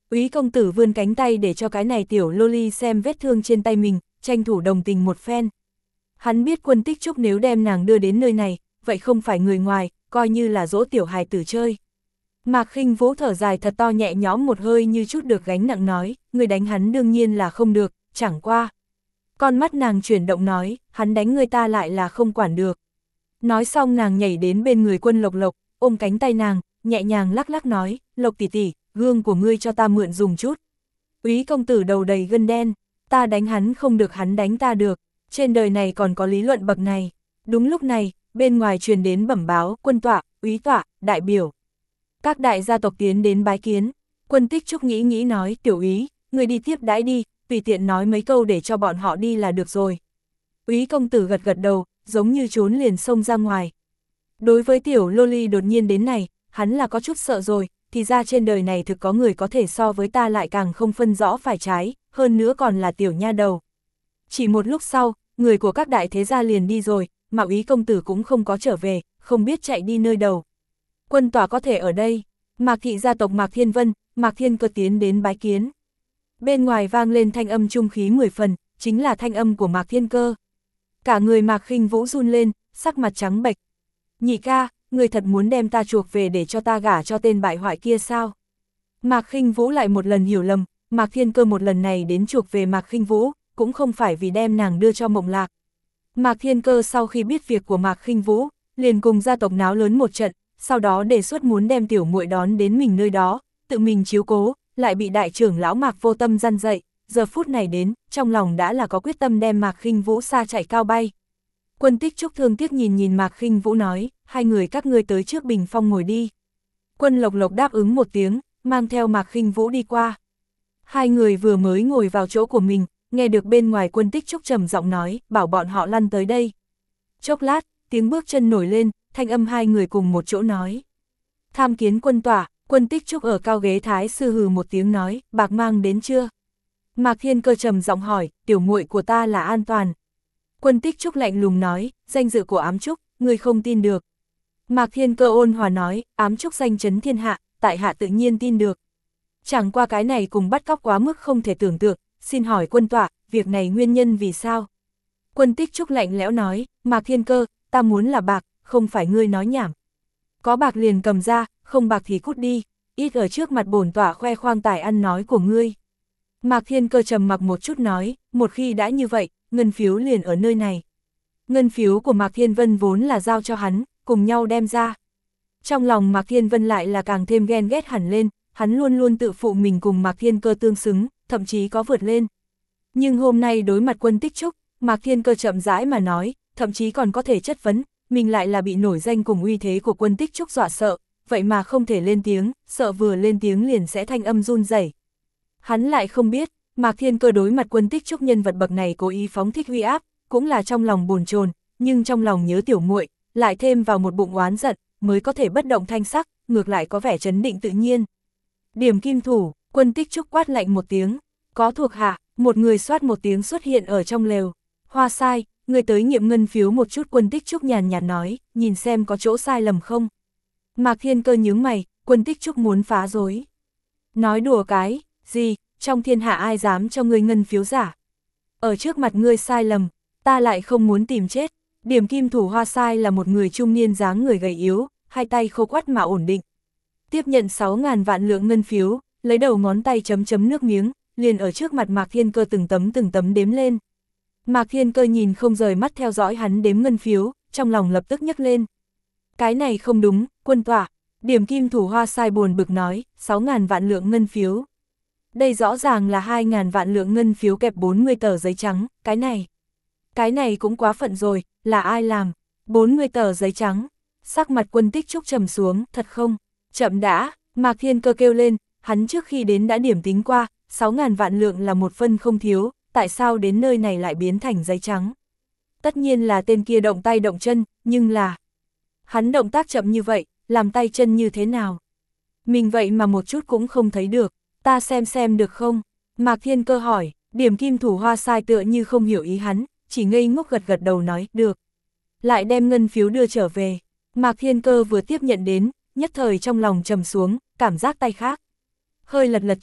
Úy công tử vươn cánh tay để cho cái này tiểu loli xem vết thương trên tay mình, tranh thủ đồng tình một phen. Hắn biết Quân Tích Trúc nếu đem nàng đưa đến nơi này, vậy không phải người ngoài, coi như là dỗ tiểu hài tử chơi. Mạc Khinh Vũ thở dài thật to nhẹ nhõm một hơi như chút được gánh nặng nói, người đánh hắn đương nhiên là không được, chẳng qua. Con mắt nàng chuyển động nói, hắn đánh người ta lại là không quản được. Nói xong nàng nhảy đến bên người Quân Lộc Lộc, ôm cánh tay nàng, nhẹ nhàng lắc lắc nói, Lộc tỷ tỷ, gương của ngươi cho ta mượn dùng chút. Úy công tử đầu đầy gân đen, ta đánh hắn không được hắn đánh ta được, trên đời này còn có lý luận bậc này. Đúng lúc này, bên ngoài truyền đến bẩm báo, Quân tọa, úy tọa, đại biểu. Các đại gia tộc tiến đến bái kiến. Quân Tích Trúc nghĩ nghĩ nói, tiểu úy, người đi tiếp đãi đi, tùy tiện nói mấy câu để cho bọn họ đi là được rồi. Úy công tử gật gật đầu, giống như trốn liền xông ra ngoài. Đối với tiểu loli đột nhiên đến này, hắn là có chút sợ rồi, thì ra trên đời này thực có người có thể so với ta lại càng không phân rõ phải trái, hơn nữa còn là tiểu nha đầu. Chỉ một lúc sau, người của các đại thế gia liền đi rồi, mà Úy công tử cũng không có trở về, không biết chạy đi nơi đầu. Quân tòa có thể ở đây. Mạc thị gia tộc Mạc Thiên Vân, Mạc Thiên Cơ tiến đến bái kiến. Bên ngoài vang lên thanh âm trung khí mười phần, chính là thanh âm của Mạc Thiên Cơ. Cả người Mạc Khinh Vũ run lên, sắc mặt trắng bệch. Nhị ca, người thật muốn đem ta chuộc về để cho ta gả cho tên bại hoại kia sao? Mạc Khinh Vũ lại một lần hiểu lầm, Mạc Thiên Cơ một lần này đến chuộc về Mạc Khinh Vũ, cũng không phải vì đem nàng đưa cho Mộng Lạc. Mạc Thiên Cơ sau khi biết việc của Mạc Khinh Vũ, liền cùng gia tộc náo lớn một trận, sau đó đề xuất muốn đem tiểu muội đón đến mình nơi đó, tự mình chiếu cố, lại bị đại trưởng lão Mạc Vô Tâm răn dậy, giờ phút này đến, trong lòng đã là có quyết tâm đem Mạc Khinh Vũ xa chạy cao bay. Quân Tích Trúc thương tiếc nhìn nhìn Mạc Khinh Vũ nói, hai người các ngươi tới trước bình phong ngồi đi. Quân Lộc Lộc đáp ứng một tiếng, mang theo Mạc Khinh Vũ đi qua. Hai người vừa mới ngồi vào chỗ của mình, nghe được bên ngoài Quân Tích Trúc trầm giọng nói, bảo bọn họ lăn tới đây. Chốc lát, tiếng bước chân nổi lên, thanh âm hai người cùng một chỗ nói. Tham kiến quân tỏa, Quân Tích Trúc ở cao ghế thái sư hừ một tiếng nói, bạc mang đến chưa? Mạc Thiên Cơ trầm giọng hỏi, tiểu muội của ta là an toàn. Quân Tích Trúc lạnh lùng nói, danh dự của ám trúc, người không tin được. Mạc Thiên Cơ ôn hòa nói, ám trúc danh chấn thiên hạ, tại hạ tự nhiên tin được. Chẳng qua cái này cùng bắt cóc quá mức không thể tưởng tượng, xin hỏi quân tọa, việc này nguyên nhân vì sao? Quân Tích Trúc lạnh lẽo nói, Mạc Thiên Cơ, ta muốn là bạc, không phải ngươi nói nhảm. Có bạc liền cầm ra, không bạc thì cút đi, ít ở trước mặt bổn tọa khoe khoang tài ăn nói của ngươi. Mạc Thiên Cơ trầm mặc một chút nói, một khi đã như vậy, ngân phiếu liền ở nơi này. Ngân phiếu của Mạc Thiên Vân vốn là giao cho hắn, cùng nhau đem ra. Trong lòng Mạc Thiên Vân lại là càng thêm ghen ghét hẳn lên, hắn luôn luôn tự phụ mình cùng Mạc Thiên Cơ tương xứng, thậm chí có vượt lên. Nhưng hôm nay đối mặt Quân Tích Trúc, Mạc Thiên Cơ chậm rãi mà nói, thậm chí còn có thể chất vấn, mình lại là bị nổi danh cùng uy thế của Quân Tích Trúc dọa sợ, vậy mà không thể lên tiếng, sợ vừa lên tiếng liền sẽ thanh âm run rẩy. Hắn lại không biết, Mạc Thiên Cơ đối mặt Quân Tích Trúc nhân vật bậc này cố ý phóng thích uy áp, cũng là trong lòng bồn chồn, nhưng trong lòng nhớ tiểu muội, lại thêm vào một bụng oán giận, mới có thể bất động thanh sắc, ngược lại có vẻ trấn định tự nhiên. Điểm kim thủ, Quân Tích Trúc quát lạnh một tiếng, có thuộc hạ, một người soát một tiếng xuất hiện ở trong lều. Hoa sai, người tới nghiệm ngân phiếu một chút. Quân Tích Trúc nhàn nhạt nói, nhìn xem có chỗ sai lầm không. Mạc Thiên Cơ nhướng mày, Quân Tích Trúc muốn phá rối. Nói đùa cái, gì, trong thiên hạ ai dám cho ngươi ngân phiếu giả. Ở trước mặt ngươi sai lầm, ta lại không muốn tìm chết. Điểm kim thủ Hoa sai là một người trung niên dáng người gầy yếu, hai tay khô quắt mà ổn định. Tiếp nhận sáu ngàn vạn lượng ngân phiếu, lấy đầu ngón tay chấm chấm nước miếng, liền ở trước mặt Mạc Thiên Cơ từng tấm từng tấm đếm lên. Mạc Thiên Cơ nhìn không rời mắt theo dõi hắn đếm ngân phiếu, trong lòng lập tức nhấc lên. Cái này không đúng, quân tọa. Điểm kim thủ Hoa sai buồn bực nói, sáu ngàn vạn lượng ngân phiếu. Đây rõ ràng là hai ngàn vạn lượng ngân phiếu kẹp bốn mươi tờ giấy trắng, cái này. Cái này cũng quá phận rồi, là ai làm? bốn mươi tờ giấy trắng. Sắc mặt Quân Tích Trúc trầm xuống, thật không? Chậm đã, Mạc Thiên Cơ kêu lên, hắn trước khi đến đã điểm tính qua, sáu ngàn vạn lượng là một phân không thiếu, tại sao đến nơi này lại biến thành giấy trắng? Tất nhiên là tên kia động tay động chân, nhưng là... Hắn động tác chậm như vậy, làm tay chân như thế nào? Mình vậy mà một chút cũng không thấy được, ta xem xem được không? Mạc Thiên Cơ hỏi, điểm kim thủ Hoa sai tựa như không hiểu ý hắn, chỉ ngây ngốc gật gật đầu nói, được. Lại đem ngân phiếu đưa trở về. Mạc Thiên Cơ vừa tiếp nhận đến, nhất thời trong lòng trầm xuống, cảm giác tay khác. Hơi lật lật chút,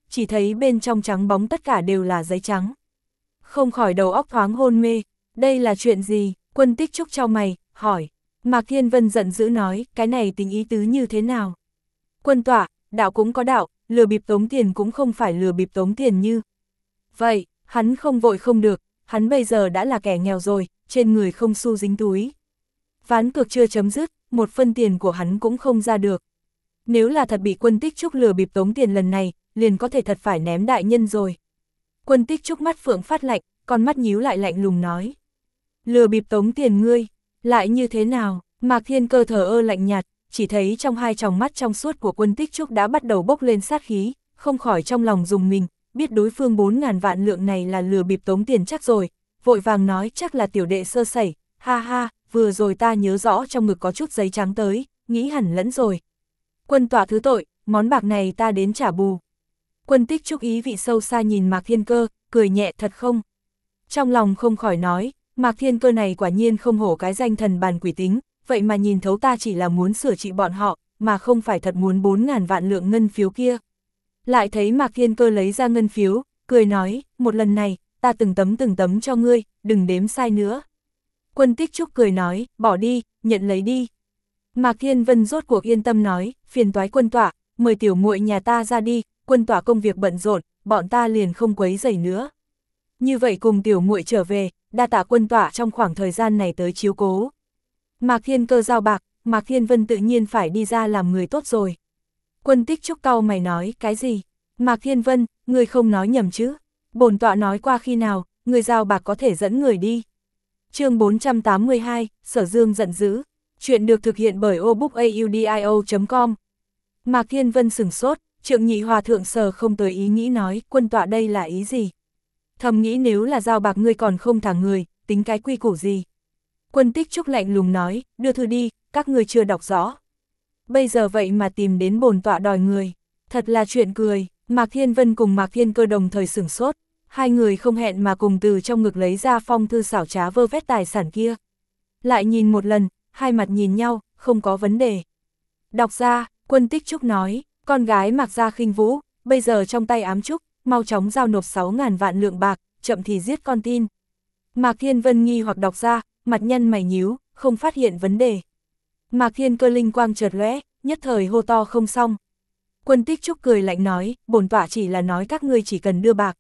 chỉ thấy bên trong trắng bóng tất cả đều là giấy trắng. Không khỏi đầu óc thoáng hôn mê, đây là chuyện gì? Quân Tích Trúc chau mày, hỏi. Mạc Thiên Vân giận dữ nói, cái này tính ý tứ như thế nào? Quân tọa, đạo cũng có đạo, lừa bịp tống tiền cũng không phải lừa bịp tống tiền như. Vậy, hắn không vội không được, hắn bây giờ đã là kẻ nghèo rồi, trên người không xu dính túi. Ván cược chưa chấm dứt, một phân tiền của hắn cũng không ra được. Nếu là thật bị Quân Tích Trúc lừa bịp tống tiền lần này, liền có thể thật phải ném đại nhân rồi. Quân Tích Trúc mắt phượng phát lạnh, con mắt nhíu lại lạnh lùng nói. Lừa bịp tống tiền ngươi, lại như thế nào? Mạc Thiên Cơ thờ ơ lạnh nhạt, chỉ thấy trong hai tròng mắt trong suốt của Quân Tích Trúc đã bắt đầu bốc lên sát khí, không khỏi trong lòng dùng mình, biết đối phương bốn ngàn vạn lượng này là lừa bịp tống tiền chắc rồi, vội vàng nói chắc là tiểu đệ sơ sẩy, ha ha, vừa rồi ta nhớ rõ trong ngực có chút giấy trắng tới, nghĩ hẳn lẫn rồi. Quân tọa thứ tội, món bạc này ta đến trả bù. Quân Tích Trúc ý vị sâu xa nhìn Mạc Thiên Cơ, cười nhẹ thật không? Trong lòng không khỏi nói, Mạc Thiên Cơ này quả nhiên không hổ cái danh thần bàn quỷ tính, vậy mà nhìn thấu ta chỉ là muốn sửa trị bọn họ, mà không phải thật muốn bốn ngàn vạn lượng ngân phiếu kia. Lại thấy Mạc Thiên Cơ lấy ra ngân phiếu, cười nói, một lần này, ta từng tấm từng tấm cho ngươi, đừng đếm sai nữa. Quân Tích Trúc cười nói, bỏ đi, nhận lấy đi. Mạc Thiên Vân rốt cuộc yên tâm nói, phiền toái quân tọa, mời tiểu muội nhà ta ra đi, quân tọa công việc bận rộn, bọn ta liền không quấy rầy nữa. Như vậy cùng tiểu muội trở về, đa tạ quân tọa trong khoảng thời gian này tới chiếu cố. Mạc Thiên Cơ giao bạc, Mạc Thiên Vân tự nhiên phải đi ra làm người tốt rồi. Quân Tích Trúc cau mày nói, cái gì? Mạc Thiên Vân, người không nói nhầm chứ? Bổn tọa nói qua khi nào, người giao bạc có thể dẫn người đi. Chương bốn trăm tám mươi hai, Sở Dương giận dữ. Chuyện được thực hiện bởi obookaudio chấm com. Mạc Thiên Vân sửng sốt, Trượng Nhị Hòa thượng sờ không tới ý nghĩ nói, quân tọa đây là ý gì? Thầm nghĩ nếu là giao bạc ngươi còn không thả người, tính cái quy củ gì? Quân Tích Trúc lạnh lùng nói, đưa thư đi, các ngươi chưa đọc rõ. Bây giờ vậy mà tìm đến bổn tọa đòi người, thật là chuyện cười. Mạc Thiên Vân cùng Mạc Thiên Cơ đồng thời sửng sốt, hai người không hẹn mà cùng từ trong ngực lấy ra phong thư xảo trá vơ vét tài sản kia. Lại nhìn một lần, hai mặt nhìn nhau, không có vấn đề. Đọc ra, Quân Tích Trúc nói, con gái Mạc Gia Khinh Vũ, bây giờ trong tay ám trúc, mau chóng giao nộp sáu ngàn vạn lượng bạc, chậm thì giết con tin. Mạc Thiên Vân nghi hoặc đọc ra, mặt nhân mày nhíu, không phát hiện vấn đề. Mạc Thiên Cơ linh quang chợt lóe, nhất thời hô to không xong. Quân Tích Trúc cười lạnh nói, bổn tọa chỉ là nói các ngươi chỉ cần đưa bạc,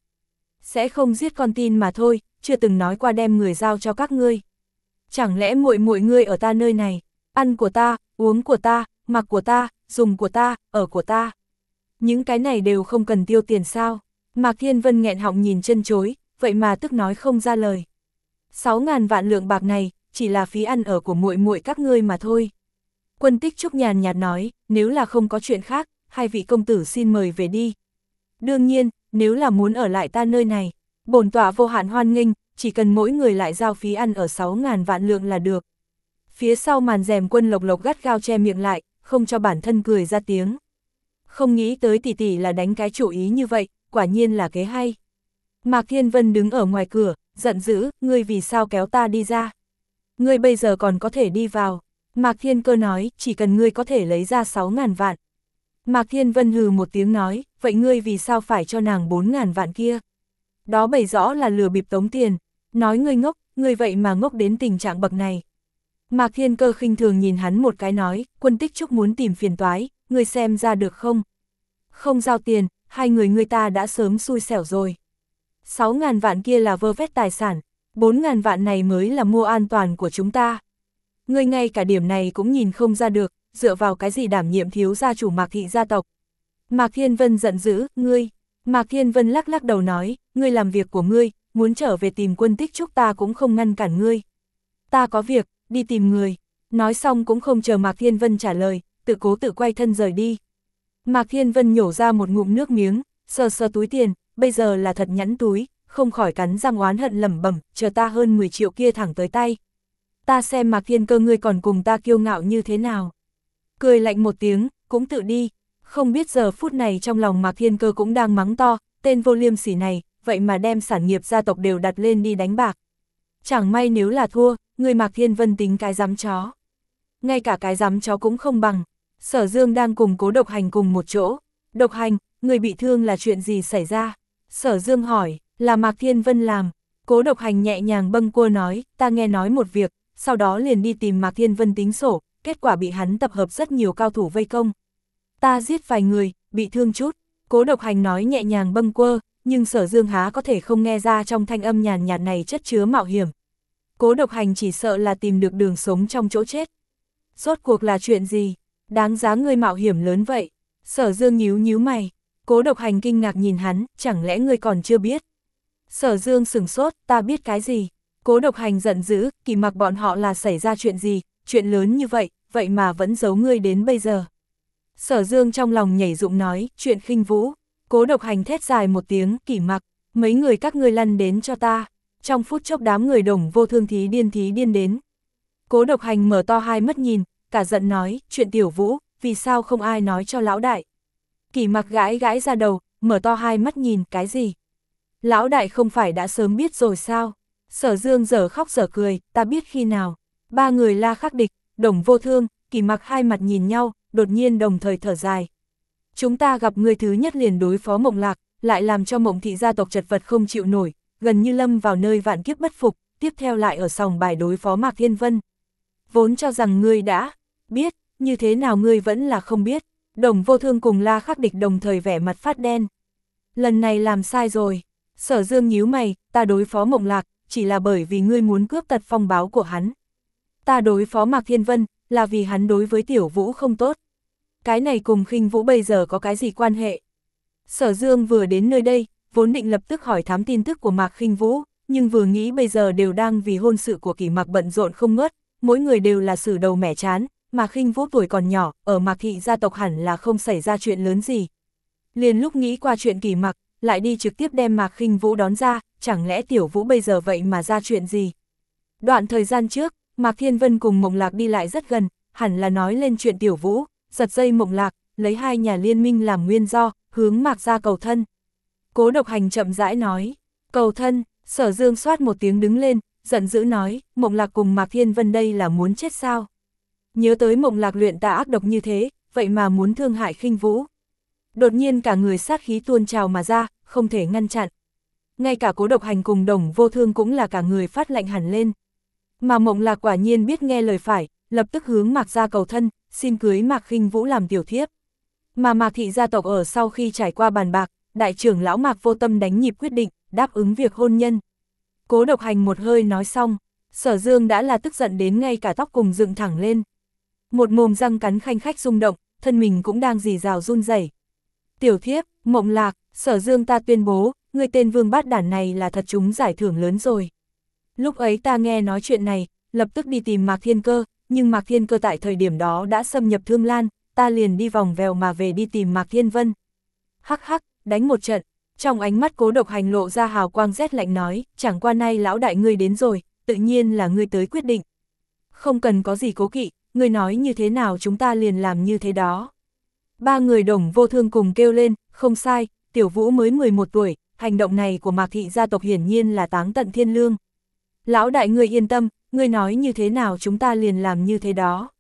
sẽ không giết con tin mà thôi, chưa từng nói qua đem người giao cho các ngươi. Chẳng lẽ muội muội ngươi ở ta nơi này, ăn của ta, uống của ta, mặc của ta, dùng của ta, ở của ta. Những cái này đều không cần tiêu tiền sao? Mạc Thiên Vân nghẹn họng nhìn chân chối, vậy mà tức nói không ra lời. Sáu ngàn vạn lượng bạc này, chỉ là phí ăn ở của muội muội các ngươi mà thôi. Quân Tích Trúc nhàn nhạt nói, nếu là không có chuyện khác, hai vị công tử xin mời về đi. Đương nhiên, nếu là muốn ở lại ta nơi này, bổn tọa vô hạn hoan nghênh, chỉ cần mỗi người lại giao phí ăn ở sáu ngàn vạn lượng là được. Phía sau màn rèm Quân Lộc Lộc gắt gao che miệng lại, không cho bản thân cười ra tiếng. Không nghĩ tới tỷ tỷ là đánh cái chủ ý như vậy, quả nhiên là kế hay. Mạc Thiên Vân đứng ở ngoài cửa, giận dữ, ngươi vì sao kéo ta đi ra? Ngươi bây giờ còn có thể đi vào. Mạc Thiên Cơ nói, chỉ cần ngươi có thể lấy ra sáu ngàn vạn. Mạc Thiên Vân hừ một tiếng nói, vậy ngươi vì sao phải cho nàng bốn ngàn vạn kia? Đó bày rõ là lừa bịp tống tiền. Nói ngươi ngốc, ngươi vậy mà ngốc đến tình trạng bậc này. Mạc Thiên Cơ khinh thường nhìn hắn một cái nói, Quân Tích Trúc muốn tìm phiền toái, ngươi xem ra được không? Không giao tiền, hai người ngươi ta đã sớm xui xẻo rồi. Sáu ngàn vạn kia là vơ vét tài sản, bốn ngàn vạn này mới là mua an toàn của chúng ta. Ngươi ngay cả điểm này cũng nhìn không ra được, dựa vào cái gì đảm nhiệm thiếu gia chủ Mạc thị gia tộc. Mạc Thiên Vân giận dữ, ngươi. Mạc Thiên Vân lắc lắc đầu nói, ngươi làm việc của ngươi, muốn trở về tìm Quân Tích Trúc ta cũng không ngăn cản ngươi. Ta có việc, đi tìm người. Nói xong cũng không chờ Mạc Thiên Vân trả lời, tự cố tự quay thân rời đi. Mạc Thiên Vân nhổ ra một ngụm nước miếng, sờ sờ túi tiền, bây giờ là thật nhẵn túi, không khỏi cắn răng oán hận lẩm bẩm, chờ ta hơn mười triệu kia thẳng tới tay. Ta xem Mạc Thiên Cơ ngươi còn cùng ta kiêu ngạo như thế nào. Cười lạnh một tiếng, cũng tự đi. Không biết giờ phút này trong lòng Mạc Thiên Cơ cũng đang mắng to, tên vô liêm sỉ này, vậy mà đem sản nghiệp gia tộc đều đặt lên đi đánh bạc. Chẳng may nếu là thua, người Mạc Thiên Vân tính cái giám chó. Ngay cả cái giám chó cũng không bằng. Sở Dương đang cùng Cố Độc Hành cùng một chỗ. Độc Hành, người bị thương là chuyện gì xảy ra? Sở Dương hỏi, là Mạc Thiên Vân làm. Cố Độc Hành nhẹ nhàng bâng quơ nói, ta nghe nói một việc, sau đó liền đi tìm Mạc Thiên Vân tính sổ, kết quả bị hắn tập hợp rất nhiều cao thủ vây công. Ta giết vài người, bị thương chút. Cố Độc Hành nói nhẹ nhàng bâng quơ, nhưng Sở Dương há có thể không nghe ra trong thanh âm nhàn nhạt này chất chứa mạo hiểm. Cố Độc Hành chỉ sợ là tìm được đường sống trong chỗ chết. Rốt cuộc là chuyện gì? Đáng giá ngươi mạo hiểm lớn vậy? Sở Dương nhíu nhíu mày. Cố Độc Hành kinh ngạc nhìn hắn, chẳng lẽ ngươi còn chưa biết? Sở Dương sửng sốt, ta biết cái gì? Cố Độc Hành giận dữ, Kỳ Mặc bọn họ là xảy ra chuyện gì, chuyện lớn như vậy, vậy mà vẫn giấu ngươi đến bây giờ. Sở Dương trong lòng nhảy dựng nói, chuyện khinh vũ. Cố Độc Hành thét dài một tiếng, Kỳ Mặc, mấy người các ngươi lăn đến cho ta. Trong phút chốc đám người Đồng Vô Thương thí điên thí điên đến. Cố Độc Hành mở to hai mắt nhìn, cả giận nói, chuyện Tiểu Vũ, vì sao không ai nói cho lão đại? Kỳ Mặc gãi gãi ra đầu, mở to hai mắt nhìn, cái gì? Lão đại không phải đã sớm biết rồi sao? Sở Dương giờ khóc giờ cười, ta biết khi nào. Ba người La Khắc Địch, Đồng Vô Thương, Kỳ Mặc hai mặt nhìn nhau, đột nhiên đồng thời thở dài. Chúng ta gặp người thứ nhất liền đối phó Mộng Lạc, lại làm cho Mộng thị gia tộc chật vật không chịu nổi, gần như lâm vào nơi vạn kiếp bất phục, tiếp theo lại ở sòng bài đối phó Mạc Thiên Vân. Vốn cho rằng ngươi đã biết, như thế nào ngươi vẫn là không biết. Đồng Vô Thương cùng La Khắc Địch đồng thời vẻ mặt phát đen. Lần này làm sai rồi. Sở Dương nhíu mày, ta đối phó Mộng Lạc, chỉ là bởi vì ngươi muốn cướp tật phong báo của hắn. Ta đối phó Mạc Thiên Vân, là vì hắn đối với Tiểu Vũ không tốt. Cái này cùng khinh vũ bây giờ có cái gì quan hệ? Sở Dương vừa đến nơi đây, vốn định lập tức hỏi thám tin tức của Mạc Khinh Vũ, nhưng vừa nghĩ bây giờ đều đang vì hôn sự của Kỳ Mặc bận rộn không ngớt, mỗi người đều là xử đầu mẻ chán, Mạc Khinh Vũ tuổi còn nhỏ, ở Mạc thị gia tộc hẳn là không xảy ra chuyện lớn gì. Liền lúc nghĩ qua chuyện Kỳ Mặc, lại đi trực tiếp đem Mạc Khinh Vũ đón ra, chẳng lẽ Tiểu Vũ bây giờ vậy mà ra chuyện gì? Đoạn thời gian trước, Mạc Thiên Vân cùng Mộng Lạc đi lại rất gần, hẳn là nói lên chuyện Tiểu Vũ, giật dây Mộng Lạc, lấy hai nhà liên minh làm nguyên do, hướng Mạc gia cầu thân. Cố Độc Hành chậm rãi nói, cầu thân. Sở Dương xoát một tiếng đứng lên, giận dữ nói, Mộng Lạc cùng Mạc Thiên Vân đây là muốn chết sao? Nhớ tới Mộng Lạc luyện tà ác độc như thế, vậy mà muốn thương hại Khinh Vũ. Đột nhiên cả người sát khí tuôn trào mà ra, không thể ngăn chặn. Ngay cả Cố Độc Hành cùng Đồng Vô Thương cũng là cả người phát lạnh hẳn lên. Mà Mộng Lạc quả nhiên biết nghe lời phải, lập tức hướng Mạc gia cầu thân, xin cưới Mạc Khinh Vũ làm tiểu thiếp. Mà Mạc thị gia tộc ở sau khi trải qua bàn bạc, đại trưởng lão Mạc Vô Tâm đánh nhịp quyết định, đáp ứng việc hôn nhân. Cố Độc Hành một hơi nói xong, Sở Dương đã là tức giận đến ngay cả tóc cùng dựng thẳng lên. Một mồm răng cắn khanh khách rung động, thân mình cũng đang rì rào run rẩy. Tiểu thiếp, Mộng Lạc, Sở Dương ta tuyên bố, người tên Vương Bát Đản này là thật trúng giải thưởng lớn rồi. Lúc ấy ta nghe nói chuyện này, lập tức đi tìm Mạc Thiên Cơ, nhưng Mạc Thiên Cơ tại thời điểm đó đã xâm nhập Thương Lan, ta liền đi vòng vèo mà về đi tìm Mạc Thiên Vân. Hắc hắc, đánh một trận. Trong ánh mắt Cố Độc Hành lộ ra hào quang rét lạnh nói, chẳng qua nay lão đại ngươi đến rồi, tự nhiên là ngươi tới quyết định. Không cần có gì cố kỵ, ngươi nói như thế nào chúng ta liền làm như thế đó. Ba người Đồng Vô Thương cùng kêu lên, không sai, Tiểu Vũ mới mười một tuổi, hành động này của Mạc thị gia tộc hiển nhiên là táng tận thiên lương. Lão đại ngươi yên tâm, ngươi nói như thế nào chúng ta liền làm như thế đó.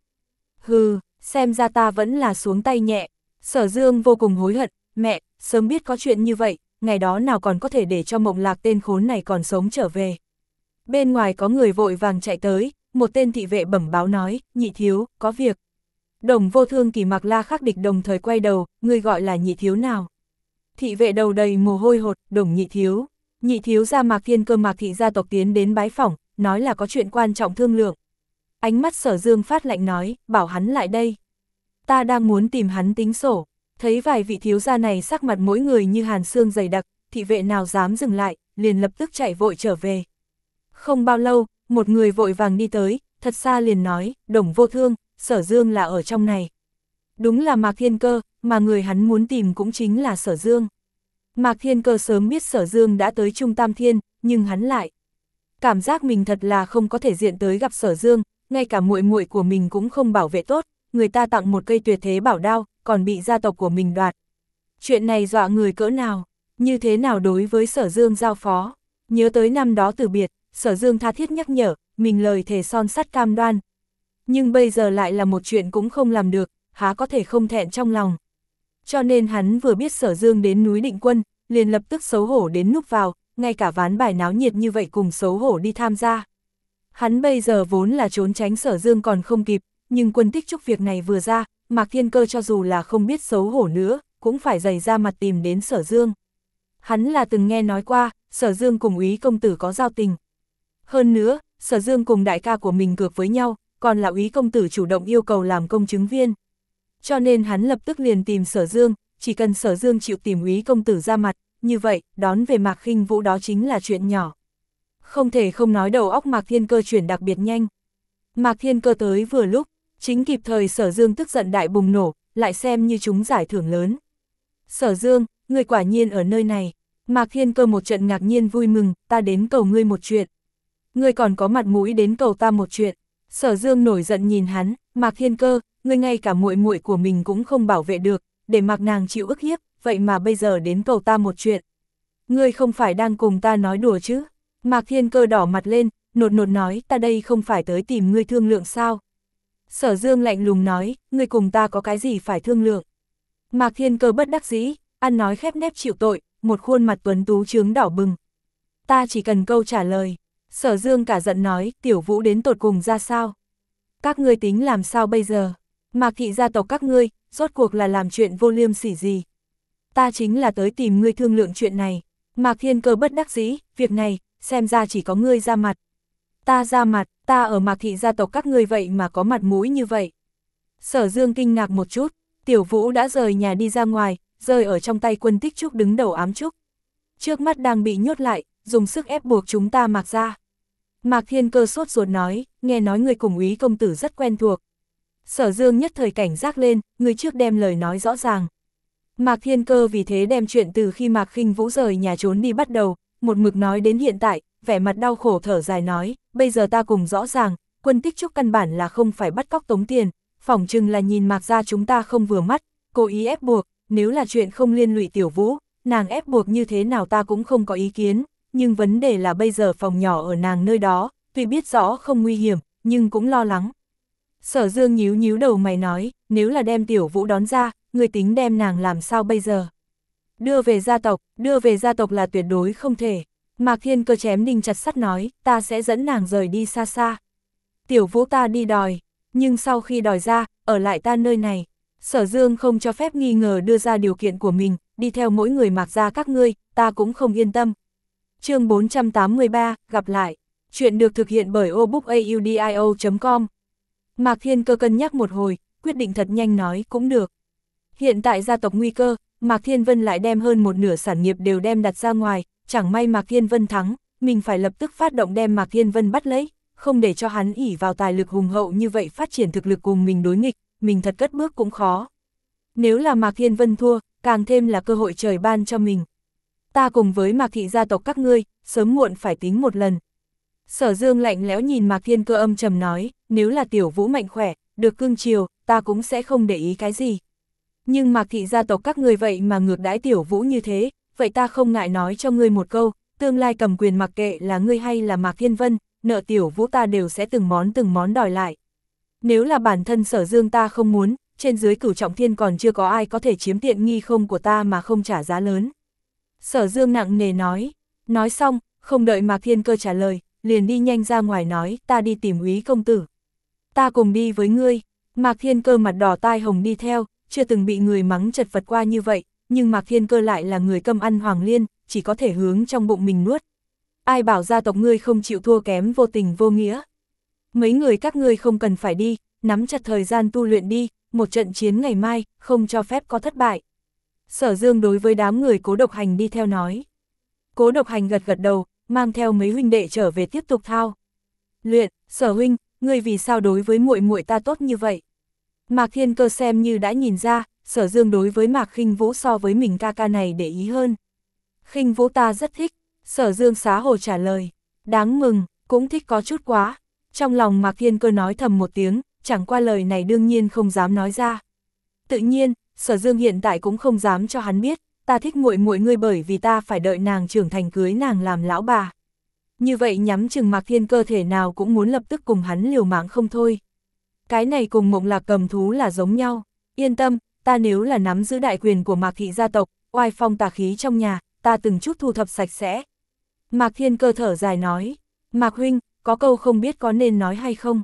Hừ, xem ra ta vẫn là xuống tay nhẹ. Sở Dương vô cùng hối hận, mẹ, sớm biết có chuyện như vậy, ngày đó nào còn có thể để cho Mộng Lạc tên khốn này còn sống trở về. Bên ngoài có người vội vàng chạy tới, một tên thị vệ bẩm báo nói, nhị thiếu, có việc. Đồng Vô Thương Kỳ Mặc La Khắc Địch đồng thời quay đầu, người gọi là nhị thiếu nào? Thị vệ đầu đầy mồ hôi hột, Đồng nhị thiếu. Nhị thiếu ra Mạc Thiên Cơ Mạc thị gia tộc tiến đến bái phỏng, nói là có chuyện quan trọng thương lượng. Ánh mắt Sở Dương phát lạnh nói, bảo hắn lại đây. Ta đang muốn tìm hắn tính sổ. Thấy vài vị thiếu gia này sắc mặt mỗi người như hàn xương dày đặc, thị vệ nào dám dừng lại, liền lập tức chạy vội trở về. Không bao lâu, một người vội vàng đi tới, thật xa liền nói, Đồng Vô Thương, Sở Dương là ở trong này. Đúng là Mạc Thiên Cơ, mà người hắn muốn tìm cũng chính là Sở Dương. Mạc Thiên Cơ sớm biết Sở Dương đã tới Trung Tam Thiên, nhưng hắn lại cảm giác mình thật là không có thể diện tới gặp Sở Dương, ngay cả muội muội của mình cũng không bảo vệ tốt, người ta tặng một cây tuyệt thế bảo đao, còn bị gia tộc của mình đoạt. Chuyện này dọa người cỡ nào, như thế nào đối với Sở Dương giao phó. Nhớ tới năm đó từ biệt, Sở Dương tha thiết nhắc nhở, mình lời thề son sắt cam đoan. Nhưng bây giờ lại là một chuyện cũng không làm được, há có thể không thẹn trong lòng. Cho nên hắn vừa biết Sở Dương đến núi Định Quân, liền lập tức xấu hổ đến núp vào, ngay cả ván bài náo nhiệt như vậy cùng xấu hổ đi tham gia. Hắn bây giờ vốn là trốn tránh Sở Dương còn không kịp, nhưng Quân Tích Trúc việc này vừa ra, Mạc Thiên Cơ cho dù là không biết xấu hổ nữa, cũng phải dày ra mặt tìm đến Sở Dương. Hắn là từng nghe nói qua, Sở Dương cùng Úy công tử có giao tình. Hơn nữa, Sở Dương cùng đại ca của mình cược với nhau, còn là Úy công tử chủ động yêu cầu làm công chứng viên. Cho nên hắn lập tức liền tìm Sở Dương, chỉ cần Sở Dương chịu tìm Úy công tử ra mặt, như vậy, đón về Mạc Khinh Vũ đó chính là chuyện nhỏ. Không thể không nói đầu óc Mạc Thiên Cơ chuyển đặc biệt nhanh. Mạc Thiên Cơ tới vừa lúc, chính kịp thời Sở Dương tức giận đại bùng nổ, lại xem như chúng giải thưởng lớn. Sở Dương, ngươi quả nhiên ở nơi này. Mạc Thiên Cơ một trận ngạc nhiên vui mừng, ta đến cầu ngươi một chuyện. Ngươi còn có mặt mũi đến cầu ta một chuyện. Sở Dương nổi giận nhìn hắn, Mạc Thiên Cơ, ngươi ngay cả muội muội của mình cũng không bảo vệ được, để mặc nàng chịu ức hiếp, vậy mà bây giờ đến cầu ta một chuyện. Ngươi không phải đang cùng ta nói đùa chứ? Mạc Thiên Cơ đỏ mặt lên, nột nột nói, ta đây không phải tới tìm ngươi thương lượng sao? Sở Dương lạnh lùng nói, ngươi cùng ta có cái gì phải thương lượng? Mạc Thiên Cơ bất đắc dĩ, ăn nói khép nép chịu tội, một khuôn mặt tuấn tú trướng đỏ bừng. Ta chỉ cần câu trả lời. Sở Dương cả giận nói, Tiểu Vũ đến tột cùng ra sao? Các ngươi tính làm sao bây giờ? Mạc thị gia tộc các ngươi, rốt cuộc là làm chuyện vô liêm sỉ gì? Ta chính là tới tìm ngươi thương lượng chuyện này. Mạc Thiên Cơ bất đắc dĩ, việc này, xem ra chỉ có ngươi ra mặt. Ta ra mặt, ta ở Mạc thị gia tộc các ngươi vậy mà có mặt mũi như vậy. Sở Dương kinh ngạc một chút, Tiểu Vũ đã rời nhà đi ra ngoài, rơi ở trong tay Quân Tích Trúc đứng đầu ám trúc. Trước mắt đang bị nhốt lại, dùng sức ép buộc chúng ta Mạc ra. Mạc Thiên Cơ sốt ruột nói, nghe nói người cùng Úy công tử rất quen thuộc. Sở Dương nhất thời cảnh giác lên, người trước đem lời nói rõ ràng. Mạc Thiên Cơ vì thế đem chuyện từ khi Mạc Khinh Vũ rời nhà trốn đi bắt đầu, một mực nói đến hiện tại, vẻ mặt đau khổ thở dài nói, bây giờ ta cùng rõ ràng, Quân Tích Trúc căn bản là không phải bắt cóc tống tiền, phỏng chừng là nhìn Mạc ra chúng ta không vừa mắt, cố ý ép buộc, nếu là chuyện không liên lụy Tiểu Vũ, nàng ép buộc như thế nào ta cũng không có ý kiến, nhưng vấn đề là bây giờ phòng nhỏ ở nàng nơi đó, tuy biết rõ không nguy hiểm, nhưng cũng lo lắng. Sở Dương nhíu nhíu đầu mày nói, nếu là đem Tiểu Vũ đón ra, người tính đem nàng làm sao bây giờ? Đưa về gia tộc, đưa về gia tộc là tuyệt đối không thể. Mạc Thiên Cơ chém đinh chặt sắt nói, ta sẽ dẫn nàng rời đi xa xa. Tiểu Vũ ta đi đòi, nhưng sau khi đòi ra, ở lại ta nơi này. Sở Dương không cho phép nghi ngờ đưa ra điều kiện của mình, đi theo mỗi người Mạc ra các ngươi, ta cũng không yên tâm. Chương bốn trăm tám mươi ba, gặp lại. Chuyện được thực hiện bởi obookaudio chấm com. Mạc Thiên Cơ cân nhắc một hồi, quyết định thật nhanh nói cũng được. Hiện tại gia tộc nguy cơ, Mạc Thiên Vân lại đem hơn một nửa sản nghiệp đều đem đặt ra ngoài, chẳng may Mạc Thiên Vân thắng, mình phải lập tức phát động đem Mạc Thiên Vân bắt lấy, không để cho hắn ỷ vào tài lực hùng hậu như vậy phát triển thực lực cùng mình đối nghịch, mình thật cất bước cũng khó. Nếu là Mạc Thiên Vân thua, càng thêm là cơ hội trời ban cho mình. Ta cùng với Mạc thị gia tộc các ngươi, sớm muộn phải tính một lần. Sở Dương lạnh lẽo nhìn Mạc Thiên Cơ âm trầm nói, nếu là Tiểu Vũ mạnh khỏe, được cưng chiều, ta cũng sẽ không để ý cái gì. Nhưng Mạc thị gia tộc các ngươi vậy mà ngược đãi Tiểu Vũ như thế, vậy ta không ngại nói cho ngươi một câu, tương lai cầm quyền mặc kệ là ngươi hay là Mạc Thiên Vân, nợ Tiểu Vũ ta đều sẽ từng món từng món đòi lại. Nếu là bản thân Sở Dương ta không muốn, trên dưới Cửu Trọng Thiên còn chưa có ai có thể chiếm tiện nghi không của ta mà không trả giá lớn. Sở Dương nặng nề nói, nói xong, không đợi Mạc Thiên Cơ trả lời, liền đi nhanh ra ngoài nói, ta đi tìm Úy công tử. Ta cùng đi với ngươi. Mạc Thiên Cơ mặt đỏ tai hồng đi theo, chưa từng bị người mắng chật vật qua như vậy, nhưng Mạc Thiên Cơ lại là người câm ăn hoàng liên, chỉ có thể hướng trong bụng mình nuốt. Ai bảo gia tộc ngươi không chịu thua kém vô tình vô nghĩa. Mấy người các ngươi không cần phải đi, nắm chặt thời gian tu luyện đi, một trận chiến ngày mai, không cho phép có thất bại. Sở Dương đối với đám người Cố Độc Hành đi theo nói. Cố Độc Hành gật gật đầu, mang theo mấy huynh đệ trở về tiếp tục thao luyện. Sở huynh, ngươi vì sao đối với muội muội ta tốt như vậy? Mạc Thiên Cơ xem như đã nhìn ra, Sở Dương đối với Mạc Khinh Vũ so với mình ca ca này để ý hơn. Khinh Vũ ta rất thích. Sở Dương xá hồ trả lời. Đáng mừng, cũng thích có chút quá. Trong lòng Mạc Thiên Cơ nói thầm một tiếng, chẳng qua lời này đương nhiên không dám nói ra. Tự nhiên, Sở Dương hiện tại cũng không dám cho hắn biết, ta thích muội muội ngươi bởi vì ta phải đợi nàng trưởng thành cưới nàng làm lão bà. Như vậy nhắm chừng Mạc Thiên Cơ thể nào cũng muốn lập tức cùng hắn liều mạng không thôi. Cái này cùng Mộng Lạc cầm thú là giống nhau. Yên tâm, ta nếu là nắm giữ đại quyền của Mạc thị gia tộc, oai phong tà khí trong nhà, ta từng chút thu thập sạch sẽ. Mạc Thiên Cơ thở dài nói, Mạc huynh, có câu không biết có nên nói hay không.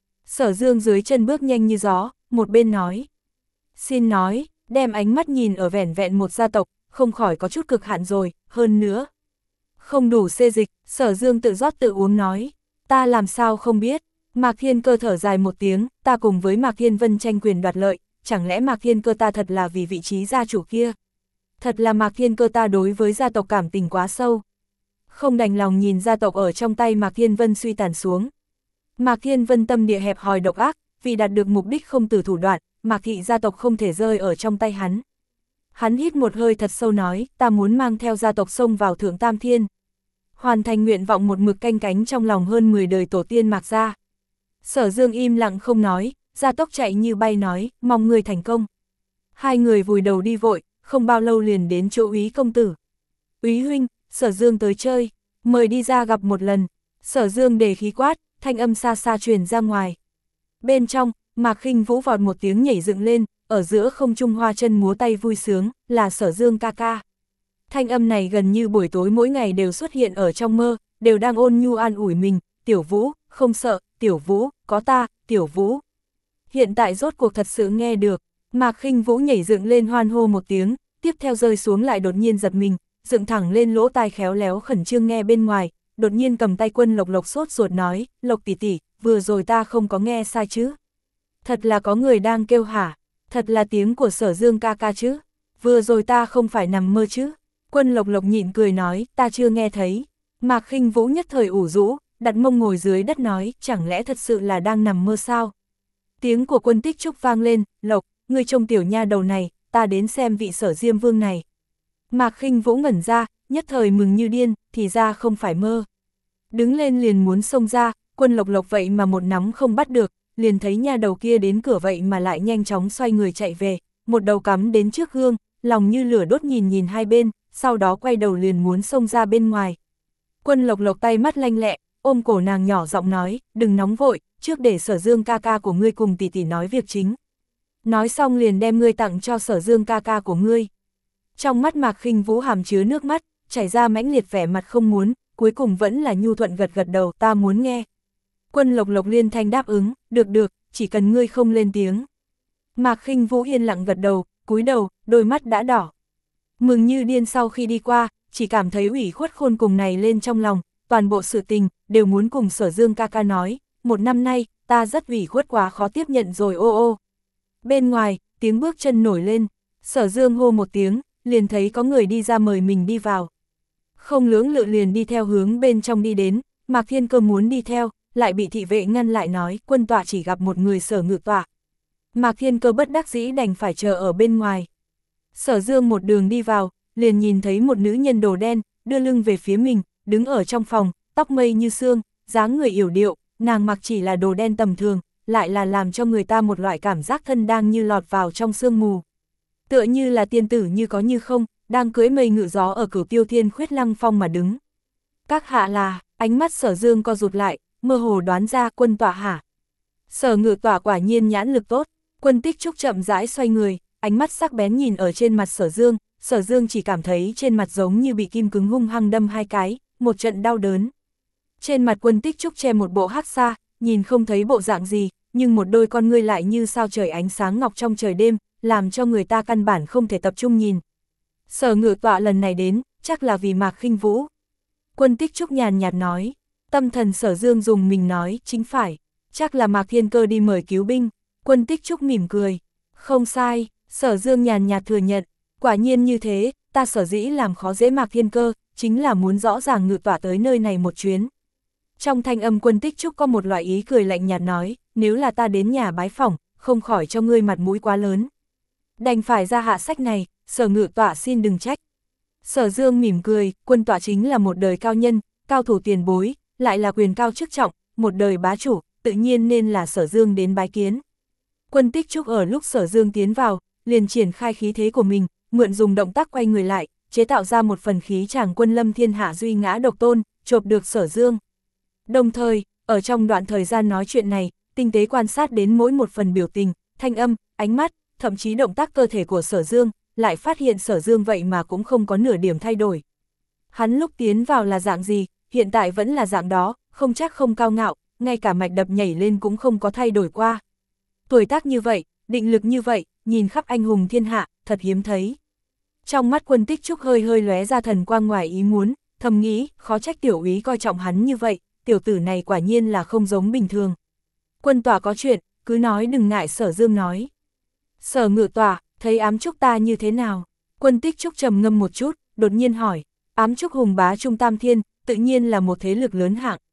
Sở Dương dưới chân bước nhanh như gió, một bên nói. Xin nói, đem ánh mắt nhìn ở vẻn vẹn một gia tộc, không khỏi có chút cực hạn rồi, hơn nữa. Không đủ xê dịch, Sở Dương tự rót tự uống nói, ta làm sao không biết. Mạc Thiên Cơ thở dài một tiếng, ta cùng với Mạc Thiên Vân tranh quyền đoạt lợi, chẳng lẽ Mạc Thiên Cơ ta thật là vì vị trí gia chủ kia. Thật là Mạc Thiên Cơ ta đối với gia tộc cảm tình quá sâu. Không đành lòng nhìn gia tộc ở trong tay Mạc Thiên Vân suy tàn xuống. Mạc Thiên Vân tâm địa hẹp hòi độc ác, vì đạt được mục đích không từ thủ đoạn, Mạc thị gia tộc không thể rơi ở trong tay hắn. Hắn hít một hơi thật sâu nói, ta muốn mang theo gia tộc xông vào Thượng Tam Thiên. Hoàn thành nguyện vọng một mực canh cánh trong lòng hơn mười đời tổ tiên Mạc gia. Sở Dương im lặng không nói, gia tốc chạy như bay nói, mong người thành công. Hai người vùi đầu đi vội, không bao lâu liền đến chỗ Úy công tử. Úy huynh, Sở Dương tới chơi, mời đi ra gặp một lần. Sở Dương đề khí quát, thanh âm xa xa truyền ra ngoài. Bên trong, Mạc Khinh Vũ vọt một tiếng nhảy dựng lên, ở giữa không trung hoa chân múa tay vui sướng, là Sở Dương ca ca. Thanh âm này gần như buổi tối mỗi ngày đều xuất hiện ở trong mơ, đều đang ôn nhu an ủi mình, Tiểu Vũ, không sợ, Tiểu Vũ, có ta, Tiểu Vũ. Hiện tại rốt cuộc thật sự nghe được, Mạc Khinh Vũ nhảy dựng lên hoan hô một tiếng, tiếp theo rơi xuống lại đột nhiên giật mình, dựng thẳng lên lỗ tai khéo léo khẩn trương nghe bên ngoài, đột nhiên cầm tay Quân Lộc Lộc sốt ruột nói, Lộc tỷ tỷ, vừa rồi ta không có nghe sai chứ. Thật là có người đang kêu hả, thật là tiếng của Sở Dương ca ca chứ, vừa rồi ta không phải nằm mơ chứ. Quân Lộc Lộc nhịn cười nói, ta chưa nghe thấy. Mạc Khinh Vũ nhất thời ủ rũ, đặt mông ngồi dưới đất nói, chẳng lẽ thật sự là đang nằm mơ sao? Tiếng của Quân Tích Trúc vang lên, Lộc, ngươi trông tiểu nha đầu này, ta đến xem vị Sở Diêm Vương này. Mạc Khinh Vũ ngẩn ra, nhất thời mừng như điên, thì ra không phải mơ. Đứng lên liền muốn xông ra, Quân Lộc Lộc vậy mà một nắm không bắt được, liền thấy nha đầu kia đến cửa vậy mà lại nhanh chóng xoay người chạy về, một đầu cắm đến trước gương, lòng như lửa đốt nhìn nhìn hai bên, sau đó quay đầu liền muốn xông ra bên ngoài. Quân Lộc Lộc tay mắt lanh lẹ, ôm cổ nàng nhỏ giọng nói, đừng nóng vội, trước để Sở Dương ca ca của ngươi cùng tỷ tỷ nói việc chính. Nói xong liền đem ngươi tặng cho Sở Dương ca ca của ngươi. Trong mắt Mạc Khinh Vũ hàm chứa nước mắt, chảy ra mãnh liệt vẻ mặt không muốn, cuối cùng vẫn là nhu thuận gật gật đầu, ta muốn nghe. Quân Lộc Lộc liên thanh đáp ứng, được được, chỉ cần ngươi không lên tiếng. Mạc Khinh Vũ yên lặng gật đầu, cúi đầu, đôi mắt đã đỏ. Mừng như điên sau khi đi qua, chỉ cảm thấy ủy khuất khôn cùng này lên trong lòng, toàn bộ sự tình, đều muốn cùng Sở Dương ca ca nói, một năm nay, ta rất ủy khuất quá khó tiếp nhận rồi ô ô. Bên ngoài, tiếng bước chân nổi lên, Sở Dương hô một tiếng, liền thấy có người đi ra mời mình đi vào. Không lưỡng lự liền đi theo hướng bên trong đi đến, Mạc Thiên Cơ muốn đi theo, lại bị thị vệ ngăn lại nói, quân tọa chỉ gặp một người Sở Ngự tọa. Mạc Thiên Cơ bất đắc dĩ đành phải chờ ở bên ngoài. Sở Dương một đường đi vào, liền nhìn thấy một nữ nhân đồ đen, đưa lưng về phía mình, đứng ở trong phòng, tóc mây như sương, dáng người yểu điệu, nàng mặc chỉ là đồ đen tầm thường, lại là làm cho người ta một loại cảm giác thân đang như lọt vào trong sương mù. Tựa như là tiên tử như có như không, đang cưỡi mây ngự gió ở Cửu Tiêu Thiên Khuyết Lăng Phong mà đứng. Các hạ là, ánh mắt Sở Dương co rụt lại, mơ hồ đoán ra quân tọa hả. Sở Ngự tọa quả nhiên nhãn lực tốt, Quân Tích Trúc chậm rãi xoay người, ánh mắt sắc bén nhìn ở trên mặt Sở Dương, Sở Dương chỉ cảm thấy trên mặt giống như bị kim cứng hung hăng đâm hai cái, một trận đau đớn. Trên mặt Quân Tích Trúc che một bộ hắc xa, nhìn không thấy bộ dạng gì, nhưng một đôi con ngươi lại như sao trời ánh sáng ngọc trong trời đêm, làm cho người ta căn bản không thể tập trung nhìn. Sở Ngự tọa lần này đến, chắc là vì Mạc Khinh Vũ. Quân Tích Trúc nhàn nhạt nói, tâm thần Sở Dương dùng mình nói, chính phải, chắc là Mạc Thiên Cơ đi mời cứu binh. Quân Tích Trúc mỉm cười, không sai, Sở Dương nhàn nhạt thừa nhận, quả nhiên như thế, ta sở dĩ làm khó dễ Mạc Thiên Cơ, chính là muốn rõ ràng Ngự tọa tới nơi này một chuyến. Trong thanh âm Quân Tích Trúc có một loại ý cười lạnh nhạt nói, nếu là ta đến nhà bái phỏng, không khỏi cho ngươi mặt mũi quá lớn. Đành phải ra hạ sách này, Sở Ngự tọa xin đừng trách. Sở Dương mỉm cười, quân tọa chính là một đời cao nhân, cao thủ tiền bối, lại là quyền cao chức trọng, một đời bá chủ, tự nhiên nên là Sở Dương đến bái kiến. Quân Tích Trúc ở lúc Sở Dương tiến vào, liền triển khai khí thế của mình, mượn dùng động tác quay người lại, chế tạo ra một phần khí tràng quân lâm thiên hạ duy ngã độc tôn, chộp được Sở Dương. Đồng thời, ở trong đoạn thời gian nói chuyện này, tinh tế quan sát đến mỗi một phần biểu tình, thanh âm, ánh mắt, thậm chí động tác cơ thể của Sở Dương, lại phát hiện Sở Dương vậy mà cũng không có nửa điểm thay đổi. Hắn lúc tiến vào là dạng gì, hiện tại vẫn là dạng đó, không chắc không cao ngạo, ngay cả mạch đập nhảy lên cũng không có thay đổi qua. Tuổi tác như vậy, định lực như vậy, nhìn khắp anh hùng thiên hạ, thật hiếm thấy. Trong mắt Quân Tích Trúc hơi hơi lóe ra thần quang ngoài ý muốn, thầm nghĩ, khó trách tiểu úy coi trọng hắn như vậy, tiểu tử này quả nhiên là không giống bình thường. Quân tòa có chuyện, cứ nói đừng ngại, Sở Dương nói. Sở Ngự tòa, thấy ám trúc ta như thế nào? Quân Tích Trúc trầm ngâm một chút, đột nhiên hỏi. Ám trúc hùng bá trung tam thiên, tự nhiên là một thế lực lớn hạng.